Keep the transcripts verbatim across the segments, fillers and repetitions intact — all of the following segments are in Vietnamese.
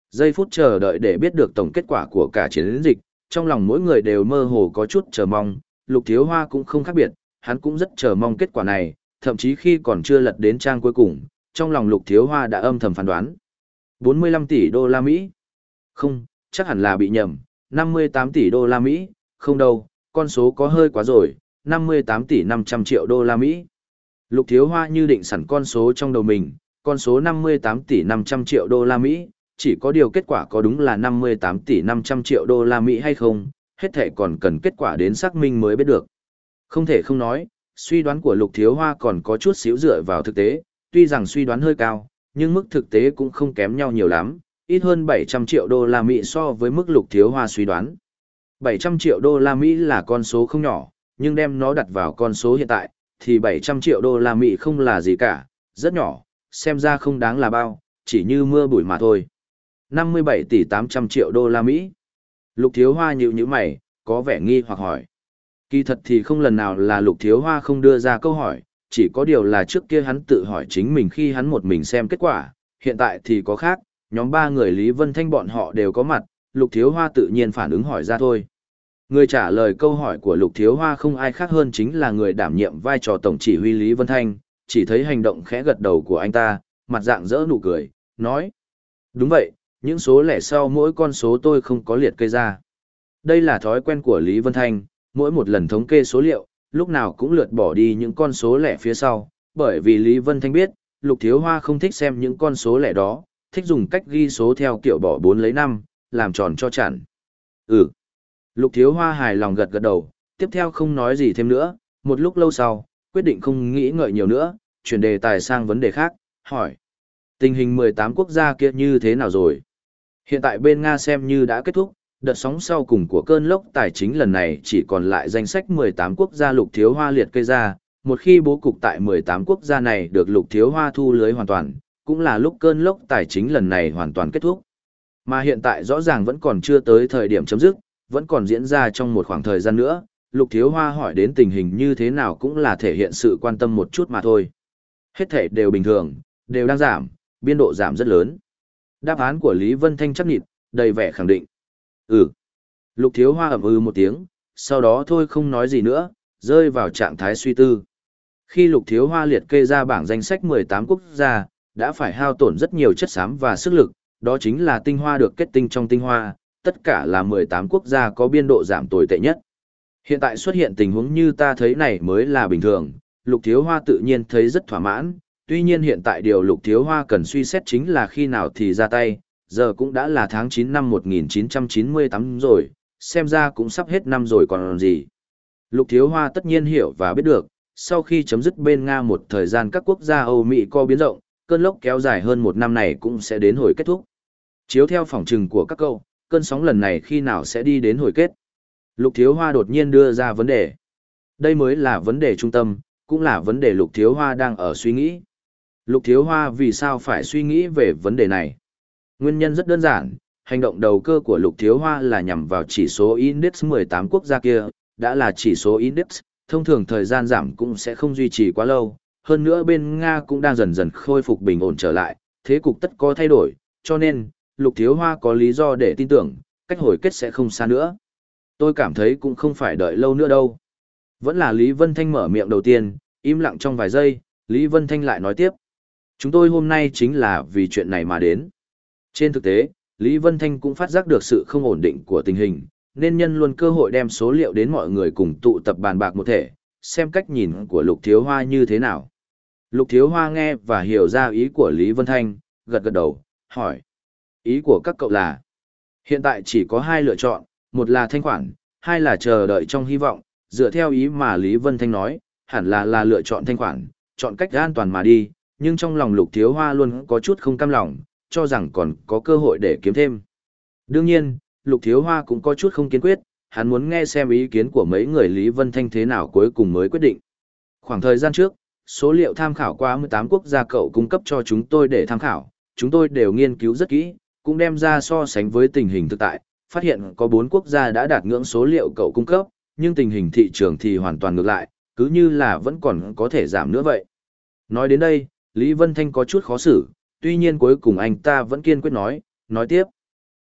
Giây phút chờ đợi để biết được tổng kết quả của cả chiến dịch, trong lòng mỗi người đều mơ hồ có chút chờ mong, Lục Thiếu Hoa cũng không khác biệt, hắn cũng rất chờ mong kết quả này, thậm chí khi còn chưa lật đến trang cuối cùng, trong lòng Lục Thiếu Hoa đã âm thầm phán đoán. bốn mươi lăm tỷ đô la Mỹ. Không, chắc hẳn là bị nhầm, năm mươi tám tỷ đô la Mỹ, không đâu, con số có hơi quá rồi, năm mươi tám tỷ năm trăm triệu đô la Mỹ. Lục Thiếu Hoa như định sẵn con số trong đầu mình, con số năm mươi tám tỷ năm trăm triệu đô la Mỹ, chỉ có điều kết quả có đúng là năm mươi tám tỷ năm trăm triệu đô la Mỹ hay không, hết thể còn cần kết quả đến xác minh mới biết được. Không thể không nói, suy đoán của Lục Thiếu Hoa còn có chút xíu dựa vào thực tế, tuy rằng suy đoán hơi cao, nhưng mức thực tế cũng không kém nhau nhiều lắm, ít hơn bảy trăm triệu đô la Mỹ so với mức Lục Thiếu Hoa suy đoán. bảy trăm triệu đô la Mỹ là con số không nhỏ, nhưng đem nó đặt vào con số hiện tại, thì bảy trăm triệu đô la Mỹ không là gì cả, rất nhỏ, xem ra không đáng là bao, chỉ như mưa bụi mà thôi. năm mươi bảy tỷ tám trăm triệu đô la Mỹ. Lục Thiếu Hoa nhíu nhíu mày, có vẻ nghi hoặc hỏi. Kỳ thật thì không lần nào là Lục Thiếu Hoa không đưa ra câu hỏi, chỉ có điều là trước kia hắn tự hỏi chính mình khi hắn một mình xem kết quả, hiện tại thì có khác, nhóm ba người Lý Vân Thanh bọn họ đều có mặt, Lục Thiếu Hoa tự nhiên phản ứng hỏi ra thôi. Người trả lời câu hỏi của Lục Thiếu Hoa không ai khác hơn chính là người đảm nhiệm vai trò tổng chỉ huy Lý Vân Thanh, chỉ thấy hành động khẽ gật đầu của anh ta, mặt dạng dỡ nụ cười, nói. Đúng vậy, những số lẻ sau mỗi con số tôi không có liệt kê ra. Đây là thói quen của Lý Vân Thanh, mỗi một lần thống kê số liệu, lúc nào cũng lượt bỏ đi những con số lẻ phía sau, bởi vì Lý Vân Thanh biết, Lục Thiếu Hoa không thích xem những con số lẻ đó, thích dùng cách ghi số theo kiểu bỏ bốn lấy năm, làm tròn cho chẵn. Ừ. Lục Thiếu Hoa hài lòng gật gật đầu, tiếp theo không nói gì thêm nữa, một lúc lâu sau, quyết định không nghĩ ngợi nhiều nữa, chuyển đề tài sang vấn đề khác, hỏi. Tình hình mười tám quốc gia kia như thế nào rồi? Hiện tại bên Nga xem như đã kết thúc, đợt sóng sau cùng của cơn lốc tài chính lần này chỉ còn lại danh sách mười tám quốc gia Lục Thiếu Hoa liệt kê ra, một khi bố cục tại mười tám quốc gia này được Lục Thiếu Hoa thu lưới hoàn toàn, cũng là lúc cơn lốc tài chính lần này hoàn toàn kết thúc. Mà hiện tại rõ ràng vẫn còn chưa tới thời điểm chấm dứt, vẫn còn diễn ra trong một khoảng thời gian nữa, Lục Thiếu Hoa hỏi đến tình hình như thế nào cũng là thể hiện sự quan tâm một chút mà thôi. Hết thể đều bình thường, đều đang giảm, biên độ giảm rất lớn. Đáp án của Lý Vân Thanh chắc nịt, đầy vẻ khẳng định. Ừ. Lục Thiếu Hoa ậm ừ một tiếng, sau đó thôi không nói gì nữa, rơi vào trạng thái suy tư. Khi Lục Thiếu Hoa liệt kê ra bảng danh sách mười tám quốc gia, đã phải hao tổn rất nhiều chất xám và sức lực, đó chính là tinh hoa được kết tinh trong tinh hoa, tất cả là mười tám quốc gia có biên độ giảm tồi tệ nhất. Hiện tại xuất hiện tình huống như ta thấy này mới là bình thường, Lục Thiếu Hoa tự nhiên thấy rất thỏa mãn, tuy nhiên hiện tại điều Lục Thiếu Hoa cần suy xét chính là khi nào thì ra tay, giờ cũng đã là tháng chín năm một nghìn chín trăm chín mươi tám rồi, xem ra cũng sắp hết năm rồi còn gì. Lục Thiếu Hoa tất nhiên hiểu và biết được, sau khi chấm dứt bên Nga một thời gian các quốc gia Âu Mỹ co biến rộng, cơn lốc kéo dài hơn một năm này cũng sẽ đến hồi kết thúc. Chiếu theo phỏng trừng của các câu, cơn sóng lần này khi nào sẽ đi đến hồi kết? Lục Thiếu Hoa đột nhiên đưa ra vấn đề. Đây mới là vấn đề trung tâm, cũng là vấn đề Lục Thiếu Hoa đang ở suy nghĩ. Lục Thiếu Hoa vì sao phải suy nghĩ về vấn đề này? Nguyên nhân rất đơn giản, hành động đầu cơ của Lục Thiếu Hoa là nhằm vào chỉ số index mười tám quốc gia kia, đã là chỉ số index, thông thường thời gian giảm cũng sẽ không duy trì quá lâu, hơn nữa bên Nga cũng đang dần dần khôi phục bình ổn trở lại, thế cục tất có thay đổi, cho nên, Lục Thiếu Hoa có lý do để tin tưởng, cách hồi kết sẽ không xa nữa. Tôi cảm thấy cũng không phải đợi lâu nữa đâu. Vẫn là Lý Vân Thanh mở miệng đầu tiên, im lặng trong vài giây, Lý Vân Thanh lại nói tiếp. Chúng tôi hôm nay chính là vì chuyện này mà đến. Trên thực tế, Lý Vân Thanh cũng phát giác được sự không ổn định của tình hình, nên nhân luôn cơ hội đem số liệu đến mọi người cùng tụ tập bàn bạc một thể, xem cách nhìn của Lục Thiếu Hoa như thế nào. Lục Thiếu Hoa nghe và hiểu ra ý của Lý Vân Thanh, gật gật đầu, hỏi. Ý của các cậu là, hiện tại chỉ có hai lựa chọn, một là thanh khoản, hai là chờ đợi trong hy vọng, dựa theo ý mà Lý Vân Thanh nói, hẳn là là lựa chọn thanh khoản, chọn cách an toàn mà đi, nhưng trong lòng Lục Thiếu Hoa luôn có chút không cam lòng, cho rằng còn có cơ hội để kiếm thêm. Đương nhiên, Lục Thiếu Hoa cũng có chút không kiên quyết, hắn muốn nghe xem ý kiến của mấy người Lý Vân Thanh thế nào cuối cùng mới quyết định. Khoảng thời gian trước, số liệu tham khảo qua mười tám quốc gia cậu cung cấp cho chúng tôi để tham khảo, chúng tôi đều nghiên cứu rất kỹ, cũng đem ra so sánh với tình hình thực tại, phát hiện có bốn quốc gia đã đạt ngưỡng số liệu cậu cung cấp, nhưng tình hình thị trường thì hoàn toàn ngược lại, cứ như là vẫn còn có thể giảm nữa vậy. Nói đến đây, Lý Vân Thanh có chút khó xử, tuy nhiên cuối cùng anh ta vẫn kiên quyết nói, nói tiếp.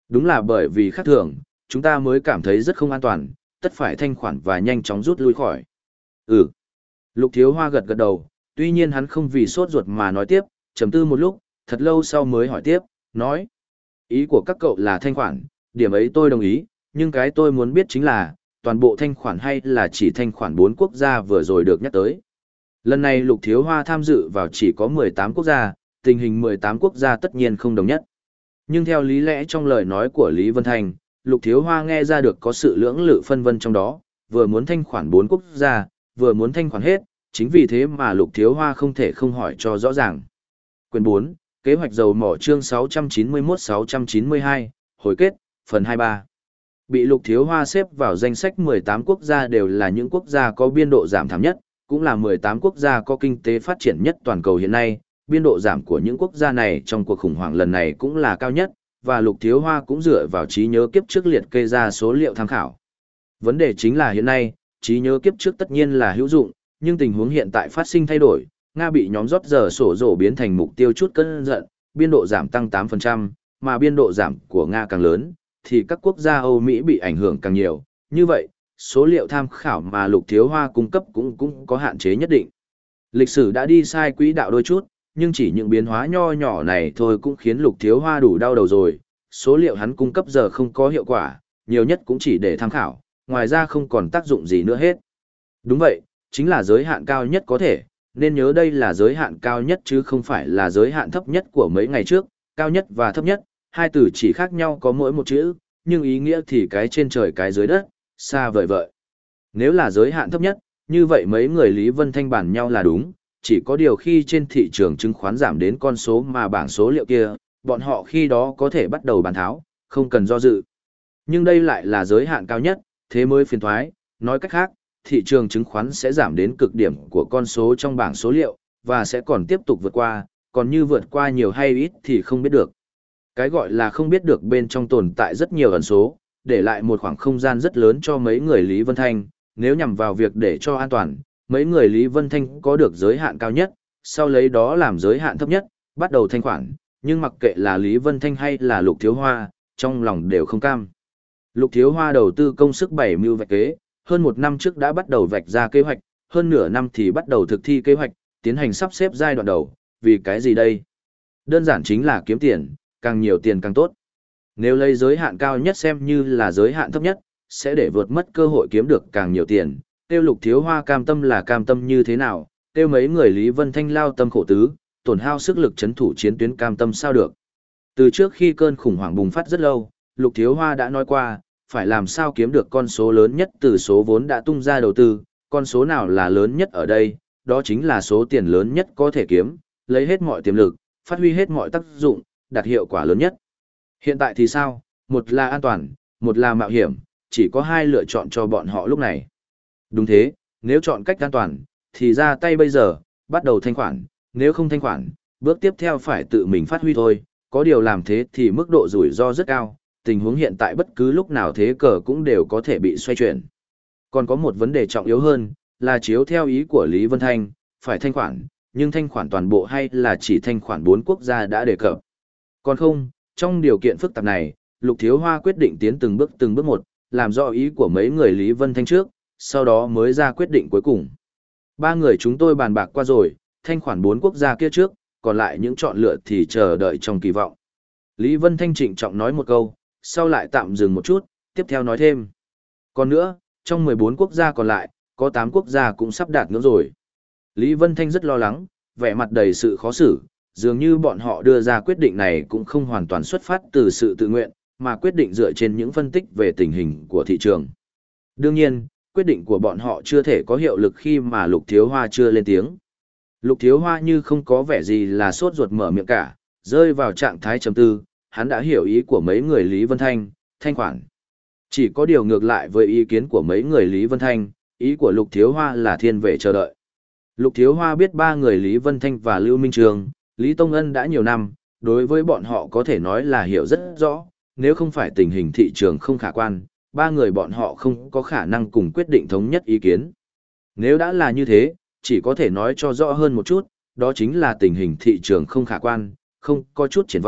Đúng là bởi vì khác thường, chúng ta mới cảm thấy rất không an toàn, tất phải thanh khoản và nhanh chóng rút lui khỏi. Ừ. Lục Thiếu Hoa gật gật đầu, tuy nhiên hắn không vì sốt ruột mà nói tiếp, trầm tư một lúc, thật lâu sau mới hỏi tiếp, nói. Ý của các cậu là thanh khoản, điểm ấy tôi đồng ý, nhưng cái tôi muốn biết chính là, toàn bộ thanh khoản hay là chỉ thanh khoản bốn quốc gia vừa rồi được nhắc tới. Lần này Lục Thiếu Hoa tham dự vào chỉ có mười tám quốc gia, tình hình mười tám quốc gia tất nhiên không đồng nhất. Nhưng theo lý lẽ trong lời nói của Lý Vân Thanh, Lục Thiếu Hoa nghe ra được có sự lưỡng lự phân vân trong đó, vừa muốn thanh khoản bốn quốc gia, vừa muốn thanh khoản hết, chính vì thế mà Lục Thiếu Hoa không thể không hỏi cho rõ ràng. Quyền bốn, Kế hoạch dầu mỏ chương sáu trăm chín mươi mốt sáu trăm chín mươi hai, hồi kết, phần hai mươi ba. Bị Lục Thiếu Hoa xếp vào danh sách mười tám quốc gia đều là những quốc gia có biên độ giảm thảm nhất, cũng là mười tám quốc gia có kinh tế phát triển nhất toàn cầu hiện nay. Biên độ giảm của những quốc gia này trong cuộc khủng hoảng lần này cũng là cao nhất, và Lục Thiếu Hoa cũng dựa vào trí nhớ kiếp trước liệt kê ra số liệu tham khảo. Vấn đề chính là hiện nay, trí nhớ kiếp trước tất nhiên là hữu dụng, nhưng tình huống hiện tại phát sinh thay đổi, Nga bị nhóm rót giờ sổ rổ biến thành mục tiêu chút cơn giận, biên độ giảm tăng tám phần trăm, mà biên độ giảm của Nga càng lớn, thì các quốc gia Âu Mỹ bị ảnh hưởng càng nhiều. Như vậy, số liệu tham khảo mà Lục Thiếu Hoa cung cấp cũng cũng có hạn chế nhất định. Lịch sử đã đi sai quỹ đạo đôi chút, nhưng chỉ những biến hóa nho nhỏ này thôi cũng khiến Lục Thiếu Hoa đủ đau đầu rồi. Số liệu hắn cung cấp giờ không có hiệu quả, nhiều nhất cũng chỉ để tham khảo, ngoài ra không còn tác dụng gì nữa hết. Đúng vậy, chính là giới hạn cao nhất có thể, nên nhớ đây là giới hạn cao nhất chứ không phải là giới hạn thấp nhất của mấy ngày trước, cao nhất và thấp nhất, hai từ chỉ khác nhau có mỗi một chữ, nhưng ý nghĩa thì cái trên trời cái dưới đất, xa vời vợi. Nếu là giới hạn thấp nhất, như vậy mấy người Lý Vân Thanh bàn nhau là đúng, chỉ có điều khi trên thị trường chứng khoán giảm đến con số mà bảng số liệu kia, bọn họ khi đó có thể bắt đầu bán tháo, không cần do dự. Nhưng đây lại là giới hạn cao nhất, thế mới phiền thoái, nói cách khác, thị trường chứng khoán sẽ giảm đến cực điểm của con số trong bảng số liệu, và sẽ còn tiếp tục vượt qua, còn như vượt qua nhiều hay ít thì không biết được. Cái gọi là không biết được bên trong tồn tại rất nhiều ẩn số, để lại một khoảng không gian rất lớn cho mấy người Lý Vân Thanh, nếu nhằm vào việc để cho an toàn, mấy người Lý Vân Thanh có được giới hạn cao nhất, sau lấy đó làm giới hạn thấp nhất, bắt đầu thanh khoản, nhưng mặc kệ là Lý Vân Thanh hay là Lục Thiếu Hoa, trong lòng đều không cam. Lục Thiếu Hoa đầu tư công sức bảy mưu vạch kế, hơn một năm trước đã bắt đầu vạch ra kế hoạch, hơn nửa năm thì bắt đầu thực thi kế hoạch, tiến hành sắp xếp giai đoạn đầu, vì cái gì đây? Đơn giản chính là kiếm tiền, càng nhiều tiền càng tốt. Nếu lấy giới hạn cao nhất xem như là giới hạn thấp nhất, sẽ để vượt mất cơ hội kiếm được càng nhiều tiền. Tiêu Lục Thiếu Hoa cam tâm là cam tâm như thế nào, tiêu mấy người Lý Vân Thanh lao tâm khổ tứ, tổn hao sức lực chấn thủ chiến tuyến cam tâm sao được. Từ trước khi cơn khủng hoảng bùng phát rất lâu, Lục Thiếu Hoa đã nói qua, phải làm sao kiếm được con số lớn nhất từ số vốn đã tung ra đầu tư, con số nào là lớn nhất ở đây, đó chính là số tiền lớn nhất có thể kiếm, lấy hết mọi tiềm lực, phát huy hết mọi tác dụng, đạt hiệu quả lớn nhất. Hiện tại thì sao, một là an toàn, một là mạo hiểm, chỉ có hai lựa chọn cho bọn họ lúc này. Đúng thế, nếu chọn cách an toàn, thì ra tay bây giờ, bắt đầu thanh khoản, nếu không thanh khoản, bước tiếp theo phải tự mình phát huy thôi, có điều làm thế thì mức độ rủi ro rất cao, tình huống hiện tại bất cứ lúc nào thế cờ cũng đều có thể bị xoay chuyển. Còn có một vấn đề trọng yếu hơn, là chiếu theo ý của Lý Vân Thanh, phải thanh khoản, nhưng thanh khoản toàn bộ hay là chỉ thanh khoản bốn quốc gia đã đề cập. Còn không, trong điều kiện phức tạp này, Lục Thiếu Hoa quyết định tiến từng bước từng bước một, làm rõ ý của mấy người Lý Vân Thanh trước, sau đó mới ra quyết định cuối cùng. Ba người chúng tôi bàn bạc qua rồi, thanh khoản bốn quốc gia kia trước, còn lại những chọn lựa thì chờ đợi trong kỳ vọng. Lý Vân Thanh trịnh trọng nói một câu, sau lại tạm dừng một chút, tiếp theo nói thêm. Còn nữa, trong mười bốn quốc gia còn lại, có tám quốc gia cũng sắp đạt ngưỡng rồi. Lý Vân Thanh rất lo lắng, vẻ mặt đầy sự khó xử, dường như bọn họ đưa ra quyết định này cũng không hoàn toàn xuất phát từ sự tự nguyện, mà quyết định dựa trên những phân tích về tình hình của thị trường. Đương nhiên, quyết định của bọn họ chưa thể có hiệu lực khi mà Lục Thiếu Hoa chưa lên tiếng. Lục Thiếu Hoa như không có vẻ gì là sốt ruột mở miệng cả, rơi vào trạng thái trầm tư, hắn đã hiểu ý của mấy người Lý Vân Thanh, thanh khoản. Chỉ có điều ngược lại với ý kiến của mấy người Lý Vân Thanh, ý của Lục Thiếu Hoa là thiên về chờ đợi. Lục Thiếu Hoa biết ba người Lý Vân Thanh và Lưu Minh Trường, Lý Tông Ân đã nhiều năm, đối với bọn họ có thể nói là hiểu rất rõ, nếu không phải tình hình thị trường không khả quan, ba người bọn họ không có khả năng cùng quyết định thống nhất ý kiến. Nếu đã là như thế, chỉ có thể nói cho rõ hơn một chút, đó chính là tình hình thị trường không khả quan, không có chút triển vọng,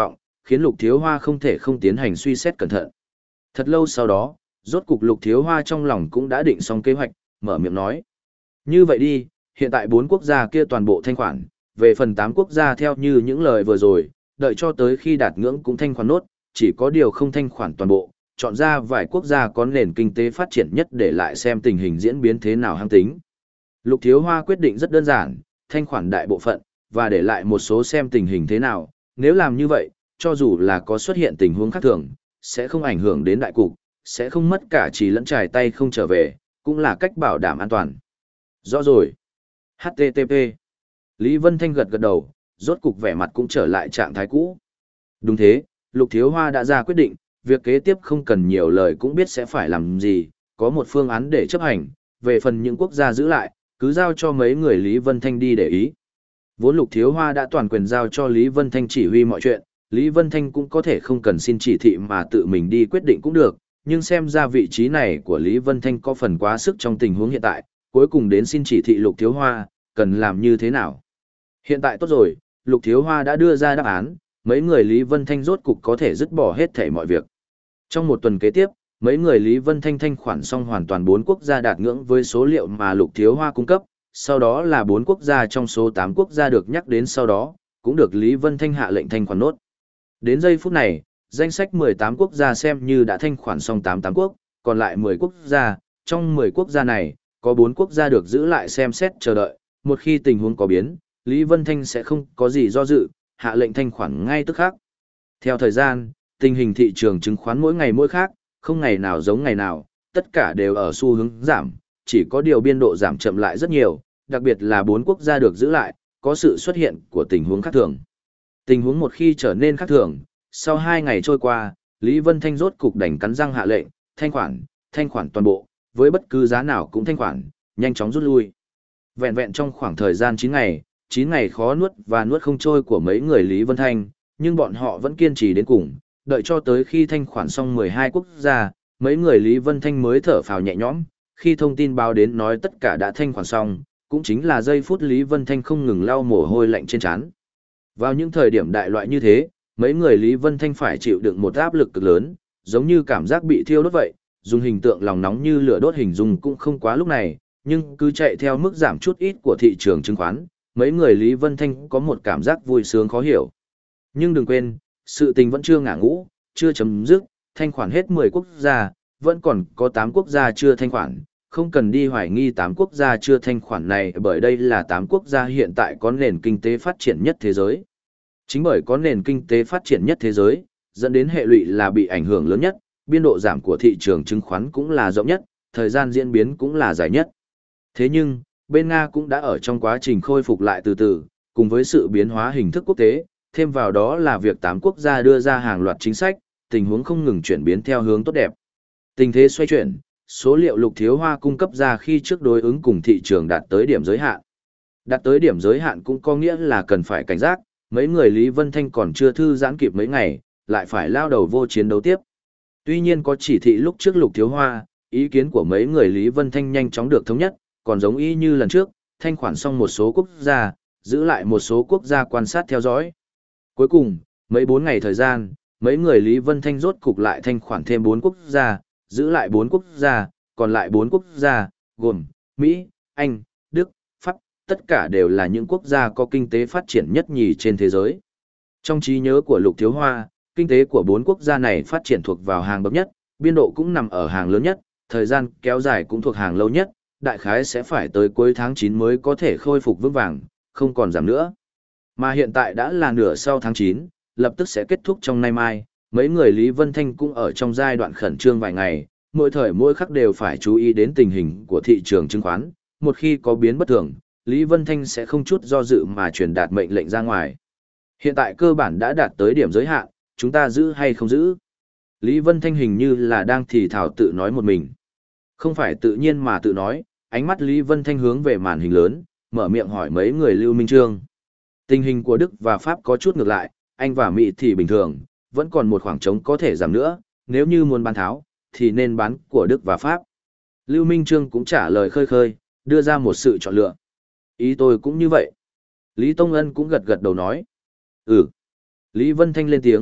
khiến Lục Thiếu Hoa không thể không tiến hành suy xét cẩn thận. Thật lâu sau đó, rốt cục Lục Thiếu Hoa trong lòng cũng đã định xong kế hoạch, mở miệng nói. Như vậy đi, hiện tại bốn quốc gia kia toàn bộ thanh khoản, về phần tám quốc gia theo như những lời vừa rồi, đợi cho tới khi đạt ngưỡng cũng thanh khoản nốt, chỉ có điều không thanh khoản toàn bộ, chọn ra vài quốc gia có nền kinh tế phát triển nhất để lại xem tình hình diễn biến thế nào hăng tính. Lục Thiếu Hoa quyết định rất đơn giản, thanh khoản đại bộ phận, và để lại một số xem tình hình thế nào, nếu làm như vậy, cho dù là có xuất hiện tình huống khác thường, sẽ không ảnh hưởng đến đại cục, sẽ không mất cả chỉ lẫn trải tay không trở về, cũng là cách bảo đảm an toàn. Rõ rồi. hát tê tê pê. Lý Vân Thanh gật gật đầu, rốt cục vẻ mặt cũng trở lại trạng thái cũ. Đúng thế, Lục Thiếu Hoa đã ra quyết định, việc kế tiếp không cần nhiều lời cũng biết sẽ phải làm gì, có một phương án để chấp hành, về phần những quốc gia giữ lại, cứ giao cho mấy người Lý Vân Thanh đi để ý. Vốn Lục Thiếu Hoa đã toàn quyền giao cho Lý Vân Thanh chỉ huy mọi chuyện, Lý Vân Thanh cũng có thể không cần xin chỉ thị mà tự mình đi quyết định cũng được, nhưng xem ra vị trí này của Lý Vân Thanh có phần quá sức trong tình huống hiện tại, cuối cùng đến xin chỉ thị Lục Thiếu Hoa, cần làm như thế nào. Hiện tại tốt rồi, Lục Thiếu Hoa đã đưa ra đáp án, mấy người Lý Vân Thanh rốt cục có thể dứt bỏ hết thảy mọi việc. Trong một tuần kế tiếp, mấy người Lý Vân Thanh thanh khoản xong hoàn toàn bốn quốc gia đạt ngưỡng với số liệu mà Lục Thiếu Hoa cung cấp, sau đó là bốn quốc gia trong số tám quốc gia được nhắc đến sau đó, cũng được Lý Vân Thanh hạ lệnh thanh khoản nốt. Đến giây phút này, danh sách mười tám quốc gia xem như đã thanh khoản xong tám tám quốc, còn lại mười quốc gia, trong mười quốc gia này, có bốn quốc gia được giữ lại xem xét chờ đợi, một khi tình huống có biến, Lý Vân Thanh sẽ không có gì do dự, hạ lệnh thanh khoản ngay tức khắc. Theo thời gian, tình hình thị trường chứng khoán mỗi ngày mỗi khác, không ngày nào giống ngày nào, tất cả đều ở xu hướng giảm, chỉ có điều biên độ giảm chậm lại rất nhiều, đặc biệt là bốn quốc gia được giữ lại, có sự xuất hiện của tình huống khác thường. Tình huống một khi trở nên khác thường, sau hai ngày trôi qua, Lý Vân Thanh rốt cục đành cắn răng hạ lệnh, thanh khoản, thanh khoản toàn bộ, với bất cứ giá nào cũng thanh khoản, nhanh chóng rút lui. Vẹn vẹn trong khoảng thời gian chín ngày, chín ngày khó nuốt và nuốt không trôi của mấy người Lý Vân Thanh, nhưng bọn họ vẫn kiên trì đến cùng, đợi cho tới khi thanh khoản xong mười hai quốc gia, mấy người Lý Vân Thanh mới thở phào nhẹ nhõm, khi thông tin báo đến nói tất cả đã thanh khoản xong, cũng chính là giây phút Lý Vân Thanh không ngừng lau mồ hôi lạnh trên trán. Vào những thời điểm đại loại như thế, mấy người Lý Vân Thanh phải chịu đựng một áp lực cực lớn, giống như cảm giác bị thiêu đốt vậy, dùng hình tượng lòng nóng như lửa đốt hình dung cũng không quá lúc này, nhưng cứ chạy theo mức giảm chút ít của thị trường chứng khoán, mấy người Lý Vân Thanh có một cảm giác vui sướng khó hiểu. Nhưng đừng quên, sự tình vẫn chưa ngả ngũ, chưa chấm dứt, thanh khoản hết mười quốc gia, vẫn còn có tám quốc gia chưa thanh khoản, không cần đi hoài nghi tám quốc gia chưa thanh khoản này bởi đây là tám quốc gia hiện tại có nền kinh tế phát triển nhất thế giới. Chính bởi có nền kinh tế phát triển nhất thế giới, dẫn đến hệ lụy là bị ảnh hưởng lớn nhất, biên độ giảm của thị trường chứng khoán cũng là rộng nhất, thời gian diễn biến cũng là dài nhất. Thế nhưng, bên Nga cũng đã ở trong quá trình khôi phục lại từ từ, cùng với sự biến hóa hình thức quốc tế, thêm vào đó là việc tám quốc gia đưa ra hàng loạt chính sách, tình huống không ngừng chuyển biến theo hướng tốt đẹp. Tình thế xoay chuyển, số liệu Lục Thiếu Hoa cung cấp ra khi trước đối ứng cùng thị trường đạt tới điểm giới hạn. Đạt tới điểm giới hạn cũng có nghĩa là cần phải cảnh giác, mấy người Lý Vân Thanh còn chưa thư giãn kịp mấy ngày, lại phải lao đầu vô chiến đấu tiếp. Tuy nhiên có chỉ thị lúc trước Lục Thiếu Hoa, ý kiến của mấy người Lý Vân Thanh nhanh chóng được thống nhất, còn giống y như lần trước, thanh khoản xong một số quốc gia, giữ lại một số quốc gia quan sát theo dõi. Cuối cùng, mấy bốn ngày thời gian, mấy người Lý Vân Thanh rốt cục lại thanh khoản thêm bốn quốc gia, giữ lại bốn quốc gia, còn lại bốn quốc gia, gồm Mỹ, Anh, Đức, Pháp, tất cả đều là những quốc gia có kinh tế phát triển nhất nhì trên thế giới. Trong trí nhớ của Lục Thiếu Hoa, kinh tế của bốn quốc gia này phát triển thuộc vào hàng bậc nhất, biên độ cũng nằm ở hàng lớn nhất, thời gian kéo dài cũng thuộc hàng lâu nhất, đại khái sẽ phải tới cuối tháng chín mới có thể khôi phục vững vàng, không còn giảm nữa. Mà hiện tại đã là nửa sau tháng chín, lập tức sẽ kết thúc trong nay mai, mấy người Lý Vân Thanh cũng ở trong giai đoạn khẩn trương vài ngày, mỗi thời mỗi khắc đều phải chú ý đến tình hình của thị trường chứng khoán, một khi có biến bất thường, Lý Vân Thanh sẽ không chút do dự mà truyền đạt mệnh lệnh ra ngoài. Hiện tại cơ bản đã đạt tới điểm giới hạn, chúng ta giữ hay không giữ? Lý Vân Thanh hình như là đang thì thào tự nói một mình. Không phải tự nhiên mà tự nói, ánh mắt Lý Vân Thanh hướng về màn hình lớn, mở miệng hỏi mấy người Lưu Minh Trương. Tình hình của Đức và Pháp có chút ngược lại, Anh và Mỹ thì bình thường, vẫn còn một khoảng trống có thể giảm nữa, nếu như muốn bán tháo, thì nên bán của Đức và Pháp. Lưu Minh Trương cũng trả lời khơi khơi, đưa ra một sự chọn lựa. Ý tôi cũng như vậy. Lý Tông Ân cũng gật gật đầu nói. Ừ. Lý Vân Thanh lên tiếng,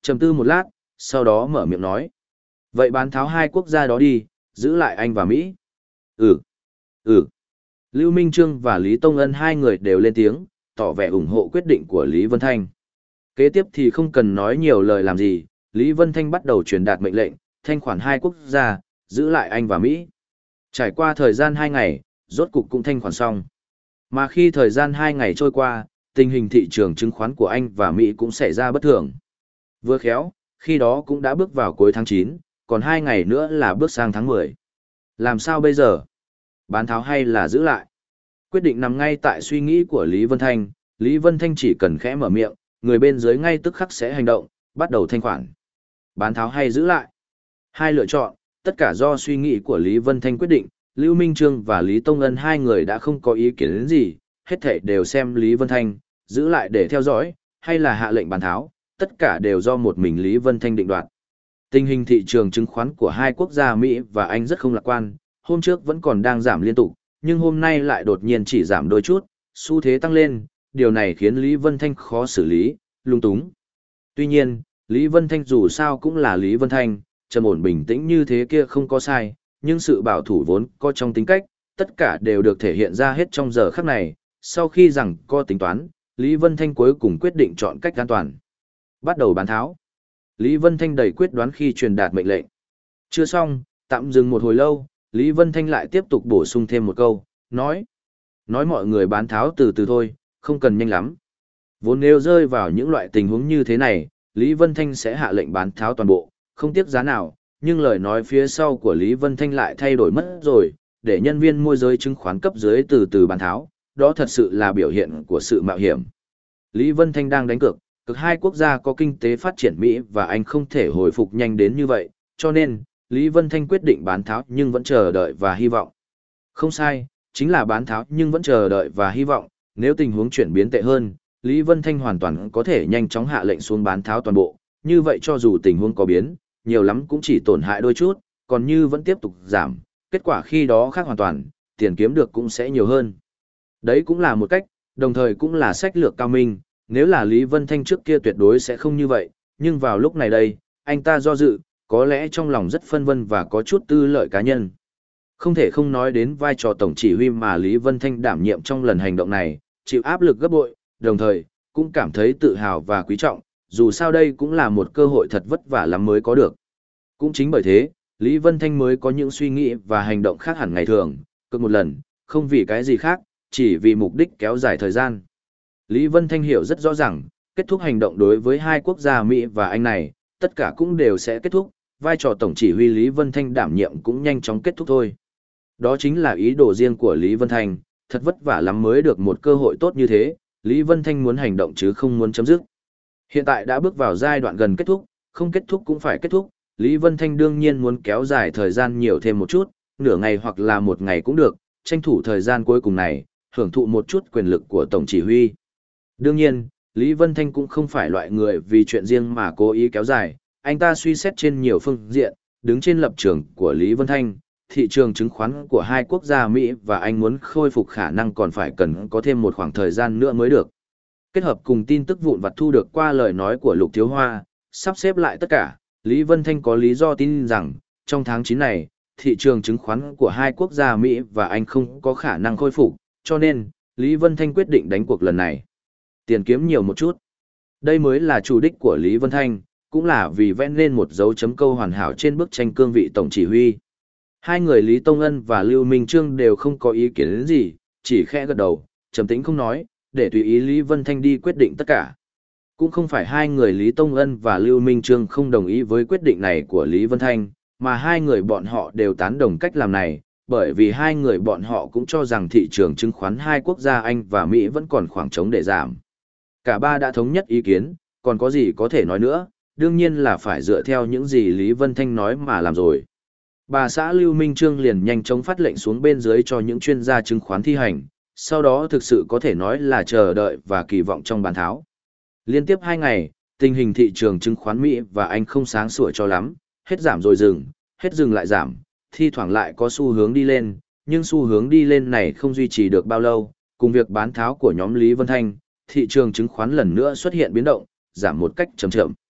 Trầm tư một lát, sau đó mở miệng nói. Vậy bán tháo hai quốc gia đó đi, giữ lại Anh và Mỹ. Ừ, ừ. Lưu Minh Trương và Lý Tông Ân hai người đều lên tiếng, tỏ vẻ ủng hộ quyết định của Lý Vân Thanh. Kế tiếp thì không cần nói nhiều lời làm gì, Lý Vân Thanh bắt đầu truyền đạt mệnh lệnh, thanh khoản hai quốc gia, giữ lại Anh và Mỹ. Trải qua thời gian hai ngày, rốt cục cũng thanh khoản xong. Mà khi thời gian hai ngày trôi qua, tình hình thị trường chứng khoán của Anh và Mỹ cũng xảy ra bất thường. Vừa khéo, khi đó cũng đã bước vào cuối tháng chín, còn hai ngày nữa là bước sang tháng mười. Làm sao bây giờ? Bán tháo hay là giữ lại? Quyết định nằm ngay tại suy nghĩ của Lý Vân Thanh, Lý Vân Thanh chỉ cần khẽ mở miệng, người bên dưới ngay tức khắc sẽ hành động, bắt đầu thanh khoản. Bán tháo hay giữ lại? Hai lựa chọn, tất cả do suy nghĩ của Lý Vân Thanh quyết định, Lưu Minh Trương và Lý Tông Ân hai người đã không có ý kiến đến gì, hết thảy đều xem Lý Vân Thanh, giữ lại để theo dõi, hay là hạ lệnh bán tháo, tất cả đều do một mình Lý Vân Thanh định đoạt. Tình hình thị trường chứng khoán của hai quốc gia Mỹ và Anh rất không lạc quan, hôm trước vẫn còn đang giảm liên tục, nhưng hôm nay lại đột nhiên chỉ giảm đôi chút, xu thế tăng lên, điều này khiến Lý Vân Thanh khó xử lý, lung túng. Tuy nhiên, Lý Vân Thanh dù sao cũng là Lý Vân Thanh, trầm ổn bình tĩnh như thế kia không có sai, nhưng sự bảo thủ vốn có trong tính cách, tất cả đều được thể hiện ra hết trong giờ khắc này. Sau khi rằng có tính toán, Lý Vân Thanh cuối cùng quyết định chọn cách an toàn. Bắt đầu bán tháo. Lý Vân Thanh đầy quyết đoán khi truyền đạt mệnh lệnh. Chưa xong, tạm dừng một hồi lâu, Lý Vân Thanh lại tiếp tục bổ sung thêm một câu, nói. Nói mọi người bán tháo từ từ thôi, không cần nhanh lắm. Vốn nếu rơi vào những loại tình huống như thế này, Lý Vân Thanh sẽ hạ lệnh bán tháo toàn bộ, không tiếc giá nào, nhưng lời nói phía sau của Lý Vân Thanh lại thay đổi mất rồi, để nhân viên môi giới chứng khoán cấp dưới từ từ bán tháo, đó thật sự là biểu hiện của sự mạo hiểm. Lý Vân Thanh đang đánh cược, cực hai quốc gia có kinh tế phát triển Mỹ và Anh không thể hồi phục nhanh đến như vậy, cho nên, Lý Vân Thanh quyết định bán tháo nhưng vẫn chờ đợi và hy vọng. Không sai, chính là bán tháo nhưng vẫn chờ đợi và hy vọng, nếu tình huống chuyển biến tệ hơn, Lý Vân Thanh hoàn toàn có thể nhanh chóng hạ lệnh xuống bán tháo toàn bộ, như vậy cho dù tình huống có biến, nhiều lắm cũng chỉ tổn hại đôi chút, còn như vẫn tiếp tục giảm, kết quả khi đó khác hoàn toàn, tiền kiếm được cũng sẽ nhiều hơn. Đấy cũng là một cách, đồng thời cũng là sách lược cao minh, nếu là Lý Vân Thanh trước kia tuyệt đối sẽ không như vậy, nhưng vào lúc này đây, anh ta do dự, có lẽ trong lòng rất phân vân và có chút tư lợi cá nhân. Không thể không nói đến vai trò tổng chỉ huy mà Lý Vân Thanh đảm nhiệm trong lần hành động này, chịu áp lực gấp bội, đồng thời, cũng cảm thấy tự hào và quý trọng, dù sao đây cũng là một cơ hội thật vất vả lắm mới có được. Cũng chính bởi thế, Lý Vân Thanh mới có những suy nghĩ và hành động khác hẳn ngày thường, cực một lần, không vì cái gì khác, chỉ vì mục đích kéo dài thời gian. Lý Vân Thanh hiểu rất rõ ràng, kết thúc hành động đối với hai quốc gia Mỹ và Anh này, tất cả cũng đều sẽ kết thúc, vai trò tổng chỉ huy Lý Vân Thanh đảm nhiệm cũng nhanh chóng kết thúc thôi. Đó chính là ý đồ riêng của Lý Vân Thanh, thật vất vả lắm mới được một cơ hội tốt như thế, Lý Vân Thanh muốn hành động chứ không muốn chấm dứt. Hiện tại đã bước vào giai đoạn gần kết thúc, không kết thúc cũng phải kết thúc, Lý Vân Thanh đương nhiên muốn kéo dài thời gian nhiều thêm một chút, nửa ngày hoặc là một ngày cũng được, tranh thủ thời gian cuối cùng này, hưởng thụ một chút quyền lực của tổng chỉ huy. Đương nhiên, Lý Vân Thanh cũng không phải loại người vì chuyện riêng mà cố ý kéo dài, anh ta suy xét trên nhiều phương diện, đứng trên lập trường của Lý Vân Thanh, thị trường chứng khoán của hai quốc gia Mỹ và Anh muốn khôi phục khả năng còn phải cần có thêm một khoảng thời gian nữa mới được. Kết hợp cùng tin tức vụn vặt thu được qua lời nói của Lục Thiếu Hoa, sắp xếp lại tất cả, Lý Vân Thanh có lý do tin rằng, trong tháng chín này, thị trường chứng khoán của hai quốc gia Mỹ và Anh không có khả năng khôi phục, cho nên, Lý Vân Thanh quyết định đánh cuộc lần này. Tiền kiếm nhiều một chút. Đây mới là chủ đích của Lý Vân Thanh, cũng là vì vẽ lên một dấu chấm câu hoàn hảo trên bức tranh cương vị tổng chỉ huy. Hai người Lý Tông Ân và Lưu Minh Trương đều không có ý kiến đến gì, chỉ khẽ gật đầu, trầm tĩnh không nói, để tùy ý Lý Vân Thanh đi quyết định tất cả. Cũng không phải hai người Lý Tông Ân và Lưu Minh Trương không đồng ý với quyết định này của Lý Vân Thanh, mà hai người bọn họ đều tán đồng cách làm này, bởi vì hai người bọn họ cũng cho rằng thị trường chứng khoán hai quốc gia Anh và Mỹ vẫn còn khoảng trống để giảm. Cả ba đã thống nhất ý kiến, còn có gì có thể nói nữa, đương nhiên là phải dựa theo những gì Lý Vân Thanh nói mà làm rồi. Bà xã Lưu Minh Trương liền nhanh chóng phát lệnh xuống bên dưới cho những chuyên gia chứng khoán thi hành, sau đó thực sự có thể nói là chờ đợi và kỳ vọng trong bàn tháo. Liên tiếp hai ngày, tình hình thị trường chứng khoán Mỹ và Anh không sáng sủa cho lắm, hết giảm rồi dừng, hết dừng lại giảm, thi thoảng lại có xu hướng đi lên, nhưng xu hướng đi lên này không duy trì được bao lâu, cùng việc bán tháo của nhóm Lý Vân Thanh, thị trường chứng khoán lần nữa xuất hiện biến động, giảm một cách chậm chậm.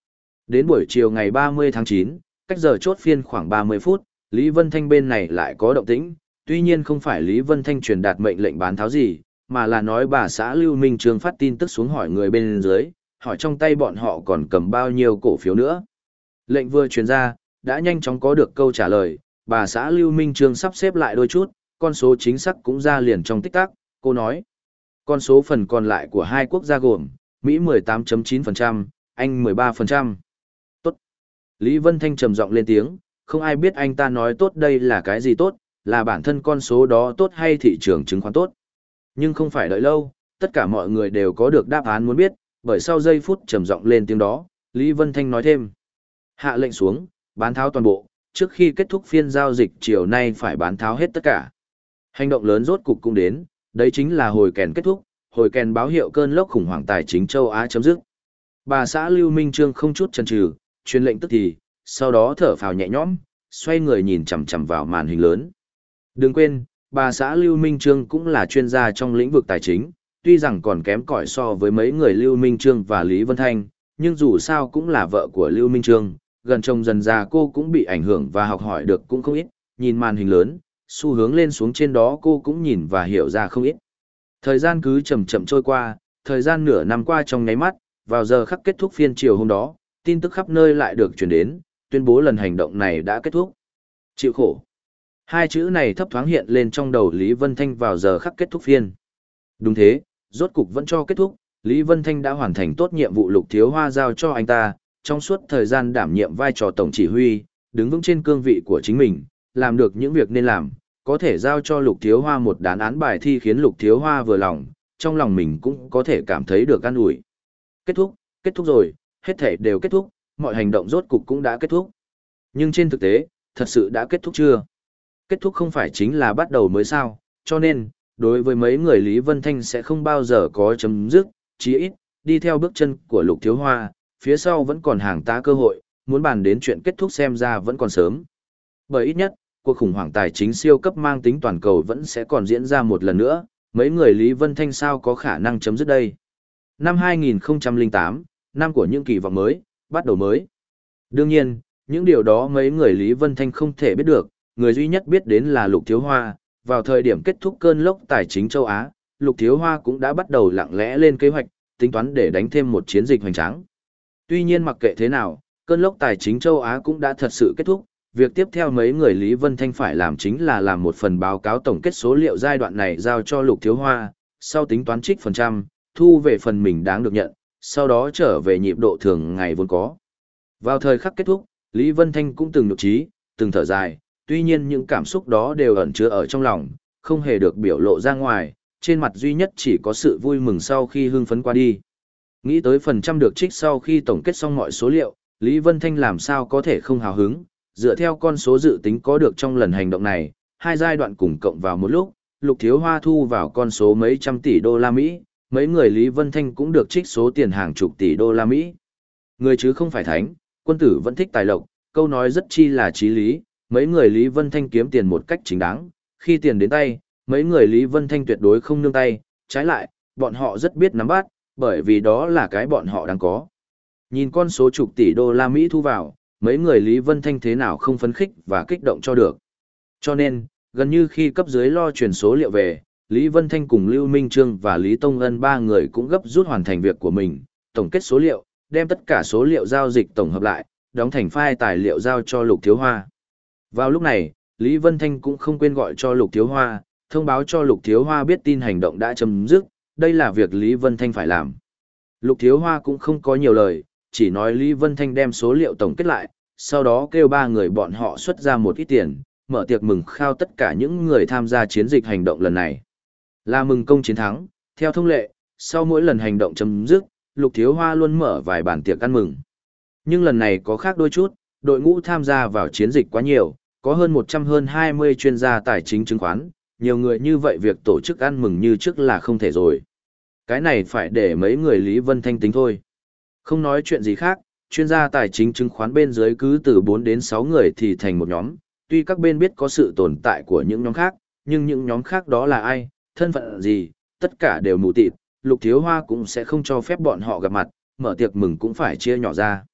Đến buổi chiều ngày ba mươi tháng chín, cách giờ chốt phiên khoảng ba mươi phút, Lý Vân Thanh bên này lại có động tĩnh, tuy nhiên không phải Lý Vân Thanh truyền đạt mệnh lệnh bán tháo gì, mà là nói bà xã Lưu Minh Trương phát tin tức xuống hỏi người bên dưới, hỏi trong tay bọn họ còn cầm bao nhiêu cổ phiếu nữa. Lệnh vừa truyền ra, đã nhanh chóng có được câu trả lời, bà xã Lưu Minh Trương sắp xếp lại đôi chút, con số chính xác cũng ra liền trong tích tắc, cô nói. Con số phần còn lại của hai quốc gia gồm, Mỹ mười tám phẩy chín phần trăm, Anh mười ba phần trăm. Tốt. Lý Vân Thanh trầm giọng lên tiếng, không ai biết anh ta nói tốt đây là cái gì tốt, là bản thân con số đó tốt hay thị trường chứng khoán tốt. Nhưng không phải đợi lâu, tất cả mọi người đều có được đáp án muốn biết, bởi sau giây phút trầm giọng lên tiếng đó, Lý Vân Thanh nói thêm. Hạ lệnh xuống, bán tháo toàn bộ, trước khi kết thúc phiên giao dịch chiều nay phải bán tháo hết tất cả. Hành động lớn rốt cục cũng đến, đấy chính là hồi kèn kết thúc, hồi kèn báo hiệu cơn lốc khủng hoảng tài chính châu Á chấm dứt. Bà xã Lưu Minh Trương không chút chần chừ, truyền lệnh tức thì, sau đó thở phào nhẹ nhõm, xoay người nhìn chằm chằm vào màn hình lớn. Đừng quên, bà xã Lưu Minh Trương cũng là chuyên gia trong lĩnh vực tài chính, tuy rằng còn kém cỏi so với mấy người Lưu Minh Trương và Lý Vân Thanh, nhưng dù sao cũng là vợ của Lưu Minh Trương, gần chồng dần già cô cũng bị ảnh hưởng và học hỏi được cũng không ít, nhìn màn hình lớn, xu hướng lên xuống trên đó cô cũng nhìn và hiểu ra không ít. Thời gian cứ chậm chậm trôi qua, thời gian nửa năm qua trong nháy mắt, vào giờ khắc kết thúc phiên chiều hôm đó, tin tức khắp nơi lại được truyền đến, tuyên bố lần hành động này đã kết thúc. Chịu khổ. Hai chữ này thấp thoáng hiện lên trong đầu Lý Vân Thanh vào giờ khắc kết thúc phiên. Đúng thế, rốt cục vẫn cho kết thúc, Lý Vân Thanh đã hoàn thành tốt nhiệm vụ Lục Thiếu Hoa giao cho anh ta, trong suốt thời gian đảm nhiệm vai trò tổng chỉ huy, đứng vững trên cương vị của chính mình, làm được những việc nên làm, có thể giao cho Lục Thiếu Hoa một đán án bài thi khiến Lục Thiếu Hoa vừa lòng, trong lòng mình cũng có thể cảm thấy được an ủi. Kết thúc, kết thúc rồi, hết thảy đều kết thúc, mọi hành động rốt cục cũng đã kết thúc. Nhưng trên thực tế, thật sự đã kết thúc chưa? Kết thúc không phải chính là bắt đầu mới sao, cho nên, đối với mấy người Lý Vân Thanh sẽ không bao giờ có chấm dứt, chí ít, đi theo bước chân của Lục Thiếu Hoa, phía sau vẫn còn hàng tá cơ hội, muốn bàn đến chuyện kết thúc xem ra vẫn còn sớm. Bởi ít nhất, cuộc khủng hoảng tài chính siêu cấp mang tính toàn cầu vẫn sẽ còn diễn ra một lần nữa, mấy người Lý Vân Thanh sao có khả năng chấm dứt đây. Năm hai nghìn không trăm lẻ tám, năm của những kỳ vọng mới, bắt đầu mới. Đương nhiên, những điều đó mấy người Lý Vân Thanh không thể biết được, người duy nhất biết đến là Lục Thiếu Hoa. Vào thời điểm kết thúc cơn lốc tài chính châu Á, Lục Thiếu Hoa cũng đã bắt đầu lặng lẽ lên kế hoạch, tính toán để đánh thêm một chiến dịch hoành tráng. Tuy nhiên mặc kệ thế nào, cơn lốc tài chính châu Á cũng đã thật sự kết thúc, việc tiếp theo mấy người Lý Vân Thanh phải làm chính là làm một phần báo cáo tổng kết số liệu giai đoạn này giao cho Lục Thiếu Hoa, sau tính toán trích phần trăm, thu về phần mình đáng được nhận, sau đó trở về nhịp độ thường ngày vốn có. Vào thời khắc kết thúc, Lý Vân Thanh cũng từng nhục trí, từng thở dài, tuy nhiên những cảm xúc đó đều ẩn chứa ở trong lòng, không hề được biểu lộ ra ngoài, trên mặt duy nhất chỉ có sự vui mừng sau khi hưng phấn qua đi. Nghĩ tới phần trăm được trích sau khi tổng kết xong mọi số liệu, Lý Vân Thanh làm sao có thể không hào hứng, dựa theo con số dự tính có được trong lần hành động này, hai giai đoạn cùng cộng vào một lúc, Lục Thiếu Hoa thu vào con số mấy trăm tỷ đô la Mỹ, mấy người Lý Vân Thanh cũng được trích số tiền hàng chục tỷ đô la Mỹ. Người chứ không phải thánh, quân tử vẫn thích tài lộc, câu nói rất chi là chí lý, mấy người Lý Vân Thanh kiếm tiền một cách chính đáng, khi tiền đến tay, mấy người Lý Vân Thanh tuyệt đối không nương tay, trái lại, bọn họ rất biết nắm bắt, bởi vì đó là cái bọn họ đang có. Nhìn con số chục tỷ đô la Mỹ thu vào, mấy người Lý Vân Thanh thế nào không phấn khích và kích động cho được. Cho nên, gần như khi cấp dưới lo truyền số liệu về, Lý Vân Thanh cùng Lưu Minh Trương và Lý Tông Ân ba người cũng gấp rút hoàn thành việc của mình, tổng kết số liệu, đem tất cả số liệu giao dịch tổng hợp lại, đóng thành file tài liệu giao cho Lục Thiếu Hoa. Vào lúc này, Lý Vân Thanh cũng không quên gọi cho Lục Thiếu Hoa, thông báo cho Lục Thiếu Hoa biết tin hành động đã chấm dứt, đây là việc Lý Vân Thanh phải làm. Lục Thiếu Hoa cũng không có nhiều lời, chỉ nói Lý Vân Thanh đem số liệu tổng kết lại, sau đó kêu ba người bọn họ xuất ra một ít tiền, mở tiệc mừng khao tất cả những người tham gia chiến dịch hành động lần này. Là mừng công chiến thắng, theo thông lệ, sau mỗi lần hành động chấm dứt, Lục Thiếu Hoa luôn mở vài bàn tiệc ăn mừng. Nhưng lần này có khác đôi chút, đội ngũ tham gia vào chiến dịch quá nhiều, có hơn một trăm hơn hai mươi chuyên gia tài chính chứng khoán, nhiều người như vậy việc tổ chức ăn mừng như trước là không thể rồi. Cái này phải để mấy người Lý Vân Thanh tính thôi. Không nói chuyện gì khác, chuyên gia tài chính chứng khoán bên dưới cứ từ bốn đến sáu người thì thành một nhóm, tuy các bên biết có sự tồn tại của những nhóm khác, nhưng những nhóm khác đó là ai, thân phận gì, tất cả đều mù tịt, Lục Thiếu Hoa cũng sẽ không cho phép bọn họ gặp mặt, mở tiệc mừng cũng phải chia nhỏ ra.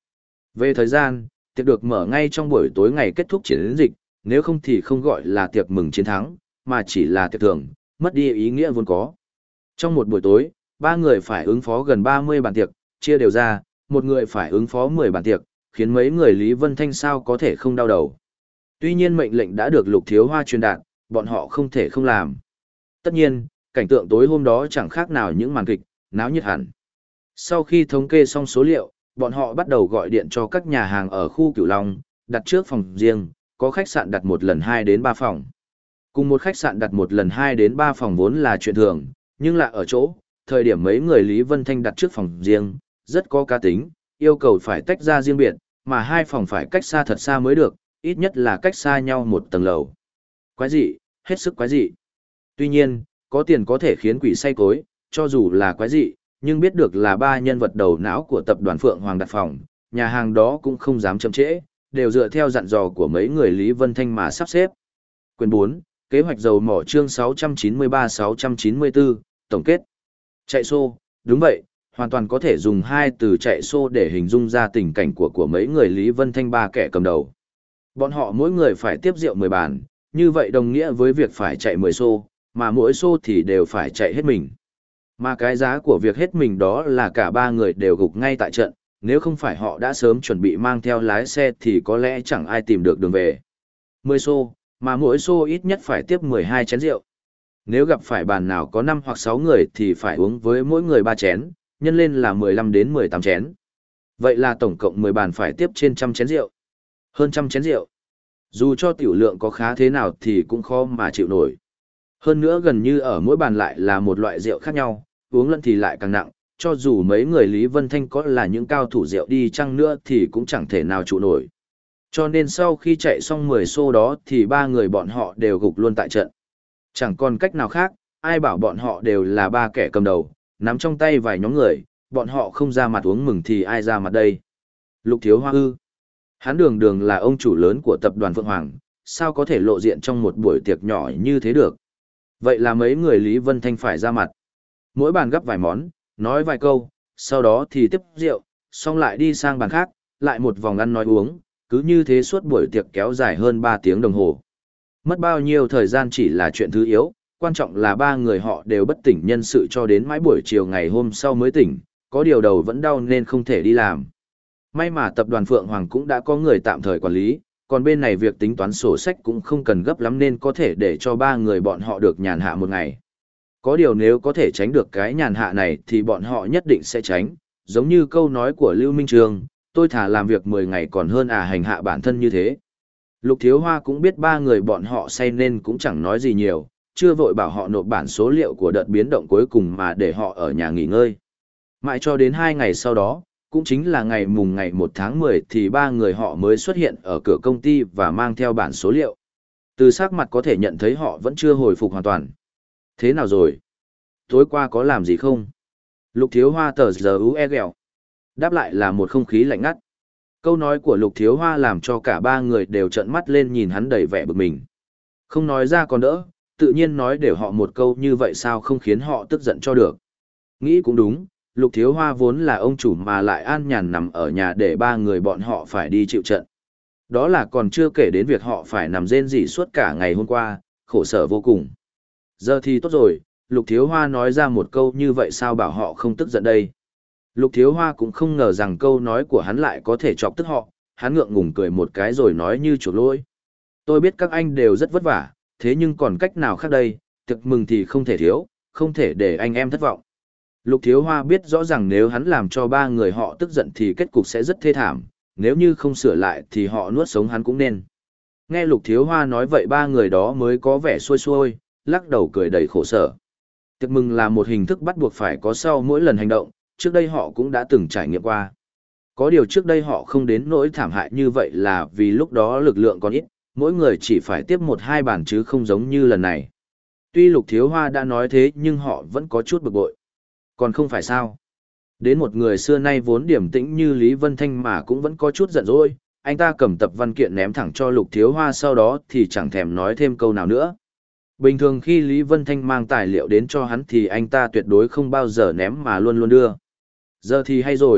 Về thời gian, tiệc được mở ngay trong buổi tối ngày kết thúc chiến dịch, nếu không thì không gọi là tiệc mừng chiến thắng, mà chỉ là tiệc thưởng, mất đi ý nghĩa vốn có. Trong một buổi tối, ba người phải ứng phó gần ba mươi bàn tiệc, chia đều ra, một người phải ứng phó mười bàn tiệc, khiến mấy người Lý Vân Thanh sao có thể không đau đầu. Tuy nhiên mệnh lệnh đã được Lục Thiếu Hoa truyền đạt, bọn họ không thể không làm. Tất nhiên, cảnh tượng tối hôm đó chẳng khác nào những màn kịch, náo nhiệt hẳn. Sau khi thống kê xong số liệu, bọn họ bắt đầu gọi điện cho các nhà hàng ở khu Cửu Long, đặt trước phòng riêng, có khách sạn đặt một lần hai đến ba phòng. Cùng một khách sạn đặt một lần hai đến ba phòng vốn là chuyện thường, nhưng là ở chỗ, thời điểm mấy người Lý Vân Thanh đặt trước phòng riêng, rất có cá tính, yêu cầu phải tách ra riêng biệt, mà hai phòng phải cách xa thật xa mới được, ít nhất là cách xa nhau một tầng lầu. Quái dị, hết sức quái dị. Tuy nhiên, có tiền có thể khiến quỷ say cối, cho dù là quái dị, nhưng biết được là ba nhân vật đầu não của tập đoàn Phượng Hoàng đặt phòng, nhà hàng đó cũng không dám chậm trễ, đều dựa theo dặn dò của mấy người Lý Vân Thanh mà sắp xếp. Quyền bốn, kế hoạch dầu mỏ chương sáu trăm chín mươi ba sáu trăm chín mươi bốn, tổng kết. Chạy xô, đúng vậy, hoàn toàn có thể dùng hai từ chạy xô để hình dung ra tình cảnh của của mấy người Lý Vân Thanh ba kẻ cầm đầu. Bọn họ mỗi người phải tiếp rượu mười bàn, như vậy đồng nghĩa với việc phải chạy mười xô, mà mỗi xô thì đều phải chạy hết mình. Mà cái giá của việc hết mình đó là cả ba người đều gục ngay tại trận, nếu không phải họ đã sớm chuẩn bị mang theo lái xe thì có lẽ chẳng ai tìm được đường về. mười xô, mà mỗi xô ít nhất phải tiếp mười hai chén rượu. Nếu gặp phải bàn nào có năm hoặc sáu người thì phải uống với mỗi người ba chén, nhân lên là mười lăm đến mười tám chén. Vậy là tổng cộng mười bàn phải tiếp trên trăm chén rượu. Hơn trăm chén rượu. Dù cho tiểu lượng có khá thế nào thì cũng khó mà chịu nổi. Hơn nữa gần như ở mỗi bàn lại là một loại rượu khác nhau, uống lần thì lại càng nặng, cho dù mấy người Lý Vân Thanh có là những cao thủ rượu đi chăng nữa thì cũng chẳng thể nào trụ nổi. Cho nên sau khi chạy xong mười xô đó thì ba người bọn họ đều gục luôn tại trận. Chẳng còn cách nào khác, ai bảo bọn họ đều là ba kẻ cầm đầu, nắm trong tay vài nhóm người, bọn họ không ra mặt uống mừng thì ai ra mặt đây. Lục Thiếu Hoa ư. Hắn đường đường là ông chủ lớn của tập đoàn Phượng Hoàng, sao có thể lộ diện trong một buổi tiệc nhỏ như thế được. Vậy là mấy người Lý Vân Thanh phải ra mặt. Mỗi bàn gấp vài món, nói vài câu, sau đó thì tiếp rượu, xong lại đi sang bàn khác, lại một vòng ăn nói uống, cứ như thế suốt buổi tiệc kéo dài hơn ba tiếng đồng hồ. Mất bao nhiêu thời gian chỉ là chuyện thứ yếu, quan trọng là ba người họ đều bất tỉnh nhân sự cho đến mãi buổi chiều ngày hôm sau mới tỉnh, có điều đầu vẫn đau nên không thể đi làm. May mà tập đoàn Phượng Hoàng cũng đã có người tạm thời quản lý, còn bên này việc tính toán sổ sách cũng không cần gấp lắm nên có thể để cho ba người bọn họ được nhàn hạ một ngày. Có điều nếu có thể tránh được cái nhàn hạ này thì bọn họ nhất định sẽ tránh, giống như câu nói của Lưu Minh Trường, tôi thà làm việc mười ngày còn hơn à hành hạ bản thân như thế. Lục Thiếu Hoa cũng biết ba người bọn họ say nên cũng chẳng nói gì nhiều, chưa vội bảo họ nộp bản số liệu của đợt biến động cuối cùng mà để họ ở nhà nghỉ ngơi. Mãi cho đến hai ngày sau đó, cũng chính là ngày mùng ngày một tháng mười thì ba người họ mới xuất hiện ở cửa công ty và mang theo bản số liệu. Từ sắc mặt có thể nhận thấy họ vẫn chưa hồi phục hoàn toàn. Thế nào rồi? Tối qua có làm gì không? Lục Thiếu Hoa tờ giờ ú e ghẹo. Đáp lại là một không khí lạnh ngắt. Câu nói của Lục Thiếu Hoa làm cho cả ba người đều trợn mắt lên nhìn hắn đầy vẻ bực mình. Không nói ra còn đỡ, tự nhiên nói để họ một câu như vậy sao không khiến họ tức giận cho được. Nghĩ cũng đúng, Lục Thiếu Hoa vốn là ông chủ mà lại an nhàn nằm ở nhà để ba người bọn họ phải đi chịu trận. Đó là còn chưa kể đến việc họ phải nằm rên rỉ suốt cả ngày hôm qua, khổ sở vô cùng. Giờ thì tốt rồi, Lục Thiếu Hoa nói ra một câu như vậy sao bảo họ không tức giận đây. Lục Thiếu Hoa cũng không ngờ rằng câu nói của hắn lại có thể chọc tức họ, hắn ngượng ngùng cười một cái rồi nói như chuộc lỗi. Tôi biết các anh đều rất vất vả, thế nhưng còn cách nào khác đây, tiệc mừng thì không thể thiếu, không thể để anh em thất vọng. Lục Thiếu Hoa biết rõ rằng nếu hắn làm cho ba người họ tức giận thì kết cục sẽ rất thê thảm, nếu như không sửa lại thì họ nuốt sống hắn cũng nên. Nghe Lục Thiếu Hoa nói vậy ba người đó mới có vẻ xuôi xuôi, lắc đầu cười đầy khổ sở. Tiệc mừng là một hình thức bắt buộc phải có sau mỗi lần hành động, trước đây họ cũng đã từng trải nghiệm qua. Có điều trước đây họ không đến nỗi thảm hại như vậy là vì lúc đó lực lượng còn ít, mỗi người chỉ phải tiếp một hai bàn chứ không giống như lần này. Tuy Lục Thiếu Hoa đã nói thế nhưng họ vẫn có chút bực bội. Còn không phải sao? Đến một người xưa nay vốn điềm tĩnh như Lý Vân Thanh mà cũng vẫn có chút giận dỗi, anh ta cầm tập văn kiện ném thẳng cho Lục Thiếu Hoa sau đó thì chẳng thèm nói thêm câu nào nữa. Bình thường khi Lý Vân Thanh mang tài liệu đến cho hắn thì anh ta tuyệt đối không bao giờ ném mà luôn luôn đưa. Giờ thì hay rồi,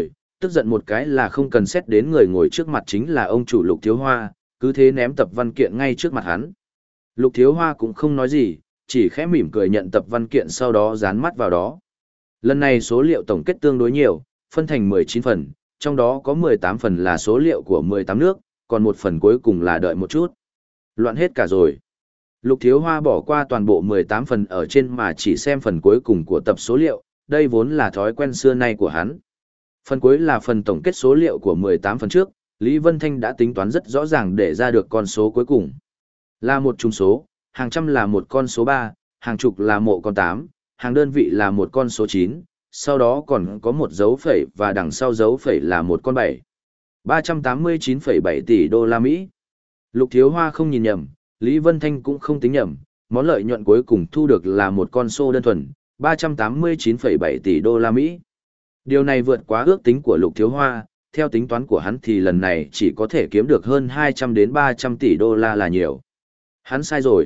Tức giận một cái là không cần xét đến người ngồi trước mặt chính là ông chủ Lục Thiếu Hoa, cứ thế ném tập văn kiện ngay trước mặt hắn. Lục Thiếu Hoa cũng không nói gì, chỉ khẽ mỉm cười nhận tập văn kiện sau đó dán mắt vào đó. Lần này số liệu tổng kết tương đối nhiều, phân thành mười chín phần, trong đó có mười tám phần là số liệu của mười tám nước, còn một phần cuối cùng là đợi một chút. Loạn hết cả rồi. Lục Thiếu Hoa bỏ qua toàn bộ mười tám phần ở trên mà chỉ xem phần cuối cùng của tập số liệu, đây vốn là thói quen xưa nay của hắn. Phần cuối là phần tổng kết số liệu của mười tám phần trước, Lý Vân Thanh đã tính toán rất rõ ràng để ra được con số cuối cùng. Là một chung số, hàng trăm là một con số ba, hàng chục là một con tám, hàng đơn vị là một con số chín, sau đó còn có một dấu phẩy và đằng sau dấu phẩy là một con bảy. ba trăm tám mươi chín phẩy bảy tỷ đô la Mỹ. Lục Thiếu Hoa không nhìn nhầm, Lý Vân Thanh cũng không tính nhầm, món lợi nhuận cuối cùng thu được là một con số đơn thuần, ba trăm tám mươi chín phẩy bảy tỷ đô la Mỹ. Điều này vượt quá ước tính của Lục Thiếu Hoa, theo tính toán của hắn thì lần này chỉ có thể kiếm được hơn hai trăm đến ba trăm tỷ đô la là nhiều. Hắn sai rồi.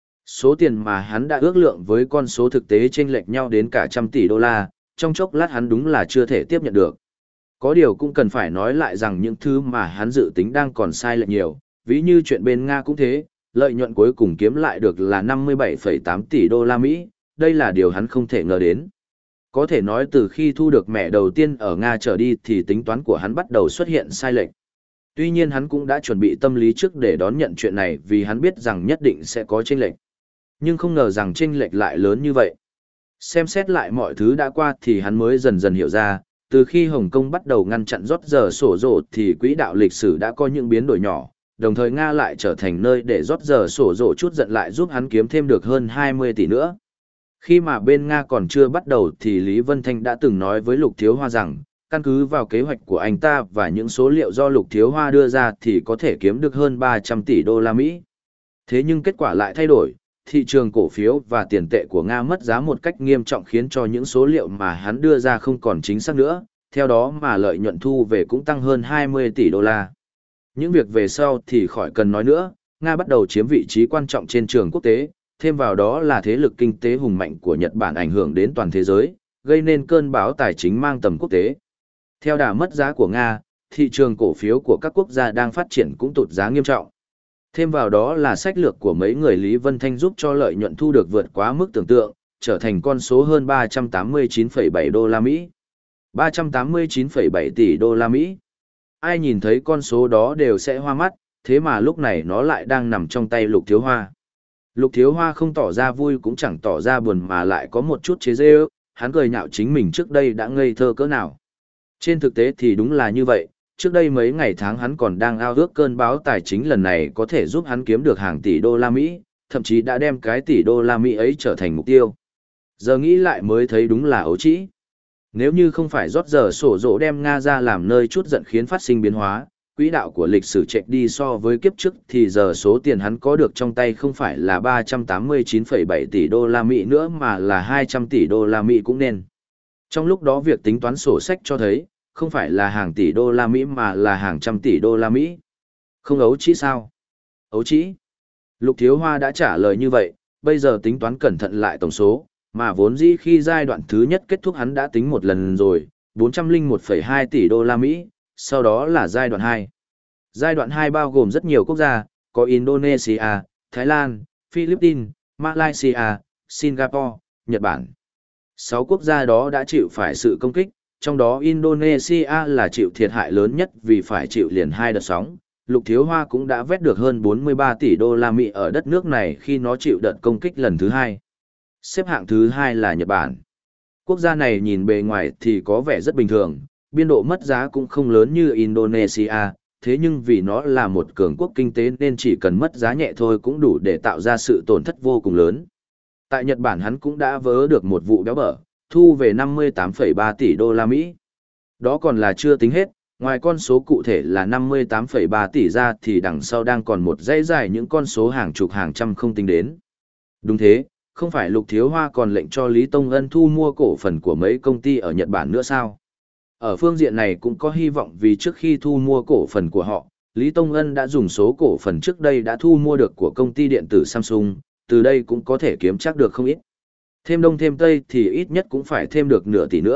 Số tiền mà hắn đã ước lượng với con số thực tế chênh lệch nhau đến cả trăm tỷ đô la, trong chốc lát hắn đúng là chưa thể tiếp nhận được. Có điều cũng cần phải nói lại rằng những thứ mà hắn dự tính đang còn sai lệch nhiều, ví như chuyện bên Nga cũng thế, lợi nhuận cuối cùng kiếm lại được là năm mươi bảy phẩy tám tỷ đô la Mỹ, đây là điều hắn không thể ngờ đến. Có thể nói từ khi thu được mẹ đầu tiên ở Nga trở đi thì tính toán của hắn bắt đầu xuất hiện sai lệch. Tuy nhiên hắn cũng đã chuẩn bị tâm lý trước để đón nhận chuyện này vì hắn biết rằng nhất định sẽ có chênh lệch. Nhưng không ngờ rằng chênh lệch lại lớn như vậy. Xem xét lại mọi thứ đã qua thì hắn mới dần dần hiểu ra, từ khi Hồng Kông bắt đầu ngăn chặn rót giờ sổ rổ thì quỹ đạo lịch sử đã có những biến đổi nhỏ, đồng thời Nga lại trở thành nơi để rót giờ sổ rổ chút giận lại giúp hắn kiếm thêm được hơn hai mươi tỷ nữa. Khi mà bên Nga còn chưa bắt đầu thì Lý Vân Thanh đã từng nói với Lục Thiếu Hoa rằng, căn cứ vào kế hoạch của anh ta và những số liệu do Lục Thiếu Hoa đưa ra thì có thể kiếm được hơn ba trăm tỷ đô la Mỹ. Thế nhưng kết quả lại thay đổi, thị trường cổ phiếu và tiền tệ của Nga mất giá một cách nghiêm trọng khiến cho những số liệu mà hắn đưa ra không còn chính xác nữa, theo đó mà lợi nhuận thu về cũng tăng hơn hai mươi tỷ đô la. Những việc về sau thì khỏi cần nói nữa, Nga bắt đầu chiếm vị trí quan trọng trên trường quốc tế, thêm vào đó là thế lực kinh tế hùng mạnh của Nhật Bản ảnh hưởng đến toàn thế giới, gây nên cơn bão tài chính mang tầm quốc tế. Theo đà mất giá của Nga, thị trường cổ phiếu của các quốc gia đang phát triển cũng tụt giá nghiêm trọng. Thêm vào đó là sách lược của mấy người Lý Vân Thanh giúp cho lợi nhuận thu được vượt quá mức tưởng tượng, trở thành con số hơn ba trăm tám mươi chín phẩy bảy đô la Mỹ. ba trăm tám mươi chín phẩy bảy tỷ đô la Mỹ. Ai nhìn thấy con số đó đều sẽ hoa mắt, thế mà lúc này nó lại đang nằm trong tay Lục Thiếu Hoa. Lục Thiếu Hoa không tỏ ra vui cũng chẳng tỏ ra buồn mà lại có một chút chế giễu, hắn cười nhạo chính mình trước đây đã ngây thơ cỡ nào. Trên thực tế thì đúng là như vậy, trước đây mấy ngày tháng hắn còn đang ao ước cơn bão tài chính lần này có thể giúp hắn kiếm được hàng tỷ đô la Mỹ, thậm chí đã đem cái tỷ đô la Mỹ ấy trở thành mục tiêu. Giờ nghĩ lại mới thấy đúng là ấu trĩ. Nếu như không phải rót giờ sổ rỗ đem Nga ra làm nơi chút giận khiến phát sinh biến hóa, quỹ đạo của lịch sử chệch đi so với kiếp trước thì giờ số tiền hắn có được trong tay không phải là ba trăm tám mươi chín phẩy bảy tỷ đô la Mỹ nữa mà là hai trăm tỷ đô la Mỹ cũng nên. Trong lúc đó việc tính toán sổ sách cho thấy, không phải là hàng tỷ đô la Mỹ mà là hàng trăm tỷ đô la Mỹ. Không ấu trĩ sao? Ấu trĩ. Lục Thiếu Hoa đã trả lời như vậy, bây giờ tính toán cẩn thận lại tổng số, mà vốn dĩ khi giai đoạn thứ nhất kết thúc hắn đã tính một lần rồi, bốn trăm lẻ một phẩy hai tỷ đô la Mỹ, sau đó là giai đoạn hai. Giai đoạn hai bao gồm rất nhiều quốc gia, có Indonesia, Thái Lan, Philippines, Malaysia, Singapore, Nhật Bản. Sáu quốc gia đó đã chịu phải sự công kích, trong đó Indonesia là chịu thiệt hại lớn nhất vì phải chịu liền hai đợt sóng. Lục Thiếu Hoa cũng đã vét được hơn bốn mươi ba tỷ đô la Mỹ ở đất nước này khi nó chịu đợt công kích lần thứ hai. Xếp hạng thứ hai là Nhật Bản. Quốc gia này nhìn bề ngoài thì có vẻ rất bình thường, biên độ mất giá cũng không lớn như Indonesia, thế nhưng vì nó là một cường quốc kinh tế nên chỉ cần mất giá nhẹ thôi cũng đủ để tạo ra sự tổn thất vô cùng lớn. Tại Nhật Bản hắn cũng đã vớ được một vụ béo bở, thu về năm mươi tám phẩy ba tỷ đô la Mỹ. Đó còn là chưa tính hết, ngoài con số cụ thể là năm mươi tám phẩy ba tỷ ra thì đằng sau đang còn một dãy dài những con số hàng chục hàng trăm không tính đến. Đúng thế, không phải Lục Thiếu Hoa còn lệnh cho Lý Tông Ân thu mua cổ phần của mấy công ty ở Nhật Bản nữa sao? Ở phương diện này cũng có hy vọng vì trước khi thu mua cổ phần của họ, Lý Tông Ân đã dùng số cổ phần trước đây đã thu mua được của công ty điện tử Samsung, từ đây cũng có thể kiếm chắc được không ít. Thêm đông thêm tây thì ít nhất cũng phải thêm được nửa tỷ nữa,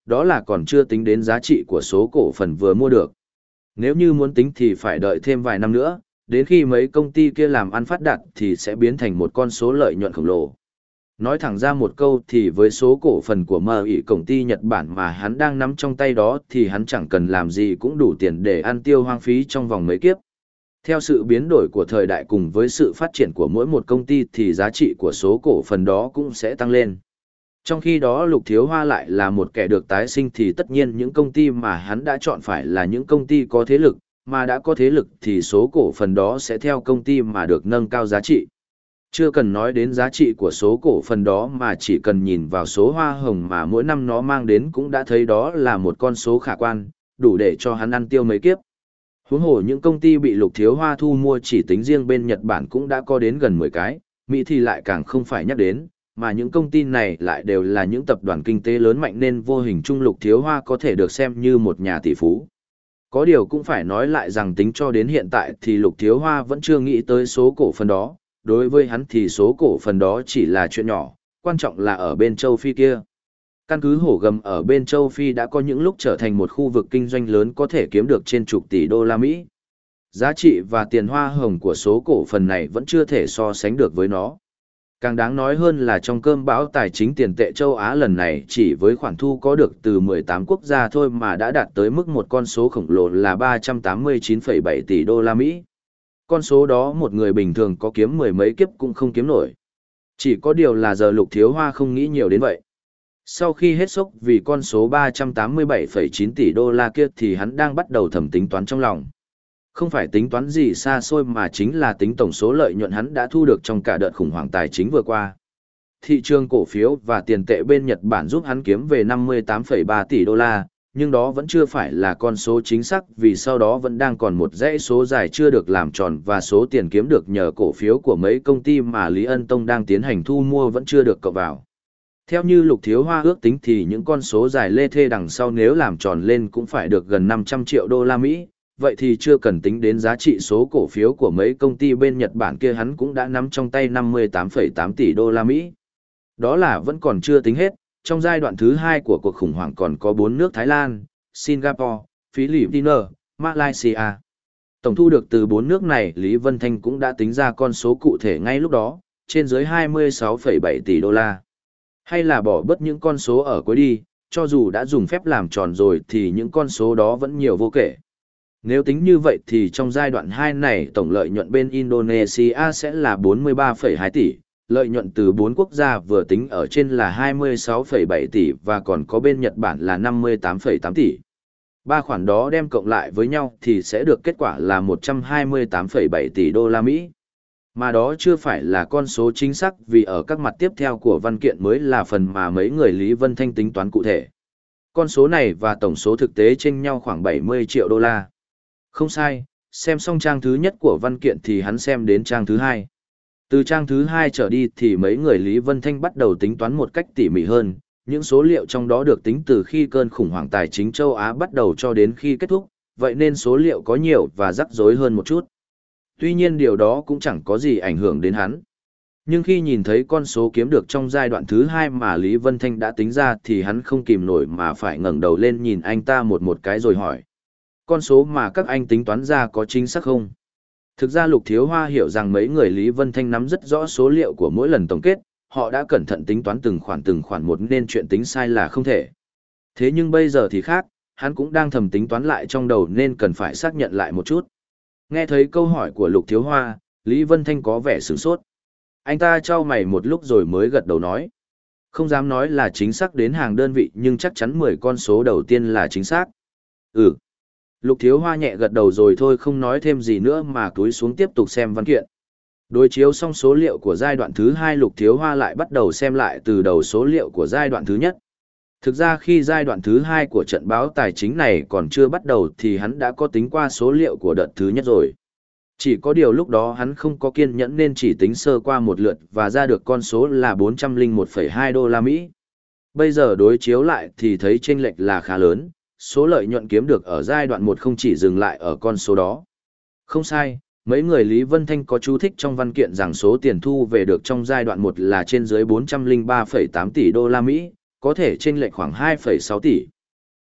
đó là còn chưa tính đến giá trị của số cổ phần vừa mua được. Nếu như muốn tính thì phải đợi thêm vài năm nữa, đến khi mấy công ty kia làm ăn phát đạt thì sẽ biến thành một con số lợi nhuận khổng lồ. Nói thẳng ra một câu thì với số cổ phần của em i công ty Nhật Bản mà hắn đang nắm trong tay đó thì hắn chẳng cần làm gì cũng đủ tiền để ăn tiêu hoang phí trong vòng mấy kiếp. Theo sự biến đổi của thời đại cùng với sự phát triển của mỗi một công ty thì giá trị của số cổ phần đó cũng sẽ tăng lên. Trong khi đó Lục Thiếu Hoa lại là một kẻ được tái sinh thì tất nhiên những công ty mà hắn đã chọn phải là những công ty có thế lực, mà đã có thế lực thì số cổ phần đó sẽ theo công ty mà được nâng cao giá trị. Chưa cần nói đến giá trị của số cổ phần đó mà chỉ cần nhìn vào số hoa hồng mà mỗi năm nó mang đến cũng đã thấy đó là một con số khả quan, đủ để cho hắn ăn tiêu mấy kiếp. Huống hồ những công ty bị Lục Thiếu Hoa thu mua chỉ tính riêng bên Nhật Bản cũng đã có đến gần mười cái, Mỹ thì lại càng không phải nhắc đến, mà những công ty này lại đều là những tập đoàn kinh tế lớn mạnh nên vô hình chung Lục Thiếu Hoa có thể được xem như một nhà tỷ phú. Có điều cũng phải nói lại rằng tính cho đến hiện tại thì Lục Thiếu Hoa vẫn chưa nghĩ tới số cổ phần đó, đối với hắn thì số cổ phần đó chỉ là chuyện nhỏ, quan trọng là ở bên châu Phi kia. Căn cứ hổ gầm ở bên châu Phi đã có những lúc trở thành một khu vực kinh doanh lớn có thể kiếm được trên chục tỷ đô la Mỹ. Giá trị và tiền hoa hồng của số cổ phần này vẫn chưa thể so sánh được với nó. Càng đáng nói hơn là trong cơn bão tài chính tiền tệ châu Á lần này chỉ với khoản thu có được từ mười tám quốc gia thôi mà đã đạt tới mức một con số khổng lồ là ba trăm tám mươi chín phẩy bảy tỷ đô la Mỹ. Con số đó một người bình thường có kiếm mười mấy kiếp cũng không kiếm nổi. Chỉ có điều là giờ Lục Thiếu Hoa không nghĩ nhiều đến vậy. Sau khi hết sốc vì con số ba trăm tám mươi bảy phẩy chín tỷ đô la kia thì hắn đang bắt đầu thầm tính toán trong lòng. Không phải tính toán gì xa xôi mà chính là tính tổng số lợi nhuận hắn đã thu được trong cả đợt khủng hoảng tài chính vừa qua. Thị trường cổ phiếu và tiền tệ bên Nhật Bản giúp hắn kiếm về năm mươi tám phẩy ba tỷ đô la, nhưng đó vẫn chưa phải là con số chính xác vì sau đó vẫn đang còn một dãy số dài chưa được làm tròn và số tiền kiếm được nhờ cổ phiếu của mấy công ty mà Lý Ân Tông đang tiến hành thu mua vẫn chưa được cộng vào. Theo như Lục Thiếu Hoa ước tính thì những con số dài lê thê đằng sau nếu làm tròn lên cũng phải được gần năm trăm triệu đô la Mỹ, vậy thì chưa cần tính đến giá trị số cổ phiếu của mấy công ty bên Nhật Bản kia hắn cũng đã nắm trong tay năm mươi tám phẩy tám tỷ đô la Mỹ. Đó là vẫn còn chưa tính hết, trong giai đoạn thứ hai của cuộc khủng hoảng còn có bốn nước Thái Lan, Singapore, Philippines, Malaysia. Tổng thu được từ bốn nước này Lý Vân Thanh cũng đã tính ra con số cụ thể ngay lúc đó, trên dưới hai mươi sáu phẩy bảy tỷ đô la. Hay là bỏ bớt những con số ở cuối đi, cho dù đã dùng phép làm tròn rồi thì những con số đó vẫn nhiều vô kể. Nếu tính như vậy thì trong giai đoạn hai này tổng lợi nhuận bên Indonesia sẽ là bốn mươi ba phẩy hai tỷ, lợi nhuận từ bốn quốc gia vừa tính ở trên là hai mươi sáu phẩy bảy tỷ và còn có bên Nhật Bản là năm mươi tám phẩy tám tỷ. Ba khoản đó đem cộng lại với nhau thì sẽ được kết quả là một trăm hai mươi tám phẩy bảy tỷ đô la Mỹ. Mà đó chưa phải là con số chính xác vì ở các mặt tiếp theo của văn kiện mới là phần mà mấy người Lý Vân Thanh tính toán cụ thể. Con số này và tổng số thực tế chênh nhau khoảng bảy mươi triệu đô la. Không sai, xem xong trang thứ nhất của văn kiện thì hắn xem đến trang thứ hai. Từ trang thứ hai trở đi thì mấy người Lý Vân Thanh bắt đầu tính toán một cách tỉ mỉ hơn, những số liệu trong đó được tính từ khi cơn khủng hoảng tài chính châu Á bắt đầu cho đến khi kết thúc, vậy nên số liệu có nhiều và rắc rối hơn một chút. Tuy nhiên điều đó cũng chẳng có gì ảnh hưởng đến hắn. Nhưng khi nhìn thấy con số kiếm được trong giai đoạn thứ hai mà Lý Vân Thanh đã tính ra thì hắn không kìm nổi mà phải ngẩng đầu lên nhìn anh ta một một cái rồi hỏi. Con số mà các anh tính toán ra có chính xác không? Thực ra Lục Thiếu Hoa hiểu rằng mấy người Lý Vân Thanh nắm rất rõ số liệu của mỗi lần tổng kết, họ đã cẩn thận tính toán từng khoản từng khoản một nên chuyện tính sai là không thể. Thế nhưng bây giờ thì khác, hắn cũng đang thầm tính toán lại trong đầu nên cần phải xác nhận lại một chút. Nghe thấy câu hỏi của Lục Thiếu Hoa, Lý Vân Thanh có vẻ sửng sốt. Anh ta trao mày một lúc rồi mới gật đầu nói. Không dám nói là chính xác đến hàng đơn vị nhưng chắc chắn mười con số đầu tiên là chính xác. Ừ. Lục Thiếu Hoa nhẹ gật đầu rồi thôi không nói thêm gì nữa mà cúi xuống tiếp tục xem văn kiện. Đối chiếu xong số liệu của giai đoạn thứ hai Lục Thiếu Hoa lại bắt đầu xem lại từ đầu số liệu của giai đoạn thứ nhất. Thực ra khi giai đoạn thứ hai của trận báo tài chính này còn chưa bắt đầu thì hắn đã có tính qua số liệu của đợt thứ nhất rồi. Chỉ có điều lúc đó hắn không có kiên nhẫn nên chỉ tính sơ qua một lượt và ra được con số là bốn trăm lẻ một phẩy hai đô la Mỹ. Bây giờ đối chiếu lại thì thấy chênh lệch là khá lớn, số lợi nhuận kiếm được ở giai đoạn một không chỉ dừng lại ở con số đó. Không sai, mấy người Lý Vân Thanh có chú thích trong văn kiện rằng số tiền thu về được trong giai đoạn một là trên dưới bốn trăm lẻ ba phẩy tám tỷ đô la Mỹ, có thể chênh lệch khoảng hai phẩy sáu tỷ.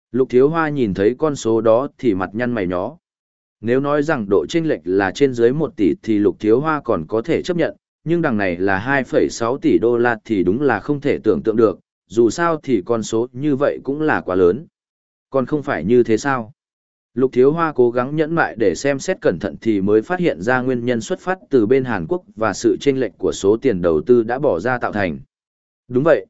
Lục Thiếu Hoa nhìn thấy con số đó thì mặt nhăn mày nhó. Nếu nói rằng độ chênh lệch là trên dưới một tỷ thì Lục Thiếu Hoa còn có thể chấp nhận, nhưng đằng này là hai phẩy sáu tỷ đô la thì đúng là không thể tưởng tượng được, dù sao thì con số như vậy cũng là quá lớn. Còn không phải như thế sao? Lục Thiếu Hoa cố gắng nhẫn mại để xem xét cẩn thận thì mới phát hiện ra nguyên nhân xuất phát từ bên Hàn Quốc và sự chênh lệch của số tiền đầu tư đã bỏ ra tạo thành. Đúng vậy.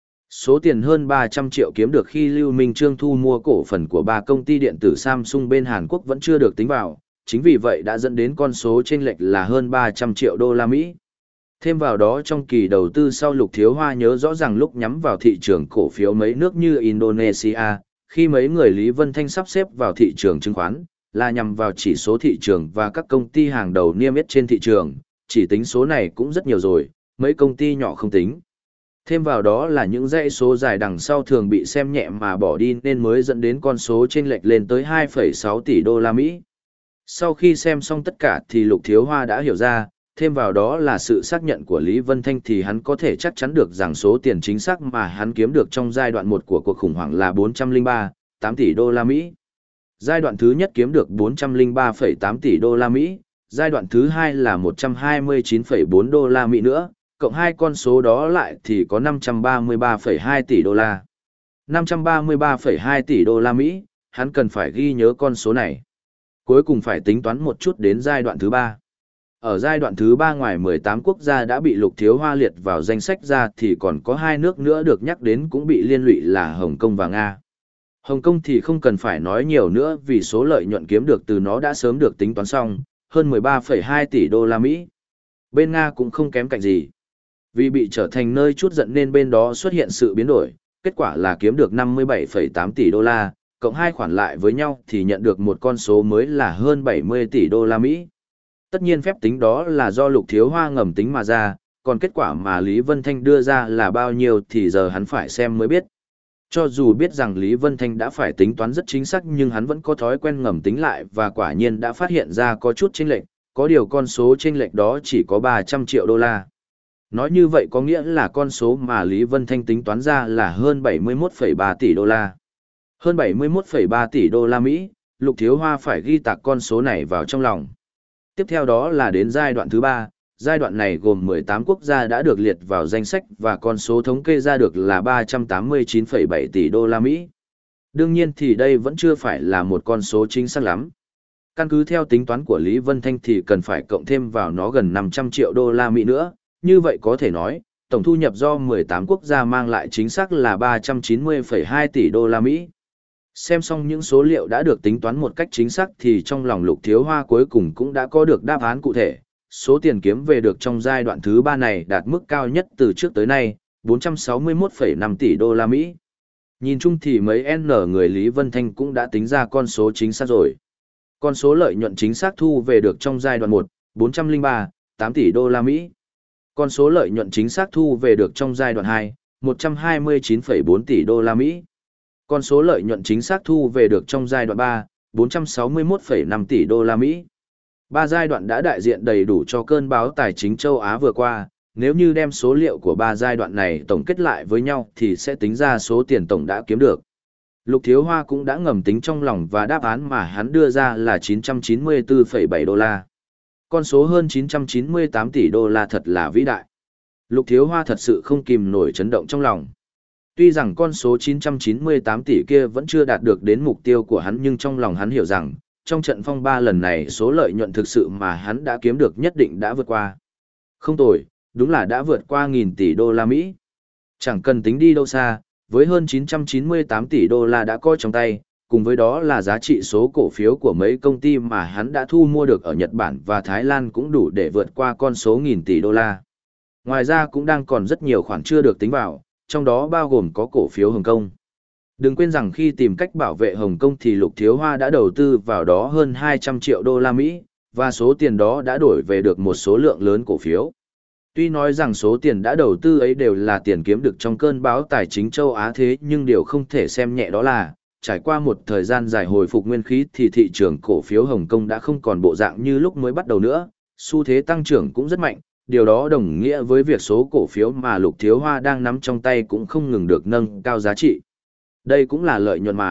Số tiền hơn ba trăm triệu kiếm được khi Lưu Minh Trương thu mua cổ phần của ba công ty điện tử Samsung bên Hàn Quốc vẫn chưa được tính vào, chính vì vậy đã dẫn đến con số chênh lệch là hơn ba trăm triệu đô la Mỹ. Thêm vào đó trong kỳ đầu tư sau Lục Thiếu Hoa nhớ rõ rằng lúc nhắm vào thị trường cổ phiếu mấy nước như Indonesia, khi mấy người Lý Vân Thanh sắp xếp vào thị trường chứng khoán, là nhằm vào chỉ số thị trường và các công ty hàng đầu niêm yết trên thị trường, chỉ tính số này cũng rất nhiều rồi, mấy công ty nhỏ không tính. Thêm vào đó là những dãy số dài đằng sau thường bị xem nhẹ mà bỏ đi nên mới dẫn đến con số chênh lệch lên tới hai phẩy sáu tỷ đô la Mỹ. Sau khi xem xong tất cả thì Lục Thiếu Hoa đã hiểu ra, thêm vào đó là sự xác nhận của Lý Vân Thanh thì hắn có thể chắc chắn được rằng số tiền chính xác mà hắn kiếm được trong giai đoạn một của cuộc khủng hoảng là bốn trăm lẻ ba phẩy tám tỷ đô la Mỹ. Giai đoạn thứ nhất kiếm được bốn trăm lẻ ba phẩy tám tỷ đô la Mỹ, giai đoạn thứ hai là một trăm hai mươi chín phẩy bốn đô la Mỹ nữa, cộng hai con số đó lại thì có năm trăm ba mươi ba phẩy hai tỷ đô la. năm trăm ba mươi ba phẩy hai tỷ đô la Mỹ, hắn cần phải ghi nhớ con số này. Cuối cùng phải tính toán một chút đến giai đoạn thứ ba. Ở giai đoạn thứ ba ngoài mười tám quốc gia đã bị Lục Thiếu Hoa liệt vào danh sách ra thì còn có hai nước nữa được nhắc đến cũng bị liên lụy là Hồng Kông và Nga. Hồng Kông thì không cần phải nói nhiều nữa vì số lợi nhuận kiếm được từ nó đã sớm được tính toán xong, hơn mười ba phẩy hai tỷ đô la Mỹ. Bên Nga cũng không kém cạnh gì. Vì bị trở thành nơi chút giận nên bên đó xuất hiện sự biến đổi, kết quả là kiếm được năm mươi bảy phẩy tám tỷ đô la, cộng hai khoản lại với nhau thì nhận được một con số mới là hơn bảy mươi tỷ đô la Mỹ. Tất nhiên phép tính đó là do Lục Thiếu Hoa ngầm tính mà ra, còn kết quả mà Lý Vân Thanh đưa ra là bao nhiêu thì giờ hắn phải xem mới biết. Cho dù biết rằng Lý Vân Thanh đã phải tính toán rất chính xác nhưng hắn vẫn có thói quen ngầm tính lại và quả nhiên đã phát hiện ra có chút chênh lệch, có điều con số chênh lệch đó chỉ có ba trăm triệu đô la. Nói như vậy có nghĩa là con số mà Lý Vân Thanh tính toán ra là hơn bảy mươi mốt phẩy ba tỷ đô la. Hơn bảy mươi mốt phẩy ba tỷ đô la Mỹ, Lục Thiếu Hoa phải ghi tạc con số này vào trong lòng. Tiếp theo đó là đến giai đoạn thứ ba, giai đoạn này gồm mười tám quốc gia đã được liệt vào danh sách và con số thống kê ra được là ba trăm tám mươi chín phẩy bảy tỷ đô la Mỹ. Đương nhiên thì đây vẫn chưa phải là một con số chính xác lắm. Căn cứ theo tính toán của Lý Vân Thanh thì cần phải cộng thêm vào nó gần năm trăm triệu đô la Mỹ nữa, như vậy có thể nói, tổng thu nhập do mười tám quốc gia mang lại chính xác là ba trăm chín mươi phẩy hai tỷ đô la Mỹ. Xem xong những số liệu đã được tính toán một cách chính xác thì trong lòng Lục Thiếu Hoa cuối cùng cũng đã có được đáp án cụ thể. Số tiền kiếm về được trong giai đoạn thứ ba này đạt mức cao nhất từ trước tới nay, bốn trăm sáu mươi mốt phẩy năm tỷ đô la Mỹ. Nhìn chung thì mấy N người Lý Vân Thanh cũng đã tính ra con số chính xác rồi. Con số lợi nhuận chính xác thu về được trong giai đoạn một, bốn trăm lẻ ba phẩy tám tỷ đô la Mỹ. Con số lợi nhuận chính xác thu về được trong giai đoạn hai, một trăm hai mươi chín phẩy bốn tỷ đô la Mỹ. Con số lợi nhuận chính xác thu về được trong giai đoạn ba, bốn trăm sáu mươi mốt phẩy năm tỷ đô la Mỹ. Ba giai đoạn đã đại diện đầy đủ cho cơn bão tài chính châu Á vừa qua, nếu như đem số liệu của ba giai đoạn này tổng kết lại với nhau thì sẽ tính ra số tiền tổng đã kiếm được. Lục Thiếu Hoa cũng đã ngầm tính trong lòng và đáp án mà hắn đưa ra là chín trăm chín mươi tư phẩy bảy đô la. Con số hơn chín trăm chín mươi tám tỷ đô la thật là vĩ đại. Lục Thiếu Hoa thật sự không kìm nổi chấn động trong lòng. Tuy rằng con số chín trăm chín mươi tám tỷ kia vẫn chưa đạt được đến mục tiêu của hắn nhưng trong lòng hắn hiểu rằng, trong trận phong ba lần này số lợi nhuận thực sự mà hắn đã kiếm được nhất định đã vượt qua. Không tồi, đúng là đã vượt qua nghìn tỷ đô la Mỹ. Chẳng cần tính đi đâu xa, với hơn chín trăm chín mươi tám tỷ đô la đã có trong tay, cùng với đó là giá trị số cổ phiếu của mấy công ty mà hắn đã thu mua được ở Nhật Bản và Thái Lan cũng đủ để vượt qua con số nghìn tỷ đô la. Ngoài ra cũng đang còn rất nhiều khoản chưa được tính vào, trong đó bao gồm có cổ phiếu Hồng Kông. Đừng quên rằng khi tìm cách bảo vệ Hồng Kông thì Lục Thiếu Hoa đã đầu tư vào đó hơn hai trăm triệu đô la Mỹ, và số tiền đó đã đổi về được một số lượng lớn cổ phiếu. Tuy nói rằng số tiền đã đầu tư ấy đều là tiền kiếm được trong cơn bão tài chính châu Á thế nhưng điều không thể xem nhẹ đó là, trải qua một thời gian dài hồi phục nguyên khí thì thị trường cổ phiếu Hồng Kông đã không còn bộ dạng như lúc mới bắt đầu nữa, xu thế tăng trưởng cũng rất mạnh, điều đó đồng nghĩa với việc số cổ phiếu mà Lục Thiếu Hoa đang nắm trong tay cũng không ngừng được nâng cao giá trị. Đây cũng là lợi nhuận mà,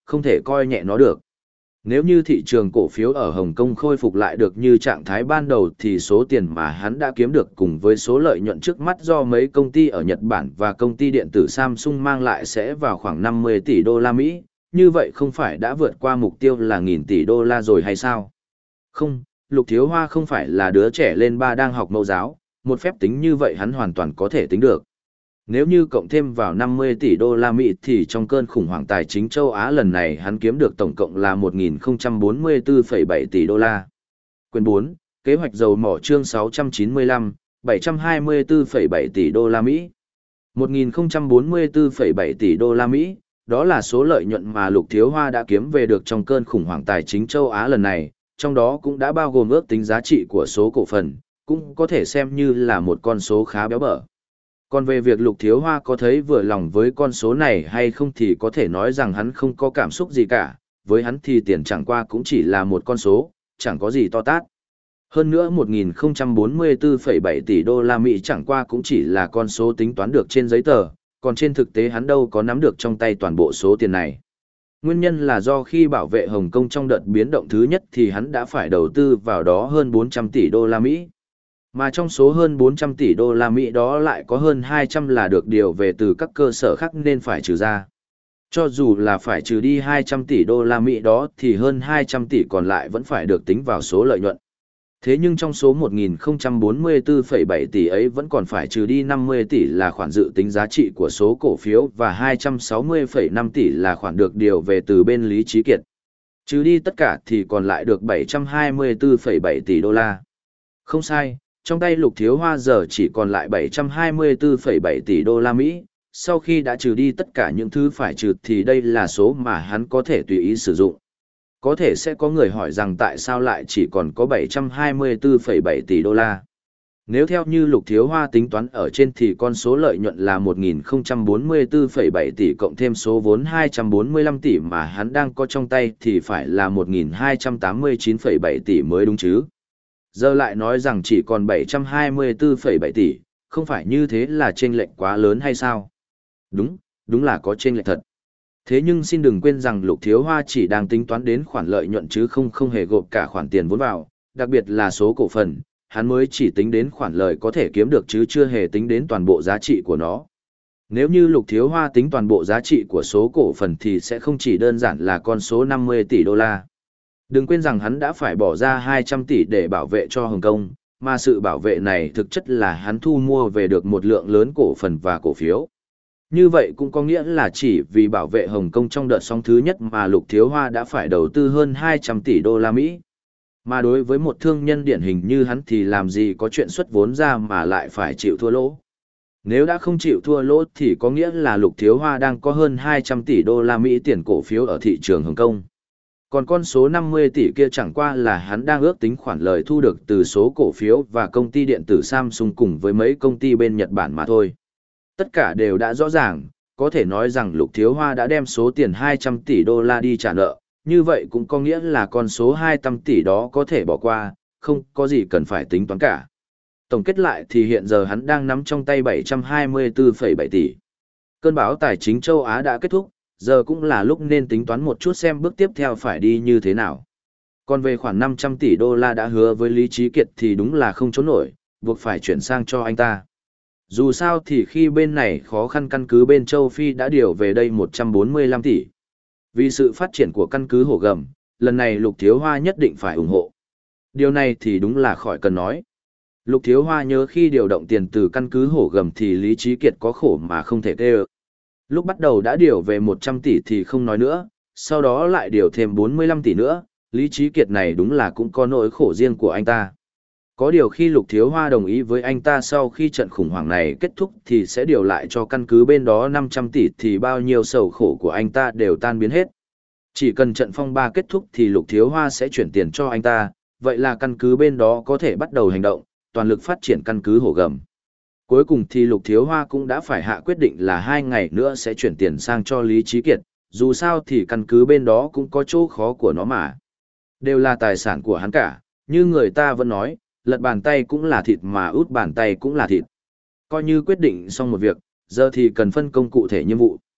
không thể coi nhẹ nó được. Nếu như thị trường cổ phiếu ở Hồng Kông khôi phục lại được như trạng thái ban đầu thì số tiền mà hắn đã kiếm được cùng với số lợi nhuận trước mắt do mấy công ty ở Nhật Bản và công ty điện tử Samsung mang lại sẽ vào khoảng năm mươi tỷ đô la Mỹ, như vậy không phải đã vượt qua mục tiêu là nghìn tỷ đô la rồi hay sao? Không, Lục Thiếu Hoa không phải là đứa trẻ lên ba đang học mẫu giáo, một phép tính như vậy hắn hoàn toàn có thể tính được. Nếu như cộng thêm vào năm mươi tỷ đô la Mỹ thì trong cơn khủng hoảng tài chính châu Á lần này hắn kiếm được tổng cộng là một nghìn không trăm bốn mươi tư phẩy bảy tỷ đô la. Quyền bốn, kế hoạch dầu mỏ chương sáu trăm chín mươi lăm, bảy trăm hai mươi tư phẩy bảy tỷ đô la Mỹ. một nghìn không trăm bốn mươi tư phẩy bảy tỷ đô la Mỹ, đó là số lợi nhuận mà Lục Thiếu Hoa đã kiếm về được trong cơn khủng hoảng tài chính châu Á lần này, trong đó cũng đã bao gồm ước tính giá trị của số cổ phần, cũng có thể xem như là một con số khá béo bở. Còn về việc Lục Thiếu Hoa có thấy vừa lòng với con số này hay không thì có thể nói rằng hắn không có cảm xúc gì cả, với hắn thì tiền chẳng qua cũng chỉ là một con số, chẳng có gì to tát. Hơn nữa một nghìn không trăm bốn mươi tư phẩy bảy tỷ đô la Mỹ chẳng qua cũng chỉ là con số tính toán được trên giấy tờ, còn trên thực tế hắn đâu có nắm được trong tay toàn bộ số tiền này. Nguyên nhân là do khi bảo vệ Hồng Kông trong đợt biến động thứ nhất thì hắn đã phải đầu tư vào đó hơn bốn trăm tỷ đô la Mỹ. Mà trong số hơn bốn trăm tỷ đô la Mỹ đó lại có hơn hai trăm là được điều về từ các cơ sở khác nên phải trừ ra. Cho dù là phải trừ đi hai trăm tỷ đô la Mỹ đó thì hơn hai trăm tỷ còn lại vẫn phải được tính vào số lợi nhuận. Thế nhưng trong số một nghìn không trăm bốn mươi tư phẩy bảy tỷ ấy vẫn còn phải trừ đi năm mươi tỷ là khoản dự tính giá trị của số cổ phiếu và hai trăm sáu mươi phẩy năm tỷ là khoản được điều về từ bên Lý Chí Kiệt. Trừ đi tất cả thì còn lại được bảy trăm hai mươi tư phẩy bảy tỷ đô la. Không sai, trong tay Lục Thiếu Hoa giờ chỉ còn lại bảy trăm hai mươi tư phẩy bảy tỷ đô la Mỹ, sau khi đã trừ đi tất cả những thứ phải trừ thì đây là số mà hắn có thể tùy ý sử dụng. Có thể sẽ có người hỏi rằng tại sao lại chỉ còn có bảy trăm hai mươi tư phẩy bảy tỷ đô la. Nếu theo như Lục Thiếu Hoa tính toán ở trên thì con số lợi nhuận là một nghìn không trăm bốn mươi tư phẩy bảy tỷ cộng thêm số vốn hai trăm bốn mươi lăm tỷ mà hắn đang có trong tay thì phải là một nghìn hai trăm tám mươi chín phẩy bảy tỷ mới đúng chứ. Giờ lại nói rằng chỉ còn bảy trăm hai mươi tư phẩy bảy tỷ, không phải như thế là chênh lệch quá lớn hay sao? Đúng, đúng là có chênh lệch thật. Thế nhưng xin đừng quên rằng Lục Thiếu Hoa chỉ đang tính toán đến khoản lợi nhuận chứ không không hề gộp cả khoản tiền vốn vào, đặc biệt là số cổ phần, hắn mới chỉ tính đến khoản lợi có thể kiếm được chứ chưa hề tính đến toàn bộ giá trị của nó. Nếu như Lục Thiếu Hoa tính toàn bộ giá trị của số cổ phần thì sẽ không chỉ đơn giản là con số năm mươi tỷ đô la. Đừng quên rằng hắn đã phải bỏ ra hai trăm tỷ để bảo vệ cho Hồng Kông, mà sự bảo vệ này thực chất là hắn thu mua về được một lượng lớn cổ phần và cổ phiếu. Như vậy cũng có nghĩa là chỉ vì bảo vệ Hồng Kông trong đợt sóng thứ nhất mà Lục Thiếu Hoa đã phải đầu tư hơn hai trăm tỷ đô la Mỹ. Mà đối với một thương nhân điển hình như hắn thì làm gì có chuyện xuất vốn ra mà lại phải chịu thua lỗ. Nếu đã không chịu thua lỗ thì có nghĩa là Lục Thiếu Hoa đang có hơn hai trăm tỷ đô la Mỹ tiền cổ phiếu ở thị trường Hồng Kông. Còn con số năm mươi tỷ kia chẳng qua là hắn đang ước tính khoản lời thu được từ số cổ phiếu và công ty điện tử Samsung cùng với mấy công ty bên Nhật Bản mà thôi. Tất cả đều đã rõ ràng, có thể nói rằng Lục Thiếu Hoa đã đem số tiền hai trăm tỷ đô la đi trả nợ, như vậy cũng có nghĩa là con số hai trăm tỷ đó có thể bỏ qua, không có gì cần phải tính toán cả. Tổng kết lại thì hiện giờ hắn đang nắm trong tay bảy trăm hai mươi tư phẩy bảy tỷ. Cơn bão tài chính châu Á đã kết thúc, giờ cũng là lúc nên tính toán một chút xem bước tiếp theo phải đi như thế nào. Còn về khoản năm trăm tỷ đô la đã hứa với Lý Chí Kiệt thì đúng là không trốn nổi, buộc phải chuyển sang cho anh ta. Dù sao thì khi bên này khó khăn căn cứ bên châu Phi đã điều về đây một trăm bốn mươi lăm tỷ. Vì sự phát triển của căn cứ Hổ Gầm, lần này Lục Thiếu Hoa nhất định phải ủng hộ. Điều này thì đúng là khỏi cần nói. Lục Thiếu Hoa nhớ khi điều động tiền từ căn cứ Hổ Gầm thì Lý Chí Kiệt có khổ mà không thể kêu. Lúc bắt đầu đã điều về một trăm tỷ thì không nói nữa, sau đó lại điều thêm bốn mươi lăm tỷ nữa, Lý Chí Kiệt này đúng là cũng có nỗi khổ riêng của anh ta. Có điều khi Lục Thiếu Hoa đồng ý với anh ta sau khi trận khủng hoảng này kết thúc thì sẽ điều lại cho căn cứ bên đó năm trăm tỷ thì bao nhiêu sầu khổ của anh ta đều tan biến hết. Chỉ cần trận phong ba kết thúc thì Lục Thiếu Hoa sẽ chuyển tiền cho anh ta, vậy là căn cứ bên đó có thể bắt đầu hành động, toàn lực phát triển căn cứ Hổ Gầm. Cuối cùng thì Lục Thiếu Hoa cũng đã phải hạ quyết định là hai ngày nữa sẽ chuyển tiền sang cho Lý Chí Kiệt, dù sao thì căn cứ bên đó cũng có chỗ khó của nó mà. Đều là tài sản của hắn cả, như người ta vẫn nói, lật bàn tay cũng là thịt mà út bàn tay cũng là thịt. Coi như quyết định xong một việc, giờ thì cần phân công cụ thể nhiệm vụ.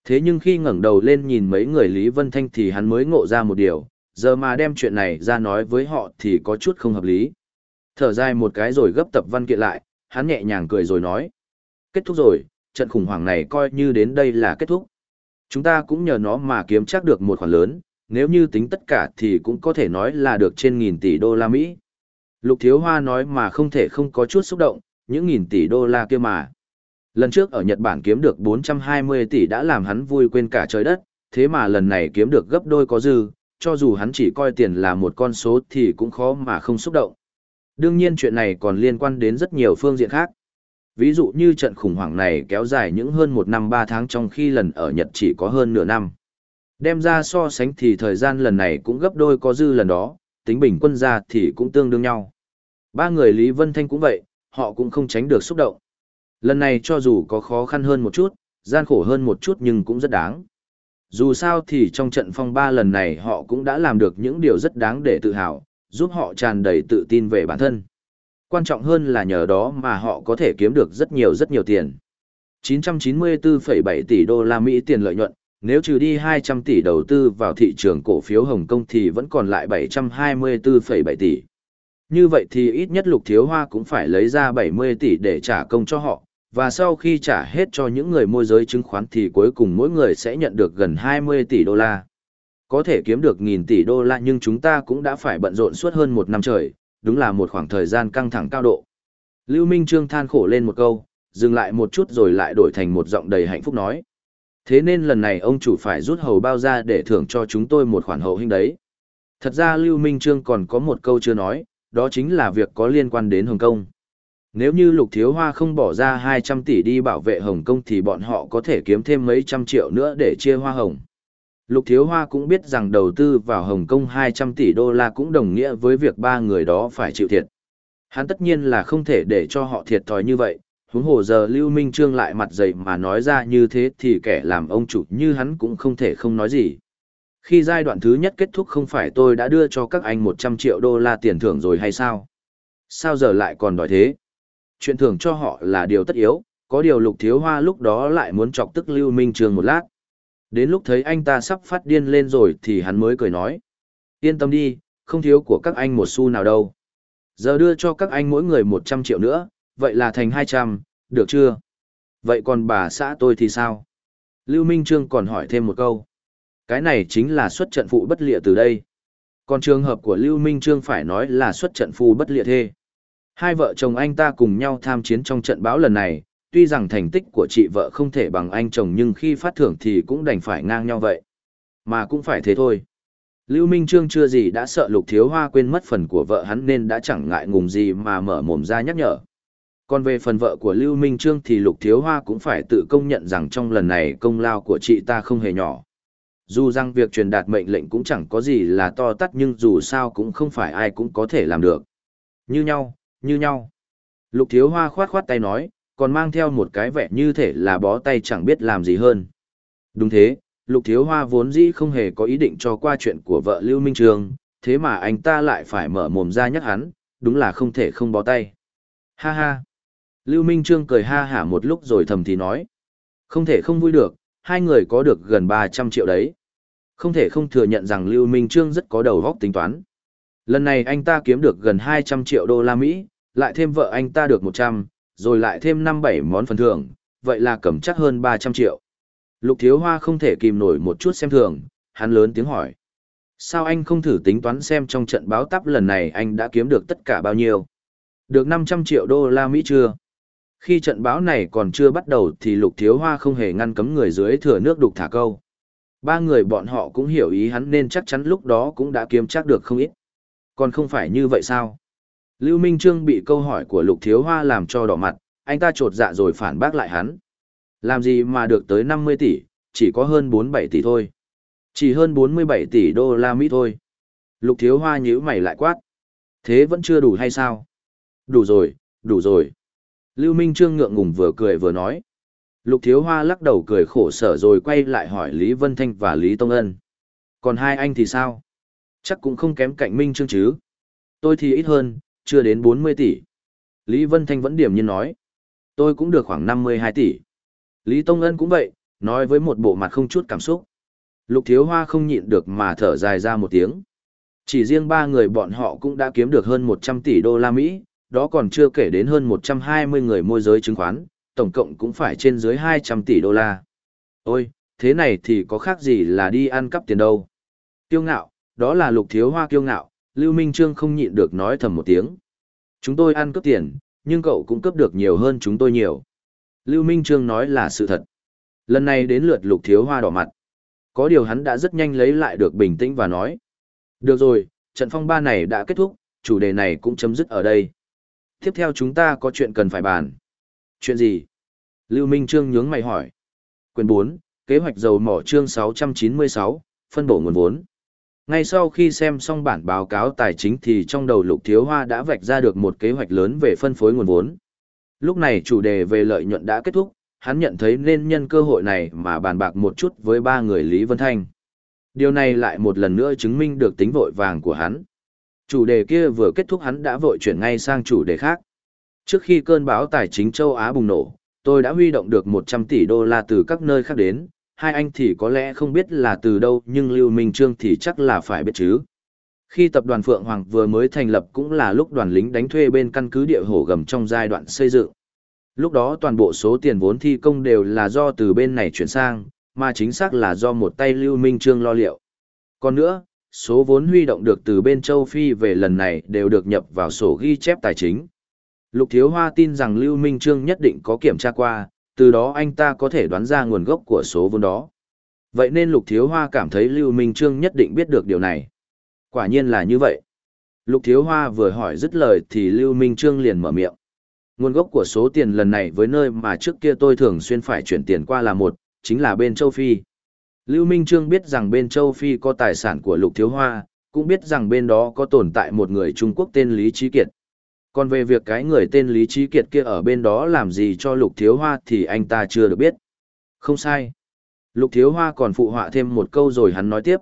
Thế nhưng khi ngẩng đầu lên nhìn mấy người Lý Vân Thanh thì hắn mới ngộ ra một điều, giờ mà đem chuyện này ra nói với họ thì có chút không hợp lý. Thở dài một cái rồi gấp tập văn kiện lại, hắn nhẹ nhàng cười rồi nói. Kết thúc rồi, trận khủng hoảng này coi như đến đây là kết thúc. Chúng ta cũng nhờ nó mà kiếm chắc được một khoản lớn, nếu như tính tất cả thì cũng có thể nói là được trên nghìn tỷ đô la Mỹ. Lục Thiếu Hoa nói mà không thể không có chút xúc động, những nghìn tỷ đô la kia mà. Lần trước ở Nhật Bản kiếm được bốn trăm hai mươi tỷ đã làm hắn vui quên cả trời đất, thế mà lần này kiếm được gấp đôi có dư, cho dù hắn chỉ coi tiền là một con số thì cũng khó mà không xúc động. Đương nhiên chuyện này còn liên quan đến rất nhiều phương diện khác. Ví dụ như trận khủng hoảng này kéo dài những hơn một năm ba tháng trong khi lần ở Nhật chỉ có hơn nửa năm. Đem ra so sánh thì thời gian lần này cũng gấp đôi có dư lần đó, tính bình quân ra thì cũng tương đương nhau. Ba người Lý Vân Thanh cũng vậy, họ cũng không tránh được xúc động. Lần này cho dù có khó khăn hơn một chút, gian khổ hơn một chút nhưng cũng rất đáng. Dù sao thì trong trận phong ba lần này họ cũng đã làm được những điều rất đáng để tự hào, giúp họ tràn đầy tự tin về bản thân. Quan trọng hơn là nhờ đó mà họ có thể kiếm được rất nhiều rất nhiều tiền. chín trăm chín mươi tư phẩy bảy tỷ đô la Mỹ tiền lợi nhuận, nếu trừ đi hai trăm tỷ đầu tư vào thị trường cổ phiếu Hồng Kông thì vẫn còn lại bảy trăm hai mươi tư phẩy bảy tỷ. Như vậy thì ít nhất Lục Thiếu Hoa cũng phải lấy ra bảy mươi tỷ để trả công cho họ, và sau khi trả hết cho những người môi giới chứng khoán thì cuối cùng mỗi người sẽ nhận được gần hai mươi tỷ đô la. Có thể kiếm được nghìn tỷ đô la nhưng chúng ta cũng đã phải bận rộn suốt hơn một năm trời, đúng là một khoảng thời gian căng thẳng cao độ. Lưu Minh Trương than khổ lên một câu, dừng lại một chút rồi lại đổi thành một giọng đầy hạnh phúc nói. Thế nên lần này ông chủ phải rút hầu bao ra để thưởng cho chúng tôi một khoản hậu hĩnh đấy. Thật ra Lưu Minh Trương còn có một câu chưa nói, đó chính là việc có liên quan đến Hồng Kông. Nếu như Lục Thiếu Hoa không bỏ ra hai trăm tỷ đi bảo vệ Hồng Kông thì bọn họ có thể kiếm thêm mấy trăm triệu nữa để chia hoa hồng. Lục Thiếu Hoa cũng biết rằng đầu tư vào Hồng Kông hai trăm tỷ đô la cũng đồng nghĩa với việc ba người đó phải chịu thiệt. Hắn tất nhiên là không thể để cho họ thiệt thòi như vậy, huống hồ giờ Lưu Minh Trương lại mặt dày mà nói ra như thế thì kẻ làm ông chủ như hắn cũng không thể không nói gì. Khi giai đoạn thứ nhất kết thúc không phải tôi đã đưa cho các anh một trăm triệu đô la tiền thưởng rồi hay sao? Sao giờ lại còn đòi thế? Chuyện thưởng cho họ là điều tất yếu, có điều Lục Thiếu Hoa lúc đó lại muốn chọc tức Lưu Minh Trương một lát. Đến lúc thấy anh ta sắp phát điên lên rồi thì hắn mới cười nói. Yên tâm đi, không thiếu của các anh một xu nào đâu. Giờ đưa cho các anh mỗi người một trăm triệu nữa, vậy là thành hai trăm, được chưa? Vậy còn bà xã tôi thì sao? Lưu Minh Trương còn hỏi thêm một câu. Cái này chính là xuất trận phụ bất lịa từ đây. Còn trường hợp của Lưu Minh Trương phải nói là xuất trận phu bất lịa thê. Hai vợ chồng anh ta cùng nhau tham chiến trong trận bão lần này, tuy rằng thành tích của chị vợ không thể bằng anh chồng nhưng khi phát thưởng thì cũng đành phải ngang nhau vậy. Mà cũng phải thế thôi. Lưu Minh Trương chưa gì đã sợ Lục Thiếu Hoa quên mất phần của vợ hắn nên đã chẳng ngại ngùng gì mà mở mồm ra nhắc nhở. Còn về phần vợ của Lưu Minh Trương thì Lục Thiếu Hoa cũng phải tự công nhận rằng trong lần này công lao của chị ta không hề nhỏ. Dù rằng việc truyền đạt mệnh lệnh cũng chẳng có gì là to tát nhưng dù sao cũng không phải ai cũng có thể làm được. Như nhau, như nhau. Lục Thiếu Hoa khoát khoát tay nói, còn mang theo một cái vẻ như thể là bó tay chẳng biết làm gì hơn. Đúng thế, Lục Thiếu Hoa vốn dĩ không hề có ý định cho qua chuyện của vợ Lưu Minh Trương, thế mà anh ta lại phải mở mồm ra nhắc hắn, đúng là không thể không bó tay. Ha ha. Lưu Minh Trương cười ha hả một lúc rồi thầm thì nói. Không thể không vui được, hai người có được gần ba trăm triệu đấy. Không thể không thừa nhận rằng Lưu Minh Trương rất có đầu óc tính toán. Lần này anh ta kiếm được gần hai trăm triệu đô la Mỹ, lại thêm vợ anh ta được một trăm, rồi lại thêm năm bảy món phần thưởng, vậy là cầm chắc hơn ba trăm triệu. Lục Thiếu Hoa không thể kìm nổi một chút xem thường, hắn lớn tiếng hỏi. Sao anh không thử tính toán xem trong trận báo táp lần này anh đã kiếm được tất cả bao nhiêu? Được năm trăm triệu đô la Mỹ chưa? Khi trận báo này còn chưa bắt đầu thì Lục Thiếu Hoa không hề ngăn cấm người dưới thừa nước đục thả câu. Ba người bọn họ cũng hiểu ý hắn nên chắc chắn lúc đó cũng đã kiếm chắc được không ít. Còn không phải như vậy sao? Lưu Minh Trương bị câu hỏi của Lục Thiếu Hoa làm cho đỏ mặt, anh ta chột dạ rồi phản bác lại hắn. Làm gì mà được tới năm mươi tỷ, chỉ có hơn bốn mươi bảy tỷ thôi. Chỉ hơn bốn mươi bảy tỷ đô la Mỹ thôi. Lục Thiếu Hoa nhíu mày lại quát. Thế vẫn chưa đủ hay sao? Đủ rồi, đủ rồi. Lưu Minh Trương ngượng ngùng vừa cười vừa nói. Lục Thiếu Hoa lắc đầu cười khổ sở rồi quay lại hỏi Lý Vân Thanh và Lý Tông Ân. Còn hai anh thì sao? Chắc cũng không kém cạnh Minh Trương chứ. Tôi thì ít hơn, chưa đến bốn mươi tỷ. Lý Vân Thanh vẫn điềm nhiên nói. Tôi cũng được khoảng năm mươi hai tỷ. Lý Tông Ân cũng vậy, nói với một bộ mặt không chút cảm xúc. Lục Thiếu Hoa không nhịn được mà thở dài ra một tiếng. Chỉ riêng ba người bọn họ cũng đã kiếm được hơn một trăm tỷ đô la Mỹ, đó còn chưa kể đến hơn một trăm hai mươi người môi giới chứng khoán, tổng cộng cũng phải trên dưới hai trăm tỷ đô la. Ôi, thế này thì có khác gì là đi ăn cắp tiền đâu. Kiêu ngạo, đó là Lục Thiếu Hoa kiêu ngạo, Lưu Minh Trương không nhịn được nói thầm một tiếng. Chúng tôi ăn cướp tiền, nhưng cậu cũng cướp được nhiều hơn chúng tôi nhiều. Lưu Minh Trương nói là sự thật. Lần này đến lượt Lục Thiếu Hoa đỏ mặt. Có điều hắn đã rất nhanh lấy lại được bình tĩnh và nói. Được rồi, trận phong ba này đã kết thúc, chủ đề này cũng chấm dứt ở đây. Tiếp theo chúng ta có chuyện cần phải bàn. Chuyện gì? Lưu Minh Trương nhướng mày hỏi. Quyển bốn, kế hoạch dầu mỏ chương sáu trăm chín mươi sáu, phân bổ nguồn vốn. Ngay sau khi xem xong bản báo cáo tài chính thì trong đầu Lục Thiếu Hoa đã vạch ra được một kế hoạch lớn về phân phối nguồn vốn. Lúc này chủ đề về lợi nhuận đã kết thúc, hắn nhận thấy nên nhân cơ hội này mà bàn bạc một chút với ba người Lý Vân Thanh. Điều này lại một lần nữa chứng minh được tính vội vàng của hắn. Chủ đề kia vừa kết thúc hắn đã vội chuyển ngay sang chủ đề khác. Trước khi cơn bão tài chính châu Á bùng nổ, tôi đã huy động được một trăm tỷ đô la từ các nơi khác đến, hai anh thì có lẽ không biết là từ đâu nhưng Lưu Minh Trương thì chắc là phải biết chứ. Khi tập đoàn Phượng Hoàng vừa mới thành lập cũng là lúc đoàn lính đánh thuê bên căn cứ địa hổ gầm trong giai đoạn xây dựng. Lúc đó toàn bộ số tiền vốn thi công đều là do từ bên này chuyển sang, mà chính xác là do một tay Lưu Minh Trương lo liệu. Còn nữa, số vốn huy động được từ bên châu Phi về lần này đều được nhập vào sổ ghi chép tài chính. Lục Thiếu Hoa tin rằng Lưu Minh Trương nhất định có kiểm tra qua, từ đó anh ta có thể đoán ra nguồn gốc của số vốn đó. Vậy nên Lục Thiếu Hoa cảm thấy Lưu Minh Trương nhất định biết được điều này. Quả nhiên là như vậy. Lục Thiếu Hoa vừa hỏi dứt lời thì Lưu Minh Trương liền mở miệng. Nguồn gốc của số tiền lần này với nơi mà trước kia tôi thường xuyên phải chuyển tiền qua là một, chính là bên châu Phi. Lưu Minh Trương biết rằng bên châu Phi có tài sản của Lục Thiếu Hoa, cũng biết rằng bên đó có tồn tại một người Trung Quốc tên Lý Trí Kiệt. Còn về việc cái người tên Lý Trí Kiệt kia ở bên đó làm gì cho Lục Thiếu Hoa thì anh ta chưa được biết. Không sai. Lục Thiếu Hoa còn phụ họa thêm một câu rồi hắn nói tiếp.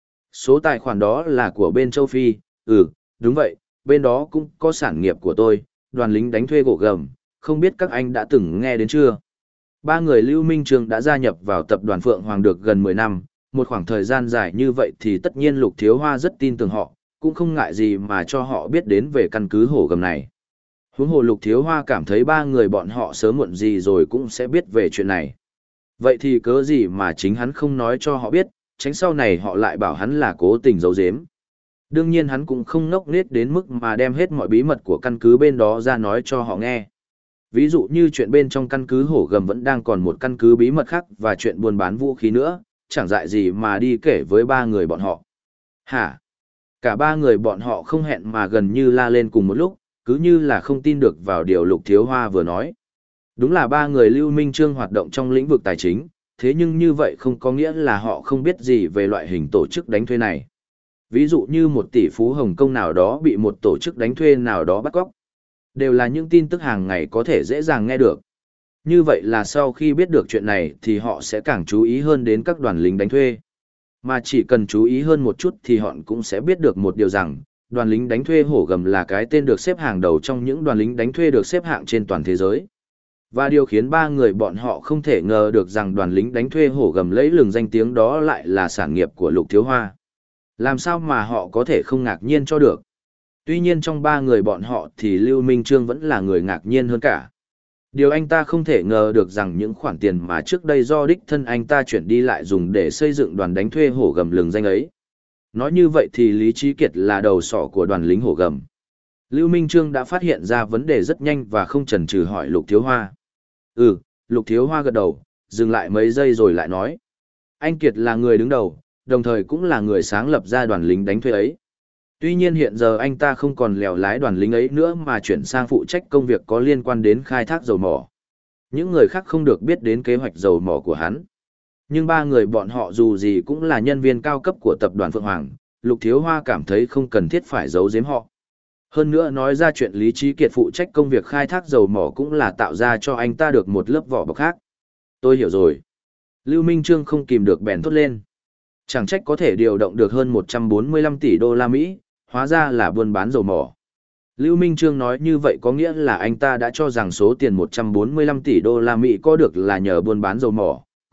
Số tài khoản đó là của bên châu Phi, ừ, đúng vậy, bên đó cũng có sản nghiệp của tôi, đoàn lính đánh thuê gỗ gầm, không biết các anh đã từng nghe đến chưa? Ba người Lưu Minh Trương đã gia nhập vào tập đoàn Phượng Hoàng được gần mười năm, một khoảng thời gian dài như vậy thì tất nhiên Lục Thiếu Hoa rất tin tưởng họ, cũng không ngại gì mà cho họ biết đến về căn cứ hổ gầm này. Huống hồ Lục Thiếu Hoa cảm thấy ba người bọn họ sớm muộn gì rồi cũng sẽ biết về chuyện này. Vậy thì cớ gì mà chính hắn không nói cho họ biết, tránh sau này họ lại bảo hắn là cố tình giấu giếm. Đương nhiên hắn cũng không ngốc nghếch đến mức mà đem hết mọi bí mật của căn cứ bên đó ra nói cho họ nghe. Ví dụ như chuyện bên trong căn cứ hổ gầm vẫn đang còn một căn cứ bí mật khác và chuyện buôn bán vũ khí nữa, chẳng dại gì mà đi kể với ba người bọn họ. Hả? Cả ba người bọn họ không hẹn mà gần như la lên cùng một lúc, cứ như là không tin được vào điều Lục Thiếu Hoa vừa nói. Đúng là ba người Lưu Minh Trương hoạt động trong lĩnh vực tài chính, thế nhưng như vậy không có nghĩa là họ không biết gì về loại hình tổ chức đánh thuê này. Ví dụ như một tỷ phú Hồng Kông nào đó bị một tổ chức đánh thuê nào đó bắt cóc. Đều là những tin tức hàng ngày có thể dễ dàng nghe được. Như vậy là sau khi biết được chuyện này thì họ sẽ càng chú ý hơn đến các đoàn lính đánh thuê. Mà chỉ cần chú ý hơn một chút thì họ cũng sẽ biết được một điều rằng, đoàn lính đánh thuê hổ gầm là cái tên được xếp hàng đầu trong những đoàn lính đánh thuê được xếp hạng trên toàn thế giới. Và điều khiến ba người bọn họ không thể ngờ được rằng đoàn lính đánh thuê hổ gầm lấy lừng danh tiếng đó lại là sản nghiệp của Lục Thiếu Hoa. Làm sao mà họ có thể không ngạc nhiên cho được. Tuy nhiên trong ba người bọn họ thì Lưu Minh Trương vẫn là người ngạc nhiên hơn cả. Điều anh ta không thể ngờ được rằng những khoản tiền mà trước đây do đích thân anh ta chuyển đi lại dùng để xây dựng đoàn đánh thuê hổ gầm lừng danh ấy. Nói như vậy thì Lý Trí Kiệt là đầu sỏ của đoàn lính hổ gầm. Lưu Minh Trương đã phát hiện ra vấn đề rất nhanh và không chần chừ hỏi Lục Thiếu Hoa. Ừ, Lục Thiếu Hoa gật đầu, dừng lại mấy giây rồi lại nói. Anh Kiệt là người đứng đầu, đồng thời cũng là người sáng lập ra đoàn lính đánh thuê ấy. Tuy nhiên hiện giờ anh ta không còn lèo lái đoàn lính ấy nữa mà chuyển sang phụ trách công việc có liên quan đến khai thác dầu mỏ. Những người khác không được biết đến kế hoạch dầu mỏ của hắn. Nhưng ba người bọn họ dù gì cũng là nhân viên cao cấp của tập đoàn Phượng Hoàng, Lục Thiếu Hoa cảm thấy không cần thiết phải giấu giếm họ. Hơn nữa nói ra chuyện Lý Trí Kiệt phụ trách công việc khai thác dầu mỏ cũng là tạo ra cho anh ta được một lớp vỏ bọc khác. Tôi hiểu rồi. Lưu Minh Trương không kìm được bèn thốt lên. Chẳng trách có thể điều động được hơn một trăm bốn mươi lăm tỷ đô la Mỹ, hóa ra là buôn bán dầu mỏ. Lưu Minh Trương nói như vậy có nghĩa là anh ta đã cho rằng số tiền một trăm bốn mươi lăm tỷ đô la Mỹ có được là nhờ buôn bán dầu mỏ,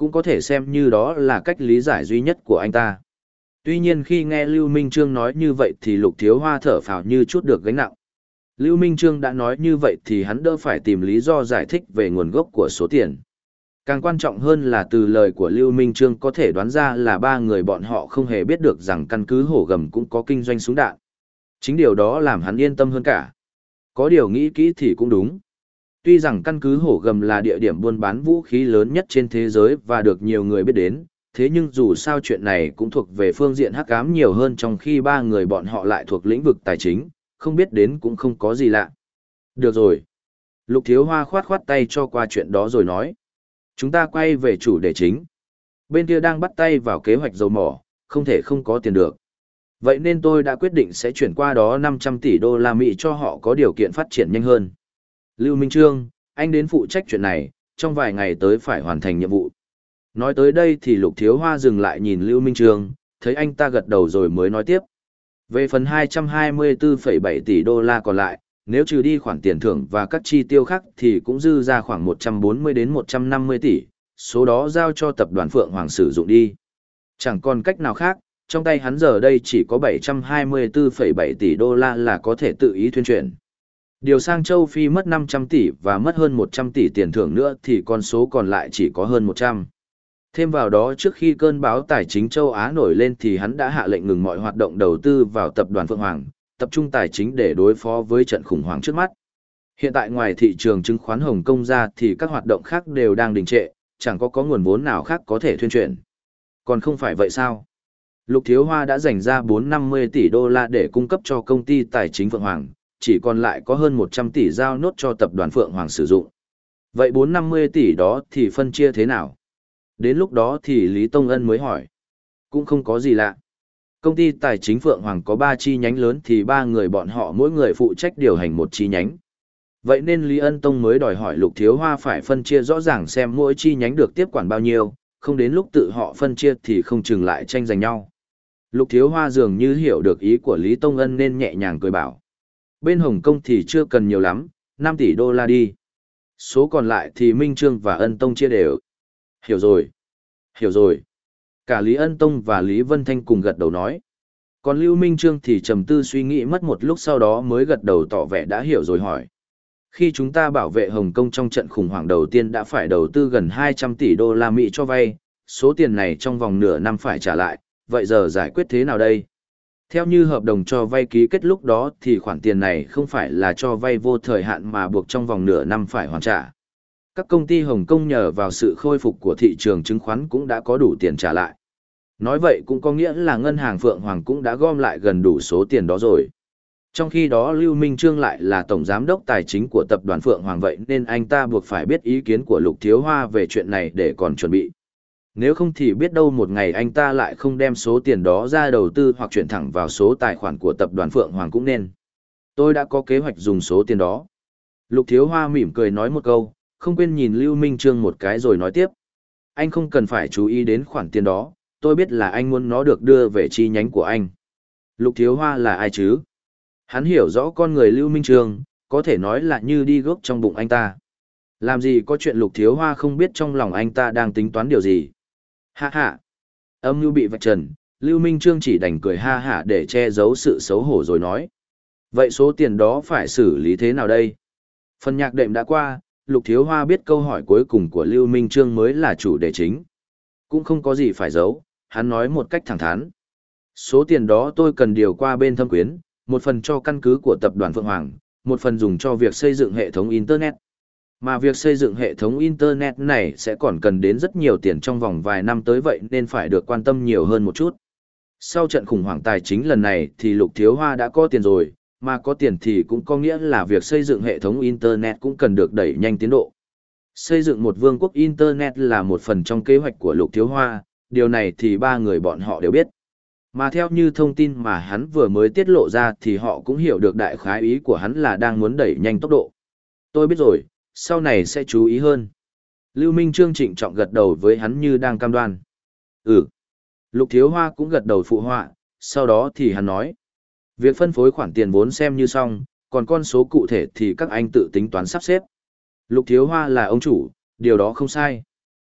cũng có thể xem như đó là cách lý giải duy nhất của anh ta. Tuy nhiên khi nghe Lưu Minh Trương nói như vậy thì Lục Thiếu Hoa thở phào như chút được gánh nặng. Lưu Minh Trương đã nói như vậy thì hắn đỡ phải tìm lý do giải thích về nguồn gốc của số tiền. Càng quan trọng hơn là từ lời của Lưu Minh Trương có thể đoán ra là ba người bọn họ không hề biết được rằng căn cứ Hổ Gầm cũng có kinh doanh súng đạn. Chính điều đó làm hắn yên tâm hơn cả. Có điều nghĩ kỹ thì cũng đúng. Tuy rằng căn cứ Hổ Gầm là địa điểm buôn bán vũ khí lớn nhất trên thế giới và được nhiều người biết đến, thế nhưng dù sao chuyện này cũng thuộc về phương diện hắc ám nhiều hơn, trong khi ba người bọn họ lại thuộc lĩnh vực tài chính, không biết đến cũng không có gì lạ. Được rồi. Lục Thiếu Hoa khoát khoát tay cho qua chuyện đó rồi nói. Chúng ta quay về chủ đề chính. Bên kia đang bắt tay vào kế hoạch dầu mỏ, không thể không có tiền được. Vậy nên tôi đã quyết định sẽ chuyển qua đó năm trăm tỷ đô la Mỹ cho họ có điều kiện phát triển nhanh hơn. Lưu Minh Trương, anh đến phụ trách chuyện này, trong vài ngày tới phải hoàn thành nhiệm vụ. Nói tới đây thì Lục Thiếu Hoa dừng lại nhìn Lưu Minh Trương, thấy anh ta gật đầu rồi mới nói tiếp. Về phần hai trăm hai mươi tư phẩy bảy tỷ đô la còn lại, nếu trừ đi khoản tiền thưởng và các chi tiêu khác thì cũng dư ra khoảng một trăm bốn mươi đến một trăm năm mươi tỷ, số đó giao cho tập đoàn Phượng Hoàng sử dụng đi. Chẳng còn cách nào khác, trong tay hắn giờ đây chỉ có bảy trăm hai mươi tư phẩy bảy tỷ đô la là có thể tự ý thuyên chuyển. Điều sang châu Phi mất năm trăm tỷ và mất hơn một trăm tỷ tiền thưởng nữa thì con số còn lại chỉ có hơn một trăm. Thêm vào đó trước khi cơn bão tài chính châu Á nổi lên thì hắn đã hạ lệnh ngừng mọi hoạt động đầu tư vào tập đoàn Phượng Hoàng, tập trung tài chính để đối phó với trận khủng hoảng trước mắt. Hiện tại ngoài thị trường chứng khoán Hồng Kông ra thì các hoạt động khác đều đang đình trệ, chẳng có có nguồn vốn nào khác có thể thuyên chuyển. Còn không phải vậy sao? Lục Thiếu Hoa đã dành ra bốn trăm năm mươi tỷ đô la để cung cấp cho công ty tài chính Phượng Hoàng, chỉ còn lại có hơn một trăm tỷ giao nốt cho tập đoàn Phượng Hoàng sử dụng. Vậy bốn trăm năm mươi tỷ đó thì phân chia thế nào? Đến lúc đó thì Lý Tông Ân mới hỏi. Cũng không có gì lạ. Công ty tài chính Phượng Hoàng có ba chi nhánh lớn thì ba người bọn họ mỗi người phụ trách điều hành một chi nhánh. Vậy nên Lý Ân Tông mới đòi hỏi Lục Thiếu Hoa phải phân chia rõ ràng xem mỗi chi nhánh được tiếp quản bao nhiêu, không đến lúc tự họ phân chia thì không chừng lại tranh giành nhau. Lục Thiếu Hoa dường như hiểu được ý của Lý Tông Ân nên nhẹ nhàng cười bảo. Bên Hồng Kông thì chưa cần nhiều lắm, năm tỷ đô la đi. Số còn lại thì Minh Trương và Ân Tông chia đều. Hiểu rồi. Hiểu rồi. Cả Lý Ân Tông và Lý Vân Thanh cùng gật đầu nói. Còn Lưu Minh Trương thì trầm tư suy nghĩ mất một lúc sau đó mới gật đầu tỏ vẻ đã hiểu rồi hỏi. Khi chúng ta bảo vệ Hồng Kông trong trận khủng hoảng đầu tiên đã phải đầu tư gần hai trăm tỷ đô la Mỹ cho vay, số tiền này trong vòng nửa năm phải trả lại, vậy giờ giải quyết thế nào đây? Theo như hợp đồng cho vay ký kết lúc đó thì khoản tiền này không phải là cho vay vô thời hạn mà buộc trong vòng nửa năm phải hoàn trả. Các công ty Hồng Kông nhờ vào sự khôi phục của thị trường chứng khoán cũng đã có đủ tiền trả lại. Nói vậy cũng có nghĩa là ngân hàng Phượng Hoàng cũng đã gom lại gần đủ số tiền đó rồi. Trong khi đó Lưu Minh Trương lại là tổng giám đốc tài chính của tập đoàn Phượng Hoàng, vậy nên anh ta buộc phải biết ý kiến của Lục Thiếu Hoa về chuyện này để còn chuẩn bị. Nếu không thì biết đâu một ngày anh ta lại không đem số tiền đó ra đầu tư hoặc chuyển thẳng vào số tài khoản của tập đoàn Phượng Hoàng cũng nên. Tôi đã có kế hoạch dùng số tiền đó. Lục Thiếu Hoa mỉm cười nói một câu, không quên nhìn Lưu Minh Trương một cái rồi nói tiếp. Anh không cần phải chú ý đến khoản tiền đó, tôi biết là anh muốn nó được đưa về chi nhánh của anh. Lục Thiếu Hoa là ai chứ? Hắn hiểu rõ con người Lưu Minh Trương, có thể nói là như đi gốc trong bụng anh ta. Làm gì có chuyện Lục Thiếu Hoa không biết trong lòng anh ta đang tính toán điều gì. Ha ha. Âm mưu bị vạch trần, Lưu Minh Trương chỉ đành cười ha hả để che giấu sự xấu hổ rồi nói. Vậy số tiền đó phải xử lý thế nào đây? Phần nhạc đệm đã qua, Lục Thiếu Hoa biết câu hỏi cuối cùng của Lưu Minh Trương mới là chủ đề chính. Cũng không có gì phải giấu, hắn nói một cách thẳng thắn. Số tiền đó tôi cần điều qua bên Thâm Quyến, một phần cho căn cứ của tập đoàn Phượng Hoàng, một phần dùng cho việc xây dựng hệ thống Internet. Mà việc xây dựng hệ thống Internet này sẽ còn cần đến rất nhiều tiền trong vòng vài năm tới, vậy nên phải được quan tâm nhiều hơn một chút. Sau trận khủng hoảng tài chính lần này thì Lục Thiếu Hoa đã có tiền rồi, mà có tiền thì cũng có nghĩa là việc xây dựng hệ thống Internet cũng cần được đẩy nhanh tiến độ. Xây dựng một vương quốc Internet là một phần trong kế hoạch của Lục Thiếu Hoa, điều này thì ba người bọn họ đều biết. Mà theo như thông tin mà hắn vừa mới tiết lộ ra thì họ cũng hiểu được đại khái ý của hắn là đang muốn đẩy nhanh tốc độ. Tôi biết rồi, sau này sẽ chú ý hơn. Lưu Minh Trương trịnh trọng gật đầu với hắn như đang cam đoan. Ừ. Lục Thiếu Hoa cũng gật đầu phụ họa, sau đó thì hắn nói. Việc phân phối khoản tiền vốn xem như xong, còn con số cụ thể thì các anh tự tính toán sắp xếp. Lục Thiếu Hoa là ông chủ, điều đó không sai.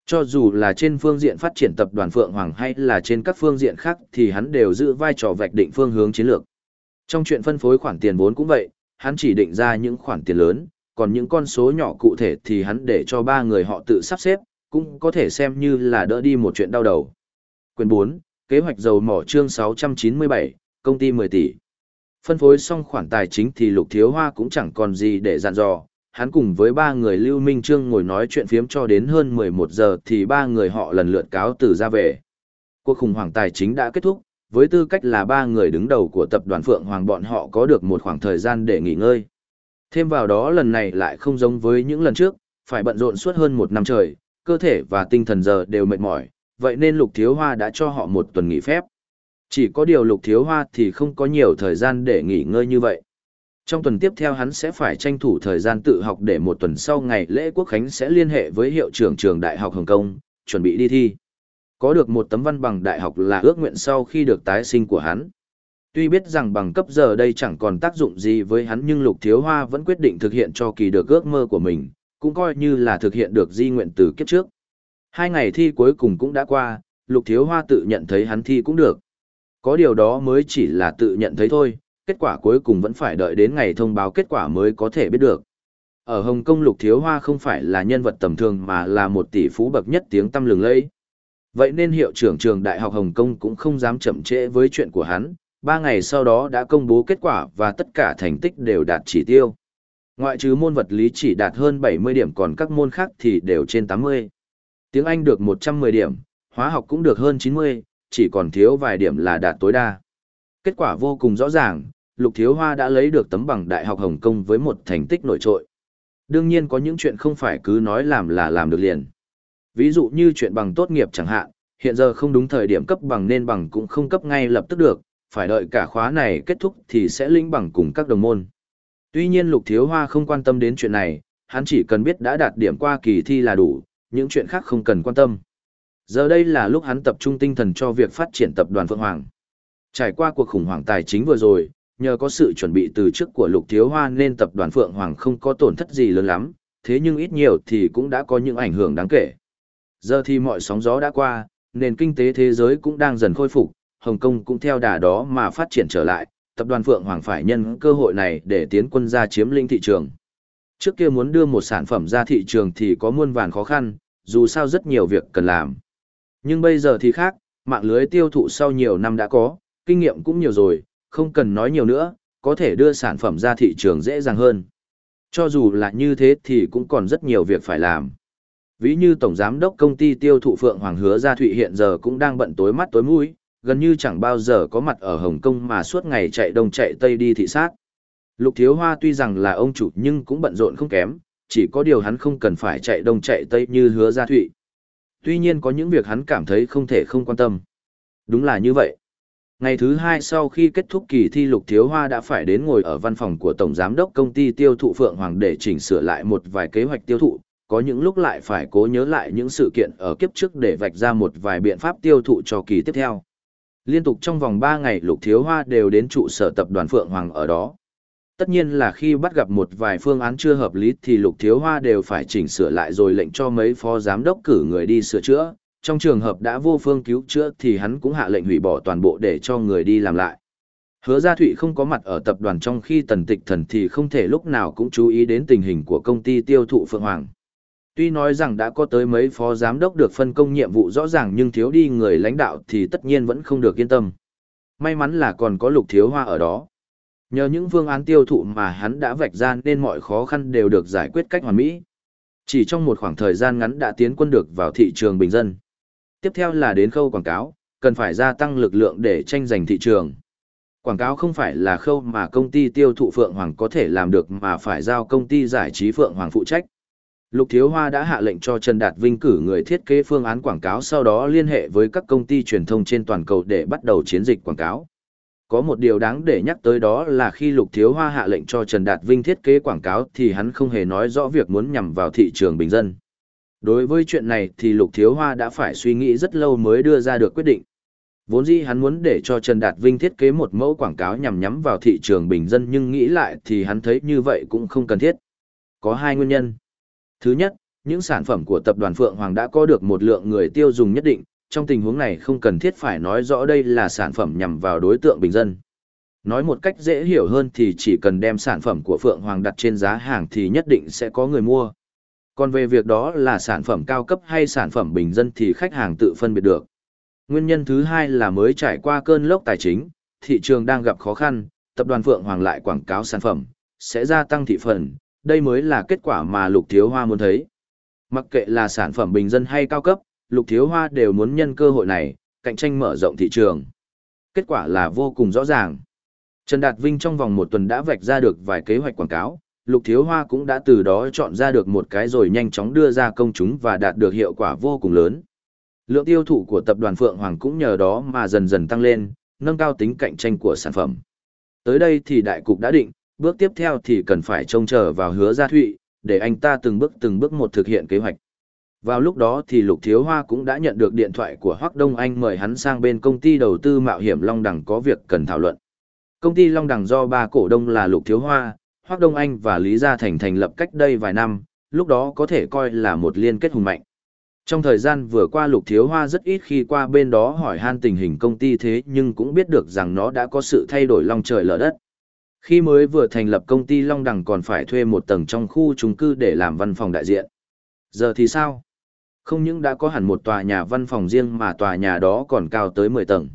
Cho dù là trên phương diện phát triển tập đoàn Phượng Hoàng hay là trên các phương diện khác thì hắn đều giữ vai trò vạch định phương hướng chiến lược. Trong chuyện phân phối khoản tiền vốn cũng vậy, hắn chỉ định ra những khoản tiền lớn, còn những con số nhỏ cụ thể thì hắn để cho ba người họ tự sắp xếp, cũng có thể xem như là đỡ đi một chuyện đau đầu. Quyển bốn, Kế hoạch dầu mỏ chương sáu trăm chín mươi bảy, công ty mười tỷ. Phân phối xong khoản tài chính thì Lục Thiếu Hoa cũng chẳng còn gì để dặn dò, hắn cùng với ba người Lưu Minh Trương ngồi nói chuyện phiếm cho đến hơn mười một giờ thì ba người họ lần lượt cáo từ ra về. Cuộc khủng hoảng tài chính đã kết thúc, với tư cách là ba người đứng đầu của tập đoàn Phượng Hoàng bọn họ có được một khoảng thời gian để nghỉ ngơi. Thêm vào đó lần này lại không giống với những lần trước, phải bận rộn suốt hơn một năm trời, cơ thể và tinh thần giờ đều mệt mỏi, vậy nên Lục Thiếu Hoa đã cho họ một tuần nghỉ phép. Chỉ có điều Lục Thiếu Hoa thì không có nhiều thời gian để nghỉ ngơi như vậy. Trong tuần tiếp theo hắn sẽ phải tranh thủ thời gian tự học để một tuần sau ngày lễ Quốc Khánh sẽ liên hệ với hiệu trưởng trường Đại học Hồng Kông, chuẩn bị đi thi. Có được một tấm văn bằng đại học là ước nguyện sau khi được tái sinh của hắn. Tuy biết rằng bằng cấp giờ đây chẳng còn tác dụng gì với hắn nhưng Lục Thiếu Hoa vẫn quyết định thực hiện cho kỳ được ước mơ của mình, cũng coi như là thực hiện được di nguyện từ kiếp trước. Hai ngày thi cuối cùng cũng đã qua, Lục Thiếu Hoa tự nhận thấy hắn thi cũng được. Có điều đó mới chỉ là tự nhận thấy thôi, kết quả cuối cùng vẫn phải đợi đến ngày thông báo kết quả mới có thể biết được. Ở Hồng Kông Lục Thiếu Hoa không phải là nhân vật tầm thường mà là một tỷ phú bậc nhất tiếng tăm lừng lẫy. Vậy nên hiệu trưởng trường Đại học Hồng Kông cũng không dám chậm trễ với chuyện của hắn, ba ngày sau đó đã công bố kết quả và tất cả thành tích đều đạt chỉ tiêu. Ngoại trừ môn vật lý chỉ đạt hơn bảy mươi điểm còn các môn khác thì đều trên tám mươi. Tiếng Anh được một trăm mười điểm, hóa học cũng được hơn chín mươi, chỉ còn thiếu vài điểm là đạt tối đa. Kết quả vô cùng rõ ràng, Lục Thiếu Hoa đã lấy được tấm bằng Đại học Hồng Kông với một thành tích nổi trội. Đương nhiên có những chuyện không phải cứ nói làm là làm được liền. Ví dụ như chuyện bằng tốt nghiệp chẳng hạn, hiện giờ không đúng thời điểm cấp bằng nên bằng cũng không cấp ngay lập tức được, phải đợi cả khóa này kết thúc thì sẽ lĩnh bằng cùng các đồng môn. Tuy nhiên Lục Thiếu Hoa không quan tâm đến chuyện này, hắn chỉ cần biết đã đạt điểm qua kỳ thi là đủ, những chuyện khác không cần quan tâm. Giờ đây là lúc hắn tập trung tinh thần cho việc phát triển tập đoàn Phượng Hoàng. Trải qua cuộc khủng hoảng tài chính vừa rồi, nhờ có sự chuẩn bị từ trước của Lục Thiếu Hoa nên tập đoàn Phượng Hoàng không có tổn thất gì lớn lắm, thế nhưng ít nhiều thì cũng đã có những ảnh hưởng đáng kể. Giờ thì mọi sóng gió đã qua, nền kinh tế thế giới cũng đang dần khôi phục, Hồng Kông cũng theo đà đó mà phát triển trở lại, tập đoàn Phượng Hoàng phải nhân cơ hội này để tiến quân ra chiếm lĩnh thị trường. Trước kia muốn đưa một sản phẩm ra thị trường thì có muôn vàn khó khăn, dù sao rất nhiều việc cần làm. Nhưng bây giờ thì khác, mạng lưới tiêu thụ sau nhiều năm đã có, kinh nghiệm cũng nhiều rồi, không cần nói nhiều nữa, có thể đưa sản phẩm ra thị trường dễ dàng hơn. Cho dù là như thế thì cũng còn rất nhiều việc phải làm. Ví như Tổng Giám đốc công ty tiêu thụ Phượng Hoàng Hứa Gia Thụy hiện giờ cũng đang bận tối mắt tối mũi, gần như chẳng bao giờ có mặt ở Hồng Kông mà suốt ngày chạy đông chạy tây đi thị sát. Lục Thiếu Hoa tuy rằng là ông chủ nhưng cũng bận rộn không kém, chỉ có điều hắn không cần phải chạy đông chạy tây như Hứa Gia Thụy. Tuy nhiên có những việc hắn cảm thấy không thể không quan tâm. Đúng là như vậy. Ngày thứ hai sau khi kết thúc kỳ thi Lục Thiếu Hoa đã phải đến ngồi ở văn phòng của Tổng Giám đốc công ty tiêu thụ Phượng Hoàng để chỉnh sửa lại một vài kế hoạch tiêu thụ, có những lúc lại phải cố nhớ lại những sự kiện ở kiếp trước để vạch ra một vài biện pháp tiêu thụ cho kỳ tiếp theo. Liên tục trong vòng ba ngày Lục Thiếu Hoa đều đến trụ sở tập đoàn Phượng Hoàng ở đó. Tất nhiên là khi bắt gặp một vài phương án chưa hợp lý thì Lục Thiếu Hoa đều phải chỉnh sửa lại rồi lệnh cho mấy phó giám đốc cử người đi sửa chữa. Trong trường hợp đã vô phương cứu chữa thì hắn cũng hạ lệnh hủy bỏ toàn bộ để cho người đi làm lại. Hứa Gia Thụy không có mặt ở tập đoàn trong khi Tần Tịch Thần thì không thể lúc nào cũng chú ý đến tình hình của công ty tiêu thụ Phượng Hoàng. Tuy nói rằng đã có tới mấy phó giám đốc được phân công nhiệm vụ rõ ràng nhưng thiếu đi người lãnh đạo thì tất nhiên vẫn không được yên tâm. May mắn là còn có Lục Thiếu Hoa ở đó. Nhờ những phương án tiêu thụ mà hắn đã vạch ra nên mọi khó khăn đều được giải quyết cách hoàn mỹ. Chỉ trong một khoảng thời gian ngắn đã tiến quân được vào thị trường bình dân. Tiếp theo là đến khâu quảng cáo, cần phải gia tăng lực lượng để tranh giành thị trường. Quảng cáo không phải là khâu mà công ty tiêu thụ Phượng Hoàng có thể làm được mà phải giao công ty giải trí Phượng Hoàng phụ trách. Lục Thiếu Hoa đã hạ lệnh cho Trần Đạt Vinh cử người thiết kế phương án quảng cáo sau đó liên hệ với các công ty truyền thông trên toàn cầu để bắt đầu chiến dịch quảng cáo. Có một điều đáng để nhắc tới đó là khi Lục Thiếu Hoa hạ lệnh cho Trần Đạt Vinh thiết kế quảng cáo thì hắn không hề nói rõ việc muốn nhằm vào thị trường bình dân. Đối với chuyện này thì Lục Thiếu Hoa đã phải suy nghĩ rất lâu mới đưa ra được quyết định. Vốn dĩ hắn muốn để cho Trần Đạt Vinh thiết kế một mẫu quảng cáo nhằm nhắm vào thị trường bình dân nhưng nghĩ lại thì hắn thấy như vậy cũng không cần thiết. Có hai nguyên nhân. Thứ nhất, những sản phẩm của tập đoàn Phượng Hoàng đã có được một lượng người tiêu dùng nhất định, trong tình huống này không cần thiết phải nói rõ đây là sản phẩm nhằm vào đối tượng bình dân. Nói một cách dễ hiểu hơn thì chỉ cần đem sản phẩm của Phượng Hoàng đặt trên giá hàng thì nhất định sẽ có người mua. Còn về việc đó là sản phẩm cao cấp hay sản phẩm bình dân thì khách hàng tự phân biệt được. Nguyên nhân thứ hai là mới trải qua cơn lốc tài chính, thị trường đang gặp khó khăn, tập đoàn Phượng Hoàng lại quảng cáo sản phẩm, sẽ gia tăng thị phần, đây mới là kết quả mà Lục Thiếu Hoa muốn thấy. Mặc kệ là sản phẩm bình dân hay cao cấp, Lục Thiếu Hoa đều muốn nhân cơ hội này, cạnh tranh mở rộng thị trường. Kết quả là vô cùng rõ ràng. Trần Đạt Vinh trong vòng một tuần đã vạch ra được vài kế hoạch quảng cáo, Lục Thiếu Hoa cũng đã từ đó chọn ra được một cái rồi nhanh chóng đưa ra công chúng và đạt được hiệu quả vô cùng lớn. Lượng tiêu thụ của tập đoàn Phượng Hoàng cũng nhờ đó mà dần dần tăng lên, nâng cao tính cạnh tranh của sản phẩm. Tới đây thì đại cục đã định, bước tiếp theo thì cần phải trông chờ vào Hứa Gia Thụy, để anh ta từng bước từng bước một thực hiện kế hoạch. Vào lúc đó thì Lục Thiếu Hoa cũng đã nhận được điện thoại của Hoắc Đông Anh mời hắn sang bên công ty đầu tư mạo hiểm Long Đằng có việc cần thảo luận. Công ty Long Đằng do ba cổ đông là Lục Thiếu Hoa, Hoắc Đông Anh và Lý Gia Thành thành lập cách đây vài năm, lúc đó có thể coi là một liên kết hùng mạnh. Trong thời gian vừa qua Lục Thiếu Hoa rất ít khi qua bên đó hỏi han tình hình công ty thế nhưng cũng biết được rằng nó đã có sự thay đổi long trời lở đất. Khi mới vừa thành lập công ty Long Đằng còn phải thuê một tầng trong khu chung cư để làm văn phòng đại diện. Giờ thì sao? Không những đã có hẳn một tòa nhà văn phòng riêng mà tòa nhà đó còn cao tới mười tầng.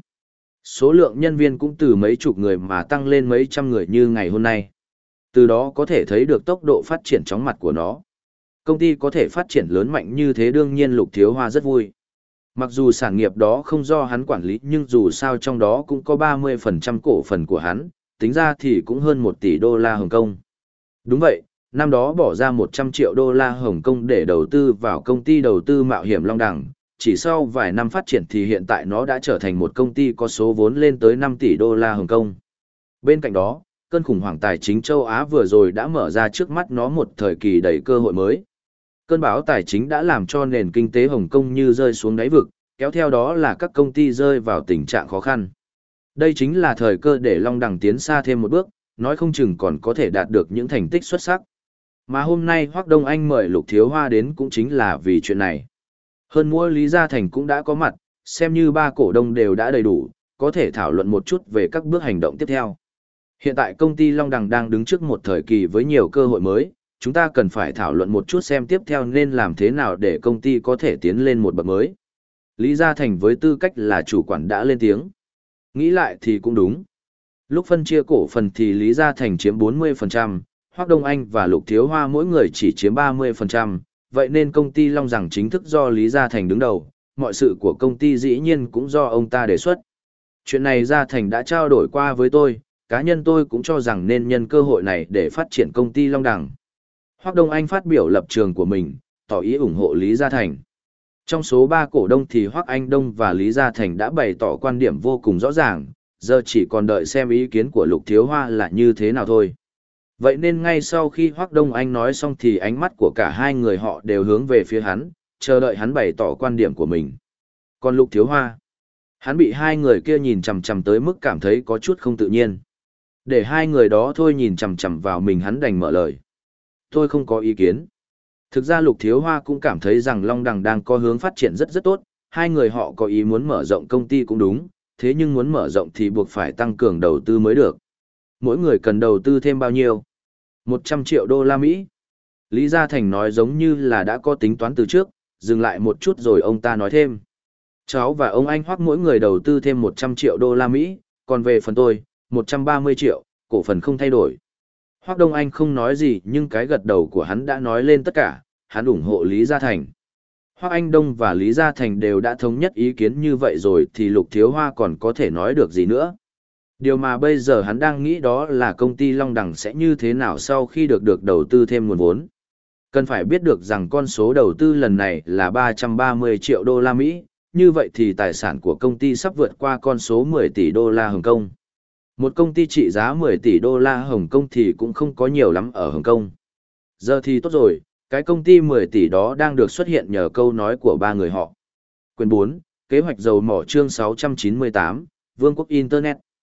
Số lượng nhân viên cũng từ mấy chục người mà tăng lên mấy trăm người như ngày hôm nay. Từ đó có thể thấy được tốc độ phát triển chóng mặt của nó. Công ty có thể phát triển lớn mạnh như thế đương nhiên Lục Thiếu Hoa rất vui. Mặc dù sản nghiệp đó không do hắn quản lý nhưng dù sao trong đó cũng có ba mươi phần trăm cổ phần của hắn, tính ra thì cũng hơn một tỷ đô la Hồng Kông. Đúng vậy, năm đó bỏ ra một trăm triệu đô la Hồng Kông để đầu tư vào công ty đầu tư mạo hiểm Long Đằng, chỉ sau vài năm phát triển thì hiện tại nó đã trở thành một công ty có số vốn lên tới năm tỷ đô la Hồng Kông. Bên cạnh đó, cơn khủng hoảng tài chính châu Á vừa rồi đã mở ra trước mắt nó một thời kỳ đầy cơ hội mới. Cơn bão tài chính đã làm cho nền kinh tế Hồng Kông như rơi xuống đáy vực, kéo theo đó là các công ty rơi vào tình trạng khó khăn. Đây chính là thời cơ để Long Đằng tiến xa thêm một bước, nói không chừng còn có thể đạt được những thành tích xuất sắc. Mà hôm nay Hoắc Đông Anh mời Lục Thiếu Hoa đến cũng chính là vì chuyện này. Hơn nữa Lý Gia Thành cũng đã có mặt, xem như ba cổ đông đều đã đầy đủ, có thể thảo luận một chút về các bước hành động tiếp theo. Hiện tại công ty Long Đằng đang đứng trước một thời kỳ với nhiều cơ hội mới, chúng ta cần phải thảo luận một chút xem tiếp theo nên làm thế nào để công ty có thể tiến lên một bậc mới. Lý Gia Thành với tư cách là chủ quản đã lên tiếng. Nghĩ lại thì cũng đúng. Lúc phân chia cổ phần thì Lý Gia Thành chiếm bốn mươi phần trăm, Hoắc Đông Anh và Lục Thiếu Hoa mỗi người chỉ chiếm ba mươi phần trăm, vậy nên công ty Long Đằng chính thức do Lý Gia Thành đứng đầu, mọi sự của công ty dĩ nhiên cũng do ông ta đề xuất. Chuyện này Gia Thành đã trao đổi qua với tôi, cá nhân tôi cũng cho rằng nên nhân cơ hội này để phát triển công ty Long Đằng. Hoắc Đông Anh phát biểu lập trường của mình, tỏ ý ủng hộ Lý Gia Thành. Trong số ba cổ đông thì Hoắc Anh Đông và Lý Gia Thành đã bày tỏ quan điểm vô cùng rõ ràng, giờ chỉ còn đợi xem ý kiến của Lục Thiếu Hoa là như thế nào thôi. Vậy nên ngay sau khi Hoắc Đông Anh nói xong thì ánh mắt của cả hai người họ đều hướng về phía hắn, chờ đợi hắn bày tỏ quan điểm của mình. Còn Lục Thiếu Hoa, hắn bị hai người kia nhìn chằm chằm tới mức cảm thấy có chút không tự nhiên. Để hai người đó thôi nhìn chằm chằm vào mình hắn đành mở lời. Tôi không có ý kiến. Thực ra Lục Thiếu Hoa cũng cảm thấy rằng Long Đằng đang có hướng phát triển rất rất tốt, hai người họ có ý muốn mở rộng công ty cũng đúng, thế nhưng muốn mở rộng thì buộc phải tăng cường đầu tư mới được. Mỗi người cần đầu tư thêm bao nhiêu? một trăm triệu đô la Mỹ. Lý Gia Thành nói giống như là đã có tính toán từ trước, dừng lại một chút rồi ông ta nói thêm. Cháu và ông anh Hoắc mỗi người đầu tư thêm một trăm triệu đô la Mỹ, còn về phần tôi, một trăm ba mươi triệu, cổ phần không thay đổi. Hoắc Đông Anh không nói gì nhưng cái gật đầu của hắn đã nói lên tất cả, hắn ủng hộ Lý Gia Thành. Hoắc Anh Đông và Lý Gia Thành đều đã thống nhất ý kiến như vậy rồi thì Lục Thiếu Hoa còn có thể nói được gì nữa. Điều mà bây giờ hắn đang nghĩ đó là công ty Long Đằng sẽ như thế nào sau khi được được đầu tư thêm nguồn vốn. Cần phải biết được rằng con số đầu tư lần này là ba trăm ba mươi triệu đô la Mỹ, như vậy thì tài sản của công ty sắp vượt qua con số mười tỷ đô la Hồng Kông. Một công ty trị giá mười tỷ đô la Hồng Kông thì cũng không có nhiều lắm ở Hồng Kông. Giờ thì tốt rồi, cái công ty mười tỷ đó đang được xuất hiện nhờ câu nói của ba người họ. Quyền bốn, kế hoạch dầu mỏ chương sáu trăm chín mươi tám, Vương quốc Internet.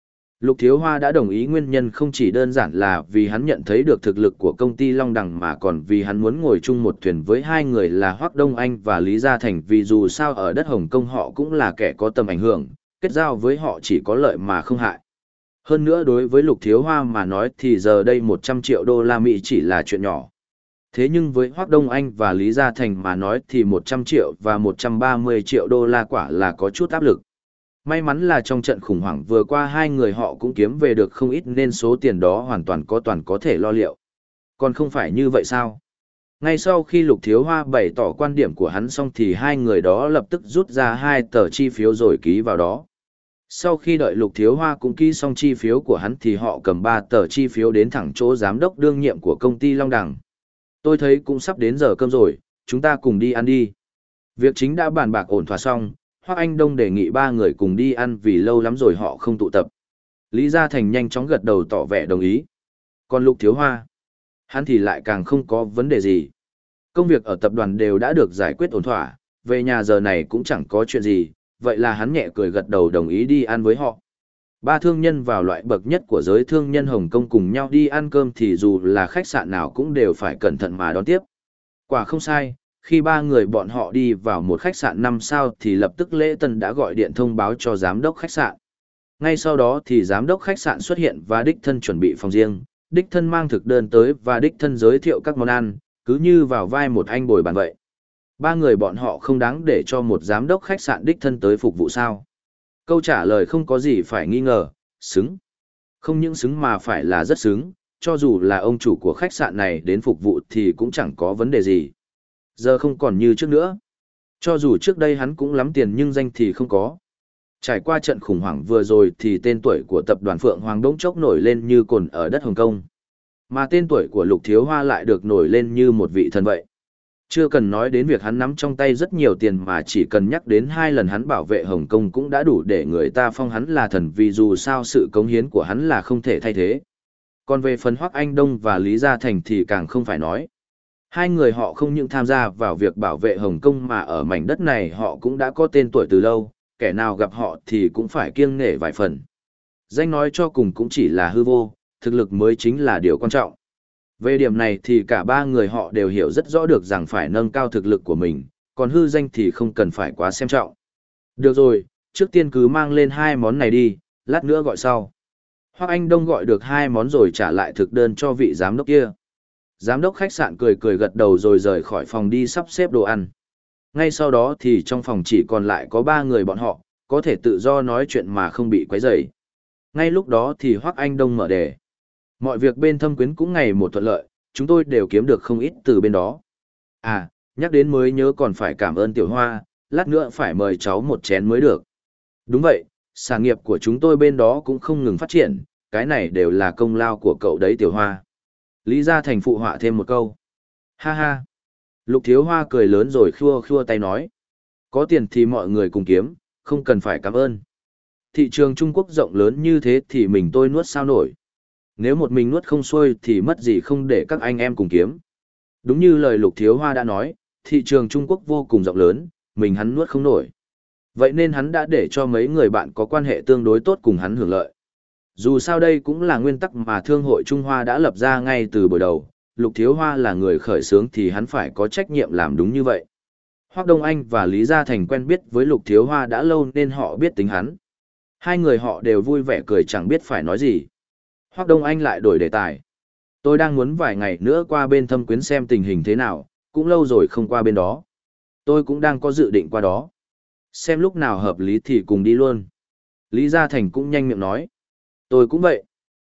Lục Thiếu Hoa đã đồng ý nguyên nhân không chỉ đơn giản là vì hắn nhận thấy được thực lực của công ty Long Đằng mà còn vì hắn muốn ngồi chung một thuyền với hai người là Hoắc Đông Anh và Lý Gia Thành, vì dù sao ở đất Hồng Kông họ cũng là kẻ có tầm ảnh hưởng, kết giao với họ chỉ có lợi mà không hại. Hơn nữa đối với Lục Thiếu Hoa mà nói thì giờ đây một trăm triệu đô la Mỹ chỉ là chuyện nhỏ. Thế nhưng với Hoắc Đông Anh và Lý Gia Thành mà nói thì một trăm triệu và một trăm ba mươi triệu đô la quả là có chút áp lực. May mắn là trong trận khủng hoảng vừa qua hai người họ cũng kiếm về được không ít nên số tiền đó hoàn toàn có toàn có thể lo liệu. Còn không phải như vậy sao? Ngay sau khi Lục Thiếu Hoa bày tỏ quan điểm của hắn xong thì hai người đó lập tức rút ra hai tờ chi phiếu rồi ký vào đó. Sau khi đợi Lục Thiếu Hoa cũng ký xong chi phiếu của hắn thì họ cầm ba tờ chi phiếu đến thẳng chỗ giám đốc đương nhiệm của công ty Long Đằng. Tôi thấy cũng sắp đến giờ cơm rồi, chúng ta cùng đi ăn đi. Việc chính đã bàn bạc ổn thỏa xong, Hoắc Anh Đông đề nghị ba người cùng đi ăn vì lâu lắm rồi họ không tụ tập. Lý Gia Thành nhanh chóng gật đầu tỏ vẻ đồng ý. Còn Lục Thiếu Hoa, hắn thì lại càng không có vấn đề gì. Công việc ở tập đoàn đều đã được giải quyết ổn thỏa, về nhà giờ này cũng chẳng có chuyện gì, vậy là hắn nhẹ cười gật đầu đồng ý đi ăn với họ. Ba thương nhân vào loại bậc nhất của giới thương nhân Hồng Kông cùng nhau đi ăn cơm thì dù là khách sạn nào cũng đều phải cẩn thận mà đón tiếp. Quả không sai, khi ba người bọn họ đi vào một khách sạn năm sao thì lập tức Lễ Tân đã gọi điện thông báo cho giám đốc khách sạn. Ngay sau đó thì giám đốc khách sạn xuất hiện và đích thân chuẩn bị phòng riêng, đích thân mang thực đơn tới và đích thân giới thiệu các món ăn, cứ như vào vai một anh bồi bàn vậy. Ba người bọn họ không đáng để cho một giám đốc khách sạn đích thân tới phục vụ sao? Câu trả lời không có gì phải nghi ngờ, xứng. Không những xứng mà phải là rất xứng, cho dù là ông chủ của khách sạn này đến phục vụ thì cũng chẳng có vấn đề gì. Giờ không còn như trước nữa. Cho dù trước đây hắn cũng lắm tiền nhưng danh thì không có. Trải qua trận khủng hoảng vừa rồi thì tên tuổi của tập đoàn Phượng Hoàng đống chốc nổi lên như cồn ở đất Hồng Kông. Mà tên tuổi của Lục Thiếu Hoa lại được nổi lên như một vị thần vậy. Chưa cần nói đến việc hắn nắm trong tay rất nhiều tiền mà chỉ cần nhắc đến hai lần hắn bảo vệ Hồng Kông cũng đã đủ để người ta phong hắn là thần, vì dù sao sự cống hiến của hắn là không thể thay thế. Còn về phần Hoắc Anh Đông và Lý Gia Thành thì càng không phải nói. Hai người họ không những tham gia vào việc bảo vệ Hồng Kông mà ở mảnh đất này họ cũng đã có tên tuổi từ lâu, kẻ nào gặp họ thì cũng phải kiêng nể vài phần. Danh nói cho cùng cũng chỉ là hư vô, thực lực mới chính là điều quan trọng. Về điểm này thì cả ba người họ đều hiểu rất rõ được rằng phải nâng cao thực lực của mình, còn hư danh thì không cần phải quá xem trọng. Được rồi, trước tiên cứ mang lên hai món này đi, lát nữa gọi sau. Hoắc Anh Đông gọi được hai món rồi trả lại thực đơn cho vị giám đốc kia. Giám đốc khách sạn cười cười gật đầu rồi rời khỏi phòng đi sắp xếp đồ ăn. Ngay sau đó thì trong phòng chỉ còn lại có ba người bọn họ, có thể tự do nói chuyện mà không bị quấy rầy. Ngay lúc đó thì Hoắc Anh Đông mở đề. Mọi việc bên Thâm Quyến cũng ngày một thuận lợi, chúng tôi đều kiếm được không ít từ bên đó. À, nhắc đến mới nhớ còn phải cảm ơn Tiểu Hoa, lát nữa phải mời cháu một chén mới được. Đúng vậy, sản nghiệp của chúng tôi bên đó cũng không ngừng phát triển, cái này đều là công lao của cậu đấy Tiểu Hoa. Lý Gia Thành phụ họa thêm một câu. Ha ha. Lục Thiếu Hoa cười lớn rồi khua khua tay nói. Có tiền thì mọi người cùng kiếm, không cần phải cảm ơn. Thị trường Trung Quốc rộng lớn như thế thì mình tôi nuốt sao nổi. Nếu một mình nuốt không xuôi thì mất gì không để các anh em cùng kiếm. Đúng như lời Lục Thiếu Hoa đã nói, thị trường Trung Quốc vô cùng rộng lớn, mình hắn nuốt không nổi. Vậy nên hắn đã để cho mấy người bạn có quan hệ tương đối tốt cùng hắn hưởng lợi. Dù sao đây cũng là nguyên tắc mà Thương hội Trung Hoa đã lập ra ngay từ buổi đầu, Lục Thiếu Hoa là người khởi xướng thì hắn phải có trách nhiệm làm đúng như vậy. Hoắc Đông Anh và Lý Gia Thành quen biết với Lục Thiếu Hoa đã lâu nên họ biết tính hắn. Hai người họ đều vui vẻ cười chẳng biết phải nói gì. Hoắc Đông Anh lại đổi đề tài. Tôi đang muốn vài ngày nữa qua bên Thâm Quyến xem tình hình thế nào, cũng lâu rồi không qua bên đó. Tôi cũng đang có dự định qua đó. Xem lúc nào hợp lý thì cùng đi luôn. Lý Gia Thành cũng nhanh miệng nói. Tôi cũng vậy.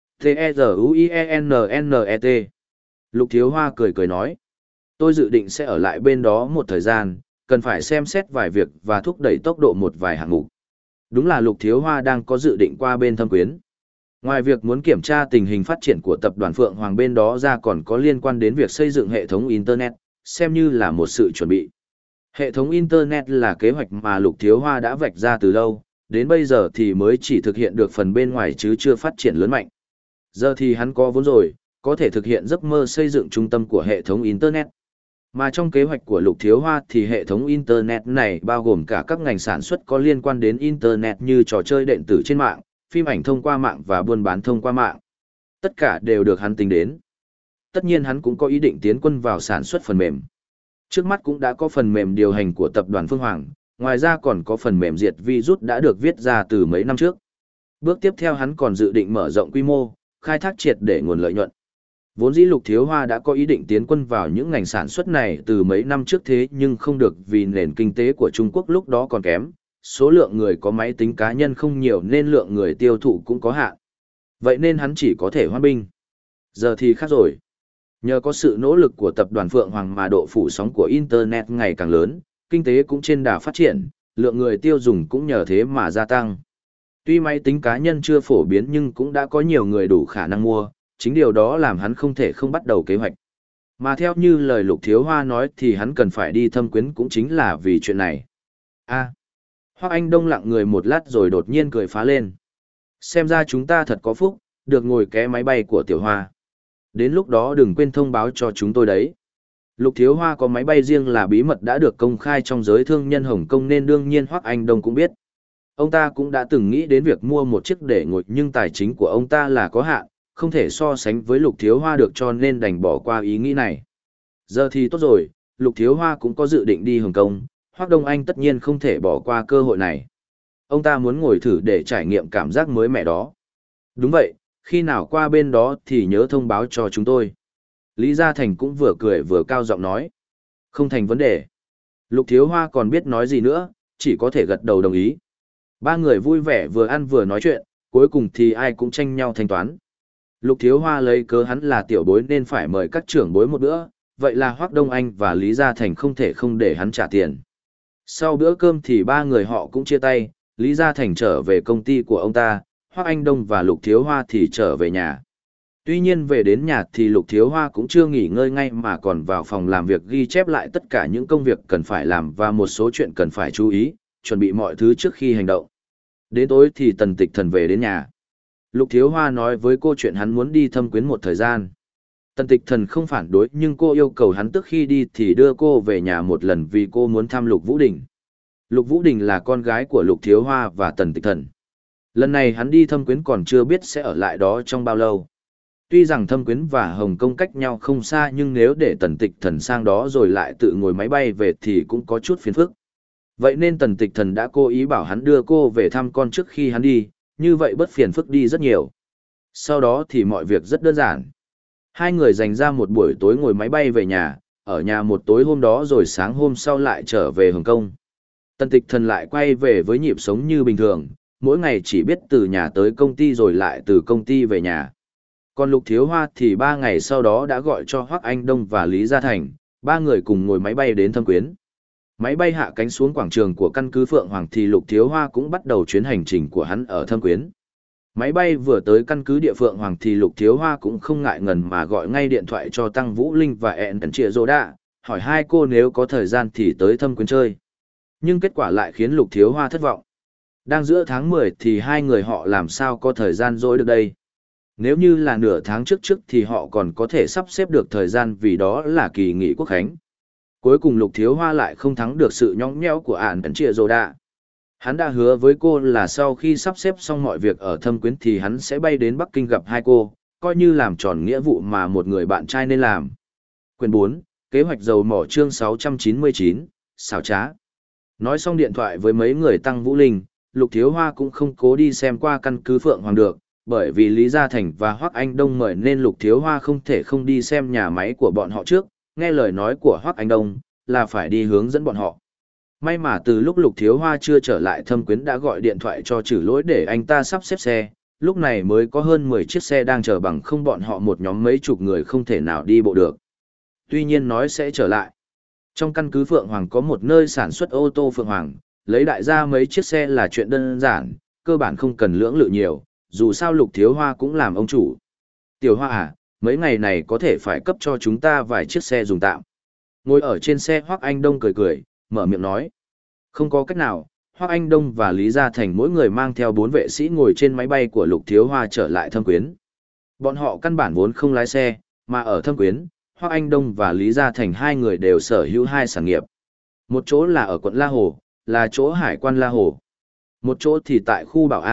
T-E-Z-U-I-E-N-N-E-T. Lục Thiếu Hoa cười cười nói. Tôi dự định sẽ ở lại bên đó một thời gian, cần phải xem xét vài việc và thúc đẩy tốc độ một vài hạng mục. Đúng là Lục Thiếu Hoa đang có dự định qua bên Thâm Quyến. Ngoài việc muốn kiểm tra tình hình phát triển của tập đoàn Phượng Hoàng bên đó ra còn có liên quan đến việc xây dựng hệ thống Internet, xem như là một sự chuẩn bị. Hệ thống Internet là kế hoạch mà Lục Thiếu Hoa đã vạch ra từ lâu, đến bây giờ thì mới chỉ thực hiện được phần bên ngoài chứ chưa phát triển lớn mạnh. Giờ thì hắn có vốn rồi, có thể thực hiện giấc mơ xây dựng trung tâm của hệ thống Internet. Mà trong kế hoạch của Lục Thiếu Hoa thì hệ thống Internet này bao gồm cả các ngành sản xuất có liên quan đến Internet như trò chơi điện tử trên mạng, phim ảnh thông qua mạng và buôn bán thông qua mạng. Tất cả đều được hắn tính đến. Tất nhiên hắn cũng có ý định tiến quân vào sản xuất phần mềm. Trước mắt cũng đã có phần mềm điều hành của tập đoàn Phương Hoàng, ngoài ra còn có phần mềm diệt virus đã được viết ra từ mấy năm trước. Bước tiếp theo hắn còn dự định mở rộng quy mô, khai thác triệt để nguồn lợi nhuận. Vốn dĩ Lục Thiếu Hoa đã có ý định tiến quân vào những ngành sản xuất này từ mấy năm trước thế nhưng không được vì nền kinh tế của Trung Quốc lúc đó còn kém, số lượng người có máy tính cá nhân không nhiều nên lượng người tiêu thụ cũng có hạn. Vậy nên hắn chỉ có thể hoan binh. Giờ thì khác rồi. Nhờ có sự nỗ lực của tập đoàn Phượng Hoàng mà độ phủ sóng của Internet ngày càng lớn, kinh tế cũng trên đà phát triển, lượng người tiêu dùng cũng nhờ thế mà gia tăng. Tuy máy tính cá nhân chưa phổ biến nhưng cũng đã có nhiều người đủ khả năng mua, chính điều đó làm hắn không thể không bắt đầu kế hoạch. Mà theo như lời Lục Thiếu Hoa nói thì hắn cần phải đi thâm quyến cũng chính là vì chuyện này. A. Hoắc Anh Đông lặng người một lát rồi đột nhiên cười phá lên. Xem ra chúng ta thật có phúc, được ngồi ké máy bay của Tiểu Hoa. Đến lúc đó đừng quên thông báo cho chúng tôi đấy. Lục Thiếu Hoa có máy bay riêng là bí mật đã được công khai trong giới thương nhân Hồng Kông nên đương nhiên Hoắc Anh Đông cũng biết. Ông ta cũng đã từng nghĩ đến việc mua một chiếc để ngồi nhưng tài chính của ông ta là có hạn, không thể so sánh với Lục Thiếu Hoa được cho nên đành bỏ qua ý nghĩ này. Giờ thì tốt rồi, Lục Thiếu Hoa cũng có dự định đi Hồng Kông, Hoắc Đông Anh tất nhiên không thể bỏ qua cơ hội này. Ông ta muốn ngồi thử để trải nghiệm cảm giác mới mẻ đó. Đúng vậy, khi nào qua bên đó thì nhớ thông báo cho chúng tôi. Lý Gia Thành cũng vừa cười vừa cao giọng nói. Không thành vấn đề. Lục Thiếu Hoa còn biết nói gì nữa, chỉ có thể gật đầu đồng ý. Ba người vui vẻ vừa ăn vừa nói chuyện, cuối cùng thì ai cũng tranh nhau thanh toán. Lục Thiếu Hoa lấy cớ hắn là tiểu bối nên phải mời các trưởng bối một bữa, vậy là Hoắc Đông Anh và Lý Gia Thành không thể không để hắn trả tiền. Sau bữa cơm thì ba người họ cũng chia tay, Lý Gia Thành trở về công ty của ông ta, Hoắc Anh Đông và Lục Thiếu Hoa thì trở về nhà. Tuy nhiên về đến nhà thì Lục Thiếu Hoa cũng chưa nghỉ ngơi ngay mà còn vào phòng làm việc ghi chép lại tất cả những công việc cần phải làm và một số chuyện cần phải chú ý, chuẩn bị mọi thứ trước khi hành động. Đến tối thì Tần Tịch Thần về đến nhà. Lục Thiếu Hoa nói với cô chuyện hắn muốn đi thâm quyến một thời gian. Tần Tịch Thần không phản đối nhưng cô yêu cầu hắn trước khi đi thì đưa cô về nhà một lần vì cô muốn thăm Lục Vũ Đình. Lục Vũ Đình là con gái của Lục Thiếu Hoa và Tần Tịch Thần. Lần này hắn đi thâm quyến còn chưa biết sẽ ở lại đó trong bao lâu. Tuy rằng thâm quyến và Hồng Kông cách nhau không xa nhưng nếu để Tần Tịch Thần sang đó rồi lại tự ngồi máy bay về thì cũng có chút phiền phức. Vậy nên Tần Tịch Thần đã cố ý bảo hắn đưa cô về thăm con trước khi hắn đi, như vậy bớt phiền phức đi rất nhiều. Sau đó thì mọi việc rất đơn giản. Hai người dành ra một buổi tối ngồi máy bay về nhà, ở nhà một tối hôm đó rồi sáng hôm sau lại trở về Hồng Kông. Tần Tịch Thần lại quay về với nhịp sống như bình thường, mỗi ngày chỉ biết từ nhà tới công ty rồi lại từ công ty về nhà. Còn Lục Thiếu Hoa thì ba ngày sau đó đã gọi cho Hoắc Anh Đông và Lý Gia Thành, ba người cùng ngồi máy bay đến thâm quyến. Máy bay hạ cánh xuống quảng trường của căn cứ Phượng Hoàng thì Lục Thiếu Hoa cũng bắt đầu chuyến hành trình của hắn ở thâm quyến. Máy bay vừa tới căn cứ địa Phượng Hoàng thì Lục Thiếu Hoa cũng không ngại ngần mà gọi ngay điện thoại cho Tăng Vũ Linh và ẹn Tần Trịa Dô Đạ, hỏi hai cô nếu có thời gian thì tới thâm quyến chơi. Nhưng kết quả lại khiến Lục Thiếu Hoa thất vọng. Đang giữa tháng mười thì hai người họ làm sao có thời gian dối được đây. Nếu như là nửa tháng trước trước thì họ còn có thể sắp xếp được thời gian vì đó là kỳ nghỉ quốc khánh. Cuối cùng Lục Thiếu Hoa lại không thắng được sự nhõng nhẽo của ản Tần Trịa Dô Đạ. Hắn đã hứa với cô là sau khi sắp xếp xong mọi việc ở thâm quyến thì hắn sẽ bay đến Bắc Kinh gặp hai cô, coi như làm tròn nghĩa vụ mà một người bạn trai nên làm. Quyền bốn, Kế hoạch dầu mỏ chương sáu trăm chín mươi chín, xảo trá. Nói xong điện thoại với mấy người Tăng Vũ Linh, Lục Thiếu Hoa cũng không cố đi xem qua căn cứ Phượng Hoàng được, bởi vì Lý Gia Thành và Hoắc Anh Đông mời nên Lục Thiếu Hoa không thể không đi xem nhà máy của bọn họ trước, nghe lời nói của Hoắc Anh Đông là phải đi hướng dẫn bọn họ. May mà từ lúc Lục Thiếu Hoa chưa trở lại thâm quyến đã gọi điện thoại cho Trử Lỗi để anh ta sắp xếp xe, lúc này mới có hơn mười chiếc xe đang chờ bằng không bọn họ một nhóm mấy chục người không thể nào đi bộ được. Tuy nhiên nói sẽ trở lại. Trong căn cứ Phượng Hoàng có một nơi sản xuất ô tô Phượng Hoàng, lấy đại gia mấy chiếc xe là chuyện đơn giản, cơ bản không cần lưỡng lự nhiều, dù sao Lục Thiếu Hoa cũng làm ông chủ. Tiểu Hoa à, mấy ngày này có thể phải cấp cho chúng ta vài chiếc xe dùng tạm. Ngồi ở trên xe Hoắc Anh Đông cười cười, mở miệng nói. Không có cách nào, Hoắc Anh Đông và Lý Gia Thành mỗi người mang theo bốn vệ sĩ ngồi trên máy bay của Lục Thiếu Hoa trở lại thâm quyến. Bọn họ căn bản vốn không lái xe, mà ở thâm quyến, Hoắc Anh Đông và Lý Gia Thành hai người đều sở hữu hai sản nghiệp. Một chỗ là ở quận La Hồ, là chỗ hải quan La Hồ. Một chỗ thì tại khu Bảo An,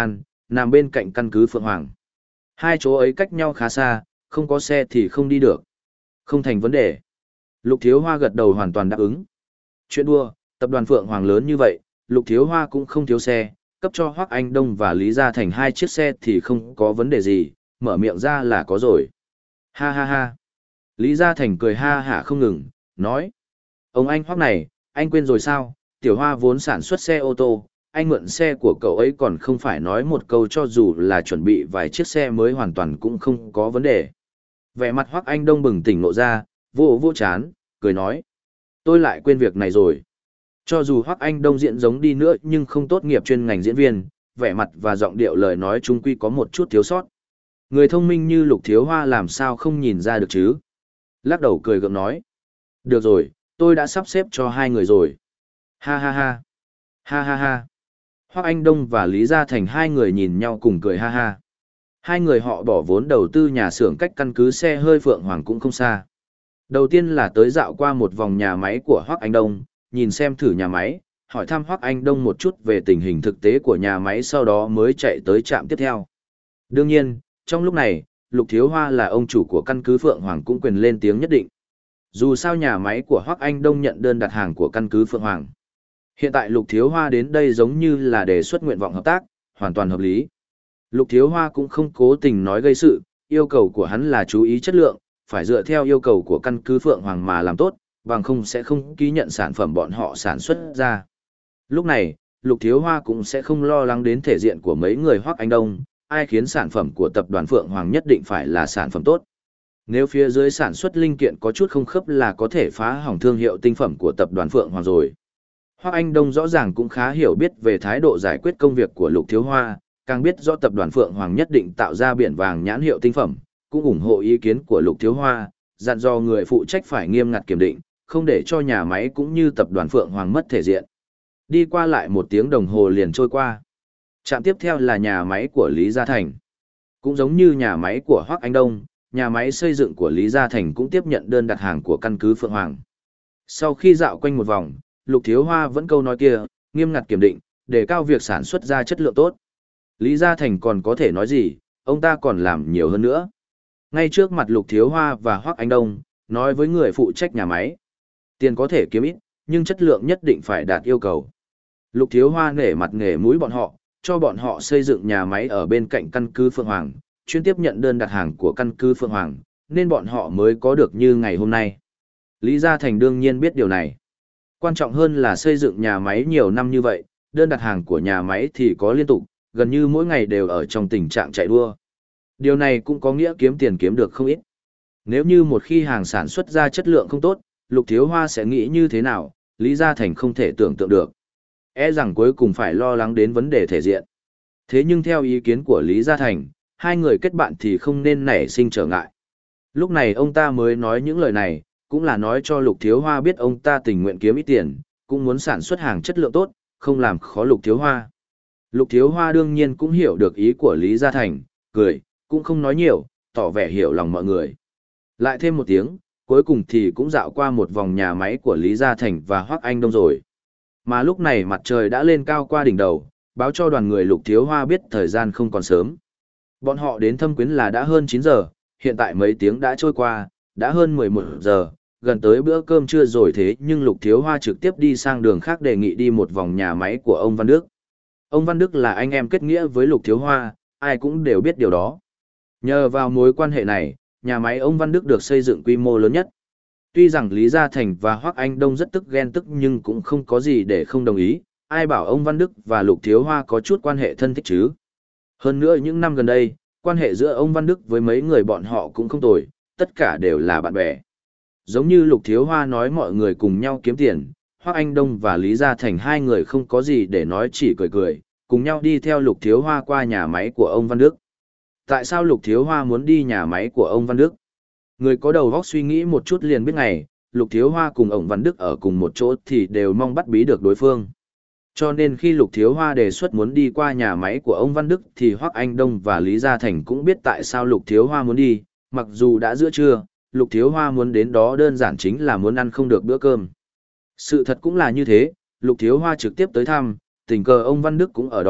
nằm bên cạnh căn cứ Phượng Hoàng. Hai chỗ ấy cách nhau khá xa, không có xe thì không đi được. Không thành vấn đề. Lục Thiếu Hoa gật đầu hoàn toàn đáp ứng. Chuyện đua, tập đoàn Phượng Hoàng lớn như vậy, Lục Thiếu Hoa cũng không thiếu xe, cấp cho Hoắc Anh Đông và Lý Gia Thành hai chiếc xe thì không có vấn đề gì, mở miệng ra là có rồi. Ha ha ha. Lý Gia Thành cười ha hả không ngừng, nói. Ông anh Hoắc này, anh quên rồi sao, Tiểu Hoa vốn sản xuất xe ô tô, anh mượn xe của cậu ấy còn không phải nói một câu cho dù là chuẩn bị vài chiếc xe mới hoàn toàn cũng không có vấn đề. Vẻ mặt Hoắc Anh Đông bừng tỉnh ngộ ra, vô vô chán, cười nói. Tôi lại quên việc này rồi. Cho dù Hoắc Anh Đông diễn giống đi nữa nhưng không tốt nghiệp chuyên ngành diễn viên, vẻ mặt và giọng điệu lời nói chung quy có một chút thiếu sót. Người thông minh như Lục Thiếu Hoa làm sao không nhìn ra được chứ? Lắc đầu cười gượng nói. Được rồi, tôi đã sắp xếp cho hai người rồi. Ha ha ha. Ha ha ha. Hoắc Anh Đông và Lý Gia Thành hai người nhìn nhau cùng cười ha ha. Hai người họ bỏ vốn đầu tư nhà xưởng cách căn cứ xe hơi Phượng Hoàng cũng không xa. Đầu tiên là tới dạo qua một vòng nhà máy của Hoắc Anh Đông, nhìn xem thử nhà máy, hỏi thăm Hoắc Anh Đông một chút về tình hình thực tế của nhà máy sau đó mới chạy tới trạm tiếp theo. Đương nhiên, trong lúc này, Lục Thiếu Hoa là ông chủ của căn cứ Phượng Hoàng cũng quyền lên tiếng nhất định. Dù sao nhà máy của Hoắc Anh Đông nhận đơn đặt hàng của căn cứ Phượng Hoàng. Hiện tại Lục Thiếu Hoa đến đây giống như là đề xuất nguyện vọng hợp tác, hoàn toàn hợp lý. Lục Thiếu Hoa cũng không cố tình nói gây sự, yêu cầu của hắn là chú ý chất lượng, phải dựa theo yêu cầu của căn cứ Phượng Hoàng mà làm tốt, bằng không sẽ không ký nhận sản phẩm bọn họ sản xuất ra. Lúc này, Lục Thiếu Hoa cũng sẽ không lo lắng đến thể diện của mấy người Hoắc Anh Đông, ai khiến sản phẩm của tập đoàn Phượng Hoàng nhất định phải là sản phẩm tốt. Nếu phía dưới sản xuất linh kiện có chút không khớp là có thể phá hỏng thương hiệu tinh phẩm của tập đoàn Phượng Hoàng rồi. Hoắc Anh Đông rõ ràng cũng khá hiểu biết về thái độ giải quyết công việc của Lục Thiếu Hoa, càng biết rõ tập đoàn Phượng Hoàng nhất định tạo ra biển vàng nhãn hiệu tinh phẩm, cũng ủng hộ ý kiến của Lục Thiếu Hoa, dặn dò người phụ trách phải nghiêm ngặt kiểm định, không để cho nhà máy cũng như tập đoàn Phượng Hoàng mất thể diện. Đi qua lại một tiếng đồng hồ liền trôi qua. Trạm tiếp theo là nhà máy của Lý Gia Thành. Cũng giống như nhà máy của Hoắc Anh Đông, nhà máy xây dựng của Lý Gia Thành cũng tiếp nhận đơn đặt hàng của căn cứ Phượng Hoàng. Sau khi dạo quanh một vòng, Lục Thiếu Hoa vẫn câu nói kia, nghiêm ngặt kiểm định, để cao việc sản xuất ra chất lượng tốt. Lý Gia Thành còn có thể nói gì, ông ta còn làm nhiều hơn nữa. Ngay trước mặt Lục Thiếu Hoa và Hoắc Anh Đông, nói với người phụ trách nhà máy. Tiền có thể kiếm ít, nhưng chất lượng nhất định phải đạt yêu cầu. Lục Thiếu Hoa nể mặt nể mũi bọn họ, cho bọn họ xây dựng nhà máy ở bên cạnh căn cứ Phượng Hoàng, chuyên tiếp nhận đơn đặt hàng của căn cứ Phượng Hoàng, nên bọn họ mới có được như ngày hôm nay. Lý Gia Thành đương nhiên biết điều này. Quan trọng hơn là xây dựng nhà máy nhiều năm như vậy, đơn đặt hàng của nhà máy thì có liên tục, gần như mỗi ngày đều ở trong tình trạng chạy đua. Điều này cũng có nghĩa kiếm tiền kiếm được không ít. Nếu như một khi hàng sản xuất ra chất lượng không tốt, Lục Thiếu Hoa sẽ nghĩ như thế nào, Lý Gia Thành không thể tưởng tượng được. E rằng cuối cùng phải lo lắng đến vấn đề thể diện. Thế nhưng theo ý kiến của Lý Gia Thành, hai người kết bạn thì không nên nảy sinh trở ngại. Lúc này ông ta mới nói những lời này, cũng là nói cho Lục Thiếu Hoa biết ông ta tình nguyện kiếm ít tiền, cũng muốn sản xuất hàng chất lượng tốt, không làm khó Lục Thiếu Hoa. Lục Thiếu Hoa đương nhiên cũng hiểu được ý của Lý Gia Thành, cười, cũng không nói nhiều, tỏ vẻ hiểu lòng mọi người. Lại thêm một tiếng, cuối cùng thì cũng dạo qua một vòng nhà máy của Lý Gia Thành và Hoắc Anh Đông rồi. Mà lúc này mặt trời đã lên cao qua đỉnh đầu, báo cho đoàn người Lục Thiếu Hoa biết thời gian không còn sớm. Bọn họ đến Thâm Quyến là đã hơn chín giờ, hiện tại mấy tiếng đã trôi qua, đã hơn mười một giờ, gần tới bữa cơm trưa rồi thế nhưng Lục Thiếu Hoa trực tiếp đi sang đường khác đề nghị đi một vòng nhà máy của ông Văn Đức. Ông Văn Đức là anh em kết nghĩa với Lục Thiếu Hoa, ai cũng đều biết điều đó. Nhờ vào mối quan hệ này, nhà máy ông Văn Đức được xây dựng quy mô lớn nhất. Tuy rằng Lý Gia Thành và Hoắc Anh Đông rất tức ghen tức nhưng cũng không có gì để không đồng ý, ai bảo ông Văn Đức và Lục Thiếu Hoa có chút quan hệ thân thích chứ. Hơn nữa những năm gần đây, quan hệ giữa ông Văn Đức với mấy người bọn họ cũng không tồi, tất cả đều là bạn bè. Giống như Lục Thiếu Hoa nói mọi người cùng nhau kiếm tiền, Hoắc Anh Đông và Lý Gia Thành hai người không có gì để nói chỉ cười cười, cùng nhau đi theo Lục Thiếu Hoa qua nhà máy của ông Văn Đức. Tại sao Lục Thiếu Hoa muốn đi nhà máy của ông Văn Đức? Người có đầu óc suy nghĩ một chút liền biết ngày, Lục Thiếu Hoa cùng ông Văn Đức ở cùng một chỗ thì đều mong bắt bí được đối phương. Cho nên khi Lục Thiếu Hoa đề xuất muốn đi qua nhà máy của ông Văn Đức thì Hoắc Anh Đông và Lý Gia Thành cũng biết tại sao Lục Thiếu Hoa muốn đi, mặc dù đã giữa trưa, Lục Thiếu Hoa muốn đến đó đơn giản chính là muốn ăn không được bữa cơm. Sự thật cũng là như thế, Lục Thiếu Hoa trực tiếp tới thăm, tình cờ ông Văn Đức cũng ở đó,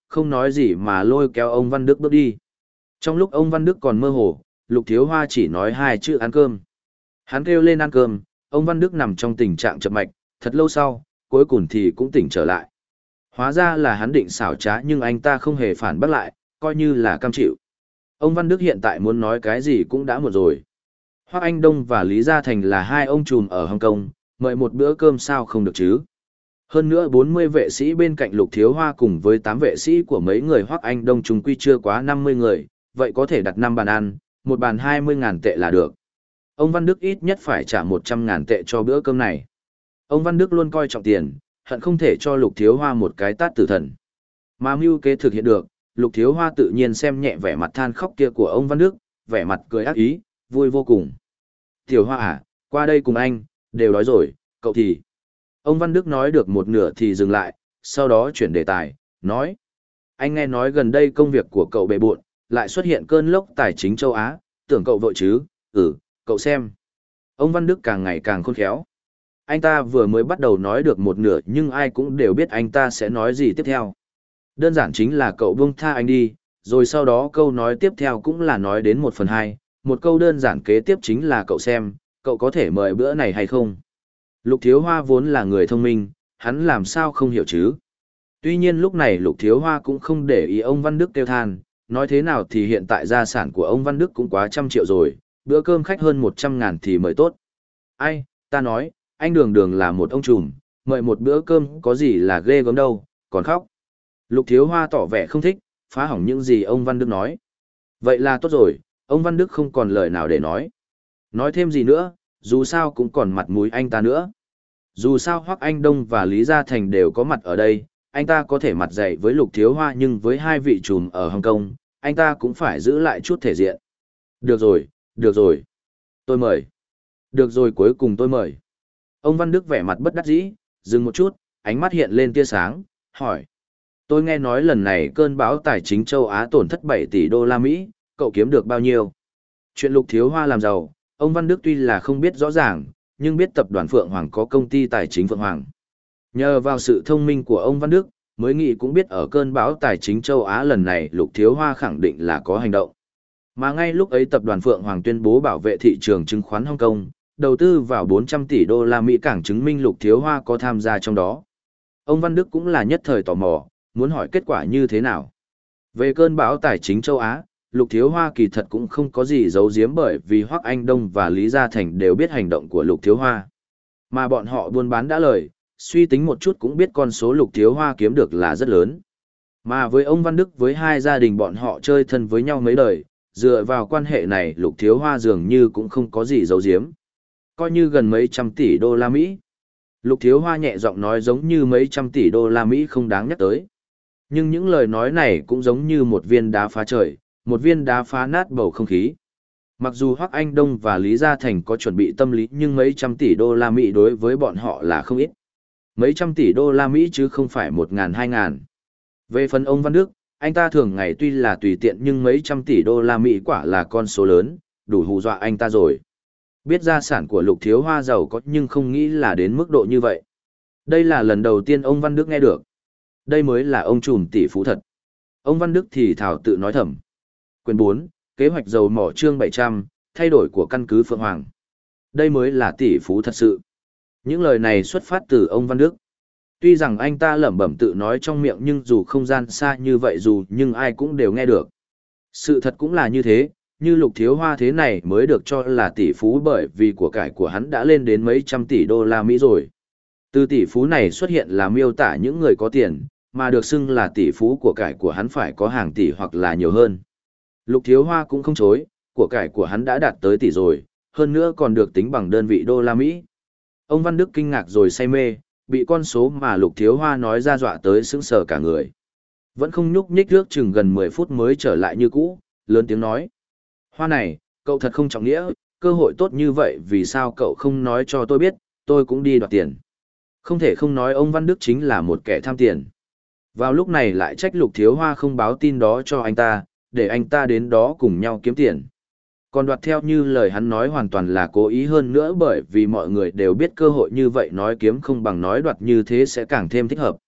không nói gì mà lôi kéo ông Văn Đức bước đi. Trong lúc ông Văn Đức còn mơ hồ, Lục Thiếu Hoa chỉ nói hai chữ ăn cơm. Hắn kêu lên ăn cơm, ông Văn Đức nằm trong tình trạng chậm mạch, thật lâu sau, cuối cùng thì cũng tỉnh trở lại. Hóa ra là hắn định xảo trá nhưng anh ta không hề phản bác lại, coi như là cam chịu. Ông Văn Đức hiện tại muốn nói cái gì cũng đã muộn rồi. Hoắc Anh Đông và Lý Gia Thành là hai ông trùm ở Hồng Kông, mời một bữa cơm sao không được chứ. Hơn nữa bốn mươi vệ sĩ bên cạnh Lục Thiếu Hoa cùng với tám vệ sĩ của mấy người Hoắc Anh Đông chúng quy chưa quá năm mươi người, vậy có thể đặt năm bàn ăn, một bàn hai mươi ngàn tệ là được. Ông Văn Đức ít nhất phải trả một trăm ngàn tệ cho bữa cơm này. Ông Văn Đức luôn coi trọng tiền, hận không thể cho Lục Thiếu Hoa một cái tát tử thần. Mà mưu kế thực hiện được, Lục Thiếu Hoa tự nhiên xem nhẹ vẻ mặt than khóc kia của ông Văn Đức, vẻ mặt cười ác ý, vui vô cùng. Tiểu Hoa à, qua đây cùng anh, đều đói rồi, cậu thì... Ông Văn Đức nói được một nửa thì dừng lại, sau đó chuyển đề tài, nói. Anh nghe nói gần đây công việc của cậu bề bộn, lại xuất hiện cơn lốc tài chính châu Á, tưởng cậu vội chứ, ừ, cậu xem. Ông Văn Đức càng ngày càng khôn khéo. Anh ta vừa mới bắt đầu nói được một nửa nhưng ai cũng đều biết anh ta sẽ nói gì tiếp theo. Đơn giản chính là cậu buông tha anh đi, rồi sau đó câu nói tiếp theo cũng là nói đến một phần hai, một câu đơn giản kế tiếp chính là cậu xem, cậu có thể mời bữa này hay không. Lục Thiếu Hoa vốn là người thông minh, hắn làm sao không hiểu chứ. Tuy nhiên lúc này Lục Thiếu Hoa cũng không để ý ông Văn Đức kêu than, nói thế nào thì hiện tại gia sản của ông Văn Đức cũng quá trăm triệu rồi, bữa cơm khách hơn một trăm ngàn thì mời tốt. Ai, ta nói, anh Đường Đường là một ông trùm, mời một bữa cơm có gì là ghê gớm đâu, còn khóc. Lục Thiếu Hoa tỏ vẻ không thích, phá hỏng những gì ông Văn Đức nói. Vậy là tốt rồi, ông Văn Đức không còn lời nào để nói. Nói thêm gì nữa, dù sao cũng còn mặt mũi anh ta nữa. Dù sao Hoắc Anh Đông và Lý Gia Thành đều có mặt ở đây, anh ta có thể mặt dày với Lục Thiếu Hoa nhưng với hai vị trùm ở Hồng Kông, anh ta cũng phải giữ lại chút thể diện. Được rồi, được rồi. Tôi mời. Được rồi cuối cùng tôi mời. Ông Văn Đức vẻ mặt bất đắc dĩ, dừng một chút, ánh mắt hiện lên tia sáng, hỏi. Tôi nghe nói lần này cơn bão tài chính châu Á tổn thất bảy tỷ đô la Mỹ, cậu kiếm được bao nhiêu? Chuyện Lục Thiếu Hoa làm giàu, ông Văn Đức tuy là không biết rõ ràng, nhưng biết tập đoàn Phượng Hoàng có công ty tài chính Phượng Hoàng. Nhờ vào sự thông minh của ông Văn Đức, mới nghĩ cũng biết ở cơn bão tài chính châu Á lần này Lục Thiếu Hoa khẳng định là có hành động. Mà ngay lúc ấy tập đoàn Phượng Hoàng tuyên bố bảo vệ thị trường chứng khoán Hong Kong, đầu tư vào bốn trăm tỷ đô la Mỹ càng chứng minh Lục Thiếu Hoa có tham gia trong đó. Ông Văn Đức cũng là nhất thời tò mò, muốn hỏi kết quả như thế nào. Về cơn bão tài chính châu Á, Lục Thiếu Hoa kỳ thật cũng không có gì giấu giếm bởi vì Hoắc Anh Đông và Lý Gia Thành đều biết hành động của Lục Thiếu Hoa. Mà bọn họ buôn bán đã lời, suy tính một chút cũng biết con số Lục Thiếu Hoa kiếm được là rất lớn. Mà với ông Văn Đức với hai gia đình bọn họ chơi thân với nhau mấy đời, dựa vào quan hệ này Lục Thiếu Hoa dường như cũng không có gì giấu giếm. Coi như gần mấy trăm tỷ đô la Mỹ. Lục Thiếu Hoa nhẹ giọng nói giống như mấy trăm tỷ đô la Mỹ không đáng nhắc tới. Nhưng những lời nói này cũng giống như một viên đá phá trời, một viên đá phá nát bầu không khí. Mặc dù Hoắc Anh Đông và Lý Gia Thành có chuẩn bị tâm lý nhưng mấy trăm tỷ đô la Mỹ đối với bọn họ là không ít. Mấy trăm tỷ đô la Mỹ chứ không phải một ngàn hai ngàn. Về phần ông Văn Đức, anh ta thường ngày tuy là tùy tiện nhưng mấy trăm tỷ đô la Mỹ quả là con số lớn, đủ hù dọa anh ta rồi. Biết gia sản của Lục Thiếu Hoa giàu có nhưng không nghĩ là đến mức độ như vậy. Đây là lần đầu tiên ông Văn Đức nghe được. Đây mới là ông trùm tỷ phú thật. Ông Văn Đức thì thảo tự nói thầm. Quyền bốn, kế hoạch dầu mỏ chương bảy trăm, thay đổi của căn cứ Phượng Hoàng. Đây mới là tỷ phú thật sự. Những lời này xuất phát từ ông Văn Đức. Tuy rằng anh ta lẩm bẩm tự nói trong miệng nhưng dù không gian xa như vậy dù nhưng ai cũng đều nghe được. Sự thật cũng là như thế, như Lục Thiếu Hoa thế này mới được cho là tỷ phú bởi vì của cải của hắn đã lên đến mấy trăm tỷ đô la Mỹ rồi. Từ tỷ phú này xuất hiện là miêu tả những người có tiền, mà được xưng là tỷ phú của cải của hắn phải có hàng tỷ hoặc là nhiều hơn. Lục Thiếu Hoa cũng không chối, của cải của hắn đã đạt tới tỷ rồi, hơn nữa còn được tính bằng đơn vị đô la Mỹ. Ông Văn Đức kinh ngạc rồi say mê, bị con số mà Lục Thiếu Hoa nói ra dọa tới sững sờ cả người. Vẫn không nhúc nhích nước chừng gần mười phút mới trở lại như cũ, lớn tiếng nói. Hoa này, cậu thật không trọng nghĩa, cơ hội tốt như vậy vì sao cậu không nói cho tôi biết, tôi cũng đi đoạt tiền. Không thể không nói ông Văn Đức chính là một kẻ tham tiền. Vào lúc này lại trách Lục Thiếu Hoa không báo tin đó cho anh ta, để anh ta đến đó cùng nhau kiếm tiền. Còn đoạt theo như lời hắn nói hoàn toàn là cố ý hơn nữa bởi vì mọi người đều biết cơ hội như vậy nói kiếm không bằng nói đoạt như thế sẽ càng thêm thích hợp.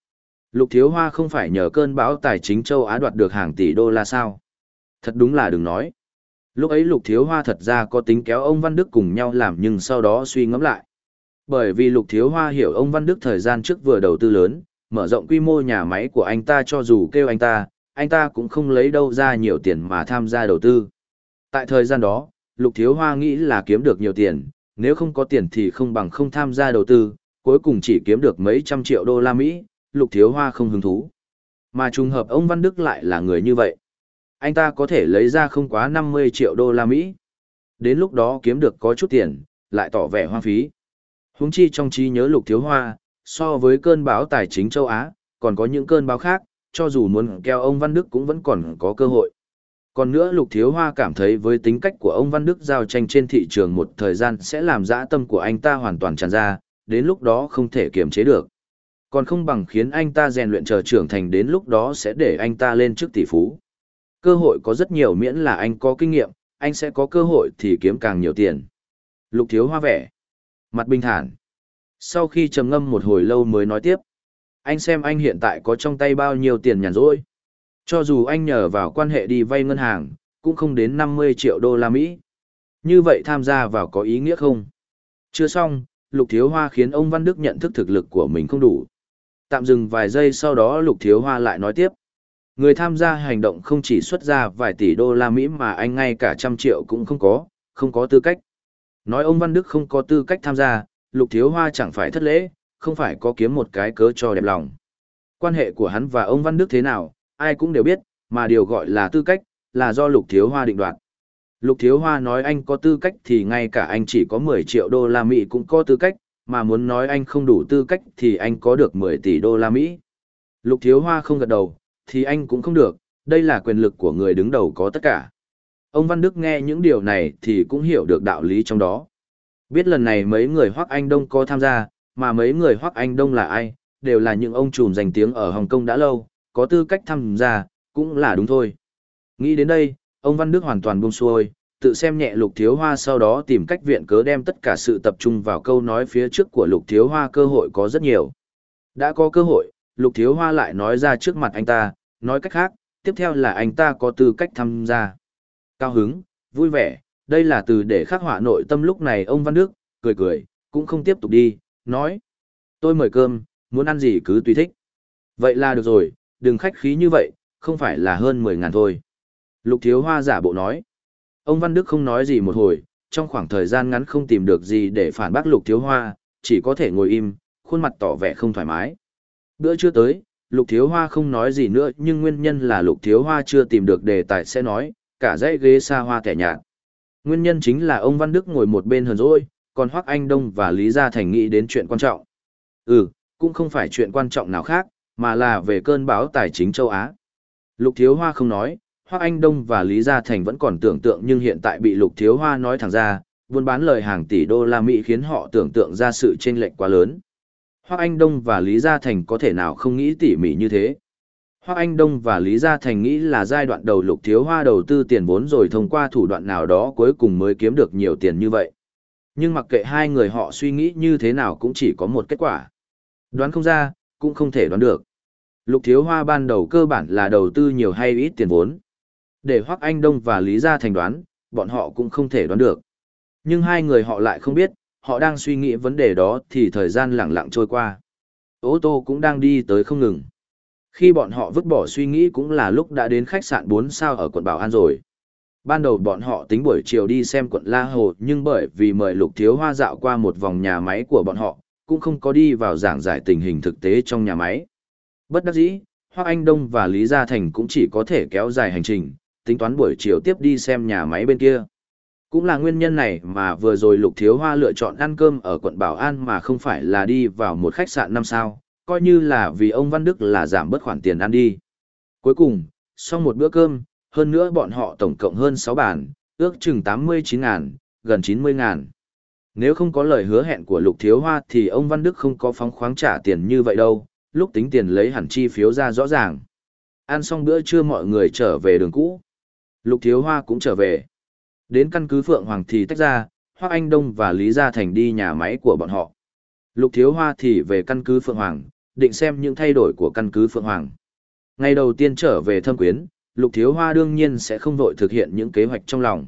Lục Thiếu Hoa không phải nhờ cơn bão tài chính châu Á đoạt được hàng tỷ đô la sao? Thật đúng là đừng nói. Lúc ấy Lục Thiếu Hoa thật ra có tính kéo ông Văn Đức cùng nhau làm nhưng sau đó suy ngẫm lại. Bởi vì Lục Thiếu Hoa hiểu ông Văn Đức thời gian trước vừa đầu tư lớn, mở rộng quy mô nhà máy của anh ta cho dù kêu anh ta, anh ta cũng không lấy đâu ra nhiều tiền mà tham gia đầu tư. Tại thời gian đó, Lục Thiếu Hoa nghĩ là kiếm được nhiều tiền, nếu không có tiền thì không bằng không tham gia đầu tư, cuối cùng chỉ kiếm được mấy trăm triệu đô la Mỹ, Lục Thiếu Hoa không hứng thú. Mà trùng hợp ông Văn Đức lại là người như vậy. Anh ta có thể lấy ra không quá năm mươi triệu đô la Mỹ. Đến lúc đó kiếm được có chút tiền, lại tỏ vẻ hoang phí. Huống chi trong trí nhớ Lục Thiếu Hoa, so với cơn bão tài chính châu Á, còn có những cơn bão khác, cho dù muốn kéo ông Văn Đức cũng vẫn còn có cơ hội. Còn nữa Lục Thiếu Hoa cảm thấy với tính cách của ông Văn Đức giao tranh trên thị trường một thời gian sẽ làm dã tâm của anh ta hoàn toàn tràn ra, đến lúc đó không thể kiềm chế được. Còn không bằng khiến anh ta rèn luyện chờ trưởng thành, đến lúc đó sẽ để anh ta lên chức tỷ phú. Cơ hội có rất nhiều, miễn là anh có kinh nghiệm, anh sẽ có cơ hội thì kiếm càng nhiều tiền. Lục Thiếu Hoa vẻ mặt bình thản. Sau khi trầm ngâm một hồi lâu mới nói tiếp. Anh xem anh hiện tại có trong tay bao nhiêu tiền nhàn rỗi. Cho dù anh nhờ vào quan hệ đi vay ngân hàng, cũng không đến năm mươi triệu đô la Mỹ. Như vậy tham gia vào có ý nghĩa không? Chưa xong, Lục Thiếu Hoa khiến ông Văn Đức nhận thức thực lực của mình không đủ. Tạm dừng vài giây, sau đó Lục Thiếu Hoa lại nói tiếp. Người tham gia hành động không chỉ xuất ra vài tỷ đô la Mỹ mà anh ngay cả trăm triệu cũng không có, không có tư cách. Nói ông Văn Đức không có tư cách tham gia, Lục Thiếu Hoa chẳng phải thất lễ, không phải có kiếm một cái cớ cho đẹp lòng. Quan hệ của hắn và ông Văn Đức thế nào, ai cũng đều biết, mà điều gọi là tư cách, là do Lục Thiếu Hoa định đoạt. Lục Thiếu Hoa nói anh có tư cách thì ngay cả anh chỉ có mười triệu đô la Mỹ cũng có tư cách, mà muốn nói anh không đủ tư cách thì anh có được mười tỷ đô la Mỹ. Lục Thiếu Hoa không gật đầu, thì anh cũng không được, đây là quyền lực của người đứng đầu có tất cả. Ông Văn Đức nghe những điều này thì cũng hiểu được đạo lý trong đó. Biết lần này mấy người Hoắc Anh Đông có tham gia, mà mấy người Hoắc Anh Đông là ai, đều là những ông trùm danh tiếng ở Hồng Kông đã lâu, có tư cách tham gia, cũng là đúng thôi. Nghĩ đến đây, ông Văn Đức hoàn toàn buông xuôi, tự xem nhẹ Lục Thiếu Hoa, sau đó tìm cách viện cớ đem tất cả sự tập trung vào câu nói phía trước của Lục Thiếu Hoa. Cơ hội có rất nhiều. Đã có cơ hội, Lục Thiếu Hoa lại nói ra trước mặt anh ta, nói cách khác, tiếp theo là anh ta có tư cách tham gia. Cao hứng, vui vẻ, đây là từ để khắc họa nội tâm lúc này. Ông Văn Đức, cười cười, cũng không tiếp tục đi, nói. Tôi mời cơm, muốn ăn gì cứ tùy thích. Vậy là được rồi, đừng khách khí như vậy, không phải là hơn mười ngàn thôi. Lục Thiếu Hoa giả bộ nói. Ông Văn Đức không nói gì một hồi, trong khoảng thời gian ngắn không tìm được gì để phản bác Lục Thiếu Hoa, chỉ có thể ngồi im, khuôn mặt tỏ vẻ không thoải mái. Bữa trưa tới, Lục Thiếu Hoa không nói gì nữa, nhưng nguyên nhân là Lục Thiếu Hoa chưa tìm được đề tài sẽ nói, cả dãy ghế xa hoa kẻ nhạt. Nguyên nhân chính là ông Văn Đức ngồi một bên hờn dỗi, còn Hoắc Anh Đông và Lý Gia Thành nghĩ đến chuyện quan trọng. Ừ, cũng không phải chuyện quan trọng nào khác, mà là về cơn bão tài chính châu Á. Lục Thiếu Hoa không nói, Hoắc Anh Đông và Lý Gia Thành vẫn còn tưởng tượng, nhưng hiện tại bị Lục Thiếu Hoa nói thẳng ra, buôn bán lời hàng tỷ đô la Mỹ khiến họ tưởng tượng ra sự chênh lệch quá lớn. Hoắc Anh Đông và Lý Gia Thành có thể nào không nghĩ tỉ mỉ như thế. Hoắc Anh Đông và Lý Gia Thành nghĩ là giai đoạn đầu Lục Thiếu Hoa đầu tư tiền vốn rồi thông qua thủ đoạn nào đó cuối cùng mới kiếm được nhiều tiền như vậy. Nhưng mặc kệ hai người họ suy nghĩ như thế nào cũng chỉ có một kết quả. Đoán không ra, cũng không thể đoán được. Lục Thiếu Hoa ban đầu cơ bản là đầu tư nhiều hay ít tiền vốn. Để Hoắc Anh Đông và Lý Gia Thành đoán, bọn họ cũng không thể đoán được. Nhưng hai người họ lại không biết, họ đang suy nghĩ vấn đề đó thì thời gian lặng lặng trôi qua. Ô tô cũng đang đi tới không ngừng. Khi bọn họ vứt bỏ suy nghĩ cũng là lúc đã đến khách sạn bốn sao ở quận Bảo An rồi. Ban đầu bọn họ tính buổi chiều đi xem quận La Hồ, nhưng bởi vì mời Lục Thiếu Hoa dạo qua một vòng nhà máy của bọn họ, cũng không có đi vào giảng giải tình hình thực tế trong nhà máy. Bất đắc dĩ, Hoắc Anh Đông và Lý Gia Thành cũng chỉ có thể kéo dài hành trình, tính toán buổi chiều tiếp đi xem nhà máy bên kia. Cũng là nguyên nhân này mà vừa rồi Lục Thiếu Hoa lựa chọn ăn cơm ở quận Bảo An mà không phải là đi vào một khách sạn năm sao, coi như là vì ông Văn Đức là giảm bớt khoản tiền ăn đi. Cuối cùng, sau một bữa cơm, hơn nữa bọn họ tổng cộng hơn sáu bàn, ước chừng tám mươi chín ngàn, gần chín mươi ngàn. Nếu không có lời hứa hẹn của Lục Thiếu Hoa thì ông Văn Đức không có phóng khoáng trả tiền như vậy đâu, lúc tính tiền lấy hẳn chi phiếu ra rõ ràng. Ăn xong bữa trưa mọi người trở về đường cũ. Lục Thiếu Hoa cũng trở về. Đến căn cứ Phượng Hoàng thì tách ra, Hoắc Anh Đông và Lý Gia Thành đi nhà máy của bọn họ. Lục Thiếu Hoa thì về căn cứ Phượng Hoàng, định xem những thay đổi của căn cứ Phượng Hoàng. Ngày đầu tiên trở về Thâm Quyến, Lục Thiếu Hoa đương nhiên sẽ không vội thực hiện những kế hoạch trong lòng.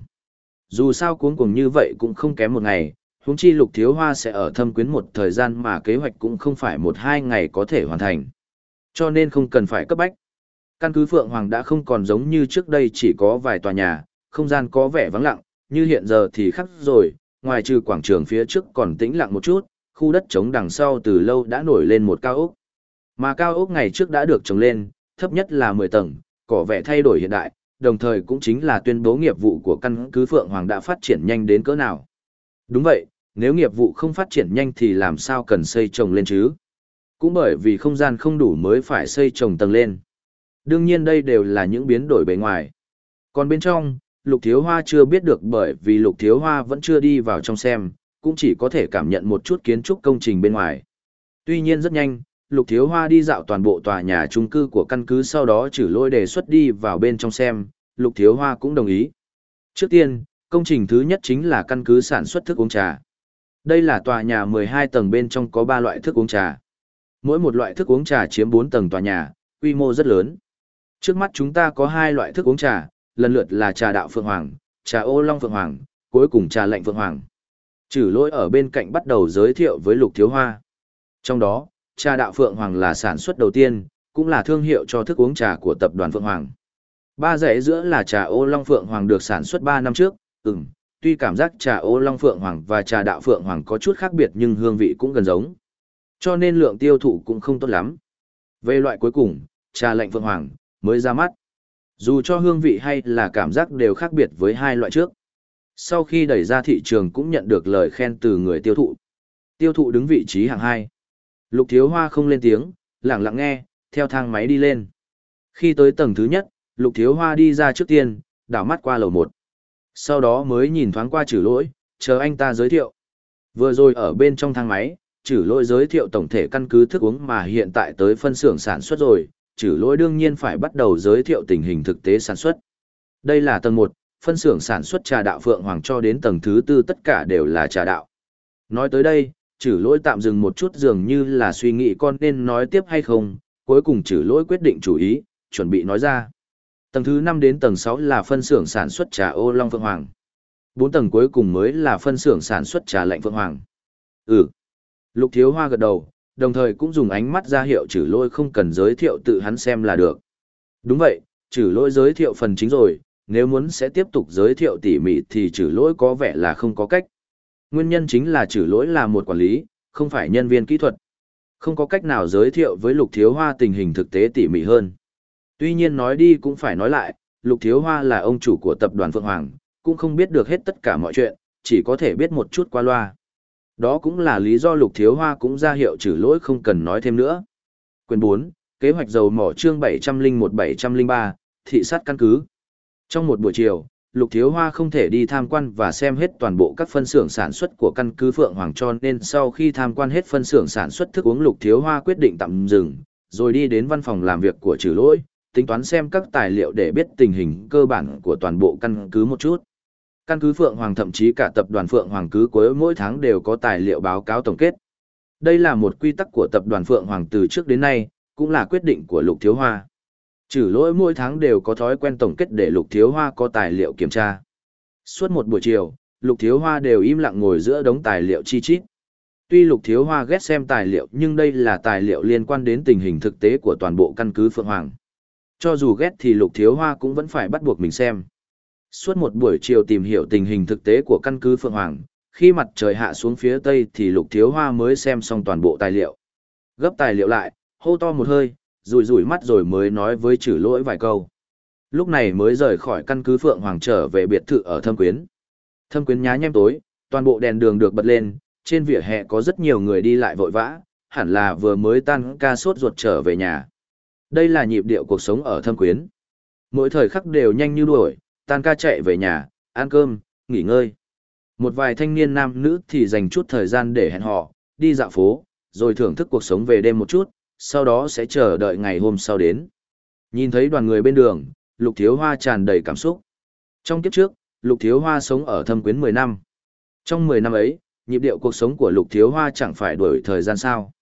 Dù sao cuống cuồng như vậy cũng không kém một ngày, huống chi Lục Thiếu Hoa sẽ ở Thâm Quyến một thời gian mà kế hoạch cũng không phải một hai ngày có thể hoàn thành. Cho nên không cần phải cấp bách. Căn cứ Phượng Hoàng đã không còn giống như trước đây chỉ có vài tòa nhà, không gian có vẻ vắng lặng, như hiện giờ thì khác rồi, ngoài trừ quảng trường phía trước còn tĩnh lặng một chút, khu đất trống đằng sau từ lâu đã nổi lên một cao ốc. Mà cao ốc ngày trước đã được trồng lên, thấp nhất là mười tầng, có vẻ thay đổi hiện đại, đồng thời cũng chính là tuyên bố nghiệp vụ của căn cứ Phượng Hoàng đã phát triển nhanh đến cỡ nào. Đúng vậy, nếu nghiệp vụ không phát triển nhanh thì làm sao cần xây trồng lên chứ? Cũng bởi vì không gian không đủ mới phải xây trồng tầng lên. Đương nhiên đây đều là những biến đổi bề ngoài. Còn bên trong, Lục Thiếu Hoa chưa biết được bởi vì Lục Thiếu Hoa vẫn chưa đi vào trong xem, cũng chỉ có thể cảm nhận một chút kiến trúc công trình bên ngoài. Tuy nhiên rất nhanh, Lục Thiếu Hoa đi dạo toàn bộ tòa nhà chung cư của căn cứ, sau đó Chử Lỗi đề xuất đi vào bên trong xem, Lục Thiếu Hoa cũng đồng ý. Trước tiên, công trình thứ nhất chính là căn cứ sản xuất thức uống trà. Đây là tòa nhà mười hai tầng, bên trong có ba loại thức uống trà. Mỗi một loại thức uống trà chiếm bốn tầng tòa nhà, quy mô rất lớn. Trước mắt chúng ta có hai loại thức uống trà, lần lượt là trà đạo Phượng Hoàng, trà ô long Phượng Hoàng, cuối cùng trà lạnh Phượng Hoàng. Chử Lỗi ở bên cạnh bắt đầu giới thiệu với Lục Thiếu Hoa. Trong đó, trà đạo Phượng Hoàng là sản xuất đầu tiên, cũng là thương hiệu cho thức uống trà của tập đoàn Phượng Hoàng. Ba rẽ giữa là trà ô long Phượng Hoàng được sản xuất ba năm trước, ừm, tuy cảm giác trà ô long Phượng Hoàng và trà đạo Phượng Hoàng có chút khác biệt nhưng hương vị cũng gần giống. Cho nên lượng tiêu thụ cũng không tốt lắm. Về loại cuối cùng, trà lạnh Phượng Hoàng, mới ra mắt. Dù cho hương vị hay là cảm giác đều khác biệt với hai loại trước. Sau khi đẩy ra thị trường cũng nhận được lời khen từ người tiêu thụ. Tiêu thụ đứng vị trí hạng hai. Lục Thiếu Hoa không lên tiếng, lặng lặng nghe, theo thang máy đi lên. Khi tới tầng thứ nhất, Lục Thiếu Hoa đi ra trước tiên, đảo mắt qua lầu một. Sau đó mới nhìn thoáng qua Chử Lỗi, chờ anh ta giới thiệu. Vừa rồi ở bên trong thang máy, Chử Lỗi giới thiệu tổng thể căn cứ thức uống mà hiện tại tới phân xưởng sản xuất rồi, Chử Lỗi đương nhiên phải bắt đầu giới thiệu tình hình thực tế sản xuất. Đây là tầng một, phân xưởng sản xuất trà đạo Phượng Hoàng, cho đến tầng thứ tư tất cả đều là trà đạo. Nói tới đây, Chử Lỗi tạm dừng một chút, dường như là suy nghĩ con nên nói tiếp hay không, cuối cùng Chử Lỗi quyết định chủ ý, chuẩn bị nói ra. Tầng thứ năm đến tầng sáu là phân xưởng sản xuất trà ô long Phượng Hoàng. Bốn tầng cuối cùng mới là phân xưởng sản xuất trà lạnh Phượng Hoàng. Ừ. Lục Thiếu Hoa gật đầu, đồng thời cũng dùng ánh mắt ra hiệu Chử Lỗi không cần giới thiệu, tự hắn xem là được. Đúng vậy, Chử Lỗi giới thiệu phần chính rồi, nếu muốn sẽ tiếp tục giới thiệu tỉ mỉ thì Chử Lỗi có vẻ là không có cách. Nguyên nhân chính là Chử Lỗi là một quản lý, không phải nhân viên kỹ thuật. Không có cách nào giới thiệu với Lục Thiếu Hoa tình hình thực tế tỉ mỉ hơn. Tuy nhiên nói đi cũng phải nói lại, Lục Thiếu Hoa là ông chủ của tập đoàn Phượng Hoàng, cũng không biết được hết tất cả mọi chuyện, chỉ có thể biết một chút qua loa. Đó cũng là lý do Lục Thiếu Hoa cũng ra hiệu Chử Lỗi không cần nói thêm nữa. Quyền bốn, kế hoạch dầu mỏ chương bảy trăm lẻ một bảy trăm lẻ ba, thị sát căn cứ. Trong một buổi chiều, Lục Thiếu Hoa không thể đi tham quan và xem hết toàn bộ các phân xưởng sản xuất của căn cứ Phượng Hoàng, cho nên sau khi tham quan hết phân xưởng sản xuất thức uống, Lục Thiếu Hoa quyết định tạm dừng, rồi đi đến văn phòng làm việc của Chử Lỗi, tính toán xem các tài liệu để biết tình hình cơ bản của toàn bộ căn cứ một chút. Căn cứ Phượng Hoàng, thậm chí cả tập đoàn Phượng Hoàng cứ cuối mỗi tháng đều có tài liệu báo cáo tổng kết. Đây là một quy tắc của tập đoàn Phượng Hoàng từ trước đến nay, cũng là quyết định của Lục Thiếu Hoa. Chử Lỗi mỗi tháng đều có thói quen tổng kết để Lục Thiếu Hoa có tài liệu kiểm tra. Suốt một buổi chiều, Lục Thiếu Hoa đều im lặng ngồi giữa đống tài liệu chi chít. Tuy Lục Thiếu Hoa ghét xem tài liệu nhưng đây là tài liệu liên quan đến tình hình thực tế của toàn bộ căn cứ Phượng Hoàng. Cho dù ghét thì Lục Thiếu Hoa cũng vẫn phải bắt buộc mình xem. Suốt một buổi chiều tìm hiểu tình hình thực tế của căn cứ Phượng Hoàng, khi mặt trời hạ xuống phía tây thì Lục Thiếu Hoa mới xem xong toàn bộ tài liệu. Gấp tài liệu lại, hô to một hơi, rủi rủi mắt rồi mới nói với Chử Lỗi vài câu. Lúc này mới rời khỏi căn cứ Phượng Hoàng trở về biệt thự ở Thâm Quyến. Thâm Quyến nhá nhem tối, toàn bộ đèn đường được bật lên, trên vỉa hè có rất nhiều người đi lại vội vã, hẳn là vừa mới tan ca sốt ruột trở về nhà. Đây là nhịp điệu cuộc sống ở Thâm Quyến. Mỗi thời khắc đều nhanh như đuổi, tan ca chạy về nhà, ăn cơm, nghỉ ngơi. Một vài thanh niên nam nữ thì dành chút thời gian để hẹn hò, đi dạo phố, rồi thưởng thức cuộc sống về đêm một chút, sau đó sẽ chờ đợi ngày hôm sau đến. Nhìn thấy đoàn người bên đường, Lục Thiếu Hoa tràn đầy cảm xúc. Trong kiếp trước, Lục Thiếu Hoa sống ở Thâm Quyến mười năm. Trong mười năm ấy, nhịp điệu cuộc sống của Lục Thiếu Hoa chẳng phải đuổi thời gian sao.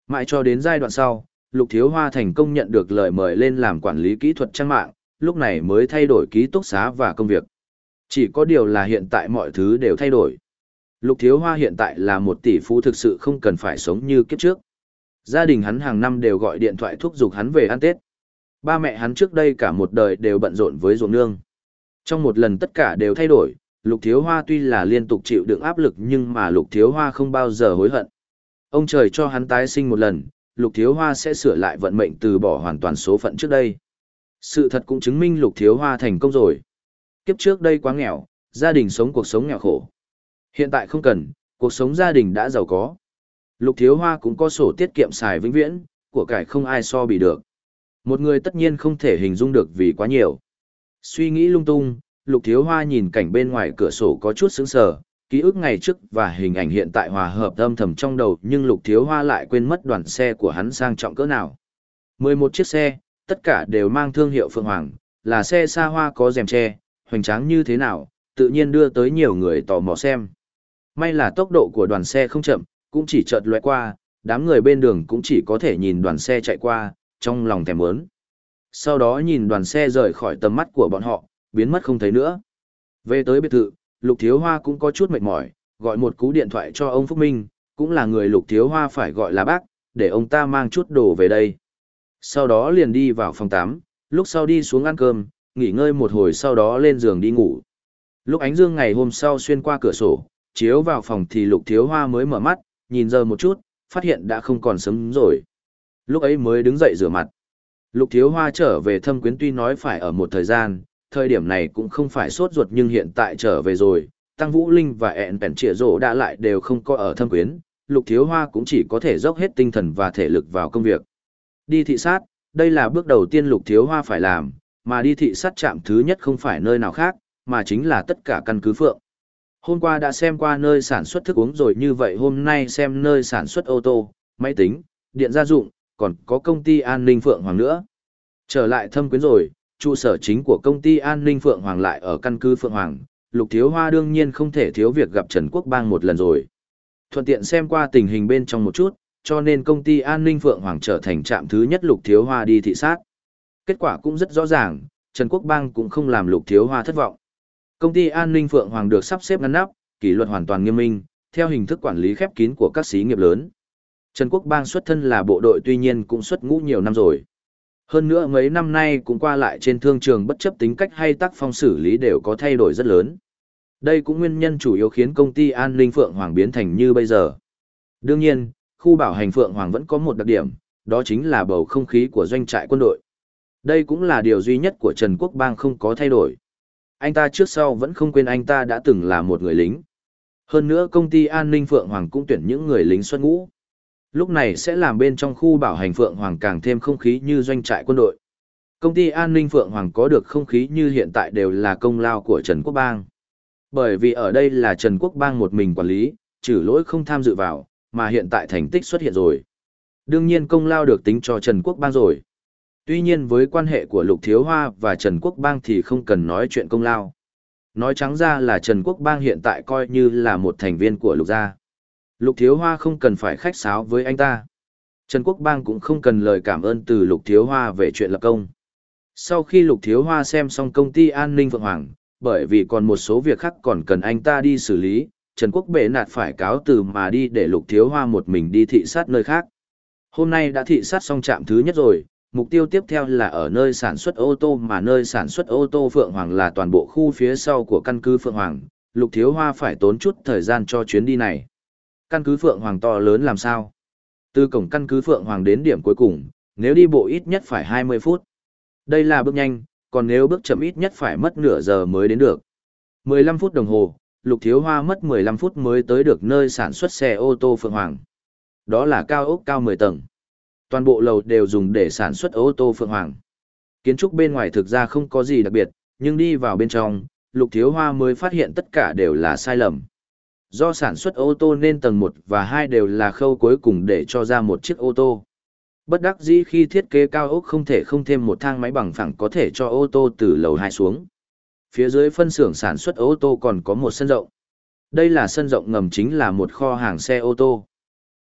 Mãi cho đến giai đoạn sau, Lục Thiếu Hoa thành công nhận được lời mời lên làm quản lý kỹ thuật trang mạng, lúc này mới thay đổi ký túc xá và công việc. Chỉ có điều là hiện tại mọi thứ đều thay đổi. Lục Thiếu Hoa hiện tại là một tỷ phú thực sự không cần phải sống như kiếp trước. Gia đình hắn hàng năm đều gọi điện thoại thúc giục hắn về ăn Tết. Ba mẹ hắn trước đây cả một đời đều bận rộn với ruộng nương. Trong một lần tất cả đều thay đổi, Lục Thiếu Hoa tuy là liên tục chịu đựng áp lực nhưng mà Lục Thiếu Hoa không bao giờ hối hận. Ông trời cho hắn tái sinh một lần, Lục Thiếu Hoa sẽ sửa lại vận mệnh từ bỏ hoàn toàn số phận trước đây. Sự thật cũng chứng minh Lục Thiếu Hoa thành công rồi. Kiếp trước đây quá nghèo, gia đình sống cuộc sống nghèo khổ. Hiện tại không cần, cuộc sống gia đình đã giàu có. Lục Thiếu Hoa cũng có sổ tiết kiệm xài vĩnh viễn, của cải không ai so bì được. Một người tất nhiên không thể hình dung được vì quá nhiều. Suy nghĩ lung tung, Lục Thiếu Hoa nhìn cảnh bên ngoài cửa sổ có chút sững sờ, ký ức ngày trước và hình ảnh hiện tại hòa hợp âm thầm trong đầu, nhưng Lục Thiếu Hoa lại quên mất đoàn xe của hắn sang trọng cỡ nào. mười một chiếc xe, tất cả đều mang thương hiệu Phượng Hoàng, là xe xa hoa có rèm che, hoành tráng như thế nào, tự nhiên đưa tới nhiều người tò mò xem. May là tốc độ của đoàn xe không chậm, cũng chỉ chợt lóe qua, đám người bên đường cũng chỉ có thể nhìn đoàn xe chạy qua, trong lòng thèm muốn. Sau đó nhìn đoàn xe rời khỏi tầm mắt của bọn họ, biến mất không thấy nữa. Về tới biệt thự, Lục Thiếu Hoa cũng có chút mệt mỏi, gọi một cú điện thoại cho ông Phúc Minh, cũng là người Lục Thiếu Hoa phải gọi là bác, để ông ta mang chút đồ về đây. Sau đó liền đi vào phòng tắm, lúc sau đi xuống ăn cơm, nghỉ ngơi một hồi sau đó lên giường đi ngủ. Lúc ánh dương ngày hôm sau xuyên qua cửa sổ, chiếu vào phòng thì Lục Thiếu Hoa mới mở mắt, nhìn giờ một chút, phát hiện đã không còn sớm rồi. Lúc ấy mới đứng dậy rửa mặt. Lục Thiếu Hoa trở về Thâm Quyến tuy nói phải ở một thời gian, thời điểm này cũng không phải sốt ruột nhưng hiện tại trở về rồi, Tăng Vũ Linh và ẹn bèn trịa rổ đã lại đều không có ở Thâm Quyến, Lục Thiếu Hoa cũng chỉ có thể dốc hết tinh thần và thể lực vào công việc. Đi thị sát, đây là bước đầu tiên Lục Thiếu Hoa phải làm, mà đi thị sát trạm thứ nhất không phải nơi nào khác, mà chính là tất cả căn cứ Phượng. Hôm qua đã xem qua nơi sản xuất thức uống rồi, như vậy hôm nay xem nơi sản xuất ô tô, máy tính, điện gia dụng, còn có công ty an ninh Phượng Hoàng nữa. Trở lại Thâm Quyến rồi, trụ sở chính của công ty an ninh Phượng Hoàng lại ở căn cứ Phượng Hoàng, Lục Thiếu Hoa đương nhiên không thể thiếu việc gặp Trần Quốc Bang một lần rồi. Thuận tiện xem qua tình hình bên trong một chút, cho nên công ty an ninh Phượng Hoàng trở thành trạm thứ nhất Lục Thiếu Hoa đi thị sát. Kết quả cũng rất rõ ràng, Trần Quốc Bang cũng không làm Lục Thiếu Hoa thất vọng. Công ty an ninh Phượng Hoàng được sắp xếp ngăn nắp, kỷ luật hoàn toàn nghiêm minh, theo hình thức quản lý khép kín của các xí nghiệp lớn. Trần Quốc Bang xuất thân là bộ đội tuy nhiên cũng xuất ngũ nhiều năm rồi. Hơn nữa mấy năm nay cũng qua lại trên thương trường bất chấp tính cách hay tác phong xử lý đều có thay đổi rất lớn. Đây cũng nguyên nhân chủ yếu khiến công ty an ninh Phượng Hoàng biến thành như bây giờ. Đương nhiên, khu bảo hành Phượng Hoàng vẫn có một đặc điểm, đó chính là bầu không khí của doanh trại quân đội. Đây cũng là điều duy nhất của Trần Quốc Bang không có thay đổi. Anh ta trước sau vẫn không quên anh ta đã từng là một người lính. Hơn nữa công ty an ninh Phượng Hoàng cũng tuyển những người lính xuất ngũ. Lúc này sẽ làm bên trong khu bảo hành Phượng Hoàng càng thêm không khí như doanh trại quân đội. Công ty an ninh Phượng Hoàng có được không khí như hiện tại đều là công lao của Trần Quốc Bang. Bởi vì ở đây là Trần Quốc Bang một mình quản lý, trừ lỗi không tham dự vào, mà hiện tại thành tích xuất hiện rồi. Đương nhiên công lao được tính cho Trần Quốc Bang rồi. Tuy nhiên với quan hệ của Lục Thiếu Hoa và Trần Quốc Bang thì không cần nói chuyện công lao. Nói trắng ra là Trần Quốc Bang hiện tại coi như là một thành viên của Lục gia. Lục Thiếu Hoa không cần phải khách sáo với anh ta. Trần Quốc Bang cũng không cần lời cảm ơn từ Lục Thiếu Hoa về chuyện lập công. Sau khi Lục Thiếu Hoa xem xong công ty an ninh Phượng Hoàng, bởi vì còn một số việc khác còn cần anh ta đi xử lý, Trần Quốc Bệ nạt phải cáo từ mà đi để Lục Thiếu Hoa một mình đi thị sát nơi khác. Hôm nay đã thị sát xong trạm thứ nhất rồi, mục tiêu tiếp theo là ở nơi sản xuất ô tô, mà nơi sản xuất ô tô Phượng Hoàng là toàn bộ khu phía sau của căn cứ Phượng Hoàng. Lục Thiếu Hoa phải tốn chút thời gian cho chuyến đi này. Căn cứ Phượng Hoàng to lớn làm sao? Từ cổng căn cứ Phượng Hoàng đến điểm cuối cùng, nếu đi bộ ít nhất phải hai mươi phút. Đây là bước nhanh, còn nếu bước chậm ít nhất phải mất nửa giờ mới đến được. mười lăm phút đồng hồ, Lục Thiếu Hoa mất mười lăm phút mới tới được nơi sản xuất xe ô tô Phượng Hoàng. Đó là cao ốc cao mười tầng. Toàn bộ lầu đều dùng để sản xuất ô tô Phượng Hoàng. Kiến trúc bên ngoài thực ra không có gì đặc biệt, nhưng đi vào bên trong, Lục Thiếu Hoa mới phát hiện tất cả đều là sai lầm. Do sản xuất ô tô nên tầng một và hai đều là khâu cuối cùng để cho ra một chiếc ô tô. Bất đắc dĩ khi thiết kế cao ốc không thể không thêm một thang máy bằng phẳng có thể cho ô tô từ lầu hai xuống. Phía dưới phân xưởng sản xuất ô tô còn có một sân rộng. Đây là sân rộng ngầm, chính là một kho hàng xe ô tô.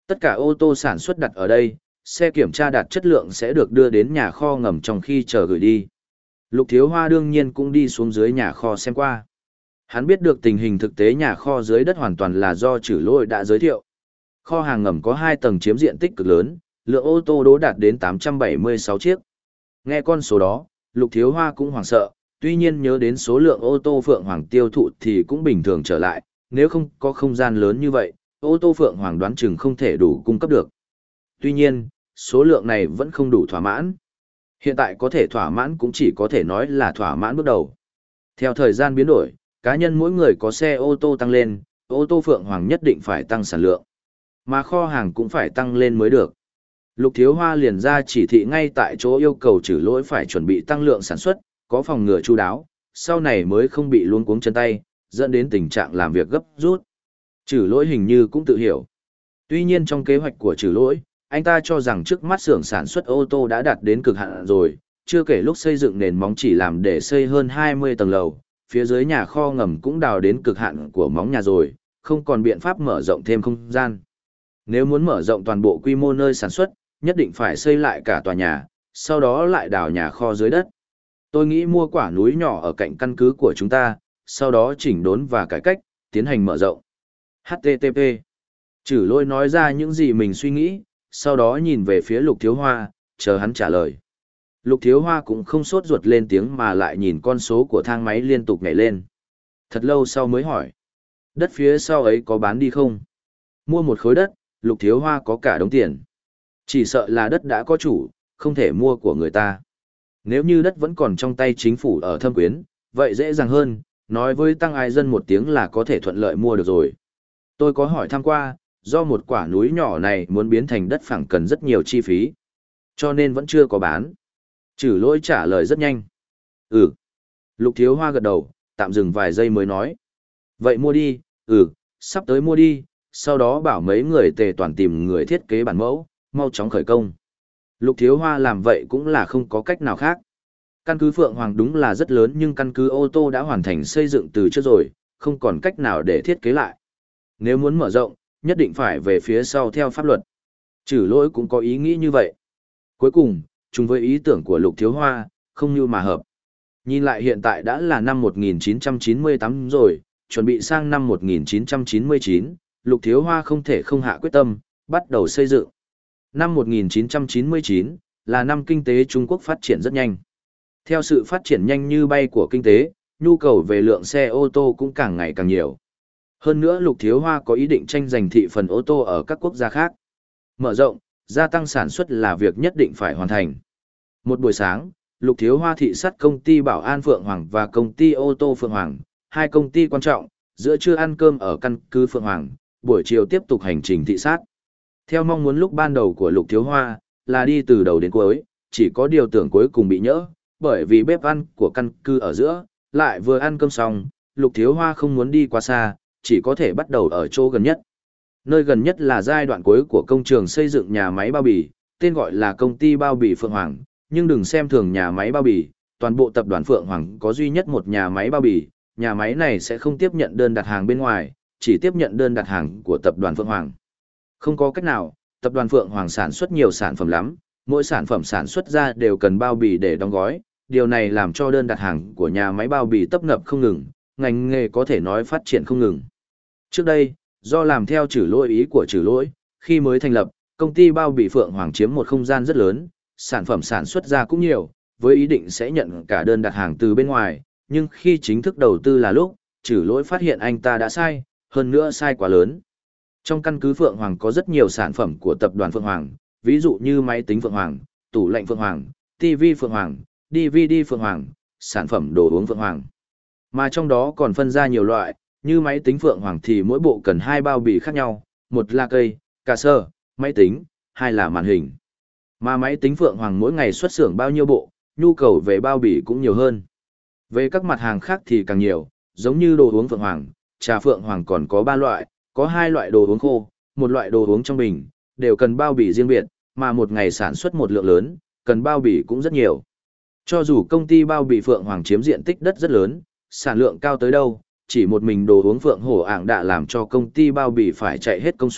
Tất cả ô tô sản xuất đặt ở đây, xe kiểm tra đạt chất lượng sẽ được đưa đến nhà kho ngầm trong khi chờ gửi đi. Lục Thiếu Hoa đương nhiên cũng đi xuống dưới nhà kho xem qua. Hắn biết được tình hình thực tế nhà kho dưới đất hoàn toàn là do Trử Lỗi đã giới thiệu. Kho hàng ngầm có hai tầng chiếm diện tích cực lớn, lượng ô tô đỗ đạt đến tám trăm bảy mươi sáu chiếc. Nghe con số đó, Lục Thiếu Hoa cũng hoảng sợ, tuy nhiên nhớ đến số lượng ô tô Phượng Hoàng tiêu thụ thì cũng bình thường trở lại, nếu không có không gian lớn như vậy, ô tô Phượng Hoàng đoán chừng không thể đủ cung cấp được. Tuy nhiên, số lượng này vẫn không đủ thỏa mãn. Hiện tại có thể thỏa mãn cũng chỉ có thể nói là thỏa mãn bước đầu. Theo thời gian biến đổi, cá nhân mỗi người có xe ô tô tăng lên, ô tô Phượng Hoàng nhất định phải tăng sản lượng. Mà kho hàng cũng phải tăng lên mới được. Lục Thiếu Hoa liền ra chỉ thị ngay tại chỗ yêu cầu Trử Lỗi phải chuẩn bị tăng lượng sản xuất, có phòng ngừa chu đáo, sau này mới không bị luống cuống chân tay, dẫn đến tình trạng làm việc gấp rút. Trử Lỗi hình như cũng tự hiểu. Tuy nhiên trong kế hoạch của Trử Lỗi, anh ta cho rằng trước mắt xưởng sản xuất ô tô đã đạt đến cực hạn rồi, chưa kể lúc xây dựng nền móng chỉ làm để xây hơn hai mươi tầng lầu, phía dưới nhà kho ngầm cũng đào đến cực hạn của móng nhà rồi, không còn biện pháp mở rộng thêm không gian. Nếu muốn mở rộng toàn bộ quy mô nơi sản xuất, nhất định phải xây lại cả tòa nhà, sau đó lại đào nhà kho dưới đất. Tôi nghĩ mua quả núi nhỏ ở cạnh căn cứ của chúng ta, sau đó chỉnh đốn và cải cách, tiến hành mở rộng. hát tê tê pê. Trử Lỗi nói ra những gì mình suy nghĩ, sau đó nhìn về phía Lục Thiếu Hoa, chờ hắn trả lời. Lục Thiếu Hoa cũng không sốt ruột lên tiếng mà lại nhìn con số của thang máy liên tục nhảy lên. Thật lâu sau mới hỏi. Đất phía sau ấy có bán đi không? Mua một khối đất, Lục Thiếu Hoa có cả đống tiền. Chỉ sợ là đất đã có chủ, không thể mua của người ta. Nếu như đất vẫn còn trong tay chính phủ ở Thâm Quyến, vậy dễ dàng hơn, nói với Tăng Ai Dân một tiếng là có thể thuận lợi mua được rồi. Tôi có hỏi thăm qua, do một quả núi nhỏ này muốn biến thành đất phẳng cần rất nhiều chi phí, cho nên vẫn chưa có bán. Trử Lỗi trả lời rất nhanh. Ừ. Lục Thiếu Hoa gật đầu, tạm dừng vài giây mới nói. Vậy mua đi, ừ, sắp tới mua đi, sau đó bảo mấy người tề toàn tìm người thiết kế bản mẫu, mau chóng khởi công. Lục Thiếu Hoa làm vậy cũng là không có cách nào khác. Căn cứ Phượng Hoàng đúng là rất lớn nhưng căn cứ ô tô đã hoàn thành xây dựng từ trước rồi, không còn cách nào để thiết kế lại. Nếu muốn mở rộng, nhất định phải về phía sau theo pháp luật. Trử Lỗi cũng có ý nghĩ như vậy. Cuối cùng, chung với ý tưởng của Lục Thiếu Hoa, không như mà hợp. Nhìn lại hiện tại đã là năm một nghìn chín trăm chín mươi tám rồi, chuẩn bị sang năm một nghìn chín trăm chín mươi chín, Lục Thiếu Hoa không thể không hạ quyết tâm, bắt đầu xây dựng. Năm một nghìn chín trăm chín mươi chín là năm kinh tế Trung Quốc phát triển rất nhanh. Theo sự phát triển nhanh như bay của kinh tế, nhu cầu về lượng xe ô tô cũng càng ngày càng nhiều. Hơn nữa Lục Thiếu Hoa có ý định tranh giành thị phần ô tô ở các quốc gia khác. Mở rộng, gia tăng sản xuất là việc nhất định phải hoàn thành. Một buổi sáng, Lục Thiếu Hoa thị sát công ty Bảo An Phượng Hoàng và công ty ô tô Phượng Hoàng, hai công ty quan trọng, giữa trưa ăn cơm ở căn cứ Phượng Hoàng, buổi chiều tiếp tục hành trình thị sát. Theo mong muốn lúc ban đầu của Lục Thiếu Hoa, là đi từ đầu đến cuối, chỉ có điều tưởng cuối cùng bị nhỡ, bởi vì bếp ăn của căn cứ ở giữa, lại vừa ăn cơm xong, Lục Thiếu Hoa không muốn đi quá xa, chỉ có thể bắt đầu ở chỗ gần nhất. Nơi gần nhất là giai đoạn cuối của công trường xây dựng nhà máy bao bì, tên gọi là công ty bao bì Phượng Hoàng, nhưng đừng xem thường nhà máy bao bì, toàn bộ tập đoàn Phượng Hoàng có duy nhất một nhà máy bao bì, nhà máy này sẽ không tiếp nhận đơn đặt hàng bên ngoài, chỉ tiếp nhận đơn đặt hàng của tập đoàn Phượng Hoàng. Không có cách nào, tập đoàn Phượng Hoàng sản xuất nhiều sản phẩm lắm, mỗi sản phẩm sản xuất ra đều cần bao bì để đóng gói, điều này làm cho đơn đặt hàng của nhà máy bao bì tấp nập không ngừng, ngành nghề có thể nói phát triển không ngừng. Trước đây, do làm theo Trử Lỗi ý của Trử Lỗi, khi mới thành lập, công ty bao bì Phượng Hoàng chiếm một không gian rất lớn, sản phẩm sản xuất ra cũng nhiều, với ý định sẽ nhận cả đơn đặt hàng từ bên ngoài, nhưng khi chính thức đầu tư là lúc, Trử Lỗi phát hiện anh ta đã sai, hơn nữa sai quá lớn. Trong căn cứ Phượng Hoàng có rất nhiều sản phẩm của tập đoàn Phượng Hoàng, ví dụ như máy tính Phượng Hoàng, tủ lạnh Phượng Hoàng, ti vi Phượng Hoàng, đê vê đê Phượng Hoàng, sản phẩm đồ uống Phượng Hoàng. Mà trong đó còn phân ra nhiều loại, như máy tính Phượng Hoàng thì mỗi bộ cần hai bao bì khác nhau, một là cây, cà sơ, máy tính, hai là màn hình. Mà máy tính Phượng Hoàng mỗi ngày xuất xưởng bao nhiêu bộ, nhu cầu về bao bì cũng nhiều hơn. Về các mặt hàng khác thì càng nhiều, giống như đồ uống Phượng Hoàng, trà Phượng Hoàng còn có ba loại, có hai loại đồ uống khô, một loại đồ uống trong bình, đều cần bao bì riêng biệt, mà một ngày sản xuất một lượng lớn, cần bao bì cũng rất nhiều. Cho dù công ty bao bì Phượng Hoàng chiếm diện tích đất rất lớn, sản lượng cao tới đâu, chỉ một mình đồ uống Phượng Hổ Ảng đã làm cho công ty bao bì phải chạy hết công suất,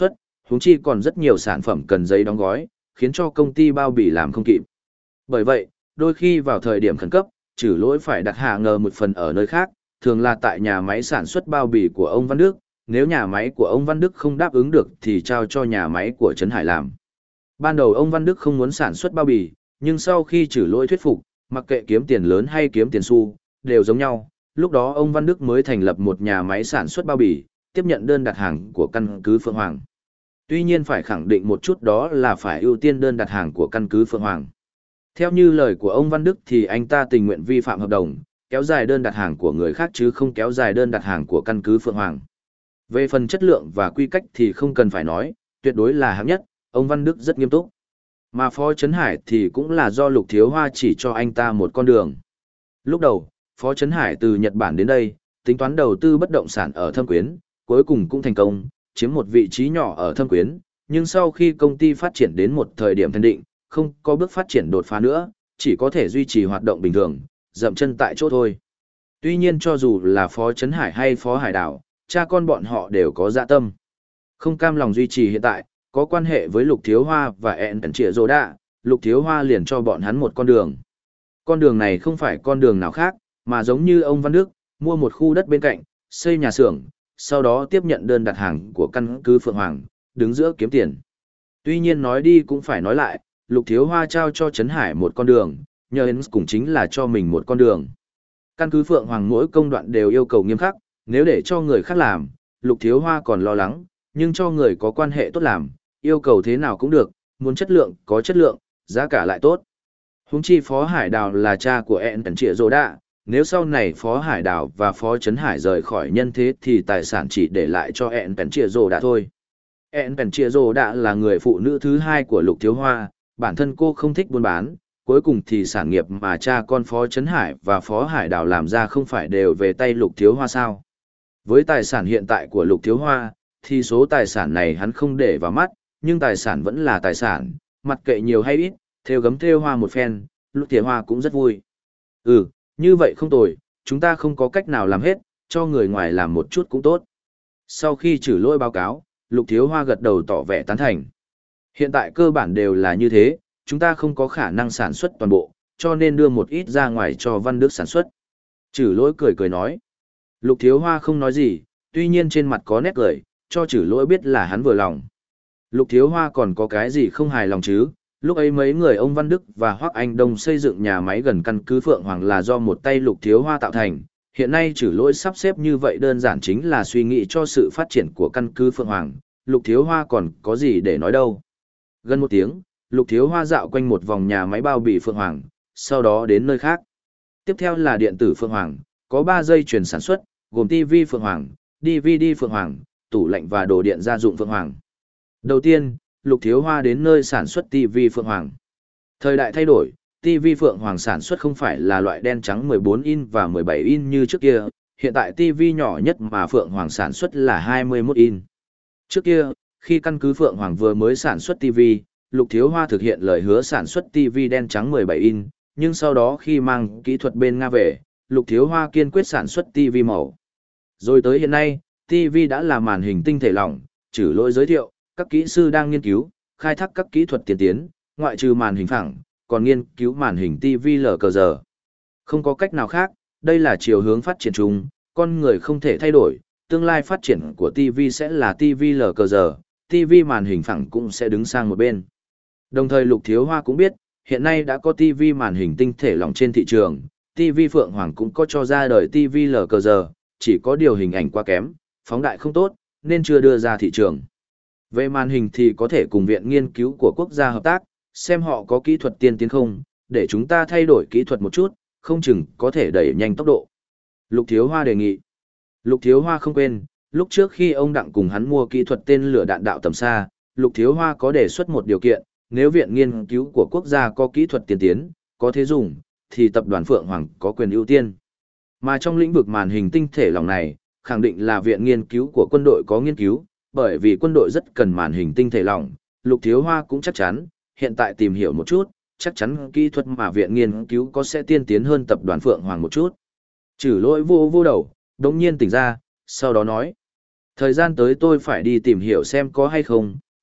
huống chi còn rất nhiều sản phẩm cần giấy đóng gói, khiến cho công ty bao bì làm không kịp. Bởi vậy, đôi khi vào thời điểm khẩn cấp, trừ lỗi phải đặt hạ ngờ một phần ở nơi khác, thường là tại nhà máy sản xuất bao bì của ông Văn Đức, nếu nhà máy của ông Văn Đức không đáp ứng được thì trao cho nhà máy của Trấn Hải làm. Ban đầu ông Văn Đức không muốn sản xuất bao bì, nhưng sau khi trừ lỗi thuyết phục, mặc kệ kiếm tiền lớn hay kiếm tiền xu, đều giống nhau, lúc đó ông Văn Đức mới thành lập một nhà máy sản xuất bao bì, tiếp nhận đơn đặt hàng của căn cứ Phượng Hoàng. Tuy nhiên phải khẳng định một chút đó là phải ưu tiên đơn đặt hàng của căn cứ Phượng Hoàng. Theo như lời của ông Văn Đức thì anh ta tình nguyện vi phạm hợp đồng, kéo dài đơn đặt hàng của người khác chứ không kéo dài đơn đặt hàng của căn cứ Phượng Hoàng. Về phần chất lượng và quy cách thì không cần phải nói, tuyệt đối là hạng nhất, ông Văn Đức rất nghiêm túc. Mà Phó Trấn Hải thì cũng là do Lục Thiếu Hoa chỉ cho anh ta một con đường. Lúc đầu, Phó Trấn Hải từ Nhật Bản đến đây, tính toán đầu tư bất động sản ở Thâm Quyến, cuối cùng cũng thành công, chiếm một vị trí nhỏ ở Thâm Quyến, nhưng sau khi công ty phát triển đến một thời điểm thân định, không có bước phát triển đột phá nữa, chỉ có thể duy trì hoạt động bình thường, dậm chân tại chỗ thôi. Tuy nhiên cho dù là Phó Trấn Hải hay Phó Hải Đảo, cha con bọn họ đều có dạ tâm. Không cam lòng duy trì hiện tại, có quan hệ với Lục Thiếu Hoa và ẹn tần trịa rồ đạ, Lục Thiếu Hoa liền cho bọn hắn một con đường. Con đường này không phải con đường nào khác, mà giống như ông Văn Đức, mua một khu đất bên cạnh, xây nhà xưởng, sau đó tiếp nhận đơn đặt hàng của căn cứ Phượng Hoàng, đứng giữa kiếm tiền. Tuy nhiên nói đi cũng phải nói lại, Lục Thiếu Hoa trao cho Trấn Hải một con đường, nhờ hắn cũng chính là cho mình một con đường. Căn cứ Phượng Hoàng mỗi công đoạn đều yêu cầu nghiêm khắc, nếu để cho người khác làm, Lục Thiếu Hoa còn lo lắng, nhưng cho người có quan hệ tốt làm, yêu cầu thế nào cũng được, muốn chất lượng, có chất lượng, giá cả lại tốt. Huống chi Phó Hải Đào là cha của ẹn tần trịa rồ đạ, nếu sau này Phó Hải Đào và Phó Trấn Hải rời khỏi nhân thế thì tài sản chỉ để lại cho ẹn tần trịa rồ đạ thôi. ẹn tần trịa rồ đạ là người phụ nữ thứ hai của Lục Thiếu Hoa, bản thân cô không thích buôn bán, cuối cùng thì sản nghiệp mà cha con Phó Trấn Hải và Phó Hải Đào làm ra không phải đều về tay Lục Thiếu Hoa sao. Với tài sản hiện tại của Lục Thiếu Hoa, thì số tài sản này hắn không để vào mắt, nhưng tài sản vẫn là tài sản, mặc kệ nhiều hay ít, theo gấm theo hoa một phen, Lục Thiếu Hoa cũng rất vui. Ừ, như vậy không tồi, chúng ta không có cách nào làm hết, cho người ngoài làm một chút cũng tốt. Sau khi trừ lỗi báo cáo, Lục Thiếu Hoa gật đầu tỏ vẻ tán thành. Hiện tại cơ bản đều là như thế, chúng ta không có khả năng sản xuất toàn bộ, cho nên đưa một ít ra ngoài cho Văn Đức sản xuất. Trừ lỗi cười cười nói. Lục Thiếu Hoa không nói gì, tuy nhiên trên mặt có nét cười, cho trừ lỗi biết là hắn vừa lòng. Lục Thiếu Hoa còn có cái gì không hài lòng chứ, lúc ấy mấy người ông Văn Đức và Hoắc Anh Đông xây dựng nhà máy gần căn cứ Phượng Hoàng là do một tay Lục Thiếu Hoa tạo thành, hiện nay trừ lỗi sắp xếp như vậy đơn giản chính là suy nghĩ cho sự phát triển của căn cứ Phượng Hoàng, Lục Thiếu Hoa còn có gì để nói đâu. Gần một tiếng, Lục Thiếu Hoa dạo quanh một vòng nhà máy bao bì Phượng Hoàng, sau đó đến nơi khác. Tiếp theo là điện tử Phượng Hoàng, có ba dây chuyền sản xuất, gồm ti vi Phượng Hoàng, đê vê đê Phượng Hoàng, tủ lạnh và đồ điện gia dụng Phượng Hoàng. Đầu tiên, Lục Thiếu Hoa đến nơi sản xuất ti vi Phượng Hoàng. Thời đại thay đổi, ti vi Phượng Hoàng sản xuất không phải là loại đen trắng mười bốn in và mười bảy in như trước kia, hiện tại ti vi nhỏ nhất mà Phượng Hoàng sản xuất là hai mươi mốt in. Trước kia, khi căn cứ Phượng Hoàng vừa mới sản xuất ti vi, Lục Thiếu Hoa thực hiện lời hứa sản xuất ti vi đen trắng mười bảy in, nhưng sau đó khi mang kỹ thuật bên Nga về, Lục Thiếu Hoa kiên quyết sản xuất ti vi màu. Rồi tới hiện nay, ti vi đã là màn hình tinh thể lỏng, trừ lỗi giới thiệu, các kỹ sư đang nghiên cứu, khai thác các kỹ thuật tiên tiến, ngoại trừ màn hình phẳng, còn nghiên cứu màn hình ti vi lờ cờ giờ. Không có cách nào khác, đây là chiều hướng phát triển chung, con người không thể thay đổi, tương lai phát triển của ti vi sẽ là ti vi lờ cờ giờ, ti vi màn hình phẳng cũng sẽ đứng sang một bên. Đồng thời Lục Thiếu Hoa cũng biết, hiện nay đã có ti vi màn hình tinh thể lỏng trên thị trường, ti vi Phượng Hoàng cũng có cho ra đời ti vi lờ cờ giờ, chỉ có điều hình ảnh quá kém, phóng đại không tốt, nên chưa đưa ra thị trường. Về màn hình thì có thể cùng viện nghiên cứu của quốc gia hợp tác, xem họ có kỹ thuật tiên tiến không, để chúng ta thay đổi kỹ thuật một chút, không chừng có thể đẩy nhanh tốc độ. Lục Thiếu Hoa đề nghị. Lục Thiếu Hoa không quên, lúc trước khi ông Đặng cùng hắn mua kỹ thuật tên lửa đạn đạo tầm xa, Lục Thiếu Hoa có đề xuất một điều kiện, nếu viện nghiên cứu của quốc gia có kỹ thuật tiên tiến, có thế dùng, thì tập đoàn Phượng Hoàng có quyền ưu tiên. Mà trong lĩnh vực màn hình tinh thể lỏng này, khẳng định là viện nghiên cứu của quân đội có nghiên cứu, bởi vì quân đội rất cần màn hình tinh thể lỏng, Lục Thiếu Hoa cũng chắc chắn, hiện tại tìm hiểu một chút, chắc chắn kỹ thuật mà viện nghiên cứu có sẽ tiên tiến hơn tập đoàn Phượng Hoàng một chút. Trừ lỗi vô vô đầu, đống nhiên tỉnh ra, sau đó nói. Thời gian tới tôi phải đi tìm hiểu xem có hay không,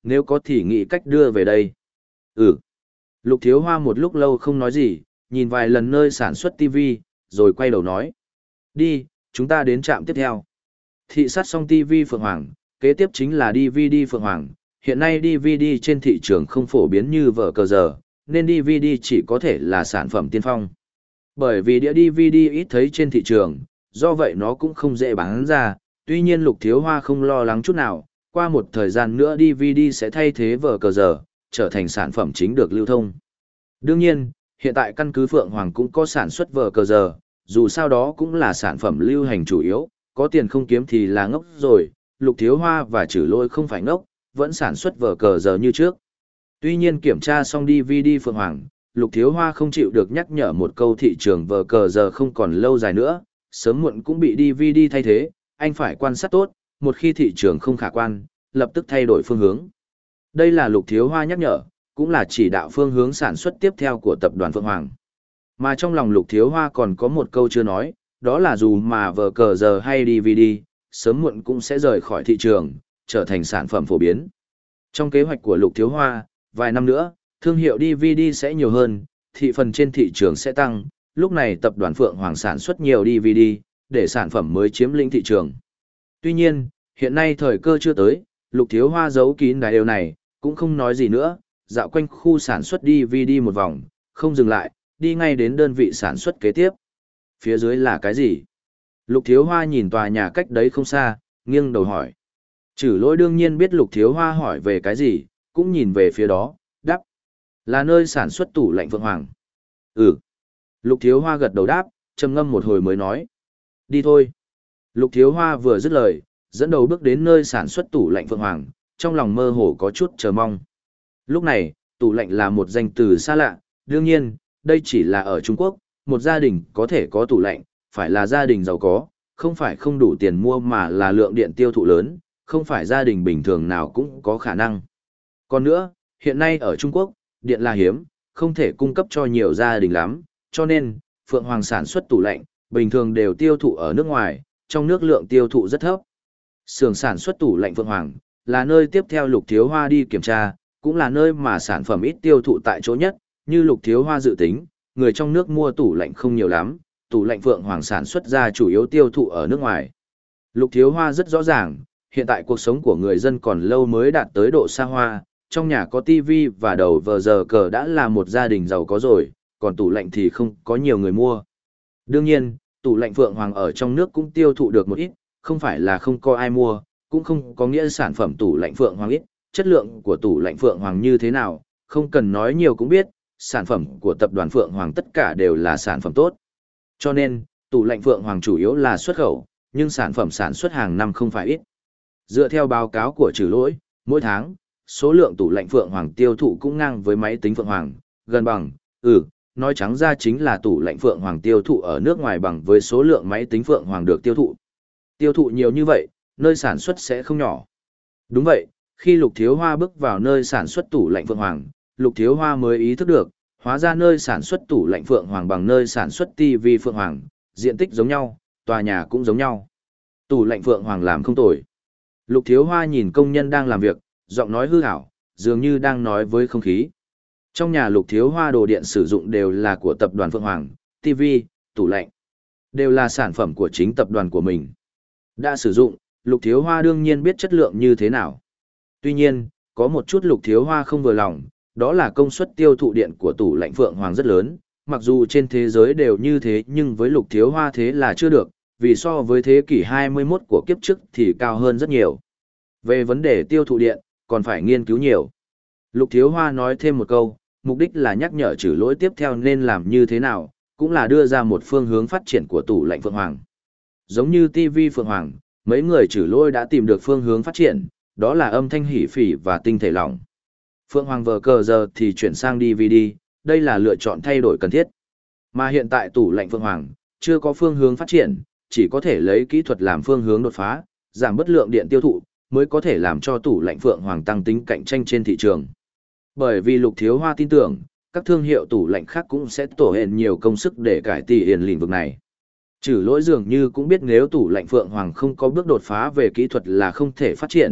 nếu có thì nghĩ cách đưa về đây. Ừ. Lục Thiếu Hoa một lúc lâu không nói gì, nhìn vài lần nơi sản xuất ti vi, rồi quay đầu nói. Đi, chúng ta đến trạm tiếp theo. Thị sát xong ti vi Phượng Hoàng, kế tiếp chính là đê vê đê Phượng Hoàng. Hiện nay đê vê đê trên thị trường không phổ biến như vở cờ giờ, nên đê vê đê chỉ có thể là sản phẩm tiên phong. Bởi vì đĩa đê vê đê ít thấy trên thị trường, do vậy nó cũng không dễ bán ra. Tuy nhiên Lục Thiếu Hoa không lo lắng chút nào, qua một thời gian nữa đê vê đê sẽ thay thế vở cờ giờ, trở thành sản phẩm chính được lưu thông. Đương nhiên, hiện tại căn cứ Phượng Hoàng cũng có sản xuất vở cờ giờ, dù sao đó cũng là sản phẩm lưu hành chủ yếu, có tiền không kiếm thì là ngốc rồi, Lục Thiếu Hoa và Trử Lôi không phải ngốc, vẫn sản xuất vở cờ giờ như trước. Tuy nhiên kiểm tra xong đê vê đê Phượng Hoàng, Lục Thiếu Hoa không chịu được nhắc nhở một câu thị trường vở cờ giờ không còn lâu dài nữa, sớm muộn cũng bị đê vê đê thay thế, anh phải quan sát tốt, một khi thị trường không khả quan, lập tức thay đổi phương hướng. Đây là Lục Thiếu Hoa nhắc nhở, cũng là chỉ đạo phương hướng sản xuất tiếp theo của tập đoàn Phượng Hoàng. Mà trong lòng Lục Thiếu Hoa còn có một câu chưa nói, đó là dù mà vở cờ giờ hay đê vê đê, sớm muộn cũng sẽ rời khỏi thị trường, trở thành sản phẩm phổ biến. Trong kế hoạch của Lục Thiếu Hoa, vài năm nữa, thương hiệu đê vê đê sẽ nhiều hơn, thị phần trên thị trường sẽ tăng, lúc này tập đoàn Phượng Hoàng sản xuất nhiều đê vê đê, để sản phẩm mới chiếm lĩnh thị trường. Tuy nhiên, hiện nay thời cơ chưa tới, Lục Thiếu Hoa giấu kín đài điều này, cũng không nói gì nữa, dạo quanh khu sản xuất đê vê đê một vòng, không dừng lại, đi ngay đến đơn vị sản xuất kế tiếp. Phía dưới là cái gì? Lục Thiếu Hoa nhìn tòa nhà cách đấy không xa, nghiêng đầu hỏi. Trử Lỗi đương nhiên biết Lục Thiếu Hoa hỏi về cái gì, cũng nhìn về phía đó, đáp. Là nơi sản xuất tủ lạnh Phượng Hoàng. Ừ. Lục Thiếu Hoa gật đầu đáp, trầm ngâm một hồi mới nói. Đi thôi. Lục Thiếu Hoa vừa dứt lời, dẫn đầu bước đến nơi sản xuất tủ lạnh Phượng Hoàng, trong lòng mơ hồ có chút chờ mong. Lúc này, tủ lạnh là một danh từ xa lạ, đương nhiên, đây chỉ là ở Trung Quốc, một gia đình có thể có tủ lạnh, phải là gia đình giàu có, không phải không đủ tiền mua mà là lượng điện tiêu thụ lớn, không phải gia đình bình thường nào cũng có khả năng. Còn nữa, hiện nay ở Trung Quốc, điện là hiếm, không thể cung cấp cho nhiều gia đình lắm, cho nên, Phượng Hoàng sản xuất tủ lạnh, bình thường đều tiêu thụ ở nước ngoài, trong nước lượng tiêu thụ rất thấp. Xưởng sản xuất tủ lạnh Phượng Hoàng, là nơi tiếp theo Lục Thiếu Hoa đi kiểm tra, cũng là nơi mà sản phẩm ít tiêu thụ tại chỗ nhất, như Lục Thiếu Hoa dự tính, người trong nước mua tủ lạnh không nhiều lắm, tủ lạnh Phượng Hoàng sản xuất ra chủ yếu tiêu thụ ở nước ngoài. Lục Thiếu Hoa rất rõ ràng, hiện tại cuộc sống của người dân còn lâu mới đạt tới độ xa hoa, trong nhà có tivi và đầu vờ giờ cờ đã là một gia đình giàu có rồi, còn tủ lạnh thì không có nhiều người mua. Đương nhiên, tủ lạnh Phượng Hoàng ở trong nước cũng tiêu thụ được một ít, không phải là không có ai mua, cũng không có nghĩa sản phẩm tủ lạnh Phượng Hoàng ít, chất lượng của tủ lạnh Phượng Hoàng như thế nào, không cần nói nhiều cũng biết, sản phẩm của tập đoàn Phượng Hoàng tất cả đều là sản phẩm tốt. Cho nên, tủ lạnh Phượng Hoàng chủ yếu là xuất khẩu, nhưng sản phẩm sản xuất hàng năm không phải ít. Dựa theo báo cáo của Trử Lỗi, mỗi tháng, số lượng tủ lạnh Phượng Hoàng tiêu thụ cũng ngang với máy tính Phượng Hoàng, gần bằng, ừ, nói trắng ra chính là tủ lạnh Phượng Hoàng tiêu thụ ở nước ngoài bằng với số lượng máy tính Phượng Hoàng được tiêu thụ. Tiêu thụ nhiều như vậy, nơi sản xuất sẽ không nhỏ. Đúng vậy, khi Lục Thiếu Hoa bước vào nơi sản xuất tủ lạnh Phượng Hoàng, Lục Thiếu Hoa mới ý thức được, hóa ra nơi sản xuất tủ lạnh Phượng Hoàng bằng nơi sản xuất tivi Phượng Hoàng, diện tích giống nhau, tòa nhà cũng giống nhau. Tủ lạnh Phượng Hoàng làm không tồi. Lục Thiếu Hoa nhìn công nhân đang làm việc, giọng nói hư ảo, dường như đang nói với không khí. Trong nhà Lục Thiếu Hoa đồ điện sử dụng đều là của tập đoàn Phượng Hoàng, tivi, tủ lạnh, đều là sản phẩm của chính tập đoàn của mình. Đã sử dụng, Lục Thiếu Hoa đương nhiên biết chất lượng như thế nào. Tuy nhiên, có một chút Lục Thiếu Hoa không vừa lòng, đó là công suất tiêu thụ điện của tủ lạnh Phượng Hoàng rất lớn, mặc dù trên thế giới đều như thế nhưng với Lục Thiếu Hoa thế là chưa được, vì so với thế kỷ hai mươi mốt của kiếp trước thì cao hơn rất nhiều. Về vấn đề tiêu thụ điện, còn phải nghiên cứu nhiều. Lục Thiếu Hoa nói thêm một câu, mục đích là nhắc nhở Trử Lỗi tiếp theo nên làm như thế nào, cũng là đưa ra một phương hướng phát triển của tủ lạnh Phượng Hoàng. Giống như tivi Phượng Hoàng, mấy người Trử Lỗi đã tìm được phương hướng phát triển, đó là âm thanh hỉ phỉ và tinh thể lỏng. Phượng Hoàng vờ cờ giờ thì chuyển sang đê vê đê, đây là lựa chọn thay đổi cần thiết. Mà hiện tại tủ lạnh Phượng Hoàng chưa có phương hướng phát triển, chỉ có thể lấy kỹ thuật làm phương hướng đột phá, giảm bất lượng điện tiêu thụ, mới có thể làm cho tủ lạnh Phượng Hoàng tăng tính cạnh tranh trên thị trường. Bởi vì Lục Thiếu Hoa tin tưởng, các thương hiệu tủ lạnh khác cũng sẽ tổ hẹn nhiều công sức để cải thiện lĩnh vực này. Trừ Lỗi dường như cũng biết nếu tủ lạnh Phượng Hoàng không có bước đột phá về kỹ thuật là không thể phát triển,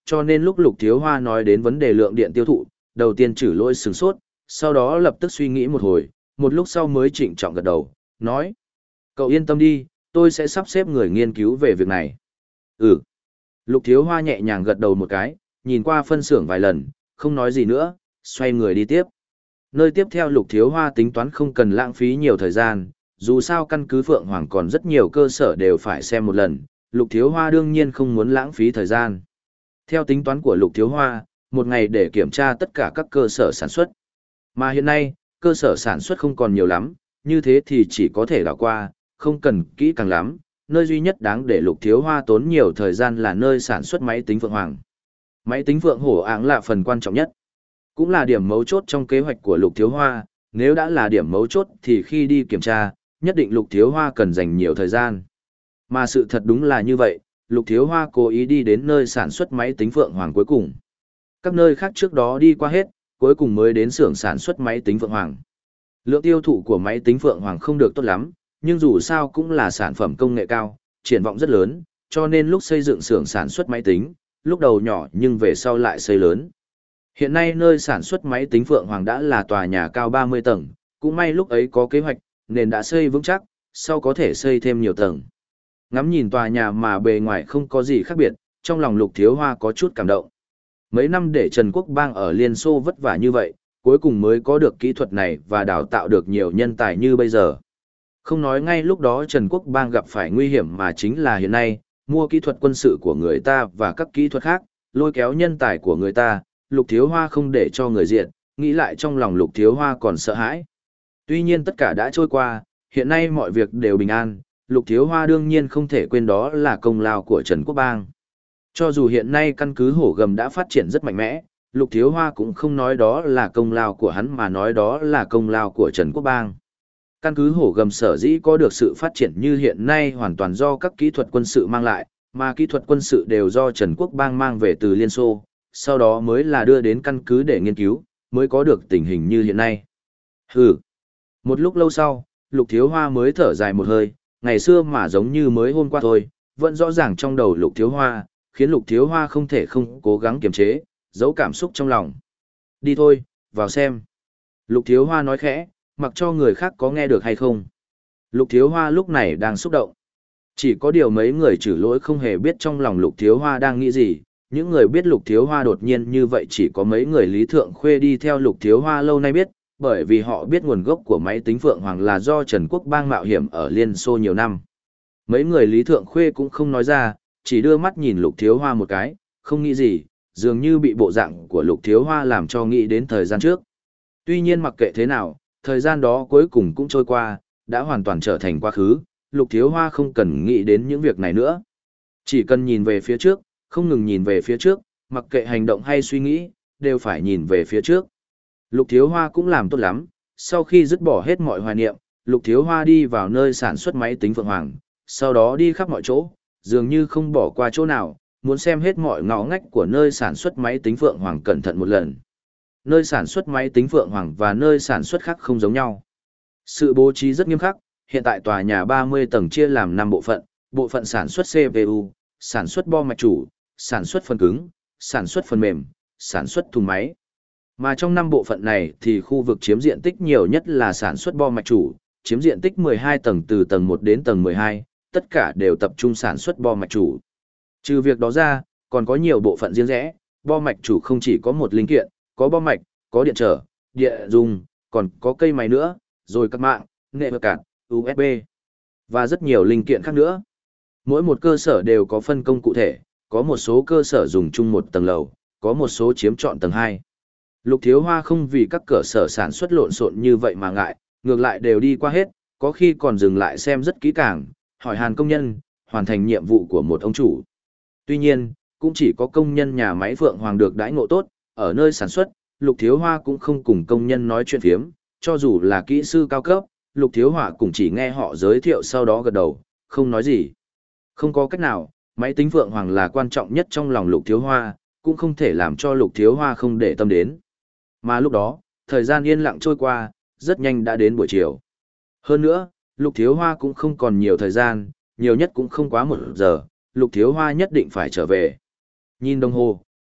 cho nên lúc Lục Thiếu Hoa nói đến vấn đề lượng điện tiêu thụ, đầu tiên chử lỗi sửng sốt, sau đó lập tức suy nghĩ một hồi, một lúc sau mới trịnh trọng gật đầu, nói. Cậu yên tâm đi, tôi sẽ sắp xếp người nghiên cứu về việc này. Ừ. Lục Thiếu Hoa nhẹ nhàng gật đầu một cái, nhìn qua phân xưởng vài lần, không nói gì nữa, xoay người đi tiếp. Nơi tiếp theo Lục Thiếu Hoa tính toán không cần lãng phí nhiều thời gian, dù sao căn cứ Phượng Hoàng còn rất nhiều cơ sở đều phải xem một lần, Lục Thiếu Hoa đương nhiên không muốn lãng phí thời gian. Theo tính toán của Lục Thiếu Hoa, một ngày để kiểm tra tất cả các cơ sở sản xuất. Mà hiện nay, cơ sở sản xuất không còn nhiều lắm, như thế thì chỉ có thể đảo qua, không cần kỹ càng lắm. Nơi duy nhất đáng để Lục Thiếu Hoa tốn nhiều thời gian là nơi sản xuất máy tính Phượng Hoàng. Máy tính Phượng Hổ áng là phần quan trọng nhất, cũng là điểm mấu chốt trong kế hoạch của Lục Thiếu Hoa. Nếu đã là điểm mấu chốt thì khi đi kiểm tra, nhất định Lục Thiếu Hoa cần dành nhiều thời gian. Mà sự thật đúng là như vậy, Lục Thiếu Hoa cố ý đi đến nơi sản xuất máy tính Phượng Hoàng cuối cùng. Các nơi khác trước đó đi qua hết, cuối cùng mới đến xưởng sản xuất máy tính Phượng Hoàng. Lượng tiêu thụ của máy tính Phượng Hoàng không được tốt lắm, nhưng dù sao cũng là sản phẩm công nghệ cao, triển vọng rất lớn, cho nên lúc xây dựng xưởng sản xuất máy tính, lúc đầu nhỏ nhưng về sau lại xây lớn. Hiện nay nơi sản xuất máy tính Phượng Hoàng đã là tòa nhà cao ba mươi tầng, cũng may lúc ấy có kế hoạch, nên đã xây vững chắc, sau có thể xây thêm nhiều tầng. Ngắm nhìn tòa nhà mà bề ngoài không có gì khác biệt, trong lòng Lục Thiếu Hoa có chút cảm động. Mấy năm để Trần Quốc Bang ở Liên Xô vất vả như vậy, cuối cùng mới có được kỹ thuật này và đào tạo được nhiều nhân tài như bây giờ. Không nói ngay lúc đó Trần Quốc Bang gặp phải nguy hiểm mà chính là hiện nay, mua kỹ thuật quân sự của người ta và các kỹ thuật khác, lôi kéo nhân tài của người ta, Lục Thiếu Hoa không để cho người diện, nghĩ lại trong lòng Lục Thiếu Hoa còn sợ hãi. Tuy nhiên tất cả đã trôi qua, hiện nay mọi việc đều bình an, Lục Thiếu Hoa đương nhiên không thể quên đó là công lao của Trần Quốc Bang. Cho dù hiện nay căn cứ Hổ Gầm đã phát triển rất mạnh mẽ, Lục Thiếu Hoa cũng không nói đó là công lao của hắn mà nói đó là công lao của Trần Quốc Bang. Căn cứ Hổ Gầm sở dĩ có được sự phát triển như hiện nay hoàn toàn do các kỹ thuật quân sự mang lại, mà kỹ thuật quân sự đều do Trần Quốc Bang mang về từ Liên Xô, sau đó mới là đưa đến căn cứ để nghiên cứu, mới có được tình hình như hiện nay. Hừ. Một lúc lâu sau, Lục Thiếu Hoa mới thở dài một hơi, ngày xưa mà giống như mới hôm qua thôi, vẫn rõ ràng trong đầu Lục Thiếu Hoa, khiến Lục Thiếu Hoa không thể không cố gắng kiềm chế, giấu cảm xúc trong lòng. Đi thôi, vào xem. Lục Thiếu Hoa nói khẽ, mặc cho người khác có nghe được hay không. Lục Thiếu Hoa lúc này đang xúc động. Chỉ có điều mấy người trừ lỗi không hề biết trong lòng Lục Thiếu Hoa đang nghĩ gì. Những người biết Lục Thiếu Hoa đột nhiên như vậy chỉ có mấy người Lý Thượng Khuê đi theo Lục Thiếu Hoa lâu nay biết, bởi vì họ biết nguồn gốc của máy tính Phượng Hoàng là do Trần Quốc Bang mạo hiểm ở Liên Xô nhiều năm. Mấy người Lý Thượng Khuê cũng không nói ra, chỉ đưa mắt nhìn Lục Thiếu Hoa một cái, không nghĩ gì, dường như bị bộ dạng của Lục Thiếu Hoa làm cho nghĩ đến thời gian trước. Tuy nhiên mặc kệ thế nào, thời gian đó cuối cùng cũng trôi qua, đã hoàn toàn trở thành quá khứ, Lục Thiếu Hoa không cần nghĩ đến những việc này nữa. Chỉ cần nhìn về phía trước, không ngừng nhìn về phía trước, mặc kệ hành động hay suy nghĩ, đều phải nhìn về phía trước. Lục Thiếu Hoa cũng làm tốt lắm, sau khi dứt bỏ hết mọi hoài niệm, Lục Thiếu Hoa đi vào nơi sản xuất máy tính Phượng Hoàng, sau đó đi khắp mọi chỗ, dường như không bỏ qua chỗ nào, muốn xem hết mọi ngõ ngách của nơi sản xuất máy tính Phượng Hoàng cẩn thận một lần. Nơi sản xuất máy tính Phượng Hoàng và nơi sản xuất khác không giống nhau. Sự bố trí rất nghiêm khắc, hiện tại tòa nhà ba mươi tầng chia làm năm bộ phận, bộ phận sản xuất xê pê u, sản xuất bo mạch chủ, sản xuất phần cứng, sản xuất phần mềm, sản xuất thùng máy. Mà trong năm bộ phận này thì khu vực chiếm diện tích nhiều nhất là sản xuất bo mạch chủ, chiếm diện tích mười hai tầng từ tầng một đến tầng mười hai, tất cả đều tập trung sản xuất bo mạch chủ. Trừ việc đó ra, còn có nhiều bộ phận riêng rẽ, bo mạch chủ không chỉ có một linh kiện, có bo mạch, có điện trở, địa dung, còn có cây máy nữa, rồi các mạng, nghệ vật card, u ét bê và rất nhiều linh kiện khác nữa. Mỗi một cơ sở đều có phân công cụ thể, có một số cơ sở dùng chung một tầng lầu, có một số chiếm trọn tầng hai. Lục Thiếu Hoa không vì các cơ sở sản xuất lộn xộn như vậy mà ngại, ngược lại đều đi qua hết, có khi còn dừng lại xem rất kỹ càng, hỏi hàn công nhân, hoàn thành nhiệm vụ của một ông chủ. Tuy nhiên, cũng chỉ có công nhân nhà máy Phượng Hoàng được đãi ngộ tốt, ở nơi sản xuất, Lục Thiếu Hoa cũng không cùng công nhân nói chuyện phiếm, cho dù là kỹ sư cao cấp, Lục Thiếu Hoa cũng chỉ nghe họ giới thiệu sau đó gật đầu, không nói gì. Không có cách nào, máy tính Phượng Hoàng là quan trọng nhất trong lòng Lục Thiếu Hoa, cũng không thể làm cho Lục Thiếu Hoa không để tâm đến. Mà lúc đó, thời gian yên lặng trôi qua, rất nhanh đã đến buổi chiều. Hơn nữa, Lục Thiếu Hoa cũng không còn nhiều thời gian, nhiều nhất cũng không quá một giờ, Lục Thiếu Hoa nhất định phải trở về. Nhìn đồng hồ,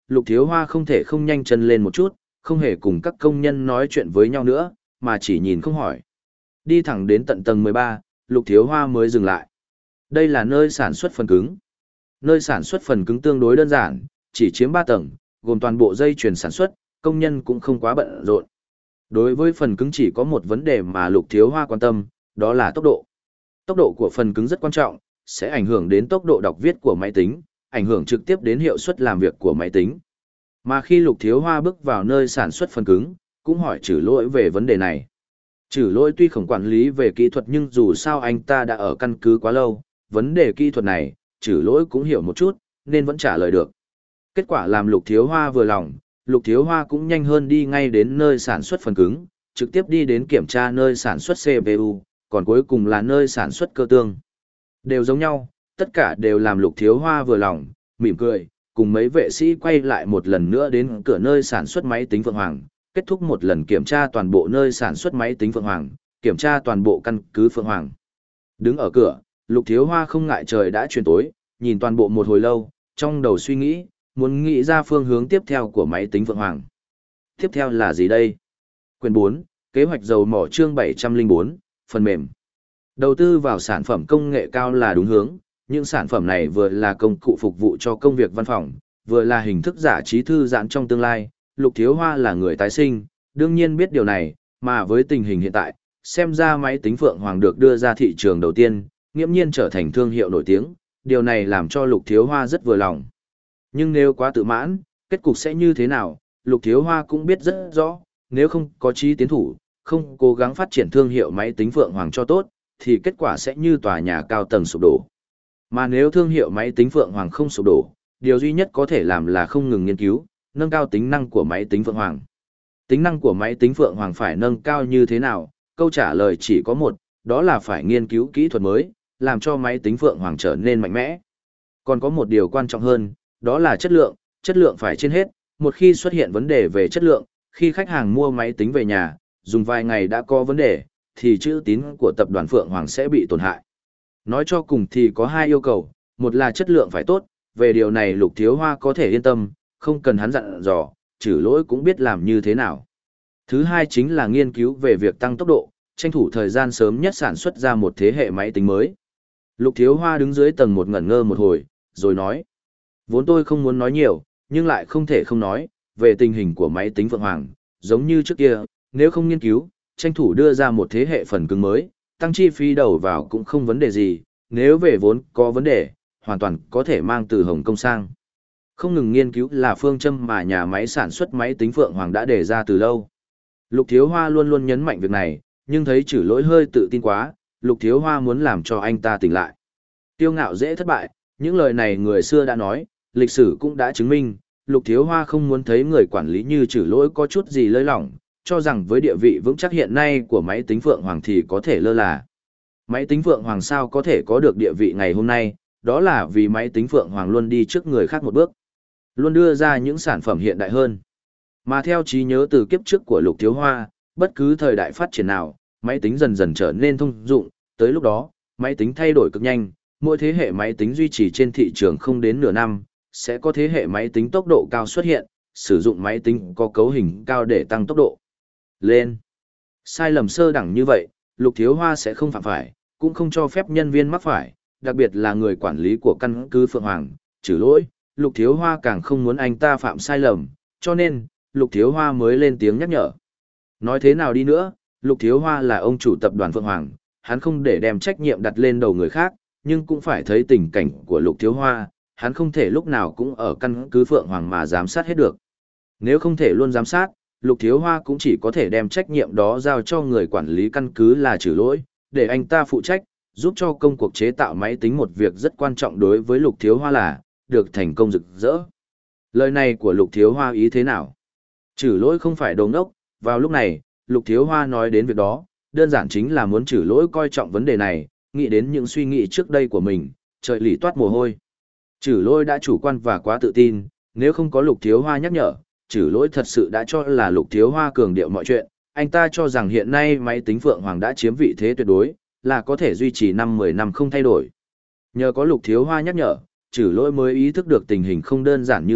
Lục Thiếu Hoa không thể không nhanh chân lên một chút, không hề cùng các công nhân nói chuyện với nhau nữa, mà chỉ nhìn không hỏi. Đi thẳng đến tận tầng mười ba, Lục Thiếu Hoa mới dừng lại. Đây là nơi sản xuất phần cứng. Nơi sản xuất phần cứng tương đối đơn giản, chỉ chiếm ba tầng, gồm toàn bộ dây chuyền sản xuất, công nhân cũng không quá bận rộn. Đối với phần cứng chỉ có một vấn đề mà Lục Thiếu Hoa quan tâm, đó là tốc độ. Tốc độ của phần cứng rất quan trọng, sẽ ảnh hưởng đến tốc độ đọc viết của máy tính, ảnh hưởng trực tiếp đến hiệu suất làm việc của máy tính. Mà khi Lục Thiếu Hoa bước vào nơi sản xuất phần cứng, cũng hỏi Trử Lỗi về vấn đề này. Trử Lỗi tuy không quản lý về kỹ thuật nhưng dù sao anh ta đã ở căn cứ quá lâu, vấn đề kỹ thuật này, Trử Lỗi cũng hiểu một chút, nên vẫn trả lời được. Kết quả làm Lục Thiếu Hoa vừa lòng, Lục Thiếu Hoa cũng nhanh hơn đi ngay đến nơi sản xuất phần cứng, trực tiếp đi đến kiểm tra nơi sản xuất xê pê u, còn cuối cùng là nơi sản xuất cơ tương. Đều giống nhau, tất cả đều làm Lục Thiếu Hoa vừa lòng, mỉm cười, cùng mấy vệ sĩ quay lại một lần nữa đến cửa nơi sản xuất máy tính Phượng Hoàng, kết thúc một lần kiểm tra toàn bộ nơi sản xuất máy tính Phượng Hoàng, kiểm tra toàn bộ căn cứ Phượng Hoàng. Đứng ở cửa, Lục Thiếu Hoa không ngại trời đã chuyển tối, nhìn toàn bộ một hồi lâu, trong đầu suy nghĩ, muốn nghĩ ra phương hướng tiếp theo của máy tính Phượng Hoàng. Tiếp theo là gì đây? Quyển bốn, kế hoạch dầu mỏ chương bảy trăm lẻ bốn, phần mềm. Đầu tư vào sản phẩm công nghệ cao là đúng hướng, những sản phẩm này vừa là công cụ phục vụ cho công việc văn phòng, vừa là hình thức giải trí thư giãn trong tương lai. Lục Thiếu Hoa là người tái sinh, đương nhiên biết điều này, mà với tình hình hiện tại, xem ra máy tính Phượng Hoàng được đưa ra thị trường đầu tiên, nghiễm nhiên trở thành thương hiệu nổi tiếng, điều này làm cho Lục Thiếu Hoa rất vừa lòng. Nhưng nếu quá tự mãn, kết cục sẽ như thế nào, Lục Thiếu Hoa cũng biết rất rõ, nếu không có chí tiến thủ, không cố gắng phát triển thương hiệu máy tính Phượng Hoàng cho tốt, thì kết quả sẽ như tòa nhà cao tầng sụp đổ. Mà nếu thương hiệu máy tính Phượng Hoàng không sụp đổ, điều duy nhất có thể làm là không ngừng nghiên cứu, nâng cao tính năng của máy tính Phượng Hoàng. Tính năng của máy tính Phượng Hoàng phải nâng cao như thế nào? Câu trả lời chỉ có một, đó là phải nghiên cứu kỹ thuật mới, làm cho máy tính Phượng Hoàng trở nên mạnh mẽ. Còn có một điều quan trọng hơn, đó là chất lượng, chất lượng phải trên hết, một khi xuất hiện vấn đề về chất lượng, khi khách hàng mua máy tính về nhà, dùng vài ngày đã có vấn đề, thì chữ tín của tập đoàn Phượng Hoàng sẽ bị tổn hại. Nói cho cùng thì có hai yêu cầu, một là chất lượng phải tốt, về điều này Lục Thiếu Hoa có thể yên tâm, không cần hắn dặn dò, Trử Lỗi cũng biết làm như thế nào. Thứ hai chính là nghiên cứu về việc tăng tốc độ, tranh thủ thời gian sớm nhất sản xuất ra một thế hệ máy tính mới. Lục Thiếu Hoa đứng dưới tầng một ngẩn ngơ một hồi, rồi nói. Vốn tôi không muốn nói nhiều, nhưng lại không thể không nói, về tình hình của máy tính Phượng Hoàng, giống như trước kia, nếu không nghiên cứu, tranh thủ đưa ra một thế hệ phần cứng mới, tăng chi phí đầu vào cũng không vấn đề gì, nếu về vốn có vấn đề, hoàn toàn có thể mang từ Hồng Kông sang. Không ngừng nghiên cứu là phương châm mà nhà máy sản xuất máy tính Phượng Hoàng đã đề ra từ lâu. Lục Thiếu Hoa luôn luôn nhấn mạnh việc này, nhưng thấy Trử Lỗi hơi tự tin quá, Lục Thiếu Hoa muốn làm cho anh ta tỉnh lại. Tiêu ngạo dễ thất bại, những lời này người xưa đã nói, lịch sử cũng đã chứng minh, Lục Thiếu Hoa không muốn thấy người quản lý như Trử Lỗi có chút gì lơi lỏng, cho rằng với địa vị vững chắc hiện nay của máy tính Phượng Hoàng thì có thể lơ là. Máy tính Phượng Hoàng sao có thể có được địa vị ngày hôm nay, đó là vì máy tính Phượng Hoàng luôn đi trước người khác một bước, luôn đưa ra những sản phẩm hiện đại hơn. Mà theo trí nhớ từ kiếp trước của Lục Thiếu Hoa, bất cứ thời đại phát triển nào, máy tính dần dần trở nên thông dụng, tới lúc đó, máy tính thay đổi cực nhanh, mỗi thế hệ máy tính duy trì trên thị trường không đến nửa năm, sẽ có thế hệ máy tính tốc độ cao xuất hiện, sử dụng máy tính có cấu hình cao để tăng tốc độ lên. Sai lầm sơ đẳng như vậy, Lục Thiếu Hoa sẽ không phạm phải, cũng không cho phép nhân viên mắc phải, đặc biệt là người quản lý của căn cứ Phượng Hoàng, Trử Lỗi, Lục Thiếu Hoa càng không muốn anh ta phạm sai lầm, cho nên, Lục Thiếu Hoa mới lên tiếng nhắc nhở. Nói thế nào đi nữa, Lục Thiếu Hoa là ông chủ tập đoàn Phượng Hoàng, hắn không để đem trách nhiệm đặt lên đầu người khác, nhưng cũng phải thấy tình cảnh của Lục Thiếu Hoa, hắn không thể lúc nào cũng ở căn cứ Phượng Hoàng mà giám sát hết được. Nếu không thể luôn giám sát, Lục Thiếu Hoa cũng chỉ có thể đem trách nhiệm đó giao cho người quản lý căn cứ là Trử Lỗi, để anh ta phụ trách, giúp cho công cuộc chế tạo máy tính một việc rất quan trọng đối với Lục Thiếu Hoa là, được thành công rực rỡ. Lời này của Lục Thiếu Hoa ý thế nào? Trử Lỗi không phải đồ ngốc, vào lúc này, Lục Thiếu Hoa nói đến việc đó, đơn giản chính là muốn Trử Lỗi coi trọng vấn đề này, nghĩ đến những suy nghĩ trước đây của mình, trời lì toát mồ hôi. Trử Lỗi đã chủ quan và quá tự tin, nếu không có Lục Thiếu Hoa nhắc nhở, Trử Lỗi thật sự đã cho là Lục Thiếu Hoa cường điệu mọi chuyện, anh ta cho rằng hiện nay máy tính Phượng Hoàng đã chiếm vị thế tuyệt đối, là có thể duy trì năm mười năm không thay đổi. Nhờ có Lục Thiếu Hoa nhắc nhở, Trử Lỗi mới ý thức được tình hình không đơn giản như vậy,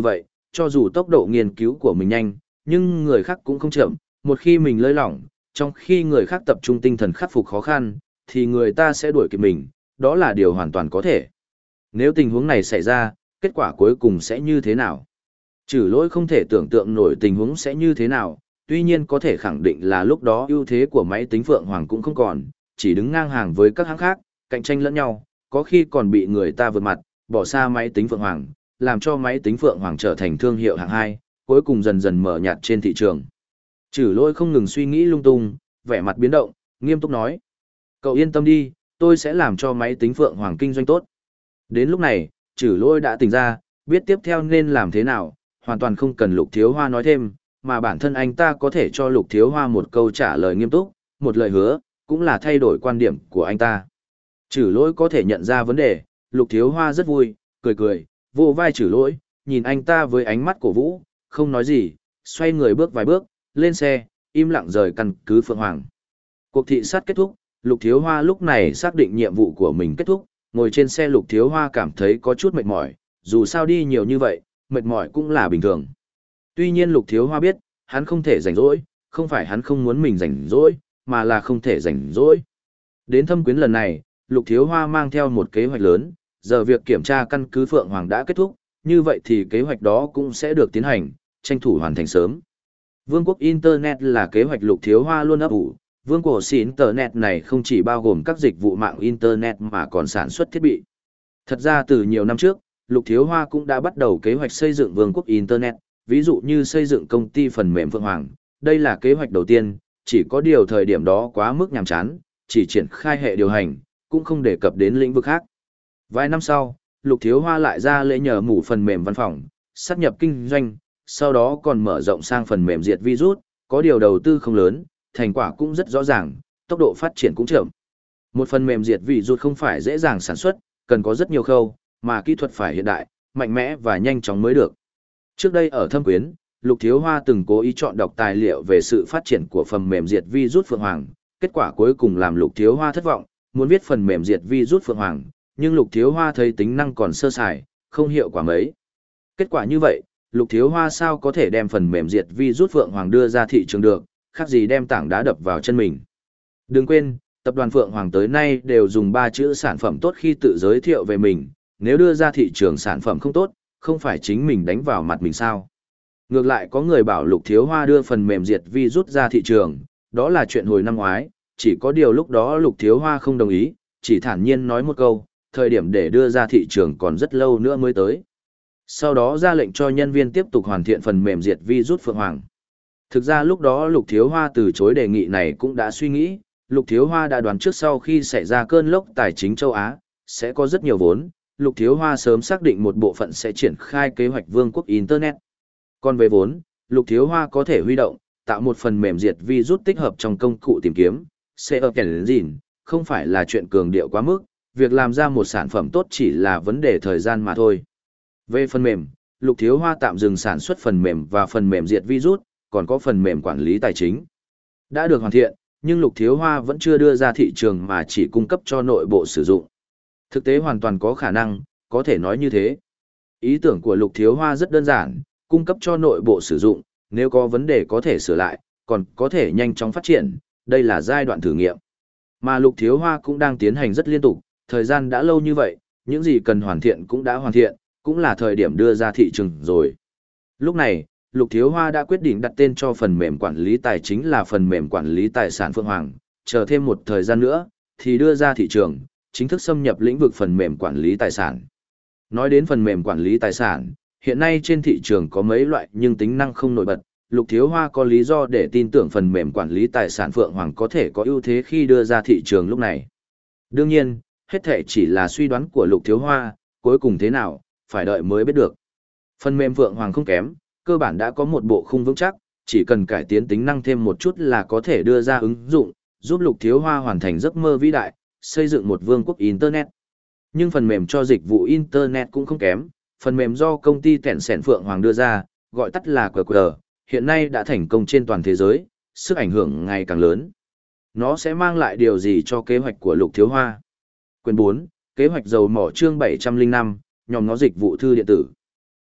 cho dù tốc độ nghiên cứu của mình nhanh, nhưng người khác cũng không chậm, một khi mình lơi lỏng, trong khi người khác tập trung tinh thần khắc phục khó khăn, thì người ta sẽ đuổi kịp mình, đó là điều hoàn toàn có thể. Nếu tình huống này xảy ra, kết quả cuối cùng sẽ như thế nào? Trừ lỗi không thể tưởng tượng nổi tình huống sẽ như thế nào, tuy nhiên có thể khẳng định là lúc đó ưu thế của máy tính Phượng Hoàng cũng không còn, chỉ đứng ngang hàng với các hãng khác, cạnh tranh lẫn nhau, có khi còn bị người ta vượt mặt, bỏ xa máy tính Phượng Hoàng, làm cho máy tính Phượng Hoàng trở thành thương hiệu hạng hai, cuối cùng dần dần mở nhạt trên thị trường. Trừ lỗi không ngừng suy nghĩ lung tung, vẻ mặt biến động, nghiêm túc nói. Cậu yên tâm đi, tôi sẽ làm cho máy tính Phượng Hoàng kinh doanh tốt. Đến lúc này, trừ lỗi đã tỉnh ra, biết tiếp theo nên làm thế nào, hoàn toàn không cần Lục Thiếu Hoa nói thêm, mà bản thân anh ta có thể cho Lục Thiếu Hoa một câu trả lời nghiêm túc, một lời hứa, cũng là thay đổi quan điểm của anh ta. Trừ lỗi có thể nhận ra vấn đề, Lục Thiếu Hoa rất vui, cười cười, vô vai trừ lỗi, nhìn anh ta với ánh mắt cổ vũ, không nói gì, xoay người bước vài bước, lên xe, im lặng rời căn cứ Phượng Hoàng. Cuộc thị sát kết thúc, Lục Thiếu Hoa lúc này xác định nhiệm vụ của mình kết thúc, ngồi trên xe Lục Thiếu Hoa cảm thấy có chút mệt mỏi, dù sao đi nhiều như vậy, mệt mỏi cũng là bình thường. Tuy nhiên Lục Thiếu Hoa biết, hắn không thể rảnh rỗi, không phải hắn không muốn mình rảnh rỗi, mà là không thể rảnh rỗi. Đến Thâm Quyến lần này, Lục Thiếu Hoa mang theo một kế hoạch lớn, giờ việc kiểm tra căn cứ Phượng Hoàng đã kết thúc, như vậy thì kế hoạch đó cũng sẽ được tiến hành, tranh thủ hoàn thành sớm. Vương quốc Internet là kế hoạch Lục Thiếu Hoa luôn ấp ủ. Vương quốc Internet này không chỉ bao gồm các dịch vụ mạng Internet mà còn sản xuất thiết bị. Thật ra từ nhiều năm trước, Lục Thiếu Hoa cũng đã bắt đầu kế hoạch xây dựng Vương quốc Internet, ví dụ như xây dựng công ty phần mềm Phượng Hoàng. Đây là kế hoạch đầu tiên, chỉ có điều thời điểm đó quá mức nhàm chán, chỉ triển khai hệ điều hành, cũng không đề cập đến lĩnh vực khác. Vài năm sau, Lục Thiếu Hoa lại ra lễ nhờ mủ phần mềm văn phòng, sát nhập kinh doanh, sau đó còn mở rộng sang phần mềm diệt virus, có điều đầu tư không lớn, thành quả cũng rất rõ ràng, tốc độ phát triển cũng chậm. Một phần mềm diệt virus không phải dễ dàng sản xuất, cần có rất nhiều khâu, mà kỹ thuật phải hiện đại, mạnh mẽ và nhanh chóng mới được. Trước đây ở Thâm Quyến, Lục Thiếu Hoa từng cố ý chọn đọc tài liệu về sự phát triển của phần mềm diệt virus Phượng Hoàng, kết quả cuối cùng làm Lục Thiếu Hoa thất vọng, muốn viết phần mềm diệt virus Phượng Hoàng, nhưng Lục Thiếu Hoa thấy tính năng còn sơ sài, không hiệu quả mấy. Kết quả như vậy, Lục Thiếu Hoa sao có thể đem phần mềm diệt virus Phượng Hoàng đưa ra thị trường được, khác gì đem tảng đá đập vào chân mình. Đừng quên, tập đoàn Phượng Hoàng tới nay đều dùng ba chữ sản phẩm tốt khi tự giới thiệu về mình, nếu đưa ra thị trường sản phẩm không tốt, không phải chính mình đánh vào mặt mình sao. Ngược lại có người bảo Lục Thiếu Hoa đưa phần mềm diệt virus ra thị trường, đó là chuyện hồi năm ngoái, chỉ có điều lúc đó Lục Thiếu Hoa không đồng ý, chỉ thản nhiên nói một câu, thời điểm để đưa ra thị trường còn rất lâu nữa mới tới. Sau đó ra lệnh cho nhân viên tiếp tục hoàn thiện phần mềm diệt virus Phượng Hoàng. Thực ra lúc đó Lục Thiếu Hoa từ chối đề nghị này cũng đã suy nghĩ, Lục Thiếu Hoa đã đoán trước sau khi xảy ra cơn lốc tài chính châu Á, sẽ có rất nhiều vốn, Lục Thiếu Hoa sớm xác định một bộ phận sẽ triển khai kế hoạch Vương quốc Internet. Còn về vốn, Lục Thiếu Hoa có thể huy động, tạo một phần mềm diệt virus tích hợp trong công cụ tìm kiếm, Search Engine, không phải là chuyện cường điệu quá mức, việc làm ra một sản phẩm tốt chỉ là vấn đề thời gian mà thôi. Về phần mềm, Lục Thiếu Hoa tạm dừng sản xuất phần mềm và phần mềm diệt virus, còn có phần mềm quản lý tài chính. Đã được hoàn thiện, nhưng Lục Thiếu Hoa vẫn chưa đưa ra thị trường mà chỉ cung cấp cho nội bộ sử dụng. Thực tế hoàn toàn có khả năng, có thể nói như thế. Ý tưởng của Lục Thiếu Hoa rất đơn giản, cung cấp cho nội bộ sử dụng, nếu có vấn đề có thể sửa lại, còn có thể nhanh chóng phát triển, đây là giai đoạn thử nghiệm. Mà Lục Thiếu Hoa cũng đang tiến hành rất liên tục, thời gian đã lâu như vậy, những gì cần hoàn thiện cũng đã hoàn thiện, cũng là thời điểm đưa ra thị trường rồi. Lúc này, Lục Thiếu Hoa đã quyết định đặt tên cho phần mềm quản lý tài chính là phần mềm quản lý tài sản Phượng Hoàng, chờ thêm một thời gian nữa, thì đưa ra thị trường, chính thức xâm nhập lĩnh vực phần mềm quản lý tài sản. Nói đến phần mềm quản lý tài sản, hiện nay trên thị trường có mấy loại nhưng tính năng không nổi bật, Lục Thiếu Hoa có lý do để tin tưởng phần mềm quản lý tài sản Phượng Hoàng có thể có ưu thế khi đưa ra thị trường lúc này. Đương nhiên, hết thể chỉ là suy đoán của Lục Thiếu Hoa, cuối cùng thế nào, phải đợi mới biết được. Phần mềm Phượng Hoàng không kém, cơ bản đã có một bộ khung vững chắc, chỉ cần cải tiến tính năng thêm một chút là có thể đưa ra ứng dụng, giúp Lục Thiếu Hoa hoàn thành giấc mơ vĩ đại, xây dựng một vương quốc Internet. Nhưng phần mềm cho dịch vụ Internet cũng không kém, phần mềm do công ty Tẹn Sẻn Phượng Hoàng đưa ra, gọi tắt là quy quy rờ, hiện nay đã thành công trên toàn thế giới, sức ảnh hưởng ngày càng lớn. Nó sẽ mang lại điều gì cho kế hoạch của Lục Thiếu Hoa? Quyển bốn, kế hoạch dầu mỏ chương bảy trăm linh năm, nhóm nó dịch vụ thư điện tử.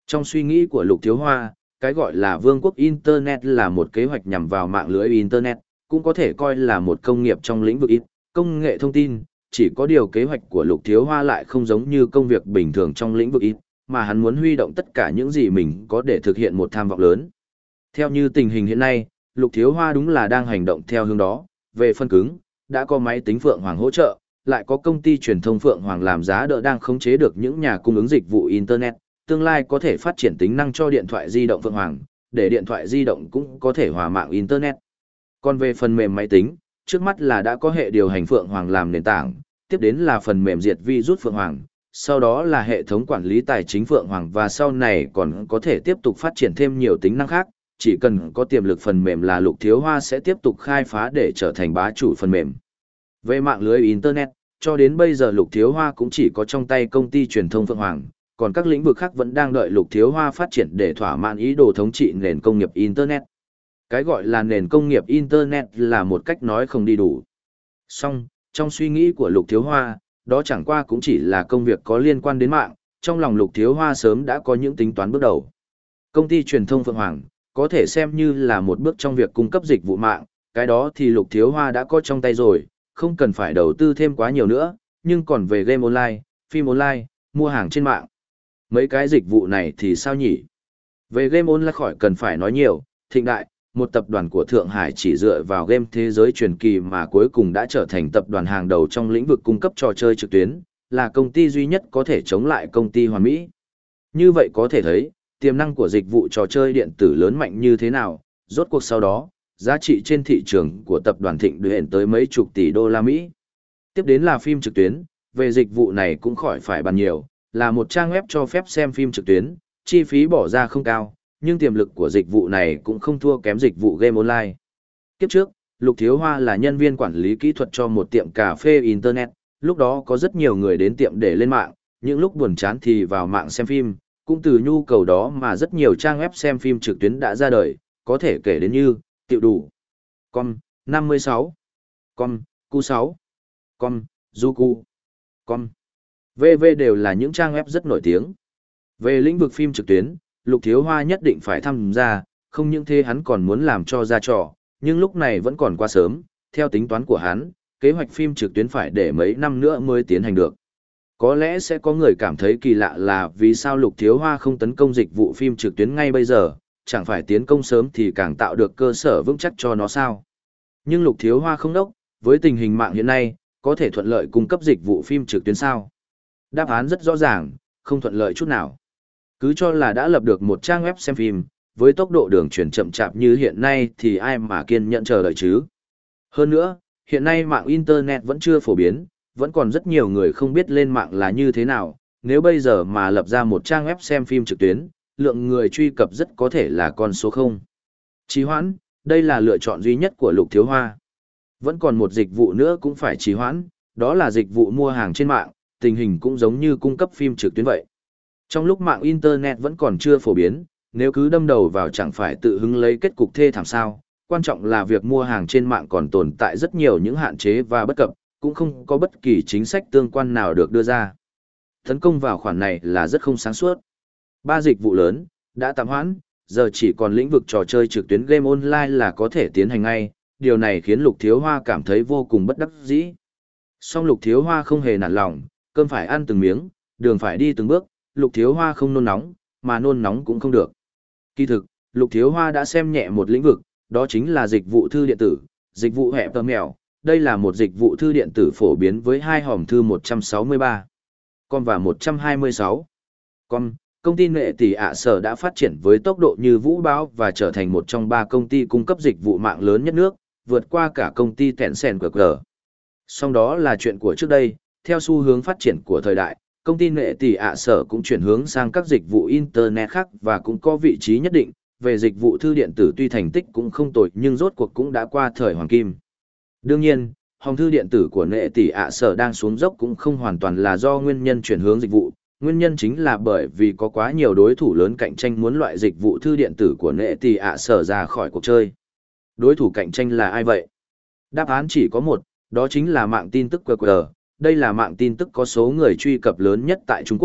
Trong suy nghĩ của Lục Thiếu Hoa, cái gọi là vương quốc Internet là một kế hoạch nhằm vào mạng lưới Internet, cũng có thể coi là một công nghiệp trong lĩnh vực ít, công nghệ thông tin, chỉ có điều kế hoạch của Lục Thiếu Hoa lại không giống như công việc bình thường trong lĩnh vực ít, mà hắn muốn huy động tất cả những gì mình có để thực hiện một tham vọng lớn. Theo như tình hình hiện nay, Lục Thiếu Hoa đúng là đang hành động theo hướng đó, về phân cứng, đã có máy tính Phượng Hoàng hỗ trợ, lại có công ty truyền thông Phượng Hoàng làm giá đỡ đang khống chế được những nhà cung ứng dịch vụ Internet, tương lai có thể phát triển tính năng cho điện thoại di động Phượng Hoàng, để điện thoại di động cũng có thể hòa mạng Internet. Còn về phần mềm máy tính, trước mắt là đã có hệ điều hành Phượng Hoàng làm nền tảng, tiếp đến là phần mềm diệt virus Phượng Hoàng, sau đó là hệ thống quản lý tài chính Phượng Hoàng và sau này còn có thể tiếp tục phát triển thêm nhiều tính năng khác, chỉ cần có tiềm lực phần mềm là Lục Thiếu Hoa sẽ tiếp tục khai phá để trở thành bá chủ phần mềm. Về mạng lưới Internet, cho đến bây giờ Lục Thiếu Hoa cũng chỉ có trong tay công ty truyền thông Phượng Hoàng, còn các lĩnh vực khác vẫn đang đợi Lục Thiếu Hoa phát triển để thỏa mãn ý đồ thống trị nền công nghiệp Internet. Cái gọi là nền công nghiệp Internet là một cách nói không đi đủ. Song, trong suy nghĩ của Lục Thiếu Hoa, đó chẳng qua cũng chỉ là công việc có liên quan đến mạng, trong lòng Lục Thiếu Hoa sớm đã có những tính toán bước đầu. Công ty truyền thông Phượng Hoàng có thể xem như là một bước trong việc cung cấp dịch vụ mạng, cái đó thì Lục Thiếu Hoa đã có trong tay rồi, không cần phải đầu tư thêm quá nhiều nữa, nhưng còn về game online, phim online, mua hàng trên mạng. Mấy cái dịch vụ này thì sao nhỉ? Về game online khỏi cần phải nói nhiều, Thịnh Đại, một tập đoàn của Thượng Hải chỉ dựa vào game thế giới truyền kỳ mà cuối cùng đã trở thành tập đoàn hàng đầu trong lĩnh vực cung cấp trò chơi trực tuyến, là công ty duy nhất có thể chống lại công ty Hoàn Mỹ. Như vậy có thể thấy, tiềm năng của dịch vụ trò chơi điện tử lớn mạnh như thế nào, rốt cuộc sau đó, giá trị trên thị trường của tập đoàn Thịnh Điện tới mấy chục tỷ đô la Mỹ. Tiếp đến là phim trực tuyến, về dịch vụ này cũng khỏi phải bàn nhiều, là một trang web cho phép xem phim trực tuyến, chi phí bỏ ra không cao, nhưng tiềm lực của dịch vụ này cũng không thua kém dịch vụ game online. Kiếp trước, Lục Thiếu Hoa là nhân viên quản lý kỹ thuật cho một tiệm cà phê Internet, lúc đó có rất nhiều người đến tiệm để lên mạng, những lúc buồn chán thì vào mạng xem phim, cũng từ nhu cầu đó mà rất nhiều trang web xem phim trực tuyến đã ra đời, có thể kể đến như Tiệu Đủ, Com năm mươi sáu, Com Q sáu, Com Zuku, Com vê vê đều là những trang web rất nổi tiếng. Về lĩnh vực phim trực tuyến, Lục Thiếu Hoa nhất định phải tham gia, không những thế hắn còn muốn làm cho ra trò, nhưng lúc này vẫn còn quá sớm, theo tính toán của hắn, kế hoạch phim trực tuyến phải để mấy năm nữa mới tiến hành được. Có lẽ sẽ có người cảm thấy kỳ lạ là vì sao Lục Thiếu Hoa không tấn công dịch vụ phim trực tuyến ngay bây giờ, chẳng phải tiến công sớm thì càng tạo được cơ sở vững chắc cho nó sao. Nhưng Lục Thiếu Hoa không đốc, với tình hình mạng hiện nay, có thể thuận lợi cung cấp dịch vụ phim trực tuyến sao? Đáp án rất rõ ràng, không thuận lợi chút nào. Cứ cho là đã lập được một trang web xem phim, với tốc độ đường truyền chậm chạp như hiện nay thì ai mà kiên nhẫn chờ đợi chứ. Hơn nữa, hiện nay mạng Internet vẫn chưa phổ biến, vẫn còn rất nhiều người không biết lên mạng là như thế nào, nếu bây giờ mà lập ra một trang web xem phim trực tuyến, lượng người truy cập rất có thể là con số không. Trì hoãn, đây là lựa chọn duy nhất của Lục Thiếu Hoa. Vẫn còn một dịch vụ nữa cũng phải trì hoãn, đó là dịch vụ mua hàng trên mạng, tình hình cũng giống như cung cấp phim trực tuyến vậy. Trong lúc mạng Internet vẫn còn chưa phổ biến, nếu cứ đâm đầu vào chẳng phải tự hứng lấy kết cục thê thảm sao, quan trọng là việc mua hàng trên mạng còn tồn tại rất nhiều những hạn chế và bất cập, cũng không có bất kỳ chính sách tương quan nào được đưa ra. Tấn công vào khoản này là rất không sáng suốt. Ba dịch vụ lớn, đã tạm hoãn, giờ chỉ còn lĩnh vực trò chơi trực tuyến game online là có thể tiến hành ngay, điều này khiến Lục Thiếu Hoa cảm thấy vô cùng bất đắc dĩ. Song Lục Thiếu Hoa không hề nản lòng, cơm phải ăn từng miếng, đường phải đi từng bước, Lục Thiếu Hoa không nôn nóng, mà nôn nóng cũng không được. Kỳ thực, Lục Thiếu Hoa đã xem nhẹ một lĩnh vực, đó chính là dịch vụ thư điện tử, dịch vụ hẹp tờ mèo. Đây là một dịch vụ thư điện tử phổ biến với hai hòm thư một trăm sáu mươi ba, Com và một trăm hai mươi sáu. Com, công ty nghệ tỷ ạ sở đã phát triển với tốc độ như vũ bão và trở thành một trong ba công ty cung cấp dịch vụ mạng lớn nhất nước, vượt qua cả công ty Tencent của G. Song đó là chuyện của trước đây, theo xu hướng phát triển của thời đại, công ty nghệ tỷ ạ sở cũng chuyển hướng sang các dịch vụ Internet khác và cũng có vị trí nhất định, về dịch vụ thư điện tử tuy thành tích cũng không tồi nhưng rốt cuộc cũng đã qua thời hoàng kim. Đương nhiên, hòm thư điện tử của nghệ tỷ ạ sở đang xuống dốc cũng không hoàn toàn là do nguyên nhân chuyển hướng dịch vụ, nguyên nhân chính là bởi vì có quá nhiều đối thủ lớn cạnh tranh muốn loại dịch vụ thư điện tử của nghệ tỷ ạ sở ra khỏi cuộc chơi. Đối thủ cạnh tranh là ai vậy? Đáp án chỉ có một, đó chính là mạng tin tức quy quy rờ. Đây là mạng tin tức có số người truy cập lớn nhất tại Trung Quốc,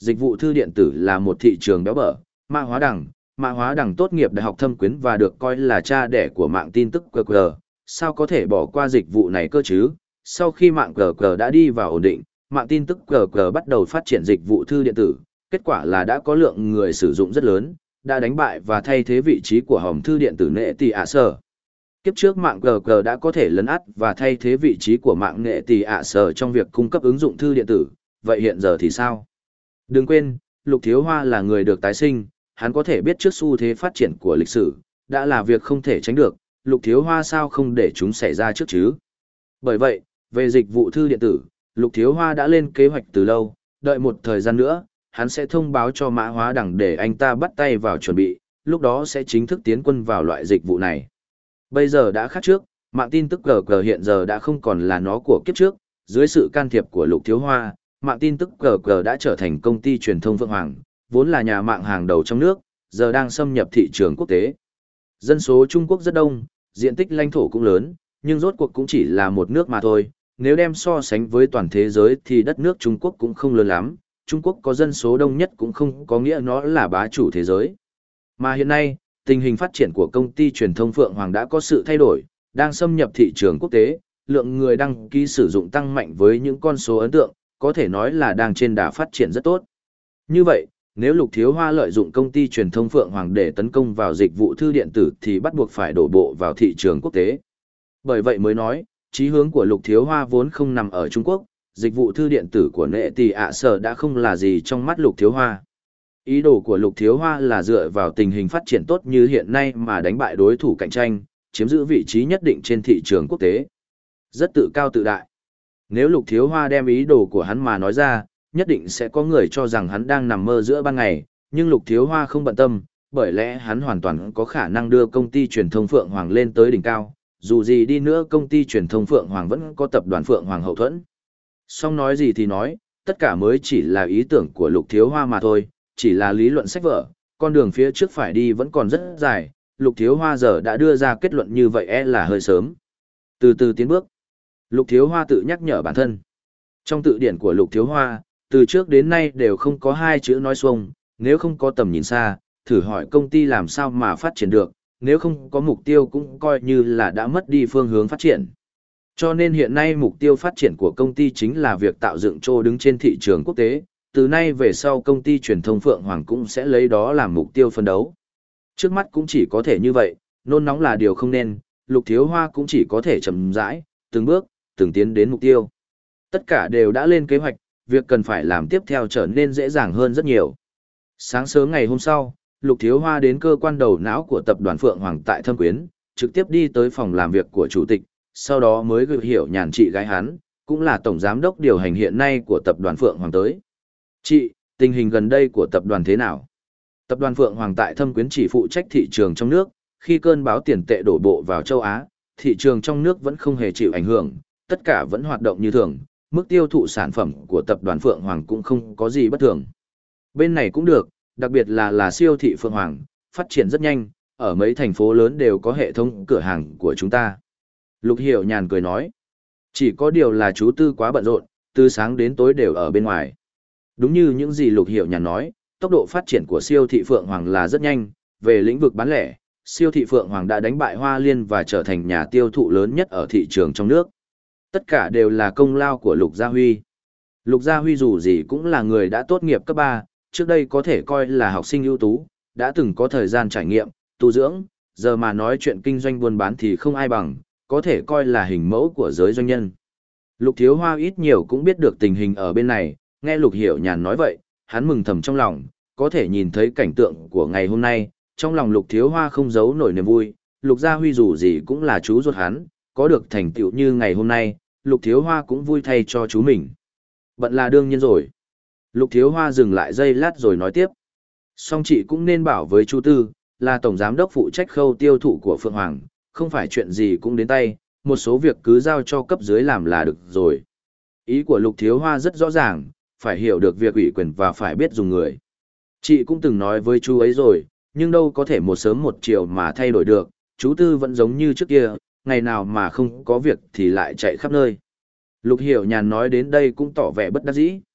dịch vụ thư điện tử là một thị trường béo bở, Mã Hóa Đằng, Mã Hóa Đằng tốt nghiệp đại học Thâm Quyến và được coi là cha đẻ của mạng tin tức quy quy rờ, sao có thể bỏ qua dịch vụ này cơ chứ? Sau khi mạng quy quy rờ đã đi vào ổn định, mạng tin tức quy quy rờ bắt đầu phát triển dịch vụ thư điện tử, kết quả là đã có lượng người sử dụng rất lớn, đã đánh bại và thay thế vị trí của hòm thư điện tử Nghệ Tỷ ạ Sở. Kiếp trước mạng quy quy rờ đã có thể lấn át và thay thế vị trí của mạng Nghệ Tỷ ạ Sở trong việc cung cấp ứng dụng thư điện tử, vậy hiện giờ thì sao? Đừng quên, Lục Thiếu Hoa là người được tái sinh, hắn có thể biết trước xu thế phát triển của lịch sử, đã là việc không thể tránh được, Lục Thiếu Hoa sao không để chúng xảy ra trước chứ? Bởi vậy, về dịch vụ thư điện tử, Lục Thiếu Hoa đã lên kế hoạch từ lâu, đợi một thời gian nữa, hắn sẽ thông báo cho Mã Hóa Đằng để anh ta bắt tay vào chuẩn bị, lúc đó sẽ chính thức tiến quân vào loại dịch vụ này. Bây giờ đã khác trước, mạng tin tức giê giê hiện giờ đã không còn là nó của kiếp trước, dưới sự can thiệp của Lục Thiếu Hoa, mạng tin tức giê giê đã trở thành công ty truyền thông Phượng Hoàng, vốn là nhà mạng hàng đầu trong nước, giờ đang xâm nhập thị trường quốc tế. Dân số Trung Quốc rất đông, diện tích lãnh thổ cũng lớn, nhưng rốt cuộc cũng chỉ là một nước mà thôi, nếu đem so sánh với toàn thế giới thì đất nước Trung Quốc cũng không lớn lắm, Trung Quốc có dân số đông nhất cũng không có nghĩa nó là bá chủ thế giới. Mà hiện nay, tình hình phát triển của công ty truyền thông Phượng Hoàng đã có sự thay đổi, đang xâm nhập thị trường quốc tế, lượng người đăng ký sử dụng tăng mạnh với những con số ấn tượng, có thể nói là đang trên đà phát triển rất tốt. Như vậy, nếu Lục Thiếu Hoa lợi dụng công ty truyền thông Phượng Hoàng để tấn công vào dịch vụ thư điện tử thì bắt buộc phải đổ bộ vào thị trường quốc tế. Bởi vậy mới nói, chí hướng của Lục Thiếu Hoa vốn không nằm ở Trung Quốc, dịch vụ thư điện tử của Nghệ Tỷ ạ Sở đã không là gì trong mắt Lục Thiếu Hoa. Ý đồ của Lục Thiếu Hoa là dựa vào tình hình phát triển tốt như hiện nay mà đánh bại đối thủ cạnh tranh, chiếm giữ vị trí nhất định trên thị trường quốc tế. Rất tự cao tự đại. Nếu Lục Thiếu Hoa đem ý đồ của hắn mà nói ra, nhất định sẽ có người cho rằng hắn đang nằm mơ giữa ban ngày, nhưng Lục Thiếu Hoa không bận tâm, bởi lẽ hắn hoàn toàn có khả năng đưa công ty truyền thông Phượng Hoàng lên tới đỉnh cao, dù gì đi nữa công ty truyền thông Phượng Hoàng vẫn có tập đoàn Phượng Hoàng hậu thuẫn. Song nói gì thì nói, tất cả mới chỉ là ý tưởng của Lục Thiếu Hoa mà thôi, chỉ là lý luận sách vở, con đường phía trước phải đi vẫn còn rất dài, Lục Thiếu Hoa giờ đã đưa ra kết luận như vậy e là hơi sớm. Từ từ tiến bước, Lục Thiếu Hoa tự nhắc nhở bản thân. Trong tự điển của Lục Thiếu Hoa, từ trước đến nay đều không có hai chữ nói xuông, nếu không có tầm nhìn xa, thử hỏi công ty làm sao mà phát triển được, nếu không có mục tiêu cũng coi như là đã mất đi phương hướng phát triển. Cho nên hiện nay mục tiêu phát triển của công ty chính là việc tạo dựng chỗ đứng trên thị trường quốc tế, từ nay về sau công ty truyền thông Phượng Hoàng cũng sẽ lấy đó làm mục tiêu phân đấu. Trước mắt cũng chỉ có thể như vậy, nôn nóng là điều không nên, Lục Thiếu Hoa cũng chỉ có thể chậm rãi, từng bước, từng tiến đến mục tiêu. Tất cả đều đã lên kế hoạch, việc cần phải làm tiếp theo trở nên dễ dàng hơn rất nhiều. Sáng sớm ngày hôm sau, Lục Thiếu Hoa đến cơ quan đầu não của tập đoàn Phượng Hoàng tại Thâm Quyến, trực tiếp đi tới phòng làm việc của chủ tịch, sau đó mới gửi hiểu nhàn chị gái hắn, cũng là tổng giám đốc điều hành hiện nay của tập đoàn Phượng Hoàng tới. Chị, tình hình gần đây của tập đoàn thế nào? Tập đoàn Phượng Hoàng tại Thâm Quyến chỉ phụ trách thị trường trong nước, khi cơn bão tiền tệ đổ bộ vào châu Á, thị trường trong nước vẫn không hề chịu ảnh hưởng, tất cả vẫn hoạt động như thường, mức tiêu thụ sản phẩm của tập đoàn Phượng Hoàng cũng không có gì bất thường. Bên này cũng được, đặc biệt là là siêu thị Phượng Hoàng, phát triển rất nhanh, ở mấy thành phố lớn đều có hệ thống cửa hàng của chúng ta. Lục Hiểu Nhàn cười nói, chỉ có điều là chú Tư quá bận rộn, từ sáng đến tối đều ở bên ngoài. Đúng như những gì Lục Hiểu Nhàn nói, tốc độ phát triển của siêu thị Phượng Hoàng là rất nhanh, về lĩnh vực bán lẻ, siêu thị Phượng Hoàng đã đánh bại Hoa Liên và trở thành nhà tiêu thụ lớn nhất ở thị trường trong nước. Tất cả đều là công lao của Lục Gia Huy. Lục Gia Huy dù gì cũng là người đã tốt nghiệp cấp ba, trước đây có thể coi là học sinh ưu tú, đã từng có thời gian trải nghiệm, tu dưỡng, giờ mà nói chuyện kinh doanh buôn bán thì không ai bằng, có thể coi là hình mẫu của giới doanh nhân. Lục Thiếu Hoa ít nhiều cũng biết được tình hình ở bên này, nghe Lục Hiểu Nhàn nói vậy, hắn mừng thầm trong lòng, có thể nhìn thấy cảnh tượng của ngày hôm nay, trong lòng Lục Thiếu Hoa không giấu nổi niềm vui, Lục Gia Huy dù gì cũng là chú ruột hắn, có được thành tựu như ngày hôm nay, Lục Thiếu Hoa cũng vui thay cho chú mình. Bận là đương nhiên rồi. Lục Thiếu Hoa dừng lại giây lát rồi nói tiếp. Song chị cũng nên bảo với chú Tư, là tổng giám đốc phụ trách khâu tiêu thụ của Phượng Hoàng, không phải chuyện gì cũng đến tay, một số việc cứ giao cho cấp dưới làm là được rồi. Ý của Lục Thiếu Hoa rất rõ ràng, phải hiểu được việc ủy quyền và phải biết dùng người. Chị cũng từng nói với chú ấy rồi, nhưng đâu có thể một sớm một chiều mà thay đổi được, chú Tư vẫn giống như trước kia, ngày nào mà không có việc thì lại chạy khắp nơi. Lục Hiểu Nhàn nói đến đây cũng tỏ vẻ bất đắc dĩ.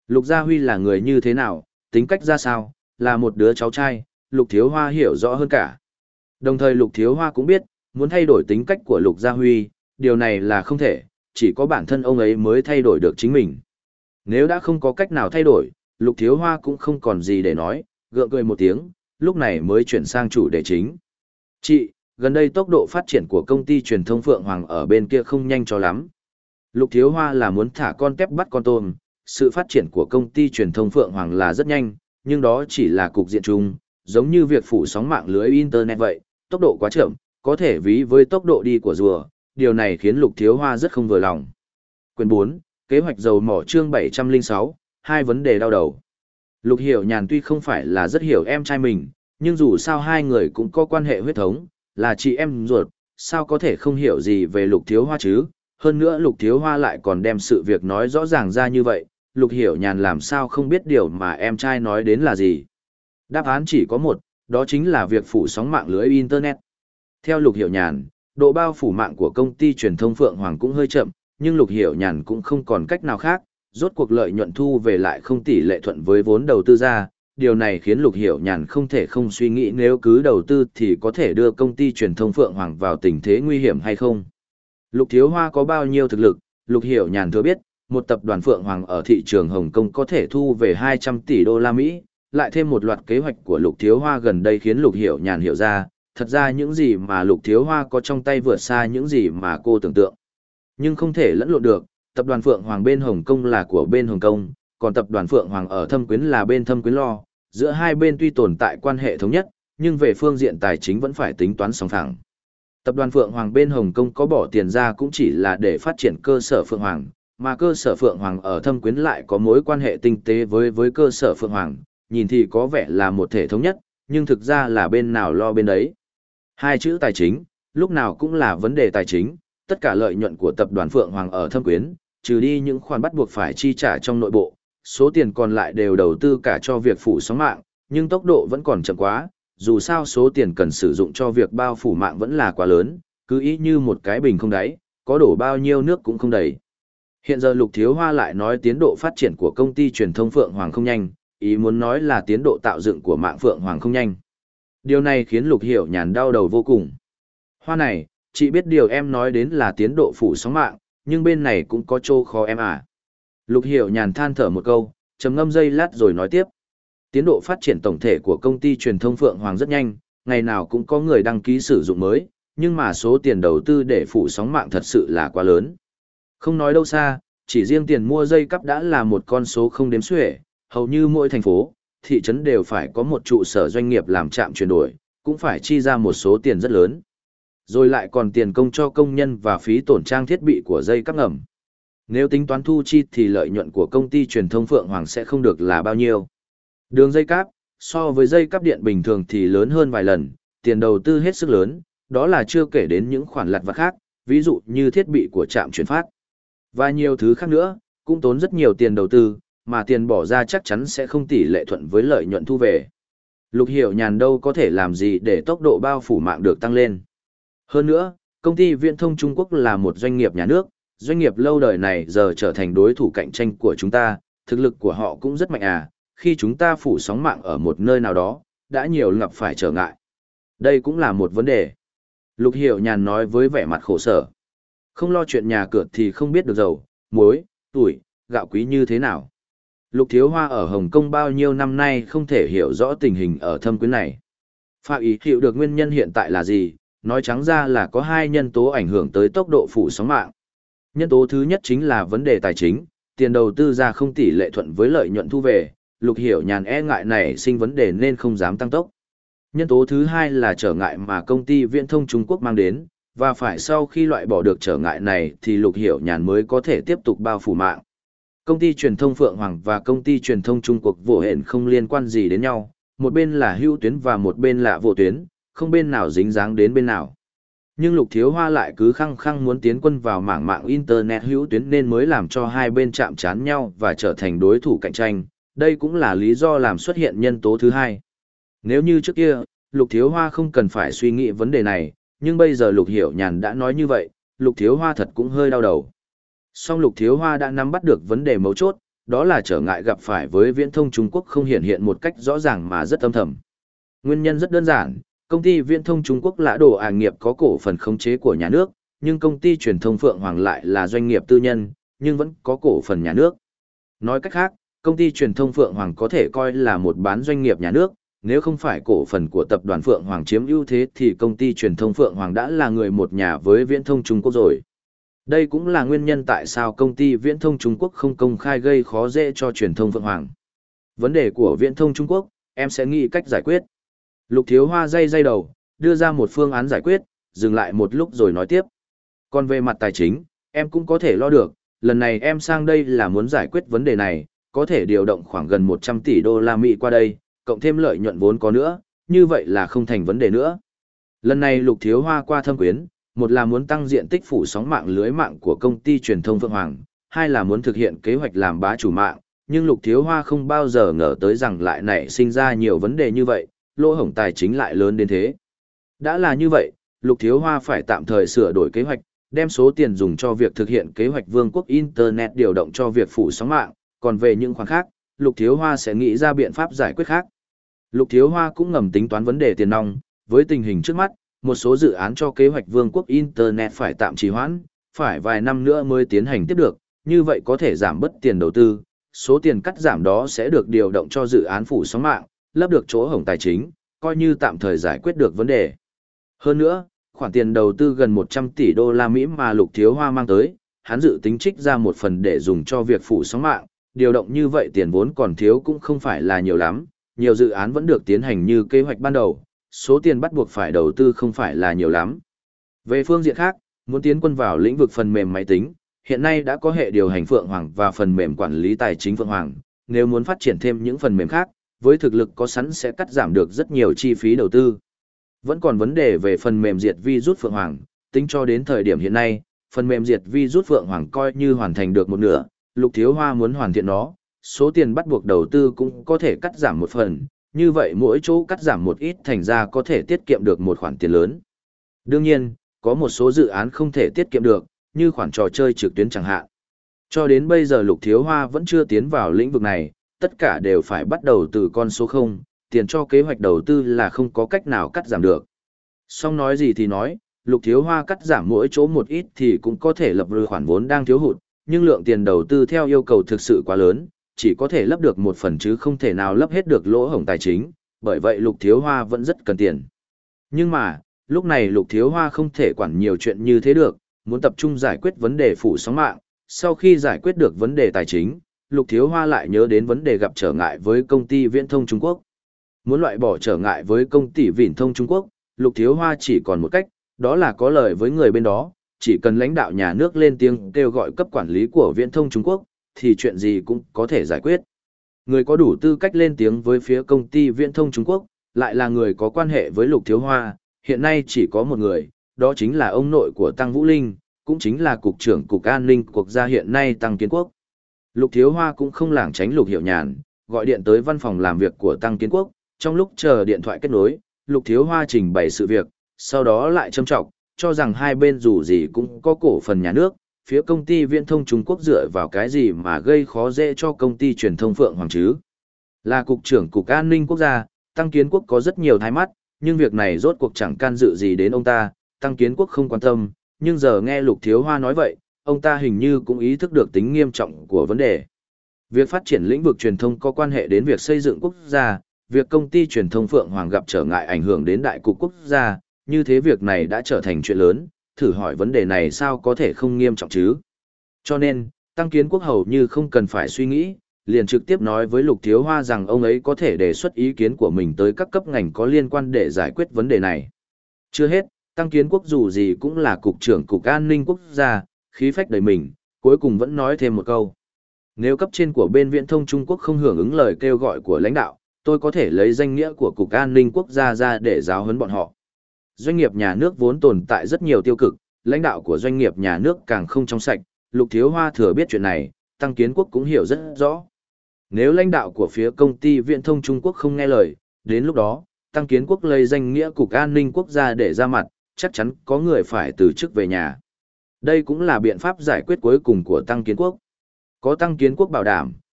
Lục Gia Huy là người như thế nào, tính cách ra sao, là một đứa cháu trai, Lục Thiếu Hoa hiểu rõ hơn cả. Đồng thời Lục Thiếu Hoa cũng biết, muốn thay đổi tính cách của Lục Gia Huy, điều này là không thể, chỉ có bản thân ông ấy mới thay đổi được chính mình. Nếu đã không có cách nào thay đổi, Lục Thiếu Hoa cũng không còn gì để nói, gượng cười một tiếng, lúc này mới chuyển sang chủ đề chính. Chị, gần đây tốc độ phát triển của công ty truyền thông Phượng Hoàng ở bên kia không nhanh cho lắm. Lục Thiếu Hoa là muốn thả con tép bắt con tôm, sự phát triển của công ty truyền thông Phượng Hoàng là rất nhanh, nhưng đó chỉ là cục diện chung, giống như việc phủ sóng mạng lưới Internet vậy, tốc độ quá chậm, có thể ví với tốc độ đi của rùa, điều này khiến Lục Thiếu Hoa rất không vừa lòng. Quyển bốn, Kế hoạch dầu mỏ chương bảy trăm lẻ sáu, hai vấn đề đau đầu. Lục Hiểu Nhàn tuy không phải là rất hiểu em trai mình, nhưng dù sao hai người cũng có quan hệ huyết thống, là chị em ruột, sao có thể không hiểu gì về Lục Thiếu Hoa chứ? Hơn nữa Lục Thiếu Hoa lại còn đem sự việc nói rõ ràng ra như vậy, Lục Hiểu Nhàn làm sao không biết điều mà em trai nói đến là gì. Đáp án chỉ có một, đó chính là việc phủ sóng mạng lưới Internet. Theo Lục Hiểu Nhàn, độ bao phủ mạng của công ty truyền thông Phượng Hoàng cũng hơi chậm, nhưng Lục Hiểu Nhàn cũng không còn cách nào khác, rốt cuộc lợi nhuận thu về lại không tỷ lệ thuận với vốn đầu tư ra. Điều này khiến Lục Hiểu Nhàn không thể không suy nghĩ nếu cứ đầu tư thì có thể đưa công ty truyền thông Phượng Hoàng vào tình thế nguy hiểm hay không. Lục Thiếu Hoa có bao nhiêu thực lực, Lục Hiểu Nhàn thừa biết, một tập đoàn Phượng Hoàng ở thị trường Hồng Kông có thể thu về hai trăm tỷ đô la Mỹ, lại thêm một loạt kế hoạch của Lục Thiếu Hoa gần đây khiến Lục Hiểu Nhàn hiểu ra, thật ra những gì mà Lục Thiếu Hoa có trong tay vượt xa những gì mà cô tưởng tượng. Nhưng không thể lẫn lộn được, tập đoàn Phượng Hoàng bên Hồng Kông là của bên Hồng Kông, còn tập đoàn Phượng Hoàng ở Thâm Quyến là bên Thâm Quyến lo, giữa hai bên tuy tồn tại quan hệ thống nhất, nhưng về phương diện tài chính vẫn phải tính toán song phẳng. Tập đoàn Phượng Hoàng bên Hồng Kông có bỏ tiền ra cũng chỉ là để phát triển cơ sở Phượng Hoàng, mà cơ sở Phượng Hoàng ở Thâm Quyến lại có mối quan hệ tinh tế với với cơ sở Phượng Hoàng, nhìn thì có vẻ là một thể thống nhất, nhưng thực ra là bên nào lo bên đấy. Hai chữ tài chính, lúc nào cũng là vấn đề tài chính, tất cả lợi nhuận của tập đoàn Phượng Hoàng ở Thâm Quyến, trừ đi những khoản bắt buộc phải chi trả trong nội bộ, số tiền còn lại đều đầu tư cả cho việc phủ sóng mạng, nhưng tốc độ vẫn còn chậm quá, dù sao số tiền cần sử dụng cho việc bao phủ mạng vẫn là quá lớn, cứ ý như một cái bình không đáy, có đổ bao nhiêu nước cũng không đầy. Hiện giờ Lục Thiếu Hoa lại nói tiến độ phát triển của công ty truyền thông Phượng Hoàng không nhanh, ý muốn nói là tiến độ tạo dựng của mạng Phượng Hoàng không nhanh. Điều này khiến Lục Hiểu Nhàn đau đầu vô cùng. Hoa này, chị biết điều em nói đến là tiến độ phủ sóng mạng, nhưng bên này cũng có chỗ khó em à. Lục Hiểu Nhàn than thở một câu, trầm ngâm giây lát rồi nói tiếp. Tiến độ phát triển tổng thể của công ty truyền thông Phượng Hoàng rất nhanh, ngày nào cũng có người đăng ký sử dụng mới, nhưng mà số tiền đầu tư để phủ sóng mạng thật sự là quá lớn. Không nói đâu xa, chỉ riêng tiền mua dây cắp đã là một con số không đếm xuể, hầu như mỗi thành phố, thị trấn đều phải có một trụ sở doanh nghiệp làm trạm chuyển đổi, cũng phải chi ra một số tiền rất lớn. Rồi lại còn tiền công cho công nhân và phí tổn trang thiết bị của dây cắp ngầm. Nếu tính toán thu chi thì lợi nhuận của công ty truyền thông Phượng Hoàng sẽ không được là bao nhiêu. Đường dây cáp, so với dây cáp điện bình thường thì lớn hơn vài lần, tiền đầu tư hết sức lớn, đó là chưa kể đến những khoản lặt vặt khác, ví dụ như thiết bị của trạm chuyển phát. Và nhiều thứ khác nữa, cũng tốn rất nhiều tiền đầu tư, mà tiền bỏ ra chắc chắn sẽ không tỷ lệ thuận với lợi nhuận thu về. Lục Hiểu Nhàn đâu có thể làm gì để tốc độ bao phủ mạng được tăng lên. Hơn nữa, công ty viễn thông Trung Quốc là một doanh nghiệp nhà nước, doanh nghiệp lâu đời này giờ trở thành đối thủ cạnh tranh của chúng ta, thực lực của họ cũng rất mạnh à, khi chúng ta phủ sóng mạng ở một nơi nào đó, đã nhiều gặp phải trở ngại. Đây cũng là một vấn đề. Lục Hiểu Nhàn nói với vẻ mặt khổ sở. Không lo chuyện nhà cửa thì không biết được dầu, muối, tuổi, gạo quý như thế nào. Lục Thiếu Hoa ở Hồng Kông bao nhiêu năm nay không thể hiểu rõ tình hình ở Thâm Quyến này. Phạm ý hiểu được nguyên nhân hiện tại là gì, nói trắng ra là có hai nhân tố ảnh hưởng tới tốc độ phủ sóng mạng. Nhân tố thứ nhất chính là vấn đề tài chính, tiền đầu tư ra không tỷ lệ thuận với lợi nhuận thu về, Lục Hiểu Nhàn e ngại này sinh vấn đề nên không dám tăng tốc. Nhân tố thứ hai là trở ngại mà công ty viễn thông Trung Quốc mang đến, và phải sau khi loại bỏ được trở ngại này thì Lục Hiểu Nhàn mới có thể tiếp tục bao phủ mạng. Công ty truyền thông Phượng Hoàng và công ty truyền thông Trung Quốc vô hẹn không liên quan gì đến nhau, một bên là hữu tuyến và một bên là vô tuyến, không bên nào dính dáng đến bên nào. Nhưng Lục Thiếu Hoa lại cứ khăng khăng muốn tiến quân vào mảng mạng Internet hữu tuyến nên mới làm cho hai bên chạm trán nhau và trở thành đối thủ cạnh tranh, đây cũng là lý do làm xuất hiện nhân tố thứ hai. Nếu như trước kia, Lục Thiếu Hoa không cần phải suy nghĩ vấn đề này, nhưng bây giờ Lục Hiểu Nhàn đã nói như vậy, Lục Thiếu Hoa thật cũng hơi đau đầu. Song Lục Thiếu Hoa đã nắm bắt được vấn đề mấu chốt, đó là trở ngại gặp phải với viễn thông Trung Quốc không hiện hiện một cách rõ ràng mà rất âm thầm. Nguyên nhân rất đơn giản, công ty viễn thông Trung Quốc Lã Đồ Ả nghiệp có cổ phần khống chế của nhà nước, nhưng công ty truyền thông Phượng Hoàng lại là doanh nghiệp tư nhân, nhưng vẫn có cổ phần nhà nước. Nói cách khác, công ty truyền thông Phượng Hoàng có thể coi là một bán doanh nghiệp nhà nước, nếu không phải cổ phần của tập đoàn Phượng Hoàng chiếm ưu thế thì công ty truyền thông Phượng Hoàng đã là người một nhà với viễn thông Trung Quốc rồi. Đây cũng là nguyên nhân tại sao công ty viễn thông Trung Quốc không công khai gây khó dễ cho truyền thông Phượng Hoàng. Vấn đề của viễn thông Trung Quốc, em sẽ nghĩ cách giải quyết. Lục Thiếu Hoa day day đầu, đưa ra một phương án giải quyết, dừng lại một lúc rồi nói tiếp. Còn về mặt tài chính, em cũng có thể lo được, lần này em sang đây là muốn giải quyết vấn đề này, có thể điều động khoảng gần một trăm tỷ đô la Mỹ qua đây, cộng thêm lợi nhuận vốn có nữa, như vậy là không thành vấn đề nữa. Lần này Lục Thiếu Hoa qua thâm quyến, một là muốn tăng diện tích phủ sóng mạng lưới mạng của công ty truyền thông Phượng Hoàng, hai là muốn thực hiện kế hoạch làm bá chủ mạng, nhưng Lục Thiếu Hoa không bao giờ ngờ tới rằng lại nảy sinh ra nhiều vấn đề như vậy, lỗ hổng tài chính lại lớn đến thế. Đã là như vậy, Lục Thiếu Hoa phải tạm thời sửa đổi kế hoạch, đem số tiền dùng cho việc thực hiện kế hoạch Vương quốc Internet điều động cho việc phủ sóng mạng, còn về những khoản khác, Lục Thiếu Hoa sẽ nghĩ ra biện pháp giải quyết khác. Lục Thiếu Hoa cũng ngầm tính toán vấn đề tiền nong, với tình hình trước mắt, một số dự án cho kế hoạch Vương quốc Internet phải tạm trì hoãn, phải vài năm nữa mới tiến hành tiếp được, như vậy có thể giảm bớt tiền đầu tư, số tiền cắt giảm đó sẽ được điều động cho dự án phủ sóng mạng, lấp được chỗ hổng tài chính, coi như tạm thời giải quyết được vấn đề. Hơn nữa, khoản tiền đầu tư gần một trăm tỷ đô la Mỹ mà Lục Thiếu Hoa mang tới, hắn dự tính trích ra một phần để dùng cho việc phủ sóng mạng, điều động như vậy tiền vốn còn thiếu cũng không phải là nhiều lắm, nhiều dự án vẫn được tiến hành như kế hoạch ban đầu, số tiền bắt buộc phải đầu tư không phải là nhiều lắm. Về phương diện khác, muốn tiến quân vào lĩnh vực phần mềm máy tính, hiện nay đã có hệ điều hành Phượng Hoàng và phần mềm quản lý tài chính Phượng Hoàng, nếu muốn phát triển thêm những phần mềm khác, với thực lực có sẵn sẽ cắt giảm được rất nhiều chi phí đầu tư. Vẫn còn vấn đề về phần mềm diệt virus Phượng Hoàng, tính cho đến thời điểm hiện nay, phần mềm diệt virus Phượng Hoàng coi như hoàn thành được một nửa, Lục Thiếu Hoa muốn hoàn thiện nó, số tiền bắt buộc đầu tư cũng có thể cắt giảm một phần, như vậy mỗi chỗ cắt giảm một ít thành ra có thể tiết kiệm được một khoản tiền lớn. Đương nhiên, có một số dự án không thể tiết kiệm được, như khoản trò chơi trực tuyến chẳng hạn. Cho đến bây giờ Lục Thiếu Hoa vẫn chưa tiến vào lĩnh vực này, tất cả đều phải bắt đầu từ con số không, tiền cho kế hoạch đầu tư là không có cách nào cắt giảm được. Song nói gì thì nói, Lục Thiếu Hoa cắt giảm mỗi chỗ một ít thì cũng có thể lập được khoản vốn đang thiếu hụt, nhưng lượng tiền đầu tư theo yêu cầu thực sự quá lớn, chỉ có thể lấp được một phần chứ không thể nào lấp hết được lỗ hổng tài chính, bởi vậy Lục Thiếu Hoa vẫn rất cần tiền. Nhưng mà, lúc này Lục Thiếu Hoa không thể quản nhiều chuyện như thế được, muốn tập trung giải quyết vấn đề phủ sóng mạng, sau khi giải quyết được vấn đề tài chính, Lục Thiếu Hoa lại nhớ đến vấn đề gặp trở ngại với công ty viễn thông Trung Quốc. Muốn loại bỏ trở ngại với công ty viễn thông Trung Quốc, Lục Thiếu Hoa chỉ còn một cách, đó là có lời với người bên đó, chỉ cần lãnh đạo nhà nước lên tiếng kêu gọi cấp quản lý của viễn thông Trung Quốc, thì chuyện gì cũng có thể giải quyết. Người có đủ tư cách lên tiếng với phía công ty viễn thông Trung Quốc, lại là người có quan hệ với Lục Thiếu Hoa, hiện nay chỉ có một người, đó chính là ông nội của Tăng Vũ Linh, cũng chính là Cục trưởng Cục An ninh Quốc gia hiện nay Tăng Kiến Quốc. Lục Thiếu Hoa cũng không lảng tránh Lục Hiểu Nhàn, gọi điện tới văn phòng làm việc của Tăng Kiến Quốc, trong lúc chờ điện thoại kết nối, Lục Thiếu Hoa trình bày sự việc, sau đó lại châm trọng, cho rằng hai bên dù gì cũng có cổ phần nhà nước, phía công ty viễn thông Trung Quốc dựa vào cái gì mà gây khó dễ cho công ty truyền thông Phượng Hoàng chứ. Là Cục trưởng Cục An ninh Quốc gia, Tăng Kiến Quốc có rất nhiều thái mắt, nhưng việc này rốt cuộc chẳng can dự gì đến ông ta, Tăng Kiến Quốc không quan tâm, nhưng giờ nghe Lục Thiếu Hoa nói vậy, ông ta hình như cũng ý thức được tính nghiêm trọng của vấn đề. Việc phát triển lĩnh vực truyền thông có quan hệ đến việc xây dựng quốc gia, việc công ty truyền thông Phượng Hoàng gặp trở ngại ảnh hưởng đến đại cục quốc gia, như thế việc này đã trở thành chuyện lớn, thử hỏi vấn đề này sao có thể không nghiêm trọng chứ. Cho nên, Tăng Kiến Quốc hầu như không cần phải suy nghĩ, liền trực tiếp nói với Lục Thiếu Hoa rằng ông ấy có thể đề xuất ý kiến của mình tới các cấp ngành có liên quan để giải quyết vấn đề này. Chưa hết, Tăng Kiến Quốc dù gì cũng là Cục trưởng Cục An ninh Quốc gia, khí phách đầy mình, cuối cùng vẫn nói thêm một câu. Nếu cấp trên của bên viễn thông Trung Quốc không hưởng ứng lời kêu gọi của lãnh đạo, tôi có thể lấy danh nghĩa của Cục An ninh Quốc gia ra để giáo huấn bọn họ. Doanh nghiệp nhà nước vốn tồn tại rất nhiều tiêu cực, lãnh đạo của doanh nghiệp nhà nước càng không trong sạch, Lục Thiếu Hoa thừa biết chuyện này, Tăng Kiến Quốc cũng hiểu rất rõ. Nếu lãnh đạo của phía công ty viễn thông Trung Quốc không nghe lời, đến lúc đó, Tăng Kiến Quốc lấy danh nghĩa Cục An ninh Quốc gia để ra mặt, chắc chắn có người phải từ chức về nhà. Đây cũng là biện pháp giải quyết cuối cùng của Tăng Kiến Quốc. Có Tăng Kiến Quốc bảo đảm,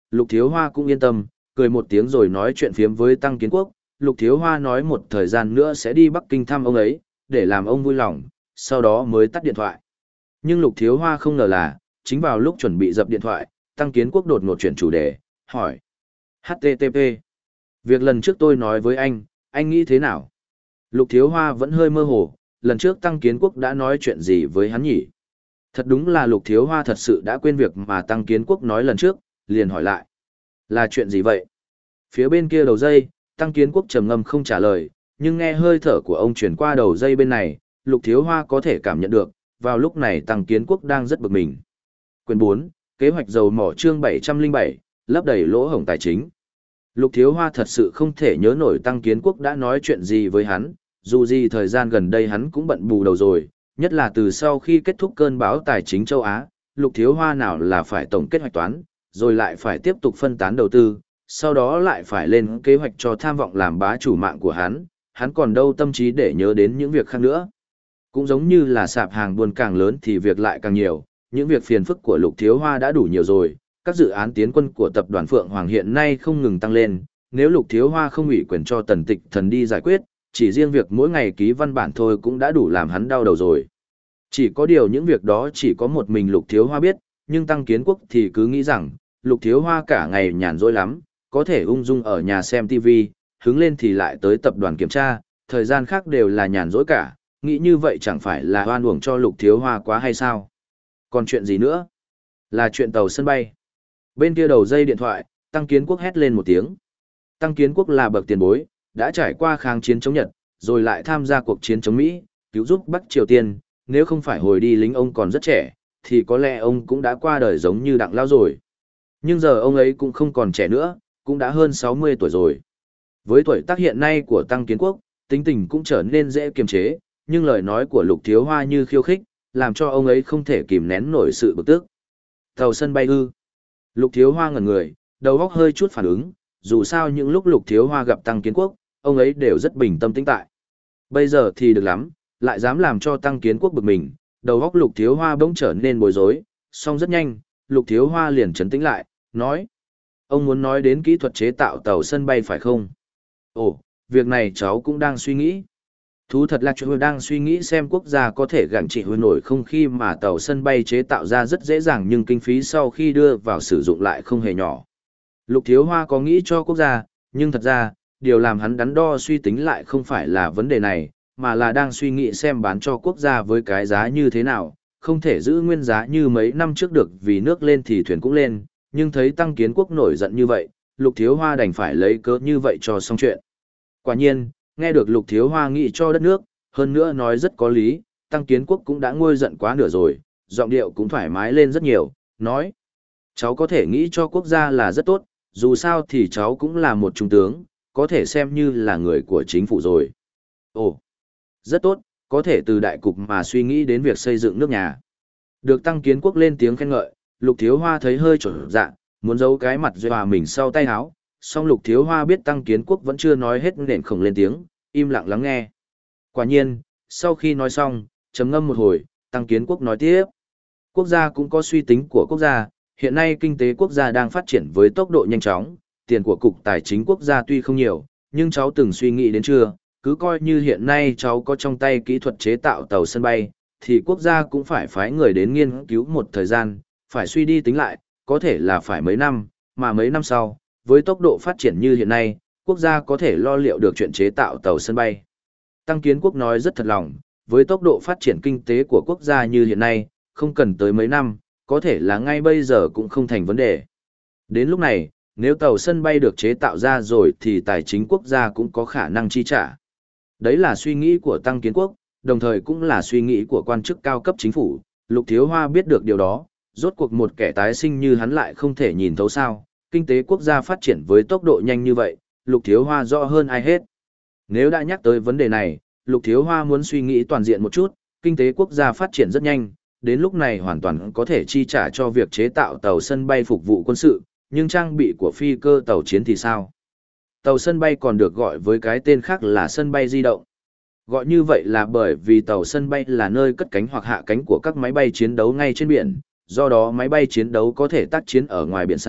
Lục Thiếu Hoa cũng yên tâm, cười một tiếng rồi nói chuyện phiếm với Tăng Kiến Quốc. Lục Thiếu Hoa nói một thời gian nữa sẽ đi Bắc Kinh thăm ông ấy, để làm ông vui lòng, sau đó mới tắt điện thoại. Nhưng Lục Thiếu Hoa không ngờ là, chính vào lúc chuẩn bị dập điện thoại, Tăng Kiến Quốc đột ngột chuyển chủ đề, hỏi. hát tê tê pê. Việc lần trước tôi nói với anh, anh nghĩ thế nào? Lục Thiếu Hoa vẫn hơi mơ hồ, lần trước Tăng Kiến Quốc đã nói chuyện gì với hắn nhỉ? Thật đúng là Lục Thiếu Hoa thật sự đã quên việc mà Tăng Kiến Quốc nói lần trước, liền hỏi lại. Là chuyện gì vậy? Phía bên kia đầu dây, Tăng Kiến Quốc trầm ngâm không trả lời, nhưng nghe hơi thở của ông chuyển qua đầu dây bên này, Lục Thiếu Hoa có thể cảm nhận được, vào lúc này Tăng Kiến Quốc đang rất bực mình. Quyền bốn, kế hoạch dầu mỏ chương bảy trăm lẻ bảy, lấp đầy lỗ hổng tài chính. Lục Thiếu Hoa thật sự không thể nhớ nổi Tăng Kiến Quốc đã nói chuyện gì với hắn, dù gì thời gian gần đây hắn cũng bận bù đầu rồi, nhất là từ sau khi kết thúc cơn bão tài chính châu Á, Lục Thiếu Hoa nào là phải tổng kết hoạch toán, rồi lại phải tiếp tục phân tán đầu tư, sau đó lại phải lên kế hoạch cho tham vọng làm bá chủ mạng của hắn, hắn còn đâu tâm trí để nhớ đến những việc khác nữa. Cũng giống như là sạp hàng buôn càng lớn thì việc lại càng nhiều, những việc phiền phức của Lục Thiếu Hoa đã đủ nhiều rồi, các dự án tiến quân của tập đoàn Phượng Hoàng hiện nay không ngừng tăng lên, nếu Lục Thiếu Hoa không ủy quyền cho Tần Tịch Thần đi giải quyết, chỉ riêng việc mỗi ngày ký văn bản thôi cũng đã đủ làm hắn đau đầu rồi. Chỉ có điều những việc đó chỉ có một mình Lục Thiếu Hoa biết, nhưng Tăng Kiến Quốc thì cứ nghĩ rằng, Lục Thiếu Hoa cả ngày nhàn rỗi lắm, có thể ung dung ở nhà xem ti vi, hứng lên thì lại tới tập đoàn kiểm tra, thời gian khác đều là nhàn rỗi cả, nghĩ như vậy chẳng phải là oan uổng cho Lục Thiếu Hoa quá hay sao? Còn chuyện gì nữa? Là chuyện tàu sân bay. Bên kia đầu dây điện thoại, Tăng Kiến Quốc hét lên một tiếng. Tăng Kiến Quốc là bậc tiền bối, đã trải qua kháng chiến chống Nhật, rồi lại tham gia cuộc chiến chống Mỹ, cứu giúp Bắc Triều Tiên, nếu không phải hồi đi lính ông còn rất trẻ, thì có lẽ ông cũng đã qua đời giống như Đặng Lao rồi. Nhưng giờ ông ấy cũng không còn trẻ nữa, cũng đã hơn sáu mươi tuổi rồi. Với tuổi tác hiện nay của Tăng Kiến Quốc, tính tình cũng trở nên dễ kiềm chế, nhưng lời nói của Lục Thiếu Hoa như khiêu khích, làm cho ông ấy không thể kìm nén nổi sự bực tức. Tàu sân bay ư? Lục Thiếu Hoa ngẩn người, đầu óc hơi chút phản ứng, dù sao những lúc Lục Thiếu Hoa gặp Tăng Kiến Quốc, ông ấy đều rất bình tâm tĩnh tại. Bây giờ thì được lắm, lại dám làm cho Tăng Kiến Quốc bực mình, đầu óc Lục Thiếu Hoa bỗng trở nên bối rối, song rất nhanh, Lục Thiếu Hoa liền trấn tĩnh lại, nói. Ông muốn nói đến kỹ thuật chế tạo tàu sân bay phải không? Ồ, việc này cháu cũng đang suy nghĩ. Thú thật là chúng tôi đang suy nghĩ xem quốc gia có thể gặng trị hồi nổi không khi mà tàu sân bay chế tạo ra rất dễ dàng nhưng kinh phí sau khi đưa vào sử dụng lại không hề nhỏ. Lục Thiếu Hoa có nghĩ cho quốc gia, nhưng thật ra, điều làm hắn đắn đo suy tính lại không phải là vấn đề này, mà là đang suy nghĩ xem bán cho quốc gia với cái giá như thế nào, không thể giữ nguyên giá như mấy năm trước được vì nước lên thì thuyền cũng lên, nhưng thấy Tăng Kiến Quốc nổi giận như vậy, Lục Thiếu Hoa đành phải lấy cớ như vậy cho xong chuyện. Quả nhiên, nghe được Lục Thiếu Hoa nghĩ cho đất nước, hơn nữa nói rất có lý, Tăng Kiến Quốc cũng đã nguôi giận quá nửa rồi, giọng điệu cũng thoải mái lên rất nhiều, nói. Cháu có thể nghĩ cho quốc gia là rất tốt, dù sao thì cháu cũng là một trung tướng, có thể xem như là người của chính phủ rồi. Ồ, rất tốt, có thể từ đại cục mà suy nghĩ đến việc xây dựng nước nhà. Được Tăng Kiến Quốc lên tiếng khen ngợi, Lục Thiếu Hoa thấy hơi trộn dạ, muốn giấu cái mặt dọa mình sau tay áo, song Lục Thiếu Hoa biết Tăng Kiến Quốc vẫn chưa nói hết nên không lên tiếng, im lặng lắng nghe. Quả nhiên, sau khi nói xong, trầm ngâm một hồi, Tăng Kiến Quốc nói tiếp. Quốc gia cũng có suy tính của quốc gia, hiện nay kinh tế quốc gia đang phát triển với tốc độ nhanh chóng, tiền của cục tài chính quốc gia tuy không nhiều, nhưng cháu từng suy nghĩ đến chưa, cứ coi như hiện nay cháu có trong tay kỹ thuật chế tạo tàu sân bay, thì quốc gia cũng phải phái người đến nghiên cứu một thời gian, phải suy đi tính lại, có thể là phải mấy năm, mà mấy năm sau, với tốc độ phát triển như hiện nay, quốc gia có thể lo liệu được chuyện chế tạo tàu sân bay. Tăng Kiến Quốc nói rất thật lòng, với tốc độ phát triển kinh tế của quốc gia như hiện nay, không cần tới mấy năm, có thể là ngay bây giờ cũng không thành vấn đề. Đến lúc này, nếu tàu sân bay được chế tạo ra rồi thì tài chính quốc gia cũng có khả năng chi trả. Đấy là suy nghĩ của Tăng Kiến Quốc, đồng thời cũng là suy nghĩ của quan chức cao cấp chính phủ. Lục Thiếu Hoa biết được điều đó, rốt cuộc một kẻ tái sinh như hắn lại không thể nhìn thấu sao, kinh tế quốc gia phát triển với tốc độ nhanh như vậy, Lục Thiếu Hoa rõ hơn ai hết. Nếu đã nhắc tới vấn đề này, Lục Thiếu Hoa muốn suy nghĩ toàn diện một chút, kinh tế quốc gia phát triển rất nhanh, đến lúc này hoàn toàn có thể chi trả cho việc chế tạo tàu sân bay phục vụ quân sự, nhưng trang bị của phi cơ tàu chiến thì sao? Tàu sân bay còn được gọi với cái tên khác là sân bay di động. Gọi như vậy là bởi vì tàu sân bay là nơi cất cánh hoặc hạ cánh của các máy bay chiến đấu ngay trên biển, do đó máy bay chiến đấu có thể tác chiến ở ngoài biển xa,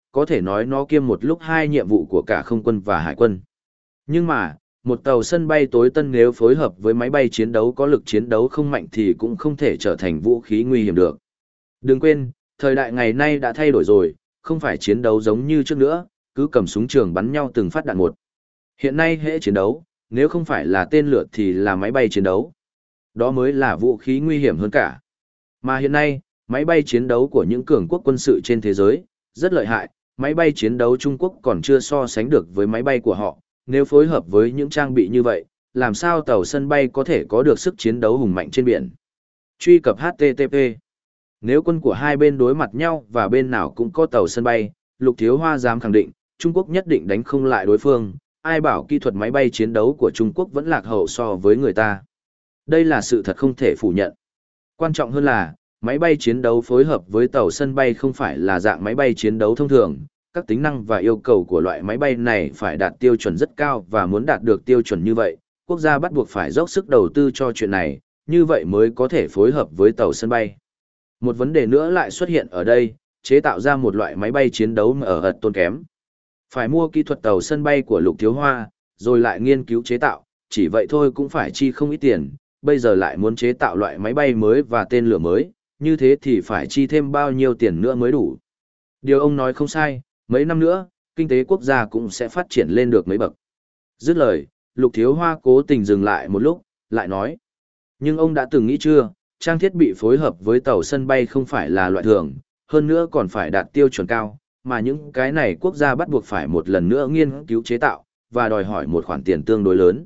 có thể nói nó kiêm một lúc hai nhiệm vụ của cả không quân và hải quân. Nhưng mà, một tàu sân bay tối tân nếu phối hợp với máy bay chiến đấu có lực chiến đấu không mạnh thì cũng không thể trở thành vũ khí nguy hiểm được. Đừng quên, thời đại ngày nay đã thay đổi rồi, không phải chiến đấu giống như trước nữa, cứ cầm súng trường bắn nhau từng phát đạn một. Hiện nay hễ chiến đấu, nếu không phải là tên lửa thì là máy bay chiến đấu. Đó mới là vũ khí nguy hiểm hơn cả. Mà hiện nay, máy bay chiến đấu của những cường quốc quân sự trên thế giới, rất lợi hại, máy bay chiến đấu Trung Quốc còn chưa so sánh được với máy bay của họ, nếu phối hợp với những trang bị như vậy, làm sao tàu sân bay có thể có được sức chiến đấu hùng mạnh trên biển. Truy cập H T T P. Nếu quân của hai bên đối mặt nhau và bên nào cũng có tàu sân bay, Lục Thiếu Hoa dám khẳng định, Trung Quốc nhất định đánh không lại đối phương, ai bảo kỹ thuật máy bay chiến đấu của Trung Quốc vẫn lạc hậu so với người ta. Đây là sự thật không thể phủ nhận. Quan trọng hơn là, máy bay chiến đấu phối hợp với tàu sân bay không phải là dạng máy bay chiến đấu thông thường, các tính năng và yêu cầu của loại máy bay này phải đạt tiêu chuẩn rất cao và muốn đạt được tiêu chuẩn như vậy, quốc gia bắt buộc phải dốc sức đầu tư cho chuyện này, như vậy mới có thể phối hợp với tàu sân bay. Một vấn đề nữa lại xuất hiện ở đây, chế tạo ra một loại máy bay chiến đấu mà ở ật tốn kém. Phải mua kỹ thuật tàu sân bay của Lục Thiếu Hoa, rồi lại nghiên cứu chế tạo, chỉ vậy thôi cũng phải chi không ít tiền, bây giờ lại muốn chế tạo loại máy bay mới và tên lửa mới, như thế thì phải chi thêm bao nhiêu tiền nữa mới đủ. Điều ông nói không sai, mấy năm nữa, kinh tế quốc gia cũng sẽ phát triển lên được mấy bậc. Dứt lời, Lục Thiếu Hoa cố tình dừng lại một lúc, lại nói. Nhưng ông đã từng nghĩ chưa, trang thiết bị phối hợp với tàu sân bay không phải là loại thường, hơn nữa còn phải đạt tiêu chuẩn cao, mà những cái này quốc gia bắt buộc phải một lần nữa nghiên cứu chế tạo, và đòi hỏi một khoản tiền tương đối lớn.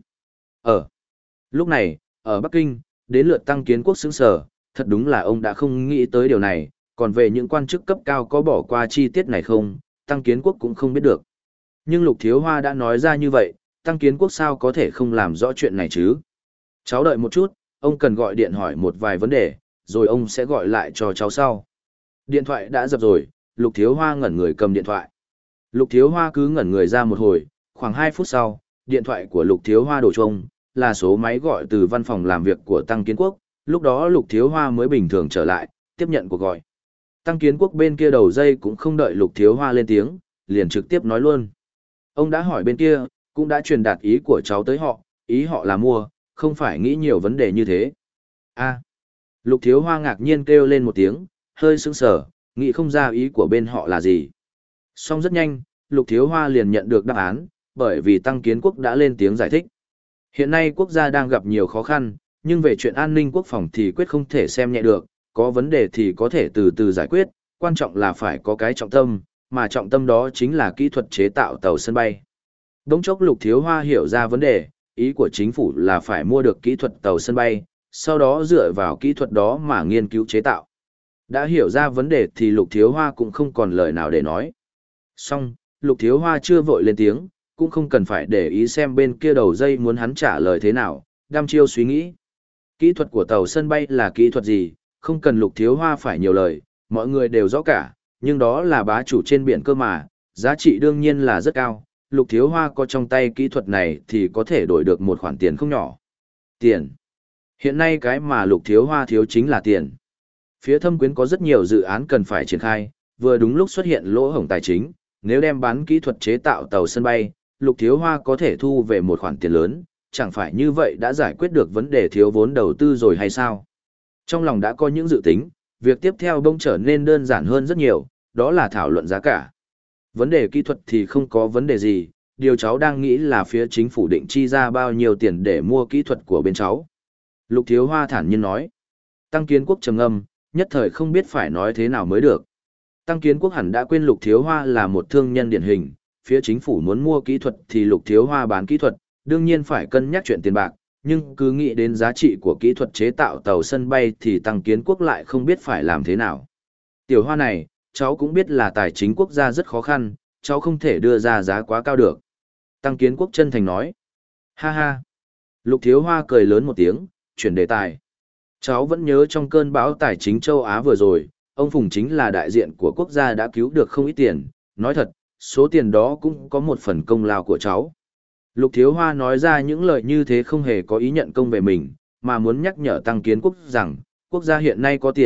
Ở lúc này, ở Bắc Kinh, đến lượt Tăng Kiến Quốc sững sờ, thật đúng là ông đã không nghĩ tới điều này, còn về những quan chức cấp cao có bỏ qua chi tiết này không, Tăng Kiến Quốc cũng không biết được. Nhưng Lục Thiếu Hoa đã nói ra như vậy, Tăng Kiến Quốc sao có thể không làm rõ chuyện này chứ? Cháu đợi một chút, ông cần gọi điện hỏi một vài vấn đề, rồi ông sẽ gọi lại cho cháu sau. Điện thoại đã dập rồi, Lục Thiếu Hoa ngẩn người cầm điện thoại. Lục Thiếu Hoa cứ ngẩn người ra một hồi, khoảng hai phút sau, điện thoại của Lục Thiếu Hoa đổ chuông, là số máy gọi từ văn phòng làm việc của Tăng Kiến Quốc, lúc đó Lục Thiếu Hoa mới bình thường trở lại, tiếp nhận cuộc gọi. Tăng Kiến Quốc bên kia đầu dây cũng không đợi Lục Thiếu Hoa lên tiếng, liền trực tiếp nói luôn. Ông đã hỏi bên kia, cũng đã truyền đạt ý của cháu tới họ, ý họ là mua, không phải nghĩ nhiều vấn đề như thế. A. Lục Thiếu Hoa ngạc nhiên kêu lên một tiếng, hơi sững sờ, nghĩ không ra ý của bên họ là gì. Xong rất nhanh, Lục Thiếu Hoa liền nhận được đáp án, bởi vì Tăng Kiến Quốc đã lên tiếng giải thích. Hiện nay quốc gia đang gặp nhiều khó khăn, nhưng về chuyện an ninh quốc phòng thì quyết không thể xem nhẹ được, có vấn đề thì có thể từ từ giải quyết, quan trọng là phải có cái trọng tâm, mà trọng tâm đó chính là kỹ thuật chế tạo tàu sân bay. Đống chốc Lục Thiếu Hoa hiểu ra vấn đề, ý của chính phủ là phải mua được kỹ thuật tàu sân bay, sau đó dựa vào kỹ thuật đó mà nghiên cứu chế tạo. Đã hiểu ra vấn đề thì Lục Thiếu Hoa cũng không còn lời nào để nói. Xong, Lục Thiếu Hoa chưa vội lên tiếng, cũng không cần phải để ý xem bên kia đầu dây muốn hắn trả lời thế nào, đăm chiêu suy nghĩ. Kỹ thuật của tàu sân bay là kỹ thuật gì, không cần Lục Thiếu Hoa phải nhiều lời, mọi người đều rõ cả, nhưng đó là bá chủ trên biển cơ mà, giá trị đương nhiên là rất cao. Lục Thiếu Hoa có trong tay kỹ thuật này thì có thể đổi được một khoản tiền không nhỏ. Tiền. Hiện nay cái mà Lục Thiếu Hoa thiếu chính là tiền. Phía Thâm Quyến có rất nhiều dự án cần phải triển khai, vừa đúng lúc xuất hiện lỗ hổng tài chính, nếu đem bán kỹ thuật chế tạo tàu sân bay, Lục Thiếu Hoa có thể thu về một khoản tiền lớn, chẳng phải như vậy đã giải quyết được vấn đề thiếu vốn đầu tư rồi hay sao? Trong lòng đã có những dự tính, việc tiếp theo bỗng trở nên đơn giản hơn rất nhiều, đó là thảo luận giá cả. Vấn đề kỹ thuật thì không có vấn đề gì, điều cháu đang nghĩ là phía chính phủ định chi ra bao nhiêu tiền để mua kỹ thuật của bên cháu. Lục Thiếu Hoa thản nhiên nói. Tăng Kiến Quốc trầm ngâm, nhất thời không biết phải nói thế nào mới được. Tăng Kiến Quốc hẳn đã quên Lục Thiếu Hoa là một thương nhân điển hình, phía chính phủ muốn mua kỹ thuật thì Lục Thiếu Hoa bán kỹ thuật, đương nhiên phải cân nhắc chuyện tiền bạc, nhưng cứ nghĩ đến giá trị của kỹ thuật chế tạo tàu sân bay thì Tăng Kiến Quốc lại không biết phải làm thế nào. Tiểu Hoa này, cháu cũng biết là tài chính quốc gia rất khó khăn, cháu không thể đưa ra giá quá cao được. Tăng Kiến Quốc chân thành nói. Ha ha. Lục Thiếu Hoa cười lớn một tiếng, chuyển đề tài. Cháu vẫn nhớ trong cơn bão tài chính châu Á vừa rồi, ông Phùng chính là đại diện của quốc gia đã cứu được không ít tiền, nói thật, số tiền đó cũng có một phần công lao của cháu. Lục Thiếu Hoa nói ra những lời như thế không hề có ý nhận công về mình, mà muốn nhắc nhở Tăng Kiến Quốc rằng, quốc gia hiện nay có tiền,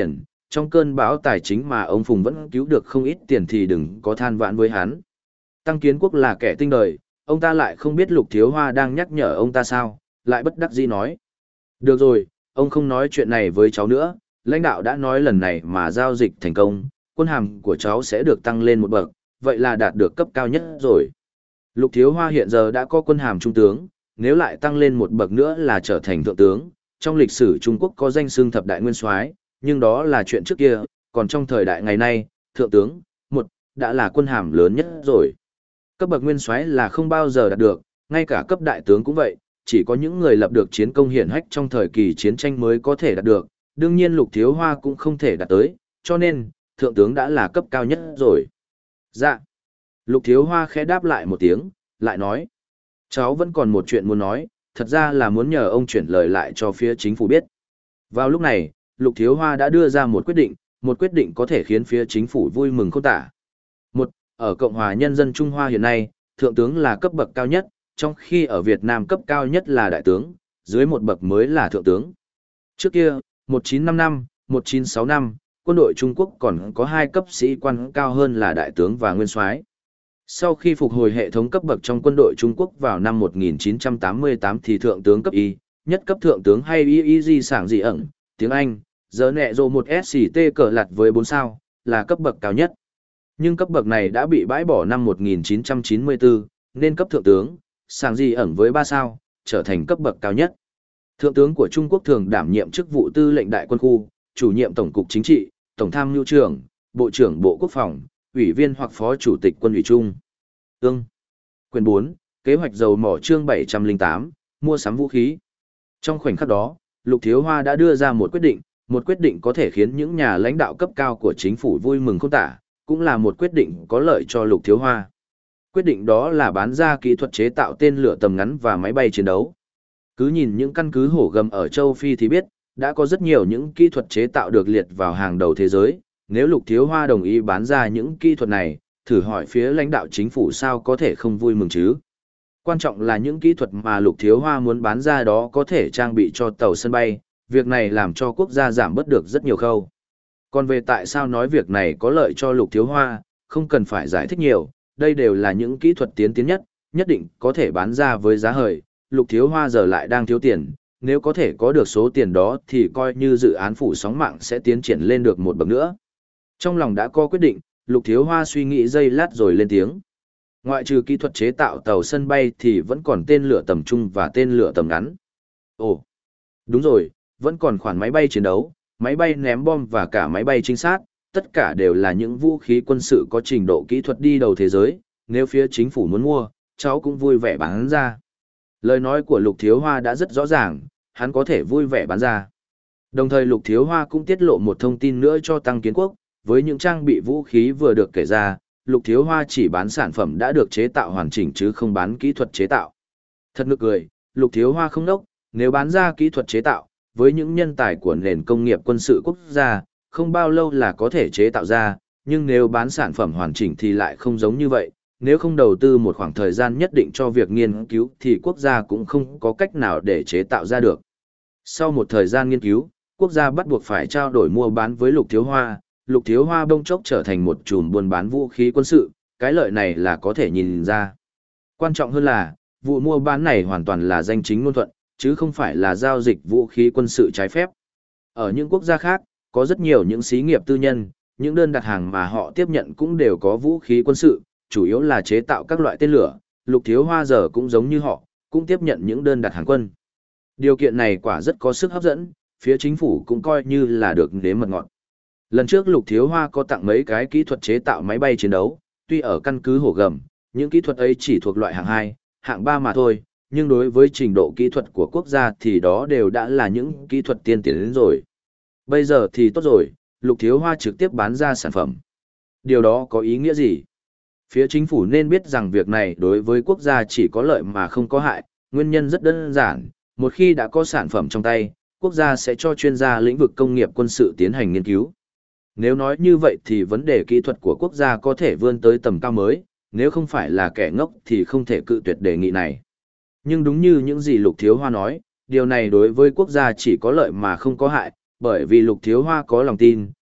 trong cơn bão tài chính mà ông Phùng vẫn cứu được không ít tiền thì đừng có than vãn với hắn. Tăng Kiến Quốc là kẻ tinh đời, ông ta lại không biết Lục Thiếu Hoa đang nhắc nhở ông ta sao, lại bất đắc dĩ nói. Được rồi, ông không nói chuyện này với cháu nữa, lãnh đạo đã nói lần này mà giao dịch thành công, quân hàm của cháu sẽ được tăng lên một bậc, vậy là đạt được cấp cao nhất rồi. Lục Thiếu Hoa hiện giờ đã có quân hàm trung tướng, nếu lại tăng lên một bậc nữa là trở thành thượng tướng, trong lịch sử Trung Quốc có danh xưng thập đại nguyên soái, nhưng đó là chuyện trước kia, còn trong thời đại ngày nay, thượng tướng, một, đã là quân hàm lớn nhất rồi. Cấp bậc nguyên soái là không bao giờ đạt được, ngay cả cấp đại tướng cũng vậy, chỉ có những người lập được chiến công hiển hách trong thời kỳ chiến tranh mới có thể đạt được, đương nhiên Lục Thiếu Hoa cũng không thể đạt tới, cho nên, thượng tướng đã là cấp cao nhất rồi. Dạ. Lục Thiếu Hoa khẽ đáp lại một tiếng, lại nói. Cháu vẫn còn một chuyện muốn nói, thật ra là muốn nhờ ông chuyển lời lại cho phía chính phủ biết. Vào lúc này, Lục Thiếu Hoa đã đưa ra một quyết định, một quyết định có thể khiến phía chính phủ vui mừng khôn tả. Một, ở Cộng hòa Nhân dân Trung Hoa hiện nay, thượng tướng là cấp bậc cao nhất, trong khi ở Việt Nam cấp cao nhất là đại tướng, dưới một bậc mới là thượng tướng. Trước kia, một chín năm năm, một chín sáu năm, quân đội Trung Quốc còn có hai cấp sĩ quan cao hơn là đại tướng và nguyên soái. Sau khi phục hồi hệ thống cấp bậc trong quân đội Trung Quốc vào năm một nghìn chín trăm tám mươi tám thì thượng tướng cấp Y, nhất cấp thượng tướng hay Y Y Di sảng dị ẩn, tiếng Anh, giờ nẹ rồ một S C T cờ lạt với bốn sao, là cấp bậc cao nhất. Nhưng cấp bậc này đã bị bãi bỏ năm một nghìn chín trăm chín mươi tư, nên cấp thượng tướng, sảng dị ẩn với ba sao, trở thành cấp bậc cao nhất. Thượng tướng của Trung Quốc thường đảm nhiệm chức vụ tư lệnh đại quân khu, chủ nhiệm tổng cục chính trị, tổng tham mưu trưởng, bộ trưởng bộ quốc phòng, ủy viên hoặc phó chủ tịch quân ủy Trung ương. Quyền bốn, kế hoạch dầu mỏ chương bảy trăm lẻ tám, mua sắm vũ khí. Trong khoảnh khắc đó, Lục Thiếu Hoa đã đưa ra một quyết định, một quyết định có thể khiến những nhà lãnh đạo cấp cao của chính phủ vui mừng khôn tả, cũng là một quyết định có lợi cho Lục Thiếu Hoa. Quyết định đó là bán ra kỹ thuật chế tạo tên lửa tầm ngắn và máy bay chiến đấu. Cứ nhìn những căn cứ hổ gầm ở châu Phi thì biết, đã có rất nhiều những kỹ thuật chế tạo được liệt vào hàng đầu thế giới. Nếu Lục Thiếu Hoa đồng ý bán ra những kỹ thuật này, thử hỏi phía lãnh đạo chính phủ sao có thể không vui mừng chứ. Quan trọng là những kỹ thuật mà Lục Thiếu Hoa muốn bán ra đó có thể trang bị cho tàu sân bay, việc này làm cho quốc gia giảm bớt được rất nhiều khâu. Còn về tại sao nói việc này có lợi cho Lục Thiếu Hoa, không cần phải giải thích nhiều, đây đều là những kỹ thuật tiến tiến nhất, nhất định có thể bán ra với giá hời. Lục Thiếu Hoa giờ lại đang thiếu tiền, nếu có thể có được số tiền đó thì coi như dự án phủ sóng mạng sẽ tiến triển lên được một bậc nữa. Trong lòng đã có quyết định, Lục Thiếu Hoa suy nghĩ giây lát rồi lên tiếng. Ngoại trừ kỹ thuật chế tạo tàu sân bay thì vẫn còn tên lửa tầm trung và tên lửa tầm ngắn. Ồ, đúng rồi, vẫn còn khoản máy bay chiến đấu, máy bay ném bom và cả máy bay trinh sát, tất cả đều là những vũ khí quân sự có trình độ kỹ thuật đi đầu thế giới, nếu phía chính phủ muốn mua, cháu cũng vui vẻ bán ra. Lời nói của Lục Thiếu Hoa đã rất rõ ràng, hắn có thể vui vẻ bán ra. Đồng thời Lục Thiếu Hoa cũng tiết lộ một thông tin nữa cho Tăng Kiến Quốc, với những trang bị vũ khí vừa được kể ra, Lục Thiếu Hoa chỉ bán sản phẩm đã được chế tạo hoàn chỉnh chứ không bán kỹ thuật chế tạo. Thật nực cười, Lục Thiếu Hoa không đốc, nếu bán ra kỹ thuật chế tạo, với những nhân tài của nền công nghiệp quân sự quốc gia, không bao lâu là có thể chế tạo ra, nhưng nếu bán sản phẩm hoàn chỉnh thì lại không giống như vậy. Nếu không đầu tư một khoảng thời gian nhất định cho việc nghiên cứu thì quốc gia cũng không có cách nào để chế tạo ra được. Sau một thời gian nghiên cứu, quốc gia bắt buộc phải trao đổi mua bán với Lục Thiếu Hoa, Lục Thiếu Hoa bỗng chốc trở thành một chùm buôn bán vũ khí quân sự, cái lợi này là có thể nhìn ra. Quan trọng hơn là, vụ mua bán này hoàn toàn là danh chính ngôn thuận, chứ không phải là giao dịch vũ khí quân sự trái phép. Ở những quốc gia khác, có rất nhiều những xí nghiệp tư nhân, những đơn đặt hàng mà họ tiếp nhận cũng đều có vũ khí quân sự, chủ yếu là chế tạo các loại tên lửa. Lục Thiếu Hoa giờ cũng giống như họ, cũng tiếp nhận những đơn đặt hàng quân. Điều kiện này quả rất có sức hấp dẫn, phía chính phủ cũng coi như là được nếm mật ngọt. Lần trước Lục Thiếu Hoa có tặng mấy cái kỹ thuật chế tạo máy bay chiến đấu, tuy ở căn cứ hổ gầm, những kỹ thuật ấy chỉ thuộc loại hạng hai, hạng ba mà thôi, nhưng đối với trình độ kỹ thuật của quốc gia thì đó đều đã là những kỹ thuật tiên tiến đến rồi. Bây giờ thì tốt rồi, Lục Thiếu Hoa trực tiếp bán ra sản phẩm. Điều đó có ý nghĩa gì? Phía chính phủ nên biết rằng việc này đối với quốc gia chỉ có lợi mà không có hại, nguyên nhân rất đơn giản, một khi đã có sản phẩm trong tay, quốc gia sẽ cho chuyên gia lĩnh vực công nghiệp quân sự tiến hành nghiên cứu. Nếu nói như vậy thì vấn đề kỹ thuật của quốc gia có thể vươn tới tầm cao mới, nếu không phải là kẻ ngốc thì không thể cự tuyệt đề nghị này. Nhưng đúng như những gì Lục Thiếu Hoa nói, điều này đối với quốc gia chỉ có lợi mà không có hại, bởi vì Lục Thiếu Hoa có lòng tin,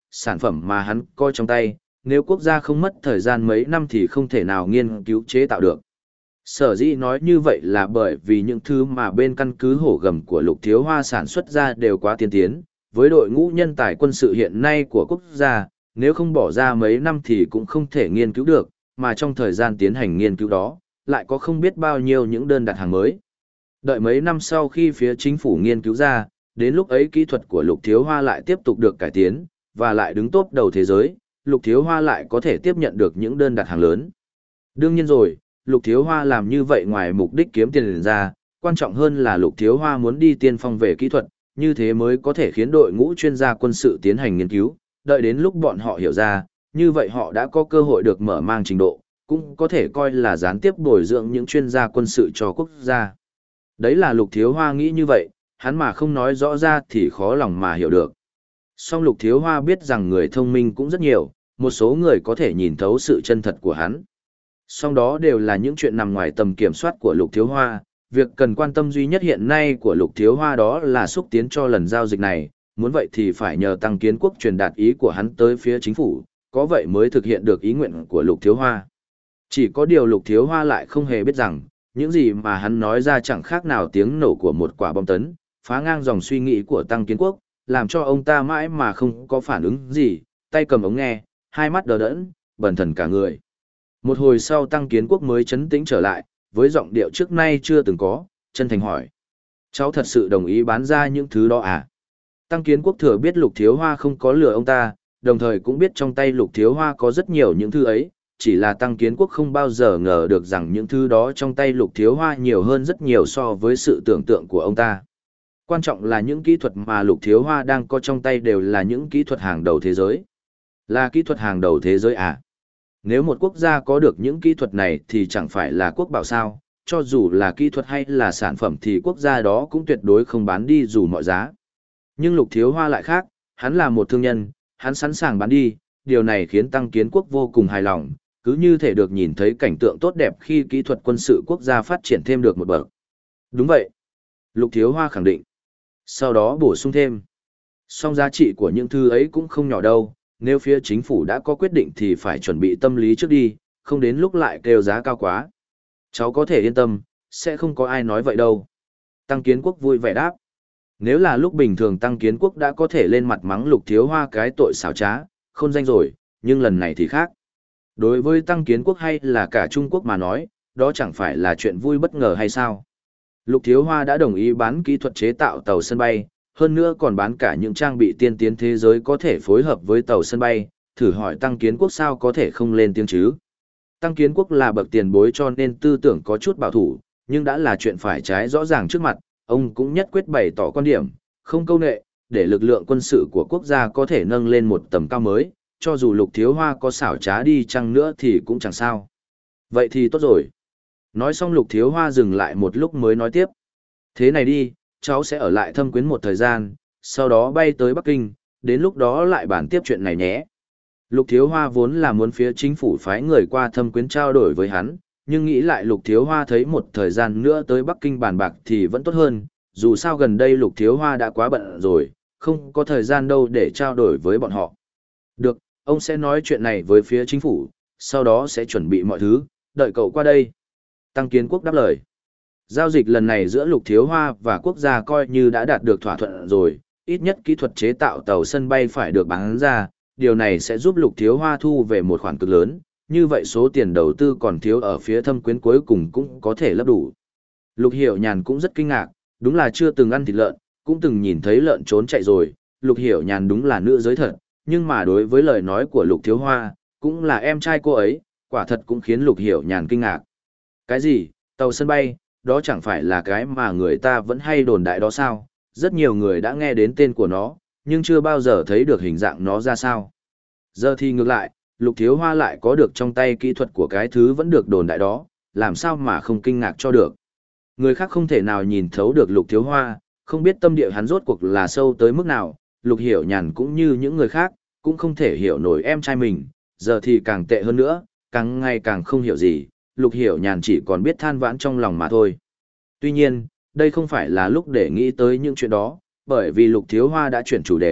sản phẩm mà hắn coi trong tay, nếu quốc gia không mất thời gian mấy năm thì không thể nào nghiên cứu chế tạo được. Sở dĩ nói như vậy là bởi vì những thứ mà bên căn cứ hổ gầm của Lục Thiếu Hoa sản xuất ra đều quá tiên tiến, với đội ngũ nhân tài quân sự hiện nay của quốc gia, nếu không bỏ ra mấy năm thì cũng không thể nghiên cứu được, mà trong thời gian tiến hành nghiên cứu đó, lại có không biết bao nhiêu những đơn đặt hàng mới. Đợi mấy năm sau khi phía chính phủ nghiên cứu ra, đến lúc ấy kỹ thuật của Lục Thiếu Hoa lại tiếp tục được cải tiến, và lại đứng top đầu thế giới, Lục Thiếu Hoa lại có thể tiếp nhận được những đơn đặt hàng lớn. Đương nhiên rồi, Lục Thiếu Hoa làm như vậy ngoài mục đích kiếm tiền ra, quan trọng hơn là Lục Thiếu Hoa muốn đi tiên phong về kỹ thuật, như thế mới có thể khiến đội ngũ chuyên gia quân sự tiến hành nghiên cứu, đợi đến lúc bọn họ hiểu ra, như vậy họ đã có cơ hội được mở mang trình độ, cũng có thể coi là gián tiếp bồi dưỡng những chuyên gia quân sự cho quốc gia. Đấy là Lục Thiếu Hoa nghĩ như vậy, hắn mà không nói rõ ra thì khó lòng mà hiểu được. Song Lục Thiếu Hoa biết rằng người thông minh cũng rất nhiều, một số người có thể nhìn thấu sự chân thật của hắn. Song đó đều là những chuyện nằm ngoài tầm kiểm soát của Lục Thiếu Hoa, việc cần quan tâm duy nhất hiện nay của Lục Thiếu Hoa đó là xúc tiến cho lần giao dịch này, muốn vậy thì phải nhờ Tăng Kiến Quốc truyền đạt ý của hắn tới phía chính phủ, có vậy mới thực hiện được ý nguyện của Lục Thiếu Hoa. Chỉ có điều Lục Thiếu Hoa lại không hề biết rằng, những gì mà hắn nói ra chẳng khác nào tiếng nổ của một quả bom tấn, phá ngang dòng suy nghĩ của Tăng Kiến Quốc, làm cho ông ta mãi mà không có phản ứng gì, tay cầm ống nghe, hai mắt đờ đẫn, bần thần cả người. Một hồi sau Tăng Kiến Quốc mới chấn tĩnh trở lại, với giọng điệu trước nay chưa từng có, chân thành hỏi. Cháu thật sự đồng ý bán ra những thứ đó à? Tăng Kiến Quốc thừa biết Lục Thiếu Hoa không có lừa ông ta, đồng thời cũng biết trong tay Lục Thiếu Hoa có rất nhiều những thứ ấy, chỉ là Tăng Kiến Quốc không bao giờ ngờ được rằng những thứ đó trong tay Lục Thiếu Hoa nhiều hơn rất nhiều so với sự tưởng tượng của ông ta. Quan trọng là những kỹ thuật mà Lục Thiếu Hoa đang có trong tay đều là những kỹ thuật hàng đầu thế giới. Là kỹ thuật hàng đầu thế giới à? Nếu một quốc gia có được những kỹ thuật này thì chẳng phải là quốc bảo sao, cho dù là kỹ thuật hay là sản phẩm thì quốc gia đó cũng tuyệt đối không bán đi dù mọi giá. Nhưng Lục Thiếu Hoa lại khác, hắn là một thương nhân, hắn sẵn sàng bán đi, điều này khiến Tăng Kiến Quốc vô cùng hài lòng, cứ như thể được nhìn thấy cảnh tượng tốt đẹp khi kỹ thuật quân sự quốc gia phát triển thêm được một bậc. Đúng vậy. Lục Thiếu Hoa khẳng định. Sau đó bổ sung thêm. Song giá trị của những thứ ấy cũng không nhỏ đâu, nếu phía chính phủ đã có quyết định thì phải chuẩn bị tâm lý trước đi, không đến lúc lại kêu giá cao quá. Cháu có thể yên tâm, sẽ không có ai nói vậy đâu. Tăng Kiến Quốc vui vẻ đáp. Nếu là lúc bình thường Tăng Kiến Quốc đã có thể lên mặt mắng Lục Thiếu Hoa cái tội xảo trá, khôn danh rồi, nhưng lần này thì khác. Đối với Tăng Kiến Quốc hay là cả Trung Quốc mà nói, đó chẳng phải là chuyện vui bất ngờ hay sao? Lục Thiếu Hoa đã đồng ý bán kỹ thuật chế tạo tàu sân bay, hơn nữa còn bán cả những trang bị tiên tiến thế giới có thể phối hợp với tàu sân bay, thử hỏi Tăng Kiến Quốc sao có thể không lên tiếng chứ? Tăng Kiến Quốc là bậc tiền bối cho nên tư tưởng có chút bảo thủ, nhưng đã là chuyện phải trái rõ ràng trước mặt, ông cũng nhất quyết bày tỏ quan điểm, không câu nệ, để lực lượng quân sự của quốc gia có thể nâng lên một tầm cao mới, cho dù Lục Thiếu Hoa có xảo trá đi chăng nữa thì cũng chẳng sao. Vậy thì tốt rồi. Nói xong Lục Thiếu Hoa dừng lại một lúc mới nói tiếp. Thế này đi, cháu sẽ ở lại Thâm Quyến một thời gian, sau đó bay tới Bắc Kinh, đến lúc đó lại bàn tiếp chuyện này nhé. Lục Thiếu Hoa vốn là muốn phía chính phủ phái người qua Thâm Quyến trao đổi với hắn, nhưng nghĩ lại Lục Thiếu Hoa thấy một thời gian nữa tới Bắc Kinh bàn bạc thì vẫn tốt hơn, dù sao gần đây Lục Thiếu Hoa đã quá bận rồi, không có thời gian đâu để trao đổi với bọn họ. Được, ông sẽ nói chuyện này với phía chính phủ, sau đó sẽ chuẩn bị mọi thứ, đợi cậu qua đây. Tăng Kiến Quốc đáp lời. Giao dịch lần này giữa Lục Thiếu Hoa và quốc gia coi như đã đạt được thỏa thuận rồi, ít nhất kỹ thuật chế tạo tàu sân bay phải được bán ra, điều này sẽ giúp Lục Thiếu Hoa thu về một khoản cực lớn, như vậy số tiền đầu tư còn thiếu ở phía Thâm Quyến cuối cùng cũng có thể lấp đủ. Lục Hiểu Nhàn cũng rất kinh ngạc, đúng là chưa từng ăn thịt lợn, cũng từng nhìn thấy lợn trốn chạy rồi, Lục Hiểu Nhàn đúng là nữ giới thật, nhưng mà đối với lời nói của Lục Thiếu Hoa, cũng là em trai cô ấy, quả thật cũng khiến Lục Hiểu Nhàn kinh ngạc. Cái gì, tàu sân bay, đó chẳng phải là cái mà người ta vẫn hay đồn đại đó sao, rất nhiều người đã nghe đến tên của nó, nhưng chưa bao giờ thấy được hình dạng nó ra sao. Giờ thì ngược lại, Lục Thiếu Hoa lại có được trong tay kỹ thuật của cái thứ vẫn được đồn đại đó, làm sao mà không kinh ngạc cho được. Người khác không thể nào nhìn thấu được Lục Thiếu Hoa, không biết tâm địa hắn rốt cuộc là sâu tới mức nào, Lục Hiểu Nhàn cũng như những người khác, cũng không thể hiểu nổi em trai mình, giờ thì càng tệ hơn nữa, càng ngày càng không hiểu gì, Lục Hiểu Nhàn chỉ còn biết than vãn trong lòng mà thôi. Tuy nhiên, đây không phải là lúc để nghĩ tới những chuyện đó, bởi vì Lục Thiếu Hoa đã chuyển chủ đề,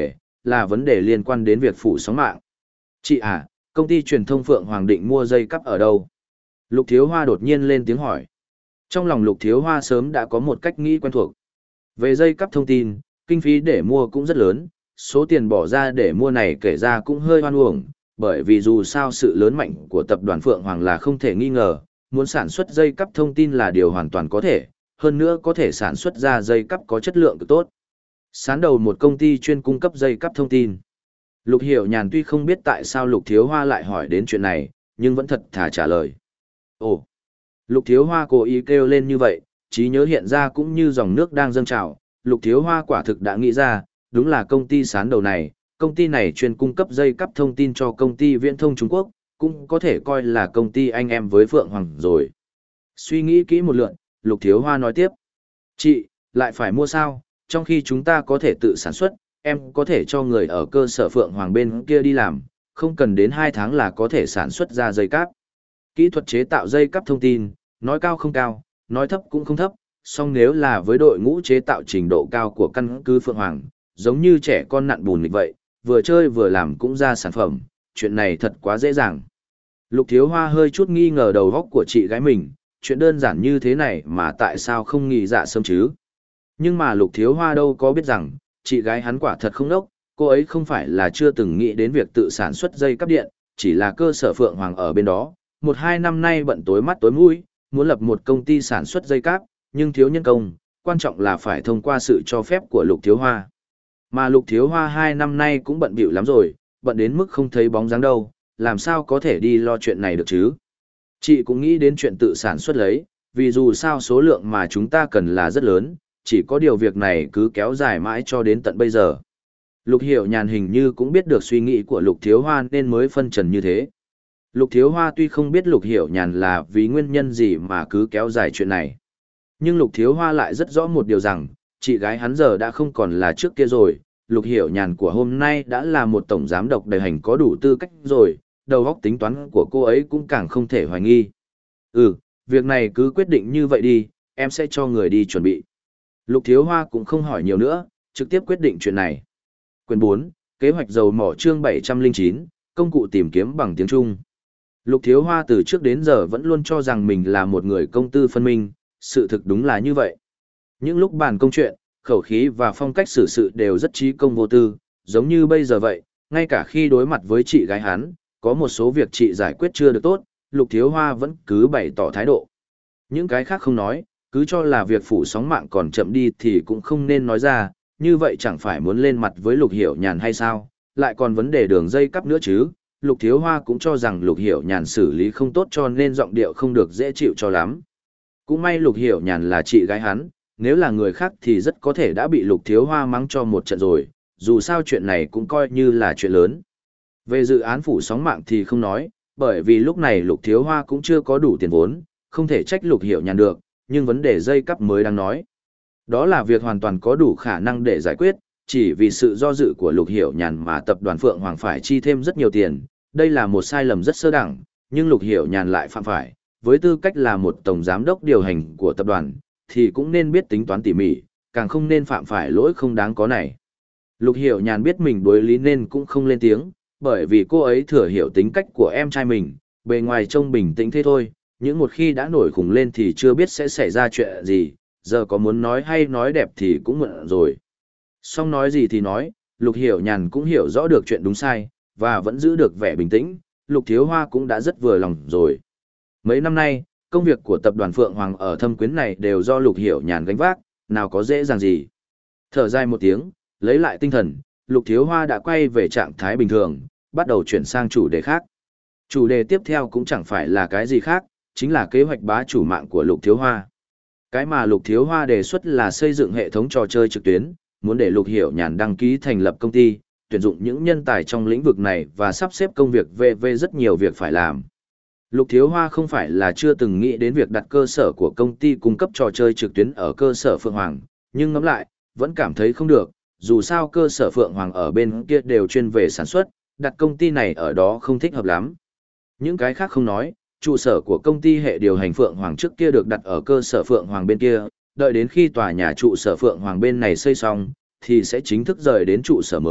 là vấn đề liên quan đến việc phủ sóng mạng. Chị à, công ty truyền thông Phượng Hoàng định mua dây cắp ở đâu? Lục Thiếu Hoa đột nhiên lên tiếng hỏi. Trong lòng Lục Thiếu Hoa sớm đã có một cách nghĩ quen thuộc. Về dây cắp thông tin, kinh phí để mua cũng rất lớn, số tiền bỏ ra để mua này kể ra cũng hơi hoan uổng, bởi vì dù sao sự lớn mạnh của tập đoàn Phượng Hoàng là không thể nghi ngờ, muốn sản xuất dây cắp thông tin là điều hoàn toàn có thể, hơn nữa có thể sản xuất ra dây cắp có chất lượng cực tốt. Sán đầu một công ty chuyên cung cấp dây cắp thông tin. Lục Hiểu Nhàn tuy không biết tại sao Lục Thiếu Hoa lại hỏi đến chuyện này, nhưng vẫn thật thà trả lời. Ồ! Lục Thiếu Hoa cố ý kêu lên như vậy, trí nhớ hiện ra cũng như dòng nước đang dâng trào. Lục Thiếu Hoa quả thực đã nghĩ ra, đúng là công ty sán đầu này, công ty này chuyên cung cấp dây cắp thông tin cho công ty viễn thông Trung Quốc, cũng có thể coi là công ty anh em với Phượng Hoàng rồi. Suy nghĩ kỹ một lượt, Lục Thiếu Hoa nói tiếp. Chị, lại phải mua sao, trong khi chúng ta có thể tự sản xuất, em có thể cho người ở cơ sở Phượng Hoàng bên kia đi làm, không cần đến hai tháng là có thể sản xuất ra dây cáp. Kỹ thuật chế tạo dây cáp thông tin, nói cao không cao, nói thấp cũng không thấp, song nếu là với đội ngũ chế tạo trình độ cao của căn cứ Phượng Hoàng, giống như trẻ con nặn bùn nghịch vậy, vừa chơi vừa làm cũng ra sản phẩm, chuyện này thật quá dễ dàng. Lục Thiếu Hoa hơi chút nghi ngờ đầu óc của chị gái mình, chuyện đơn giản như thế này mà tại sao không nghĩ dạ sớm chứ? Nhưng mà Lục Thiếu Hoa đâu có biết rằng, chị gái hắn quả thật không đốc, cô ấy không phải là chưa từng nghĩ đến việc tự sản xuất dây cáp điện, chỉ là cơ sở Phượng Hoàng ở bên đó, một hai năm nay bận tối mắt tối mũi, muốn lập một công ty sản xuất dây cáp, nhưng thiếu nhân công, quan trọng là phải thông qua sự cho phép của Lục Thiếu Hoa. Mà Lục Thiếu Hoa hai năm nay cũng bận bịu lắm rồi, bận đến mức không thấy bóng dáng đâu, làm sao có thể đi lo chuyện này được chứ? Chị cũng nghĩ đến chuyện tự sản xuất lấy, vì dù sao số lượng mà chúng ta cần là rất lớn, chỉ có điều việc này cứ kéo dài mãi cho đến tận bây giờ. Lục Hiểu Nhàn hình như cũng biết được suy nghĩ của Lục Thiếu Hoa nên mới phân trần như thế. Lục Thiếu Hoa tuy không biết Lục Hiểu Nhàn là vì nguyên nhân gì mà cứ kéo dài chuyện này. Nhưng Lục Thiếu Hoa lại rất rõ một điều rằng, chị gái hắn giờ đã không còn là trước kia rồi, Lục Hiểu Nhàn của hôm nay đã là một tổng giám đốc đầy hành có đủ tư cách rồi, đầu óc tính toán của cô ấy cũng càng không thể hoài nghi. Ừ, việc này cứ quyết định như vậy đi, em sẽ cho người đi chuẩn bị. Lục Thiếu Hoa cũng không hỏi nhiều nữa, trực tiếp quyết định chuyện này. Quyền bốn, kế hoạch dầu mỏ chương bảy trăm lẻ chín, công cụ tìm kiếm bằng tiếng Trung. Lục Thiếu Hoa từ trước đến giờ vẫn luôn cho rằng mình là một người công tư phân minh, sự thực đúng là như vậy. Những lúc bàn công chuyện, khẩu khí và phong cách xử sự đều rất trí công vô tư, giống như bây giờ vậy, ngay cả khi đối mặt với chị gái hắn, có một số việc chị giải quyết chưa được tốt, Lục Thiếu Hoa vẫn cứ bày tỏ thái độ. Những cái khác không nói, cứ cho là việc phủ sóng mạng còn chậm đi thì cũng không nên nói ra, như vậy chẳng phải muốn lên mặt với Lục Hiểu Nhàn hay sao, lại còn vấn đề đường dây cắp nữa chứ. Lục Thiếu Hoa cũng cho rằng Lục Hiểu Nhàn xử lý không tốt cho nên giọng điệu không được dễ chịu cho lắm. Cũng may Lục Hiểu Nhàn là chị gái hắn, nếu là người khác thì rất có thể đã bị Lục Thiếu Hoa mắng cho một trận rồi, dù sao chuyện này cũng coi như là chuyện lớn. Về dự án phủ sóng mạng thì không nói, bởi vì lúc này Lục Thiếu Hoa cũng chưa có đủ tiền vốn, không thể trách Lục Hiểu Nhàn được, nhưng vấn đề dây cắp mới đang nói. Đó là việc hoàn toàn có đủ khả năng để giải quyết, chỉ vì sự do dự của Lục Hiểu Nhàn mà tập đoàn Phượng Hoàng phải chi thêm rất nhiều tiền, đây là một sai lầm rất sơ đẳng, nhưng Lục Hiểu Nhàn lại phạm phải, với tư cách là một tổng giám đốc điều hành của tập đoàn, thì cũng nên biết tính toán tỉ mỉ, càng không nên phạm phải lỗi không đáng có này. Lục Hiểu Nhàn biết mình đối lý nên cũng không lên tiếng, bởi vì cô ấy thừa hiểu tính cách của em trai mình, bề ngoài trông bình tĩnh thế thôi, nhưng một khi đã nổi khủng lên thì chưa biết sẽ xảy ra chuyện gì, giờ có muốn nói hay nói đẹp thì cũng muộn rồi. Xong nói gì thì nói, Lục Hiểu Nhàn cũng hiểu rõ được chuyện đúng sai, và vẫn giữ được vẻ bình tĩnh, Lục Thiếu Hoa cũng đã rất vừa lòng rồi. Mấy năm nay, công việc của tập đoàn Phượng Hoàng ở Thâm Quyến này đều do Lục Hiểu Nhàn gánh vác, nào có dễ dàng gì. Thở dài một tiếng, lấy lại tinh thần, Lục Thiếu Hoa đã quay về trạng thái bình thường, bắt đầu chuyển sang chủ đề khác. Chủ đề tiếp theo cũng chẳng phải là cái gì khác, chính là kế hoạch bá chủ mạng của Lục Thiếu Hoa. Cái mà Lục Thiếu Hoa đề xuất là xây dựng hệ thống trò chơi trực tuyến, muốn để Lục Hiểu Nhàn đăng ký thành lập công ty, tuyển dụng những nhân tài trong lĩnh vực này và sắp xếp công việc về về rất nhiều việc phải làm. Lục Thiếu Hoa không phải là chưa từng nghĩ đến việc đặt cơ sở của công ty cung cấp trò chơi trực tuyến ở cơ sở Phượng Hoàng, nhưng ngẫm lại, vẫn cảm thấy không được, dù sao cơ sở Phượng Hoàng ở bên kia đều chuyên về sản xuất, đặt công ty này ở đó không thích hợp lắm. Những cái khác không nói, trụ sở của công ty hệ điều hành Phượng Hoàng trước kia được đặt ở cơ sở Phượng Hoàng bên kia, đợi đến khi tòa nhà trụ sở Phượng Hoàng bên này xây xong, thì sẽ chính thức rời đến trụ sở mới,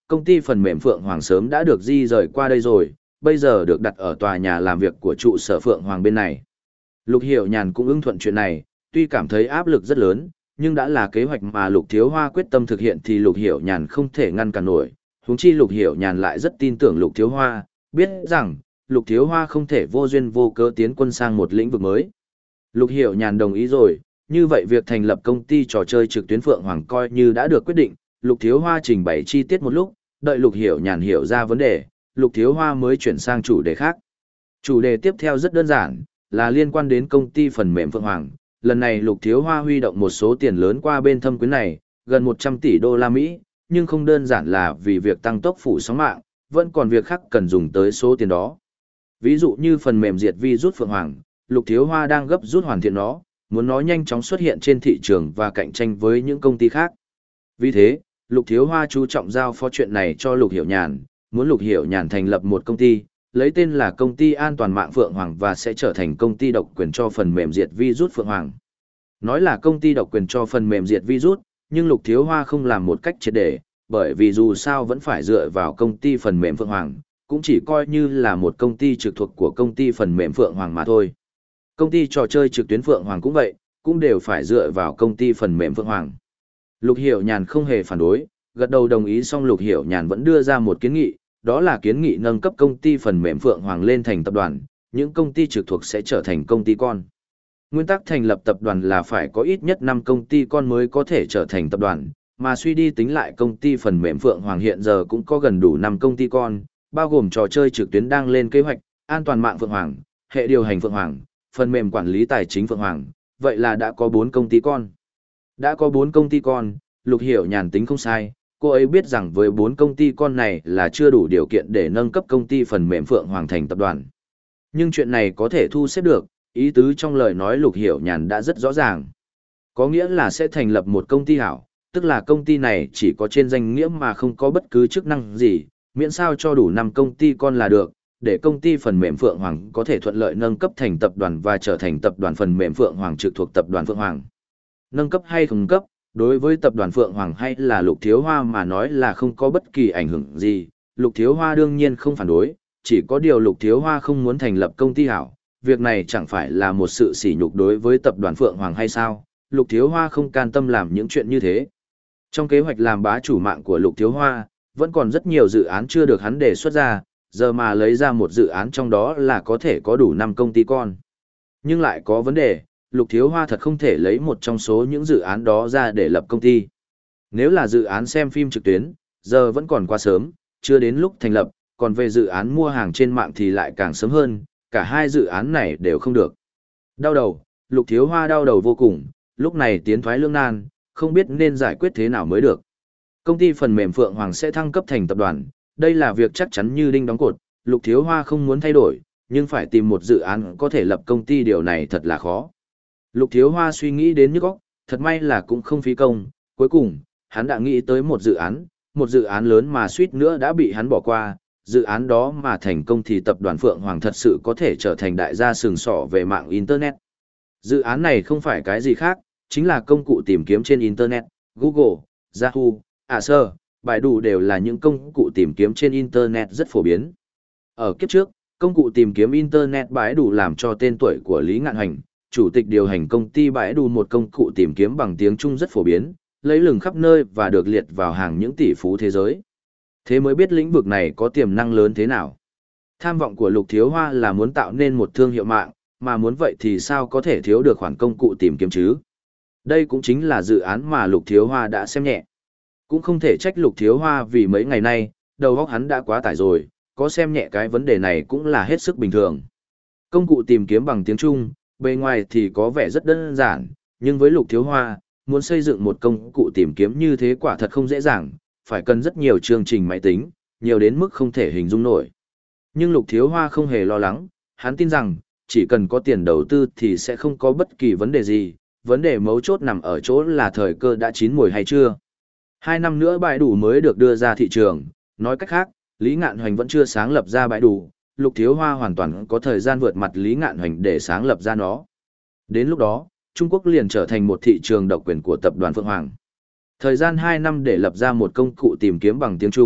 công ty phần mềm Phượng Hoàng sớm đã được di rời qua đây rồi, bây giờ được đặt ở tòa nhà làm việc của trụ sở Phượng Hoàng bên này. Lục Hiểu Nhàn cũng ưng thuận chuyện này, tuy cảm thấy áp lực rất lớn, nhưng đã là kế hoạch mà Lục Thiếu Hoa quyết tâm thực hiện thì Lục Hiểu Nhàn không thể ngăn cản nổi. Huống chi Lục Hiểu Nhàn lại rất tin tưởng Lục Thiếu Hoa, biết rằng Lục Thiếu Hoa không thể vô duyên vô cớ tiến quân sang một lĩnh vực mới. Lục Hiểu Nhàn đồng ý rồi, như vậy việc thành lập công ty trò chơi trực tuyến Phượng Hoàng coi như đã được quyết định. Lục Thiếu Hoa trình bày chi tiết một lúc, đợi Lục Hiểu Nhàn hiểu ra vấn đề, Lục Thiếu Hoa mới chuyển sang chủ đề khác. Chủ đề tiếp theo rất đơn giản, là liên quan đến công ty phần mềm Phượng Hoàng. Lần này Lục Thiếu Hoa huy động một số tiền lớn qua bên thâm quyến này, gần một trăm tỷ đô la Mỹ, nhưng không đơn giản là vì việc tăng tốc phủ sóng mạng, vẫn còn việc khác cần dùng tới số tiền đó. Ví dụ như phần mềm diệt virus Phượng Hoàng, Lục Thiếu Hoa đang gấp rút hoàn thiện nó, muốn nó nhanh chóng xuất hiện trên thị trường và cạnh tranh với những công ty khác. Vì thế, Lục Thiếu Hoa chú trọng giao phó chuyện này cho Lục Hiểu Nhàn, muốn Lục Hiểu Nhàn thành lập một công ty, lấy tên là Công ty An toàn mạng Phượng Hoàng và sẽ trở thành công ty độc quyền cho phần mềm diệt virus Phượng Hoàng. Nói là công ty độc quyền cho phần mềm diệt virus, nhưng Lục Thiếu Hoa không làm một cách triệt để, bởi vì dù sao vẫn phải dựa vào công ty phần mềm Phượng Hoàng, cũng chỉ coi như là một công ty trực thuộc của công ty phần mềm Phượng Hoàng mà thôi. Công ty trò chơi trực tuyến Phượng Hoàng cũng vậy, cũng đều phải dựa vào công ty phần mềm Phượng Hoàng. Lục Hiểu Nhàn không hề phản đối, gật đầu đồng ý, xong Lục Hiểu Nhàn vẫn đưa ra một kiến nghị, đó là kiến nghị nâng cấp công ty phần mềm Phượng Hoàng lên thành tập đoàn, những công ty trực thuộc sẽ trở thành công ty con. Nguyên tắc thành lập tập đoàn là phải có ít nhất năm công ty con mới có thể trở thành tập đoàn, mà suy đi tính lại công ty phần mềm Phượng Hoàng hiện giờ cũng có gần đủ năm công ty con, bao gồm trò chơi trực tuyến đang lên kế hoạch, an toàn mạng Phượng Hoàng, hệ điều hành Phượng Hoàng, phần mềm quản lý tài chính Phượng Hoàng, vậy là đã có bốn công ty con. Đã có bốn công ty con, Lục Hiểu Nhàn tính không sai, cô ấy biết rằng với bốn công ty con này là chưa đủ điều kiện để nâng cấp công ty phần mềm Phượng Hoàng thành tập đoàn. Nhưng chuyện này có thể thu xếp được, ý tứ trong lời nói Lục Hiểu Nhàn đã rất rõ ràng. Có nghĩa là sẽ thành lập một công ty hảo, tức là công ty này chỉ có trên danh nghĩa mà không có bất cứ chức năng gì, miễn sao cho đủ năm công ty con là được, để công ty phần mềm Phượng Hoàng có thể thuận lợi nâng cấp thành tập đoàn và trở thành tập đoàn phần mềm Phượng Hoàng trực thuộc tập đoàn Phượng Hoàng. Nâng cấp hay không cấp, đối với tập đoàn Phượng Hoàng hay là Lục Thiếu Hoa mà nói là không có bất kỳ ảnh hưởng gì, Lục Thiếu Hoa đương nhiên không phản đối, chỉ có điều Lục Thiếu Hoa không muốn thành lập công ty hảo, việc này chẳng phải là một sự sỉ nhục đối với tập đoàn Phượng Hoàng hay sao, Lục Thiếu Hoa không can tâm làm những chuyện như thế. Trong kế hoạch làm bá chủ mạng của Lục Thiếu Hoa, vẫn còn rất nhiều dự án chưa được hắn đề xuất ra, giờ mà lấy ra một dự án trong đó là có thể có đủ năm công ty con. Nhưng lại có vấn đề, Lục Thiếu Hoa thật không thể lấy một trong số những dự án đó ra để lập công ty. Nếu là dự án xem phim trực tuyến, giờ vẫn còn quá sớm, chưa đến lúc thành lập, còn về dự án mua hàng trên mạng thì lại càng sớm hơn, cả hai dự án này đều không được. Đau đầu, Lục Thiếu Hoa đau đầu vô cùng, lúc này tiến thoái lưỡng nan, không biết nên giải quyết thế nào mới được. Công ty phần mềm Phượng Hoàng sẽ thăng cấp thành tập đoàn, đây là việc chắc chắn như đinh đóng cột, Lục Thiếu Hoa không muốn thay đổi, nhưng phải tìm một dự án có thể lập công ty, điều này thật là khó. Lục Thiếu Hoa suy nghĩ đến nhức óc, thật may là cũng không phí công, cuối cùng, hắn đã nghĩ tới một dự án, một dự án lớn mà suýt nữa đã bị hắn bỏ qua, dự án đó mà thành công thì tập đoàn Phượng Hoàng thật sự có thể trở thành đại gia sừng sỏ về mạng Internet. Dự án này không phải cái gì khác, chính là công cụ tìm kiếm trên Internet, Google, Yahoo, Acer, Baidu đều là những công cụ tìm kiếm trên Internet rất phổ biến. Ở kiếp trước, công cụ tìm kiếm Internet Baidu làm cho tên tuổi của Lý Ngạn Hoành, chủ tịch điều hành công ty Baidu, một công cụ tìm kiếm bằng tiếng Trung rất phổ biến, lấy lừng khắp nơi và được liệt vào hàng những tỷ phú thế giới. Thế mới biết lĩnh vực này có tiềm năng lớn thế nào. Tham vọng của Lục Thiếu Hoa là muốn tạo nên một thương hiệu mạng, mà muốn vậy thì sao có thể thiếu được khoản công cụ tìm kiếm chứ? Đây cũng chính là dự án mà Lục Thiếu Hoa đã xem nhẹ. Cũng không thể trách Lục Thiếu Hoa vì mấy ngày nay, đầu óc hắn đã quá tải rồi, có xem nhẹ cái vấn đề này cũng là hết sức bình thường. Công cụ tìm kiếm bằng tiếng Trung, bề ngoài thì có vẻ rất đơn giản, nhưng với Lục Thiếu Hoa, muốn xây dựng một công cụ tìm kiếm như thế quả thật không dễ dàng, phải cần rất nhiều chương trình máy tính, nhiều đến mức không thể hình dung nổi. Nhưng Lục Thiếu Hoa không hề lo lắng, hắn tin rằng, chỉ cần có tiền đầu tư thì sẽ không có bất kỳ vấn đề gì, vấn đề mấu chốt nằm ở chỗ là thời cơ đã chín muồi hay chưa. Hai năm nữa Baidu mới được đưa ra thị trường, nói cách khác, Lý Ngạn Hoành vẫn chưa sáng lập ra Baidu, Lục Thiếu Hoa hoàn toàn có thời gian vượt mặt Lý Ngạn Hoành để sáng lập ra nó. Đến lúc đó, Trung Quốc liền trở thành một thị trường độc quyền của tập đoàn Phượng Hoàng. Thời gian hai năm để lập ra một công cụ tìm kiếm bằng tiếng Trung,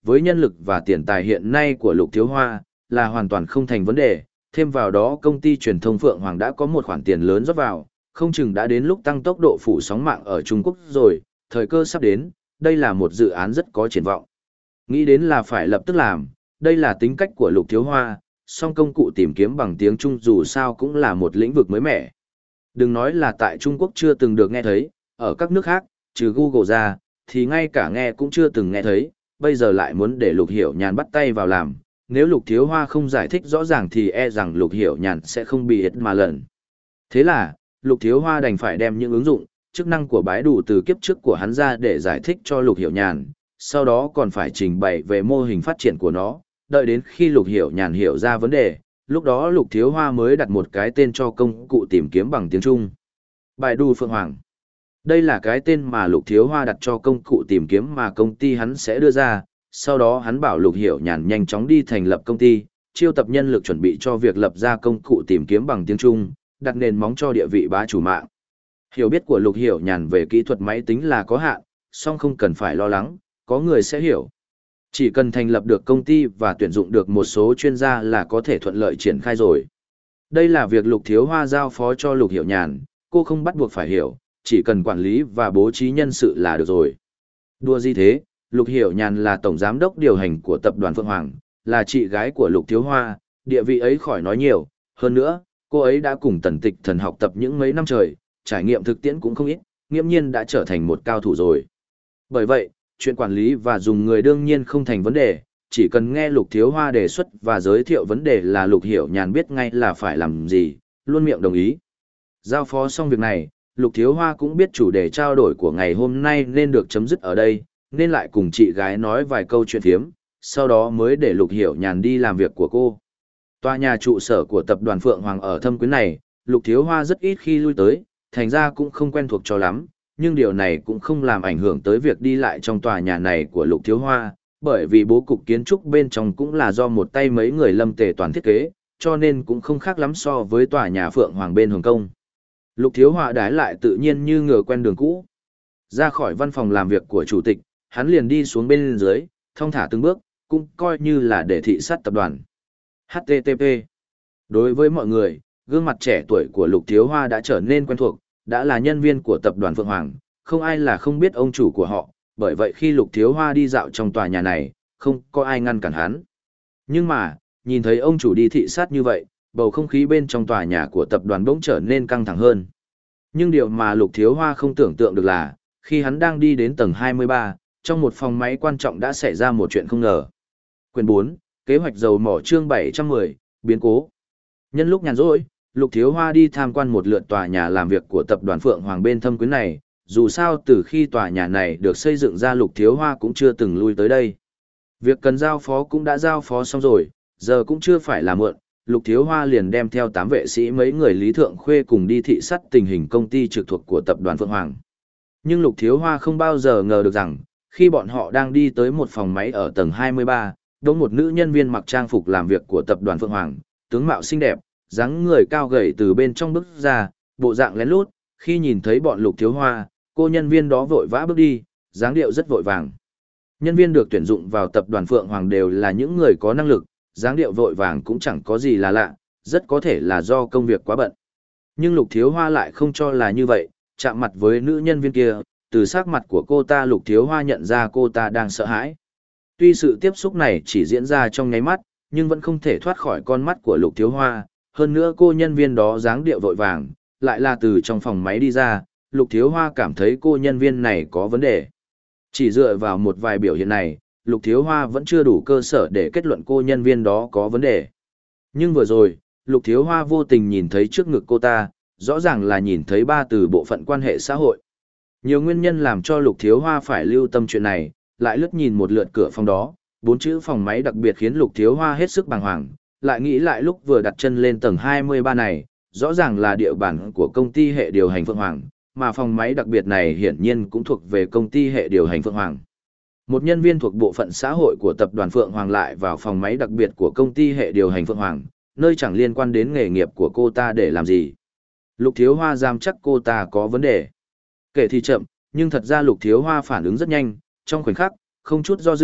với nhân lực và tiền tài hiện nay của Lục Thiếu Hoa, là hoàn toàn không thành vấn đề, thêm vào đó công ty truyền thông Phượng Hoàng đã có một khoản tiền lớn rót vào, không chừng đã đến lúc tăng tốc độ phủ sóng mạng ở Trung Quốc rồi, thời cơ sắp đến, đây là một dự án rất có triển vọng. Nghĩ đến là phải lập tức làm, đây là tính cách của Lục Thiếu Hoa, song công cụ tìm kiếm bằng tiếng Trung dù sao cũng là một lĩnh vực mới mẻ. Đừng nói là tại Trung Quốc chưa từng được nghe thấy, ở các nước khác, trừ Google ra, thì ngay cả nghe cũng chưa từng nghe thấy, bây giờ lại muốn để Lục Hiểu Nhàn bắt tay vào làm, nếu Lục Thiếu Hoa không giải thích rõ ràng thì e rằng Lục Hiểu Nhàn sẽ không bị hết mà lần. Thế là, Lục Thiếu Hoa đành phải đem những ứng dụng, chức năng của bái đủ từ kiếp trước của hắn ra để giải thích cho Lục Hiểu Nhàn, sau đó còn phải trình bày về mô hình phát triển của nó, đợi đến khi Lục Hiểu Nhàn hiểu ra vấn đề, lúc đó Lục Thiếu Hoa mới đặt một cái tên cho công cụ tìm kiếm bằng tiếng Trung. Bài đu Phượng Hoàng. Đây là cái tên mà Lục Thiếu Hoa đặt cho công cụ tìm kiếm mà công ty hắn sẽ đưa ra, sau đó hắn bảo Lục Hiểu Nhàn nhanh chóng đi thành lập công ty, chiêu tập nhân lực chuẩn bị cho việc lập ra công cụ tìm kiếm bằng tiếng Trung, đặt nền móng cho địa vị bá chủ mạng. Hiểu biết của Lục Hiểu Nhàn về kỹ thuật máy tính là có hạn, song không cần phải lo lắng, có người sẽ hiểu. Chỉ cần thành lập được công ty và tuyển dụng được một số chuyên gia là có thể thuận lợi triển khai rồi. Đây là việc Lục Thiếu Hoa giao phó cho Lục Hiểu Nhàn, cô không bắt buộc phải hiểu, chỉ cần quản lý và bố trí nhân sự là được rồi. Đùa gì thế, Lục Hiểu Nhàn là tổng giám đốc điều hành của tập đoàn Phượng Hoàng, là chị gái của Lục Thiếu Hoa, địa vị ấy khỏi nói nhiều, hơn nữa, cô ấy đã cùng Tần Tịch Thần học tập những mấy năm trời, trải nghiệm thực tiễn cũng không ít, nghiễm nhiên đã trở thành một cao thủ rồi. Bởi vậy, chuyện quản lý và dùng người đương nhiên không thành vấn đề, chỉ cần nghe Lục Thiếu Hoa đề xuất và giới thiệu vấn đề là Lục Hiểu Nhàn biết ngay là phải làm gì, luôn miệng đồng ý. Giao phó xong việc này, Lục Thiếu Hoa cũng biết chủ đề trao đổi của ngày hôm nay nên được chấm dứt ở đây, nên lại cùng chị gái nói vài câu chuyện thiếm, sau đó mới để Lục Hiểu Nhàn đi làm việc của cô. Tòa nhà trụ sở của tập đoàn Phượng Hoàng ở Thâm Quyến này, Lục Thiếu Hoa rất ít khi lui tới, thành ra cũng không quen thuộc cho lắm, nhưng điều này cũng không làm ảnh hưởng tới việc đi lại trong tòa nhà này của Lục Thiếu Hoa, bởi vì bố cục kiến trúc bên trong cũng là do một tay mấy người Lâm Tề Toàn thiết kế, cho nên cũng không khác lắm so với tòa nhà Phượng Hoàng bên Hồng Kông. Lục Thiếu Hoa đái lại tự nhiên như ngựa quen đường cũ. Ra khỏi văn phòng làm việc của chủ tịch, hắn liền đi xuống bên dưới, thong thả từng bước, cũng coi như là để thị sát tập đoàn. hát tê tê pê. Đối với mọi người, gương mặt trẻ tuổi của Lục Thiếu Hoa đã trở nên quen thuộc, đã là nhân viên của tập đoàn Phượng Hoàng, không ai là không biết ông chủ của họ, bởi vậy khi Lục Thiếu Hoa đi dạo trong tòa nhà này, không có ai ngăn cản hắn. Nhưng mà, nhìn thấy ông chủ đi thị sát như vậy, bầu không khí bên trong tòa nhà của tập đoàn bỗng trở nên căng thẳng hơn. Nhưng điều mà Lục Thiếu Hoa không tưởng tượng được là, khi hắn đang đi đến tầng hai mươi ba, trong một phòng máy quan trọng đã xảy ra một chuyện không ngờ. Quyền bốn, kế hoạch dầu mỏ chương bảy trăm mười, biến cố. Nhân lúc nhàn rỗi, Lục Thiếu Hoa đi tham quan một lượt tòa nhà làm việc của tập đoàn Phượng Hoàng bên Thâm Quyến này, dù sao từ khi tòa nhà này được xây dựng ra Lục Thiếu Hoa cũng chưa từng lui tới đây. Việc cần giao phó cũng đã giao phó xong rồi, giờ cũng chưa phải là muộn, Lục Thiếu Hoa liền đem theo tám vệ sĩ mấy người Lý Thượng Khuê cùng đi thị sát tình hình công ty trực thuộc của tập đoàn Phượng Hoàng. Nhưng Lục Thiếu Hoa không bao giờ ngờ được rằng, khi bọn họ đang đi tới một phòng máy ở tầng hai mươi ba, đống một nữ nhân viên mặc trang phục làm việc của tập đoàn Phượng Hoàng, tướng mạo xinh đẹp, dáng người cao gầy từ bên trong bước ra, bộ dạng lén lút, khi nhìn thấy bọn Lục Thiếu Hoa, cô nhân viên đó vội vã bước đi, dáng điệu rất vội vàng. Nhân viên được tuyển dụng vào tập đoàn Phượng Hoàng đều là những người có năng lực, dáng điệu vội vàng cũng chẳng có gì là lạ, rất có thể là do công việc quá bận. Nhưng Lục Thiếu Hoa lại không cho là như vậy, chạm mặt với nữ nhân viên kia, từ sắc mặt của cô ta Lục Thiếu Hoa nhận ra cô ta đang sợ hãi. Tuy sự tiếp xúc này chỉ diễn ra trong nháy mắt, nhưng vẫn không thể thoát khỏi con mắt của Lục Thiếu Hoa, hơn nữa cô nhân viên đó dáng điệu vội vàng, lại là từ trong phòng máy đi ra, Lục Thiếu Hoa cảm thấy cô nhân viên này có vấn đề. Chỉ dựa vào một vài biểu hiện này, Lục Thiếu Hoa vẫn chưa đủ cơ sở để kết luận cô nhân viên đó có vấn đề. Nhưng vừa rồi, Lục Thiếu Hoa vô tình nhìn thấy trước ngực cô ta, rõ ràng là nhìn thấy ba từ bộ phận quan hệ xã hội. Nhiều nguyên nhân làm cho Lục Thiếu Hoa phải lưu tâm chuyện này, lại lướt nhìn một lượt cửa phòng đó, bốn chữ phòng máy đặc biệt khiến Lục Thiếu Hoa hết sức bàng hoàng, lại nghĩ lại lúc vừa đặt chân lên tầng hai mươi ba này, rõ ràng là địa bàn của công ty hệ điều hành Phượng Hoàng, mà phòng máy đặc biệt này hiển nhiên cũng thuộc về công ty hệ điều hành Phượng Hoàng. Một nhân viên thuộc bộ phận xã hội của tập đoàn Phượng Hoàng lại vào phòng máy đặc biệt của công ty hệ điều hành Phượng Hoàng, nơi chẳng liên quan đến nghề nghiệp của cô ta để làm gì. Lục Thiếu Hoa giam chắc cô ta có vấn đề. Kể thì chậm, nhưng thật ra Lục Thiếu Hoa phản ứng rất nhanh, trong khoảnh khắc, không chút do dự,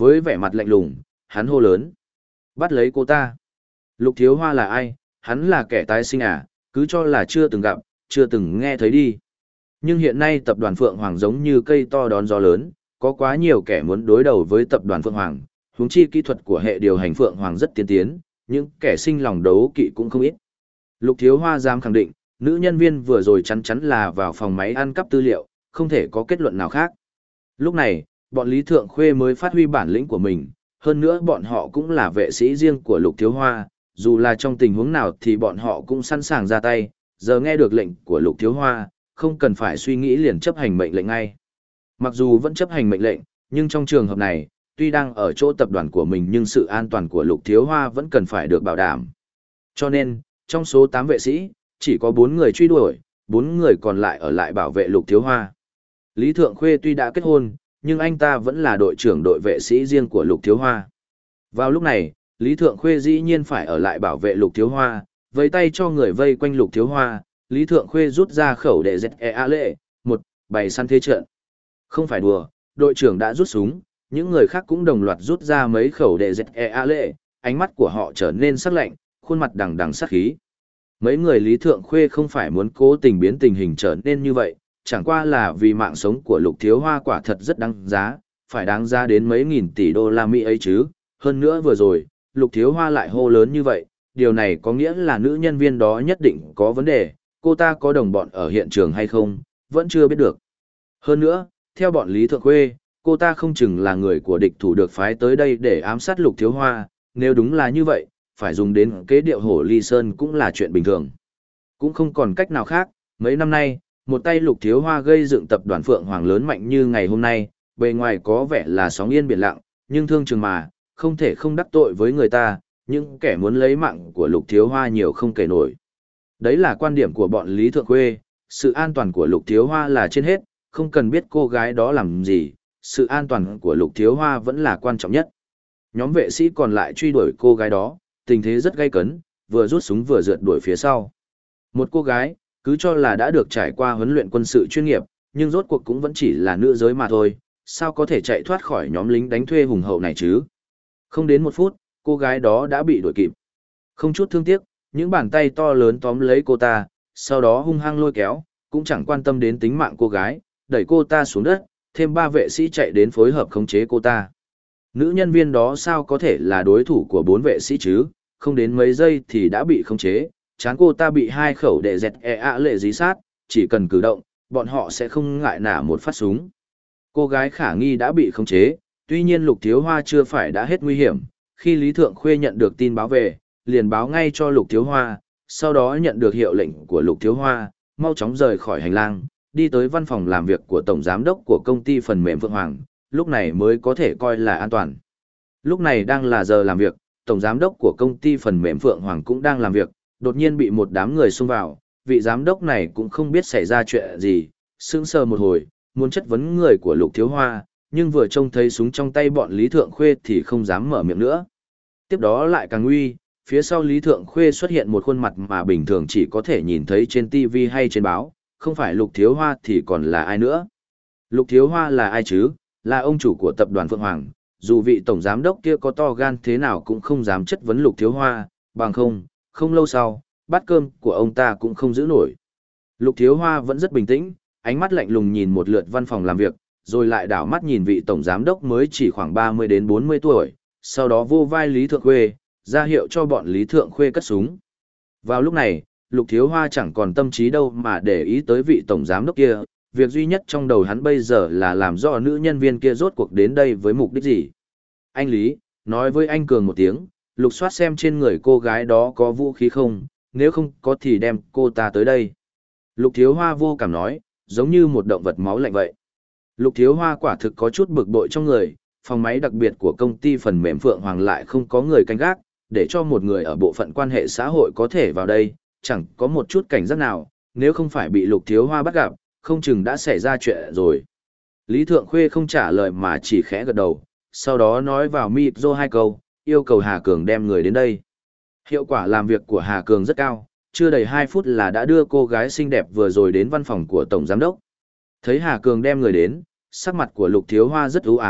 Với vẻ mặt lạnh lùng, hắn hô lớn. Bắt lấy cô ta. Lục Thiếu Hoa là ai? Hắn là kẻ tái sinh à? Cứ cho là chưa từng gặp, chưa từng nghe thấy đi. Nhưng hiện nay tập đoàn Phượng Hoàng giống như cây to đón gió lớn, có quá nhiều kẻ muốn đối đầu với tập đoàn Phượng Hoàng, huống chi kỹ thuật của hệ điều hành Phượng Hoàng rất tiên tiến, những kẻ sinh lòng đấu kỵ cũng không ít. Lục Thiếu Hoa dám khẳng định, nữ nhân viên vừa rồi chắn chắn là vào phòng máy ăn cắp tư liệu, không thể có kết luận nào khác. Lúc này, bọn Lý Thượng Khuê mới phát huy bản lĩnh của mình, hơn nữa bọn họ cũng là vệ sĩ riêng của Lục Thiếu Hoa, dù là trong tình huống nào thì bọn họ cũng sẵn sàng ra tay, giờ nghe được lệnh của Lục Thiếu Hoa, không cần phải suy nghĩ liền chấp hành mệnh lệnh ngay. Mặc dù vẫn chấp hành mệnh lệnh, nhưng trong trường hợp này, tuy đang ở chỗ tập đoàn của mình nhưng sự an toàn của Lục Thiếu Hoa vẫn cần phải được bảo đảm. Cho nên, trong số tám vệ sĩ, chỉ có bốn người truy đuổi, bốn người còn lại ở lại bảo vệ Lục Thiếu Hoa. Lý Thượng Khuê tuy đã kết hôn, nhưng anh ta vẫn là đội trưởng đội vệ sĩ riêng của Lục Thiếu Hoa. Vào lúc này, Lý Thượng Khuê dĩ nhiên phải ở lại bảo vệ Lục Thiếu Hoa, vẫy tay cho người vây quanh Lục Thiếu Hoa, Lý Thượng Khuê rút ra khẩu đệ dẹt e a lệ, một, bày săn thế trận. Không phải đùa, đội trưởng đã rút súng, những người khác cũng đồng loạt rút ra mấy khẩu đệ dẹt e a lệ, ánh mắt của họ trở nên sắc lạnh, khuôn mặt đằng đằng sát khí. Mấy người Lý Thượng Khuê không phải muốn cố tình biến tình hình trở nên như vậy, chẳng qua là vì mạng sống của Lục Thiếu Hoa quả thật rất đáng giá, phải đáng giá đến mấy nghìn tỷ đô la Mỹ ấy chứ. Hơn nữa vừa rồi, Lục Thiếu Hoa lại hô lớn như vậy, điều này có nghĩa là nữ nhân viên đó nhất định có vấn đề, cô ta có đồng bọn ở hiện trường hay không, vẫn chưa biết được. Hơn nữa, theo bọn Lý Thượng Khuê, cô ta không chừng là người của địch thủ được phái tới đây để ám sát Lục Thiếu Hoa, nếu đúng là như vậy, phải dùng đến kế điệu hổ ly sơn cũng là chuyện bình thường. Cũng không còn cách nào khác, mấy năm nay, một tay Lục Thiếu Hoa gây dựng tập đoàn Phượng Hoàng lớn mạnh như ngày hôm nay, bề ngoài có vẻ là sóng yên biển lặng, nhưng thương trường mà, không thể không đắc tội với người ta, những kẻ muốn lấy mạng của Lục Thiếu Hoa nhiều không kể nổi. Đấy là quan điểm của bọn Lý Thượng Khuê, sự an toàn của Lục Thiếu Hoa là trên hết, không cần biết cô gái đó làm gì, sự an toàn của Lục Thiếu Hoa vẫn là quan trọng nhất. Nhóm vệ sĩ còn lại truy đuổi cô gái đó, tình thế rất gay cấn, vừa rút súng vừa rượt đuổi phía sau. Một cô gái, cứ cho là đã được trải qua huấn luyện quân sự chuyên nghiệp, nhưng rốt cuộc cũng vẫn chỉ là nữ giới mà thôi, sao có thể chạy thoát khỏi nhóm lính đánh thuê hùng hậu này chứ? Không đến một phút, cô gái đó đã bị đuổi kịp. Không chút thương tiếc, những bàn tay to lớn tóm lấy cô ta, sau đó hung hăng lôi kéo, cũng chẳng quan tâm đến tính mạng cô gái, đẩy cô ta xuống đất, thêm ba vệ sĩ chạy đến phối hợp khống chế cô ta. Nữ nhân viên đó sao có thể là đối thủ của bốn vệ sĩ chứ, không đến mấy giây thì đã bị khống chế, trán cô ta bị hai khẩu đệ dẹt e ạ lệ dí sát, chỉ cần cử động, bọn họ sẽ không ngại nả một phát súng. Cô gái khả nghi đã bị khống chế, tuy nhiên Lục Thiếu Hoa chưa phải đã hết nguy hiểm, khi Lý Thượng Khuê nhận được tin báo về, liền báo ngay cho Lục Thiếu Hoa, sau đó nhận được hiệu lệnh của Lục Thiếu Hoa, mau chóng rời khỏi hành lang, đi tới văn phòng làm việc của Tổng Giám đốc của công ty phần mềm Phượng Hoàng, lúc này mới có thể coi là an toàn. Lúc này đang là giờ làm việc, Tổng Giám đốc của công ty phần mềm Phượng Hoàng cũng đang làm việc, đột nhiên bị một đám người xông vào, vị giám đốc này cũng không biết xảy ra chuyện gì, sững sờ một hồi, muốn chất vấn người của Lục Thiếu Hoa, nhưng vừa trông thấy súng trong tay bọn Lý Thượng Khuê thì không dám mở miệng nữa. Tiếp đó lại càng nguy, phía sau Lý Thượng Khuê xuất hiện một khuôn mặt mà bình thường chỉ có thể nhìn thấy trên ti vi hay trên báo, không phải Lục Thiếu Hoa thì còn là ai nữa. Lục Thiếu Hoa là ai chứ? Là ông chủ của tập đoàn Phượng Hoàng, dù vị tổng giám đốc kia có to gan thế nào cũng không dám chất vấn Lục Thiếu Hoa, bằng không, không lâu sau, bát cơm của ông ta cũng không giữ nổi. Lục Thiếu Hoa vẫn rất bình tĩnh, ánh mắt lạnh lùng nhìn một lượt văn phòng làm việc, rồi lại đảo mắt nhìn vị tổng giám đốc mới chỉ khoảng ba mươi đến bốn mươi tuổi, sau đó vô vai Lý Thượng Khuê, ra hiệu cho bọn Lý Thượng Khuê cất súng. Vào lúc này, Lục Thiếu Hoa chẳng còn tâm trí đâu mà để ý tới vị tổng giám đốc kia, việc duy nhất trong đầu hắn bây giờ là làm rõ nữ nhân viên kia rốt cuộc đến đây với mục đích gì. Anh Lý, nói với anh Cường một tiếng, lục soát xem trên người cô gái đó có vũ khí không, nếu không có thì đem cô ta tới đây. Lục Thiếu Hoa vô cảm nói, giống như một động vật máu lạnh vậy. Lục Thiếu Hoa quả thực có chút bực bội trong người, phòng máy đặc biệt của công ty phần mềm Phượng Hoàng lại không có người canh gác, để cho một người ở bộ phận quan hệ xã hội có thể vào đây, chẳng có một chút cảnh giác nào, nếu không phải bị Lục Thiếu Hoa bắt gặp, không chừng đã xảy ra chuyện rồi. Lý Thượng Khuê không trả lời mà chỉ khẽ gật đầu, sau đó nói vào micro hai câu, yêu cầu Hà Cường đem người đến đây. Hiệu quả làm việc của Hà Cường rất cao, chưa đầy hai phút là đã đưa cô gái xinh đẹp vừa rồi đến văn phòng của Tổng Giám đốc. Thấy Hà Cường đem người đến, sắc mặt của Lục Thiếu Hoa rất u ám,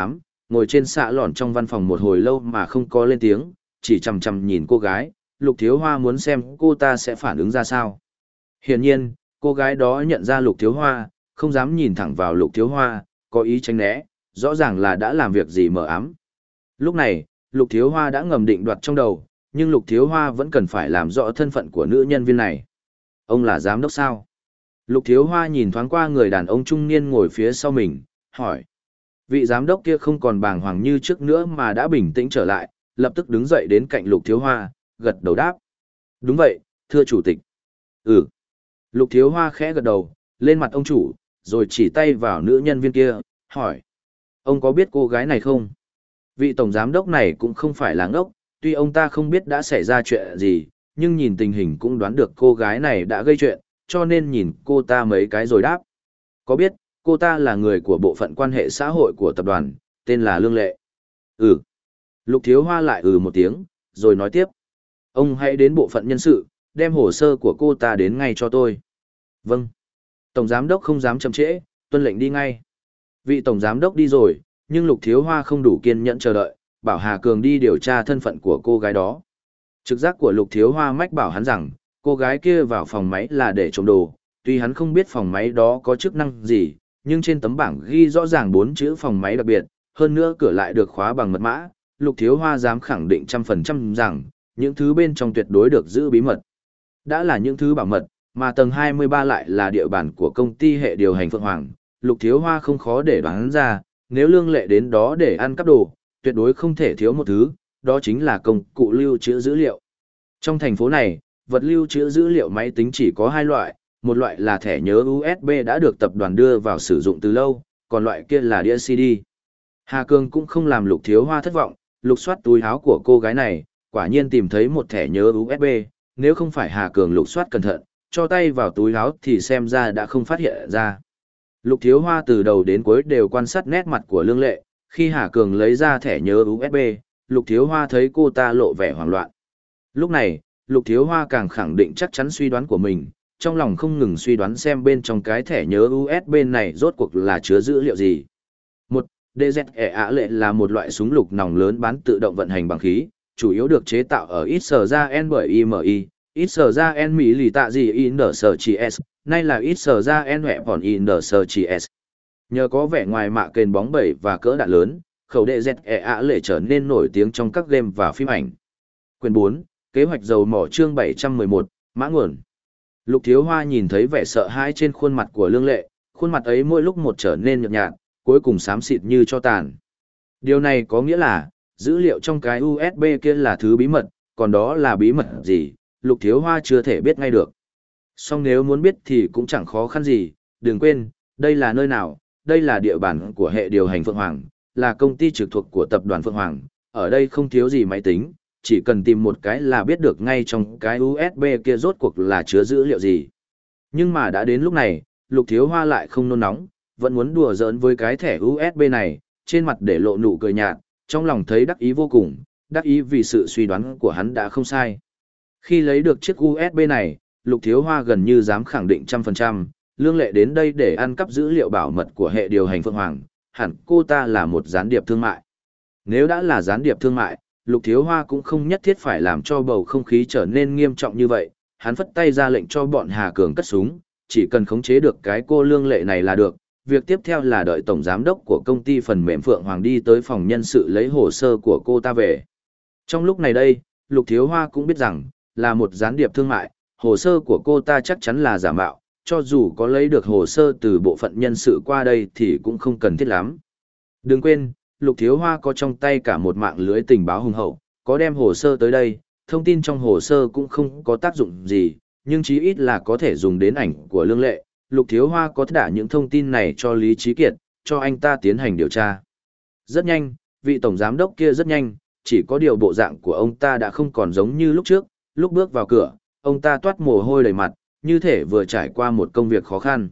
ngồi trên xạ lòn trong văn phòng một hồi lâu mà không có lên tiếng, chỉ chằm chằm nhìn cô gái, Lục Thiếu Hoa muốn xem cô ta sẽ phản ứng ra sao. Hiển nhiên, cô gái đó nhận ra Lục Thiếu Hoa, không dám nhìn thẳng vào Lục Thiếu Hoa, có ý tránh né, rõ ràng là đã làm việc gì mờ ám. Lúc này, Lục Thiếu Hoa đã ngầm định đoạt trong đầu, nhưng Lục Thiếu Hoa vẫn cần phải làm rõ thân phận của nữ nhân viên này. Ông là giám đốc sao? Lục Thiếu Hoa nhìn thoáng qua người đàn ông trung niên ngồi phía sau mình, hỏi. Vị giám đốc kia không còn bàng hoàng như trước nữa mà đã bình tĩnh trở lại, lập tức đứng dậy đến cạnh Lục Thiếu Hoa, gật đầu đáp. Đúng vậy, thưa chủ tịch. Ừ. Lục Thiếu Hoa khẽ gật đầu, lên mặt ông chủ, rồi chỉ tay vào nữ nhân viên kia, hỏi. Ông có biết cô gái này không? Vị tổng giám đốc này cũng không phải là ngốc, tuy ông ta không biết đã xảy ra chuyện gì, nhưng nhìn tình hình cũng đoán được cô gái này đã gây chuyện, cho nên nhìn cô ta mấy cái rồi đáp. Có biết, cô ta là người của bộ phận quan hệ xã hội của tập đoàn, tên là Lương Lệ. Ừ. Lục Thiếu Hoa lại ừ một tiếng, rồi nói tiếp. Ông hãy đến bộ phận nhân sự, đem hồ sơ của cô ta đến ngay cho tôi. Vâng. Tổng giám đốc không dám chậm trễ, tuân lệnh đi ngay. Vị tổng giám đốc đi rồi, nhưng Lục Thiếu Hoa không đủ kiên nhẫn chờ đợi, bảo Hà Cường đi điều tra thân phận của cô gái đó. Trực giác của Lục Thiếu Hoa mách bảo hắn rằng, cô gái kia vào phòng máy là để trộm đồ, tuy hắn không biết phòng máy đó có chức năng gì, nhưng trên tấm bảng ghi rõ ràng bốn chữ phòng máy đặc biệt, hơn nữa cửa lại được khóa bằng mật mã, Lục Thiếu Hoa dám khẳng định trăm phần trăm rằng, những thứ bên trong tuyệt đối được giữ bí mật. Đã là những thứ bảo mật, mà tầng hai mươi ba lại là địa bàn của công ty hệ điều hành Phượng Hoàng, Lục Thiếu Hoa không khó để đoán ra, nếu Lương Lệ đến đó để ăn cắp đồ, tuyệt đối không thể thiếu một thứ, đó chính là công cụ lưu trữ dữ liệu. Trong thành phố này, vật lưu trữ dữ liệu máy tính chỉ có hai loại, một loại là thẻ nhớ u ét bê đã được tập đoàn đưa vào sử dụng từ lâu, còn loại kia là đĩa xê đê. Hà Cường cũng không làm Lục Thiếu Hoa thất vọng, lục soát túi áo của cô gái này, quả nhiên tìm thấy một thẻ nhớ u ét bê, nếu không phải Hà Cường lục soát cẩn thận, cho tay vào túi áo thì xem ra đã không phát hiện ra. Lục Thiếu Hoa từ đầu đến cuối đều quan sát nét mặt của Lương Lệ, khi Hà Cường lấy ra thẻ nhớ u ét bê, Lục Thiếu Hoa thấy cô ta lộ vẻ hoảng loạn. Lúc này, Lục Thiếu Hoa càng khẳng định chắc chắn suy đoán của mình, trong lòng không ngừng suy đoán xem bên trong cái thẻ nhớ u ét bê này rốt cuộc là chứa dữ liệu gì. Một, đê dét e a lệ là một loại súng lục nòng lớn bán tự động vận hành bằng khí, chủ yếu được chế tạo ở ít sở ra en bởi i em i, ít sở ra en mỹ lì tạ gì in đờ sở chỉ s, nay là ít sở ra en hẹ còn in đờ sở chỉ s. Nhờ có vẻ ngoài mạ kền bóng bẩy và cỡ đạn lớn, khẩu đê dét e a lệ trở nên nổi tiếng trong các game và phim ảnh. Quyền bốn, kế hoạch dầu mỏ chương bảy trăm mười một, mã nguồn. Lục Thiếu Hoa nhìn thấy vẻ sợ hãi trên khuôn mặt của Lương Lệ, khuôn mặt ấy mỗi lúc một trở nên nhợt nhạt, cuối cùng xám xịt như cho tàn. Điều này có nghĩa là, dữ liệu trong cái u ét bê kia là thứ bí mật, còn đó là bí mật gì, Lục Thiếu Hoa chưa thể biết ngay được. Song nếu muốn biết thì cũng chẳng khó khăn gì, đừng quên, đây là nơi nào, đây là địa bàn của hệ điều hành Phượng Hoàng, là công ty trực thuộc của tập đoàn Phượng Hoàng, ở đây không thiếu gì máy tính, chỉ cần tìm một cái là biết được ngay trong cái u ét bê kia rốt cuộc là chứa dữ liệu gì. Nhưng mà đã đến lúc này, Lục Thiếu Hoa lại không nôn nóng, vẫn muốn đùa giỡn với cái thẻ u ét bê này, trên mặt để lộ nụ cười nhạt, trong lòng thấy đắc ý vô cùng, đắc ý vì sự suy đoán của hắn đã không sai. Khi lấy được chiếc u ét bê này, Lục Thiếu Hoa gần như dám khẳng định trăm phần trăm, Lương Lệ đến đây để ăn cắp dữ liệu bảo mật của hệ điều hành Phượng Hoàng, hẳn cô ta là một gián điệp thương mại. Nếu đã là gián điệp thương mại, Lục Thiếu Hoa cũng không nhất thiết phải làm cho bầu không khí trở nên nghiêm trọng như vậy, hắn phất tay ra lệnh cho bọn Hà Cường cất súng, chỉ cần khống chế được cái cô Lương Lệ này là được, việc tiếp theo là đợi tổng giám đốc của công ty phần mềm Phượng Hoàng đi tới phòng nhân sự lấy hồ sơ của cô ta về. Trong lúc này đây, Lục Thiếu Hoa cũng biết rằng, là một gián điệp thương mại, hồ sơ của cô ta chắc chắn là giả mạo, cho dù có lấy được hồ sơ từ bộ phận nhân sự qua đây thì cũng không cần thiết lắm. Đừng quên, Lục Thiếu Hoa có trong tay cả một mạng lưới tình báo hùng hậu, có đem hồ sơ tới đây, thông tin trong hồ sơ cũng không có tác dụng gì, nhưng chí ít là có thể dùng đến ảnh của Lương Lệ. Lục Thiếu Hoa có đả những thông tin này cho Lý Trí Kiệt, cho anh ta tiến hành điều tra. Rất nhanh, vị tổng giám đốc kia rất nhanh, chỉ có điều bộ dạng của ông ta đã không còn giống như lúc trước, lúc bước vào cửa, ông ta toát mồ hôi đầy mặt, như thể vừa trải qua một công việc khó khăn.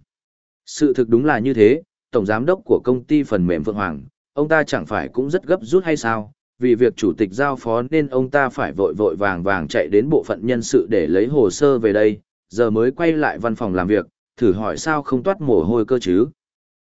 Sự thực đúng là như thế, tổng giám đốc của công ty phần mềm Phượng Hoàng, ông ta chẳng phải cũng rất gấp rút hay sao, vì việc chủ tịch giao phó nên ông ta phải vội vội vàng vàng chạy đến bộ phận nhân sự để lấy hồ sơ về đây, giờ mới quay lại văn phòng làm việc, thử hỏi sao không toát mồ hôi cơ chứ.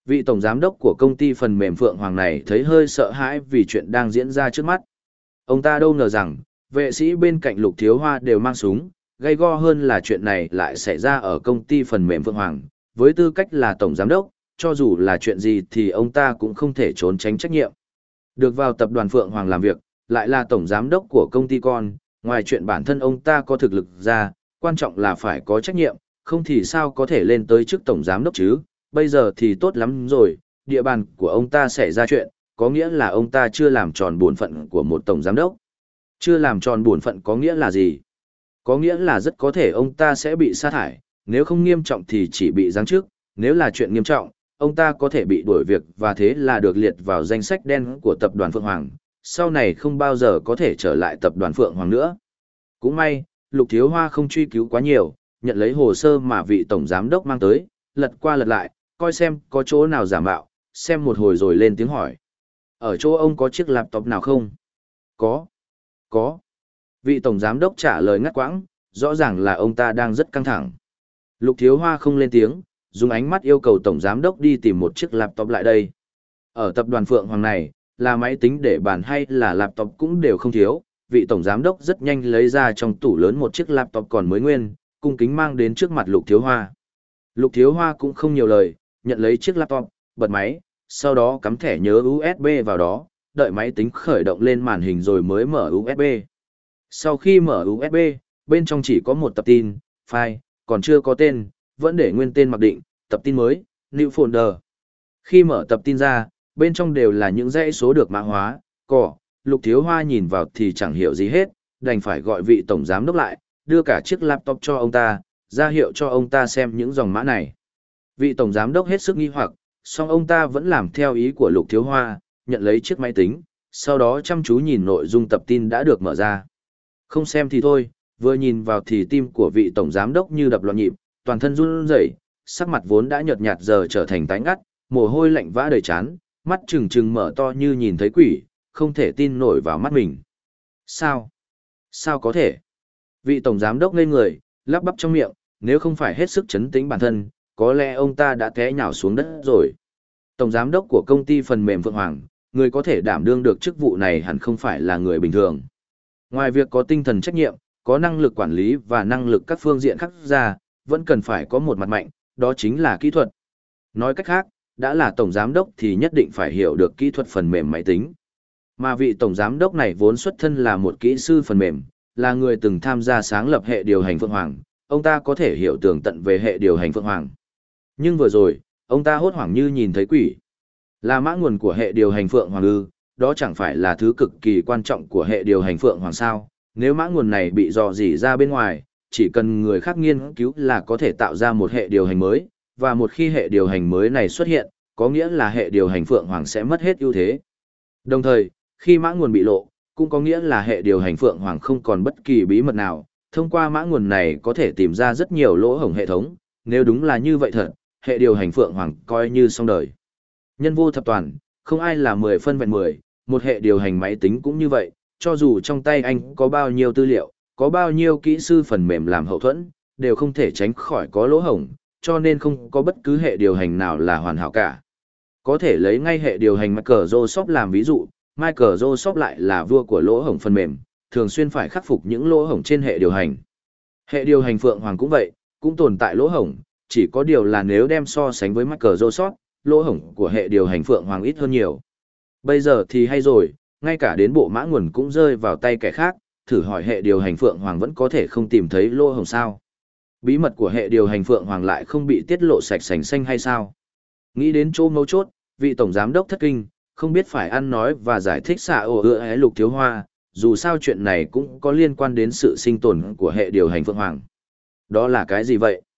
Vị tổng giám đốc của công ty phần mềm Phượng Hoàng này thấy hơi sợ hãi vì chuyện đang diễn ra trước mắt. Ông ta đâu ngờ rằng, vệ sĩ bên cạnh Lục Thiếu Hoa đều mang súng, gay go hơn là chuyện này lại xảy ra ở công ty phần mềm Phượng Hoàng. Với tư cách là tổng giám đốc, cho dù là chuyện gì thì ông ta cũng không thể trốn tránh trách nhiệm. Được vào tập đoàn Phượng Hoàng làm việc, lại là tổng giám đốc của công ty con, ngoài chuyện bản thân ông ta có thực lực ra, quan trọng là phải có trách nhiệm, không thì sao có thể lên tới chức tổng giám đốc chứ. Bây giờ thì tốt lắm rồi, địa bàn của ông ta xảy ra chuyện, có nghĩa là ông ta chưa làm tròn bổn phận của một tổng giám đốc. Chưa làm tròn bổn phận có nghĩa là gì? Có nghĩa là rất có thể ông ta sẽ bị sa thải, nếu không nghiêm trọng thì chỉ bị giáng chức, nếu là chuyện nghiêm trọng, ông ta có thể bị đuổi việc và thế là được liệt vào danh sách đen của tập đoàn Phượng Hoàng, sau này không bao giờ có thể trở lại tập đoàn Phượng Hoàng nữa. Cũng may, Lục Thiếu Hoa không truy cứu quá nhiều, nhận lấy hồ sơ mà vị tổng giám đốc mang tới, lật qua lật lại, coi xem có chỗ nào giả mạo, xem một hồi rồi lên tiếng hỏi. Ở chỗ ông có chiếc laptop nào không? Có. Có. Vị tổng giám đốc trả lời ngắt quãng, rõ ràng là ông ta đang rất căng thẳng. Lục Thiếu Hoa không lên tiếng, dùng ánh mắt yêu cầu tổng giám đốc đi tìm một chiếc laptop lại đây. Ở tập đoàn Phượng Hoàng này, là máy tính để bàn hay là laptop cũng đều không thiếu, vị tổng giám đốc rất nhanh lấy ra trong tủ lớn một chiếc laptop còn mới nguyên, cung kính mang đến trước mặt Lục Thiếu Hoa. Lục Thiếu Hoa cũng không nhiều lời, nhận lấy chiếc laptop, bật máy, sau đó cắm thẻ nhớ u ét bê vào đó, đợi máy tính khởi động lên màn hình rồi mới mở u ét bê. Sau khi mở u ét bê, bên trong chỉ có một tập tin, file, còn chưa có tên, vẫn để nguyên tên mặc định, tập tin mới, new folder. Khi mở tập tin ra, bên trong đều là những dãy số được mã hóa, cỏ, Lục Thiếu Hoa nhìn vào thì chẳng hiểu gì hết, đành phải gọi vị tổng giám đốc lại, đưa cả chiếc laptop cho ông ta, ra hiệu cho ông ta xem những dòng mã này. Vị tổng giám đốc hết sức nghi hoặc, song ông ta vẫn làm theo ý của Lục Thiếu Hoa, nhận lấy chiếc máy tính, sau đó chăm chú nhìn nội dung tập tin đã được mở ra. Không xem thì thôi, vừa nhìn vào thì tim của vị tổng giám đốc như đập loạn nhịp, toàn thân run rẩy, sắc mặt vốn đã nhợt nhạt giờ trở thành tái ngắt, mồ hôi lạnh vã đầy trán, mắt trừng trừng mở to như nhìn thấy quỷ, không thể tin nổi vào mắt mình. Sao? Sao có thể? Vị tổng giám đốc ngây người, lắp bắp trong miệng, nếu không phải hết sức trấn tĩnh bản thân, có lẽ ông ta đã té nhào xuống đất rồi. Tổng giám đốc của công ty phần mềm Phượng Hoàng, người có thể đảm đương được chức vụ này hẳn không phải là người bình thường. Ngoài việc có tinh thần trách nhiệm, có năng lực quản lý và năng lực các phương diện khác ra, vẫn cần phải có một mặt mạnh, đó chính là kỹ thuật. Nói cách khác, đã là tổng giám đốc thì nhất định phải hiểu được kỹ thuật phần mềm máy tính. Mà vị tổng giám đốc này vốn xuất thân là một kỹ sư phần mềm, là người từng tham gia sáng lập hệ điều hành Phượng Hoàng, ông ta có thể hiểu tường tận về hệ điều hành Phượng Hoàng. Nhưng vừa rồi, ông ta hốt hoảng như nhìn thấy quỷ. Là mã nguồn của hệ điều hành Phượng Hoàng ư, đó chẳng phải là thứ cực kỳ quan trọng của hệ điều hành Phượng Hoàng sao? Nếu mã nguồn này bị dò dỉ ra bên ngoài, chỉ cần người khác nghiên cứu là có thể tạo ra một hệ điều hành mới, và một khi hệ điều hành mới này xuất hiện, có nghĩa là hệ điều hành Phượng Hoàng sẽ mất hết ưu thế. Đồng thời, khi mã nguồn bị lộ, cũng có nghĩa là hệ điều hành Phượng Hoàng không còn bất kỳ bí mật nào, thông qua mã nguồn này có thể tìm ra rất nhiều lỗ hổng hệ thống, nếu đúng là như vậy thật, hệ điều hành Phượng Hoàng coi như xong đời. Nhân vô thập toàn, không ai là mười phân vẹn mười, một hệ điều hành máy tính cũng như vậy, cho dù trong tay anh có bao nhiêu tư liệu, có bao nhiêu kỹ sư phần mềm làm hậu thuẫn, đều không thể tránh khỏi có lỗ hổng, cho nên không có bất cứ hệ điều hành nào là hoàn hảo cả. Có thể lấy ngay hệ điều hành Microsoft làm ví dụ, Microsoft lại là vua của lỗ hổng phần mềm, thường xuyên phải khắc phục những lỗ hổng trên hệ điều hành. Hệ điều hành Phượng Hoàng cũng vậy, cũng tồn tại lỗ hổng, chỉ có điều là nếu đem so sánh với Microsoft, lỗ hổng của hệ điều hành Phượng Hoàng ít hơn nhiều. Bây giờ thì hay rồi, ngay cả đến bộ mã nguồn cũng rơi vào tay kẻ khác, thử hỏi hệ điều hành Phượng Hoàng vẫn có thể không tìm thấy lỗ hổng sao? Bí mật của hệ điều hành Phượng Hoàng lại không bị tiết lộ sạch sành xanh hay sao? Nghĩ đến chỗ mấu chốt, vị tổng giám đốc thất kinh, không biết phải ăn nói và giải thích xạ ồ ựa é Lục Thiếu Hoa, dù sao chuyện này cũng có liên quan đến sự sinh tồn của hệ điều hành Phượng Hoàng. Đó là cái gì vậy?